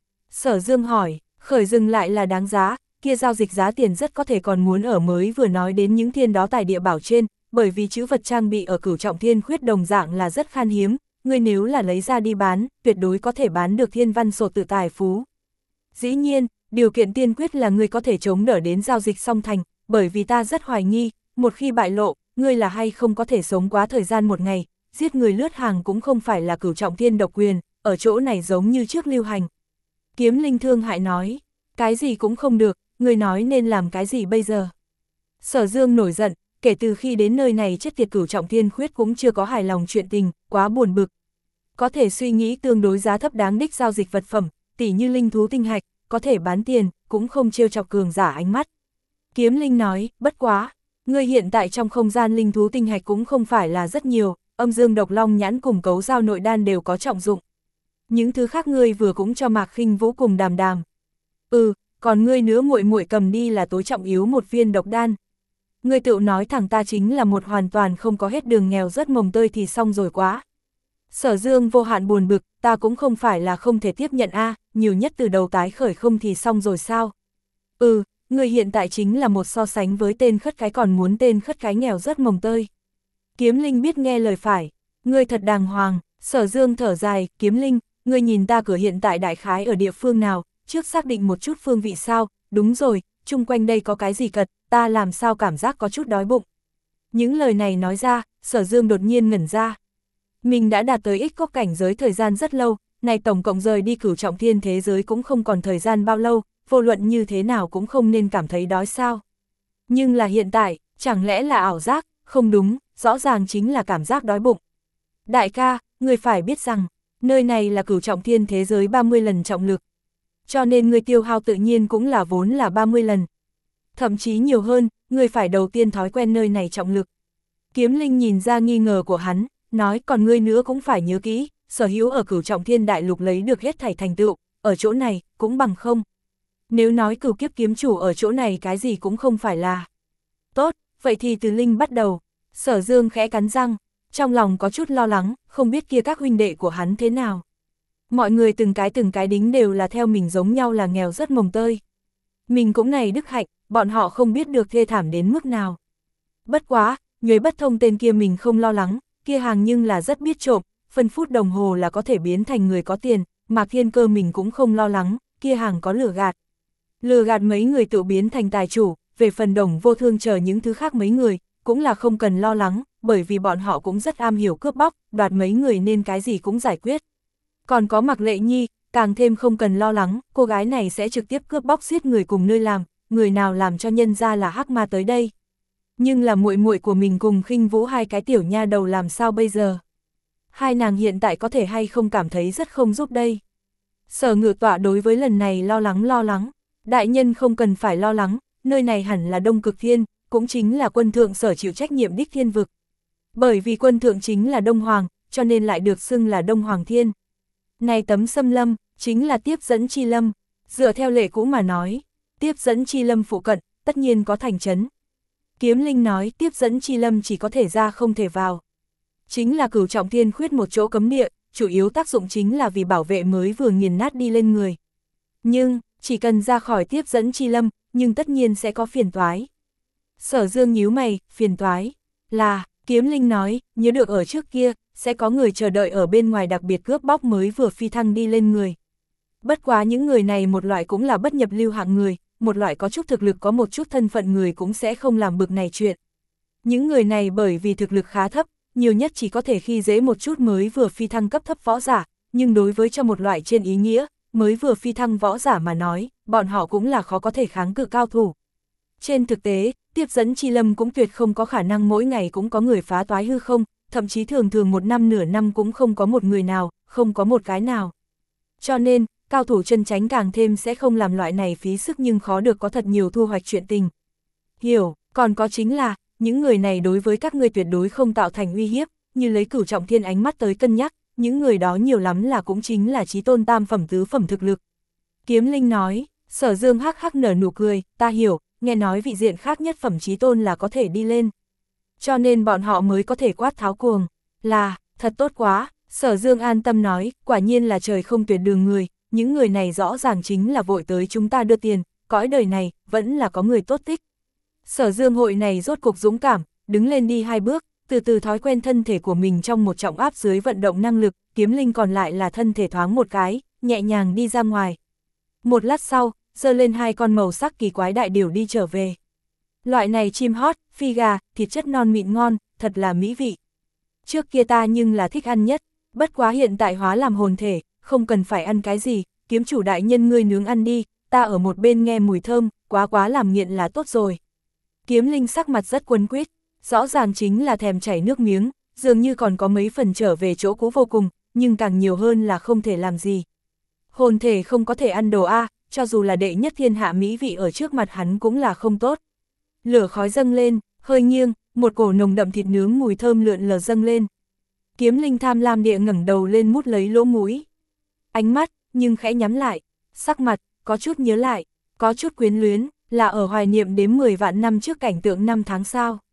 Sở Dương hỏi, khởi dừng lại là đáng giá, kia giao dịch giá tiền rất có thể còn muốn ở mới vừa nói đến những thiên đó tài địa bảo trên, bởi vì chữ vật trang bị ở Cửu Trọng Thiên khuyết đồng dạng là rất khan hiếm, người nếu là lấy ra đi bán, tuyệt đối có thể bán được thiên văn sổ tự tài phú. Dĩ nhiên, điều kiện tiên quyết là ngươi có thể chống đỡ đến giao dịch xong thành, bởi vì ta rất hoài nghi, một khi bại lộ, ngươi là hay không có thể sống quá thời gian một ngày, giết người lướt hàng cũng không phải là cửu trọng thiên độc quyền, ở chỗ này giống như trước lưu hành. Kiếm Linh thương hại nói, cái gì cũng không được, ngươi nói nên làm cái gì bây giờ. Sở Dương nổi giận, kể từ khi đến nơi này chết tiệt cửu trọng thiên khuyết cũng chưa có hài lòng chuyện tình, quá buồn bực. Có thể suy nghĩ tương đối giá thấp đáng đích giao dịch vật phẩm, tỉ như linh thú tinh hạch, có thể bán tiền, cũng không trêu chọc cường giả ánh mắt. Kiếm Linh nói, bất quá, ngươi hiện tại trong không gian linh thú tinh hạch cũng không phải là rất nhiều, âm dương độc long nhãn cùng cấu giao nội đan đều có trọng dụng. Những thứ khác ngươi vừa cũng cho Mạc Khinh Vũ cùng Đàm Đàm. Ừ, còn ngươi nữa muội muội cầm đi là tối trọng yếu một viên độc đan. Ngươi tự nói thẳng ta chính là một hoàn toàn không có hết đường nghèo rất mồng tơi thì xong rồi quá. Sở Dương vô hạn buồn bực, ta cũng không phải là không thể tiếp nhận a, nhiều nhất từ đầu tái khởi không thì xong rồi sao. Ừ, ngươi hiện tại chính là một so sánh với tên khất cái còn muốn tên khất cái nghèo rất mồng tơi. Kiếm Linh biết nghe lời phải, ngươi thật đàng hoàng. Sở Dương thở dài, Kiếm Linh, ngươi nhìn ta cửa hiện tại đại khái ở địa phương nào, trước xác định một chút phương vị sao, đúng rồi, chung quanh đây có cái gì cật, ta làm sao cảm giác có chút đói bụng. Những lời này nói ra, Sở Dương đột nhiên ngẩn ra. Mình đã đạt tới ích cốc cảnh giới thời gian rất lâu, này tổng cộng rời đi cửu trọng thiên thế giới cũng không còn thời gian bao lâu, vô luận như thế nào cũng không nên cảm thấy đói sao. Nhưng là hiện tại, chẳng lẽ là ảo giác, không đúng, rõ ràng chính là cảm giác đói bụng. Đại ca, người phải biết rằng, nơi này là cửu trọng thiên thế giới ba mươi lần trọng lực. Cho nên người tiêu hao tự nhiên cũng là vốn là ba mươi lần. Thậm chí nhiều hơn, người phải đầu tiên thói quen nơi này trọng lực. Kiếm Linh nhìn ra nghi ngờ của hắn, nói còn ngươi nữa cũng phải nhớ kỹ, sở hữu ở cửu trọng thiên đại lục lấy được hết thảy thành tựu, ở chỗ này, cũng bằng không. Nếu nói cửu kiếp kiếm chủ ở chỗ này cái gì cũng không phải là. Tốt, vậy thì từ Linh bắt đầu. Sở Dương khẽ cắn răng, trong lòng có chút lo lắng, không biết kia các huynh đệ của hắn thế nào. Mọi người từng cái từng cái đính đều là theo mình giống nhau là nghèo rất mồng tơi. Mình cũng này đức hạnh, bọn họ không biết được thê thảm đến mức nào. Bất quá, Nhuế Bất Thông tên kia mình không lo lắng, kia hàng nhưng là rất biết trộm, phân phút đồng hồ là có thể biến thành người có tiền, Mạc Thiên Cơ mình cũng không lo lắng, kia hàng có lừa gạt. Lừa gạt mấy người tự biến thành tài chủ, về phần Đồng Vô Thương chờ những thứ khác mấy người, cũng là không cần lo lắng, bởi vì bọn họ cũng rất am hiểu cướp bóc, đoạt mấy người nên cái gì cũng giải quyết. Còn có Mạc Lệ Nhi, càng thêm không cần lo lắng, cô gái này sẽ trực tiếp cướp bóc giết người cùng nơi làm, người nào làm cho nhân ra là hắc ma tới đây. Nhưng là muội muội của mình cùng Khinh Vũ hai cái tiểu nha đầu làm sao bây giờ? Hai nàng hiện tại có thể hay không cảm thấy rất không giúp đây. Sở Ngự Tọa đối với lần này lo lắng lo lắng, đại nhân không cần phải lo lắng, nơi này hẳn là Đông Cực Thiên, cũng chính là quân thượng sở chịu trách nhiệm đích thiên vực. Bởi vì quân thượng chính là Đông Hoàng, cho nên lại được xưng là Đông Hoàng Thiên. Này tấm xâm lâm, chính là tiếp dẫn chi lâm, dựa theo lệ cũ mà nói, tiếp dẫn chi lâm phụ cận, tất nhiên có thành trấn. Kiếm Linh nói tiếp dẫn chi lâm chỉ có thể ra không thể vào. Chính là cửu trọng thiên khuyết một chỗ cấm địa, chủ yếu tác dụng chính là vì bảo vệ mới vừa nghiền nát đi lên người. Nhưng, chỉ cần ra khỏi tiếp dẫn chi lâm, nhưng tất nhiên sẽ có phiền toái. Sở Dương nhíu mày, phiền toái, là, Kiếm Linh nói, nhớ được ở trước kia, sẽ có người chờ đợi ở bên ngoài đặc biệt cướp bóc mới vừa phi thăng đi lên người. Bất quá những người này một loại cũng là bất nhập lưu hạng người, một loại có chút thực lực có một chút thân phận người cũng sẽ không làm bực này chuyện. Những người này bởi vì thực lực khá thấp, nhiều nhất chỉ có thể khi dễ một chút mới vừa phi thăng cấp thấp võ giả, nhưng đối với cho một loại trên ý nghĩa, mới vừa phi thăng võ giả mà nói, bọn họ cũng là khó có thể kháng cự cao thủ. Trên thực tế, tiếp dẫn chi lâm cũng tuyệt không có khả năng mỗi ngày cũng có người phá toái hư không, thậm chí thường thường một năm nửa năm cũng không có một người nào, không có một cái nào. Cho nên, cao thủ chân chánh càng thêm sẽ không làm loại này phí sức nhưng khó được có thật nhiều thu hoạch chuyện tình. Hiểu, còn có chính là, những người này đối với các ngươi tuyệt đối không tạo thành uy hiếp, như lấy cửu trọng thiên ánh mắt tới cân nhắc, những người đó nhiều lắm là cũng chính là chí tôn tam phẩm tứ phẩm thực lực. Kiếm Linh nói, Sở Dương hắc hắc nở nụ cười, ta hiểu, nghe nói vị diện khác nhất phẩm chí tôn là có thể đi lên. Cho nên bọn họ mới có thể quát tháo cuồng, là, thật tốt quá, Sở Dương an tâm nói, quả nhiên là trời không tuyệt đường người, những người này rõ ràng chính là vội tới chúng ta đưa tiền, cõi đời này, vẫn là có người tốt tích. Sở Dương hội này rốt cuộc dũng cảm, đứng lên đi hai bước, từ từ thói quen thân thể của mình trong một trọng áp dưới vận động năng lực, Kiếm Linh còn lại là thân thể thoáng một cái, nhẹ nhàng đi ra ngoài. Một lát sau, giơ lên hai con màu sắc kỳ quái đại điểu đi trở về. Loại này chim hót, phi gà, thịt chất non mịn ngon, thật là mỹ vị. Trước kia ta nhưng là thích ăn nhất, bất quá hiện tại hóa làm hồn thể, không cần phải ăn cái gì, kiếm chủ đại nhân ngươi nướng ăn đi, ta ở một bên nghe mùi thơm, quá quá làm nghiện là tốt rồi. Kiếm Linh sắc mặt rất quấn quýt, rõ ràng chính là thèm chảy nước miếng, dường như còn có mấy phần trở về chỗ cũ vô cùng, nhưng càng nhiều hơn là không thể làm gì. Hồn thể không có thể ăn đồ A, cho dù là đệ nhất thiên hạ mỹ vị ở trước mặt hắn cũng là không tốt. Lửa khói dâng lên, hơi nghiêng, một cổ nồng đậm thịt nướng mùi thơm lượn lờ dâng lên. Kiếm Linh tham lam địa ngẩng đầu lên mút lấy lỗ mũi. Ánh mắt, nhưng khẽ nhắm lại, sắc mặt, có chút nhớ lại, có chút quyến luyến, là ở hoài niệm đến mười vạn năm trước cảnh tượng năm tháng sao.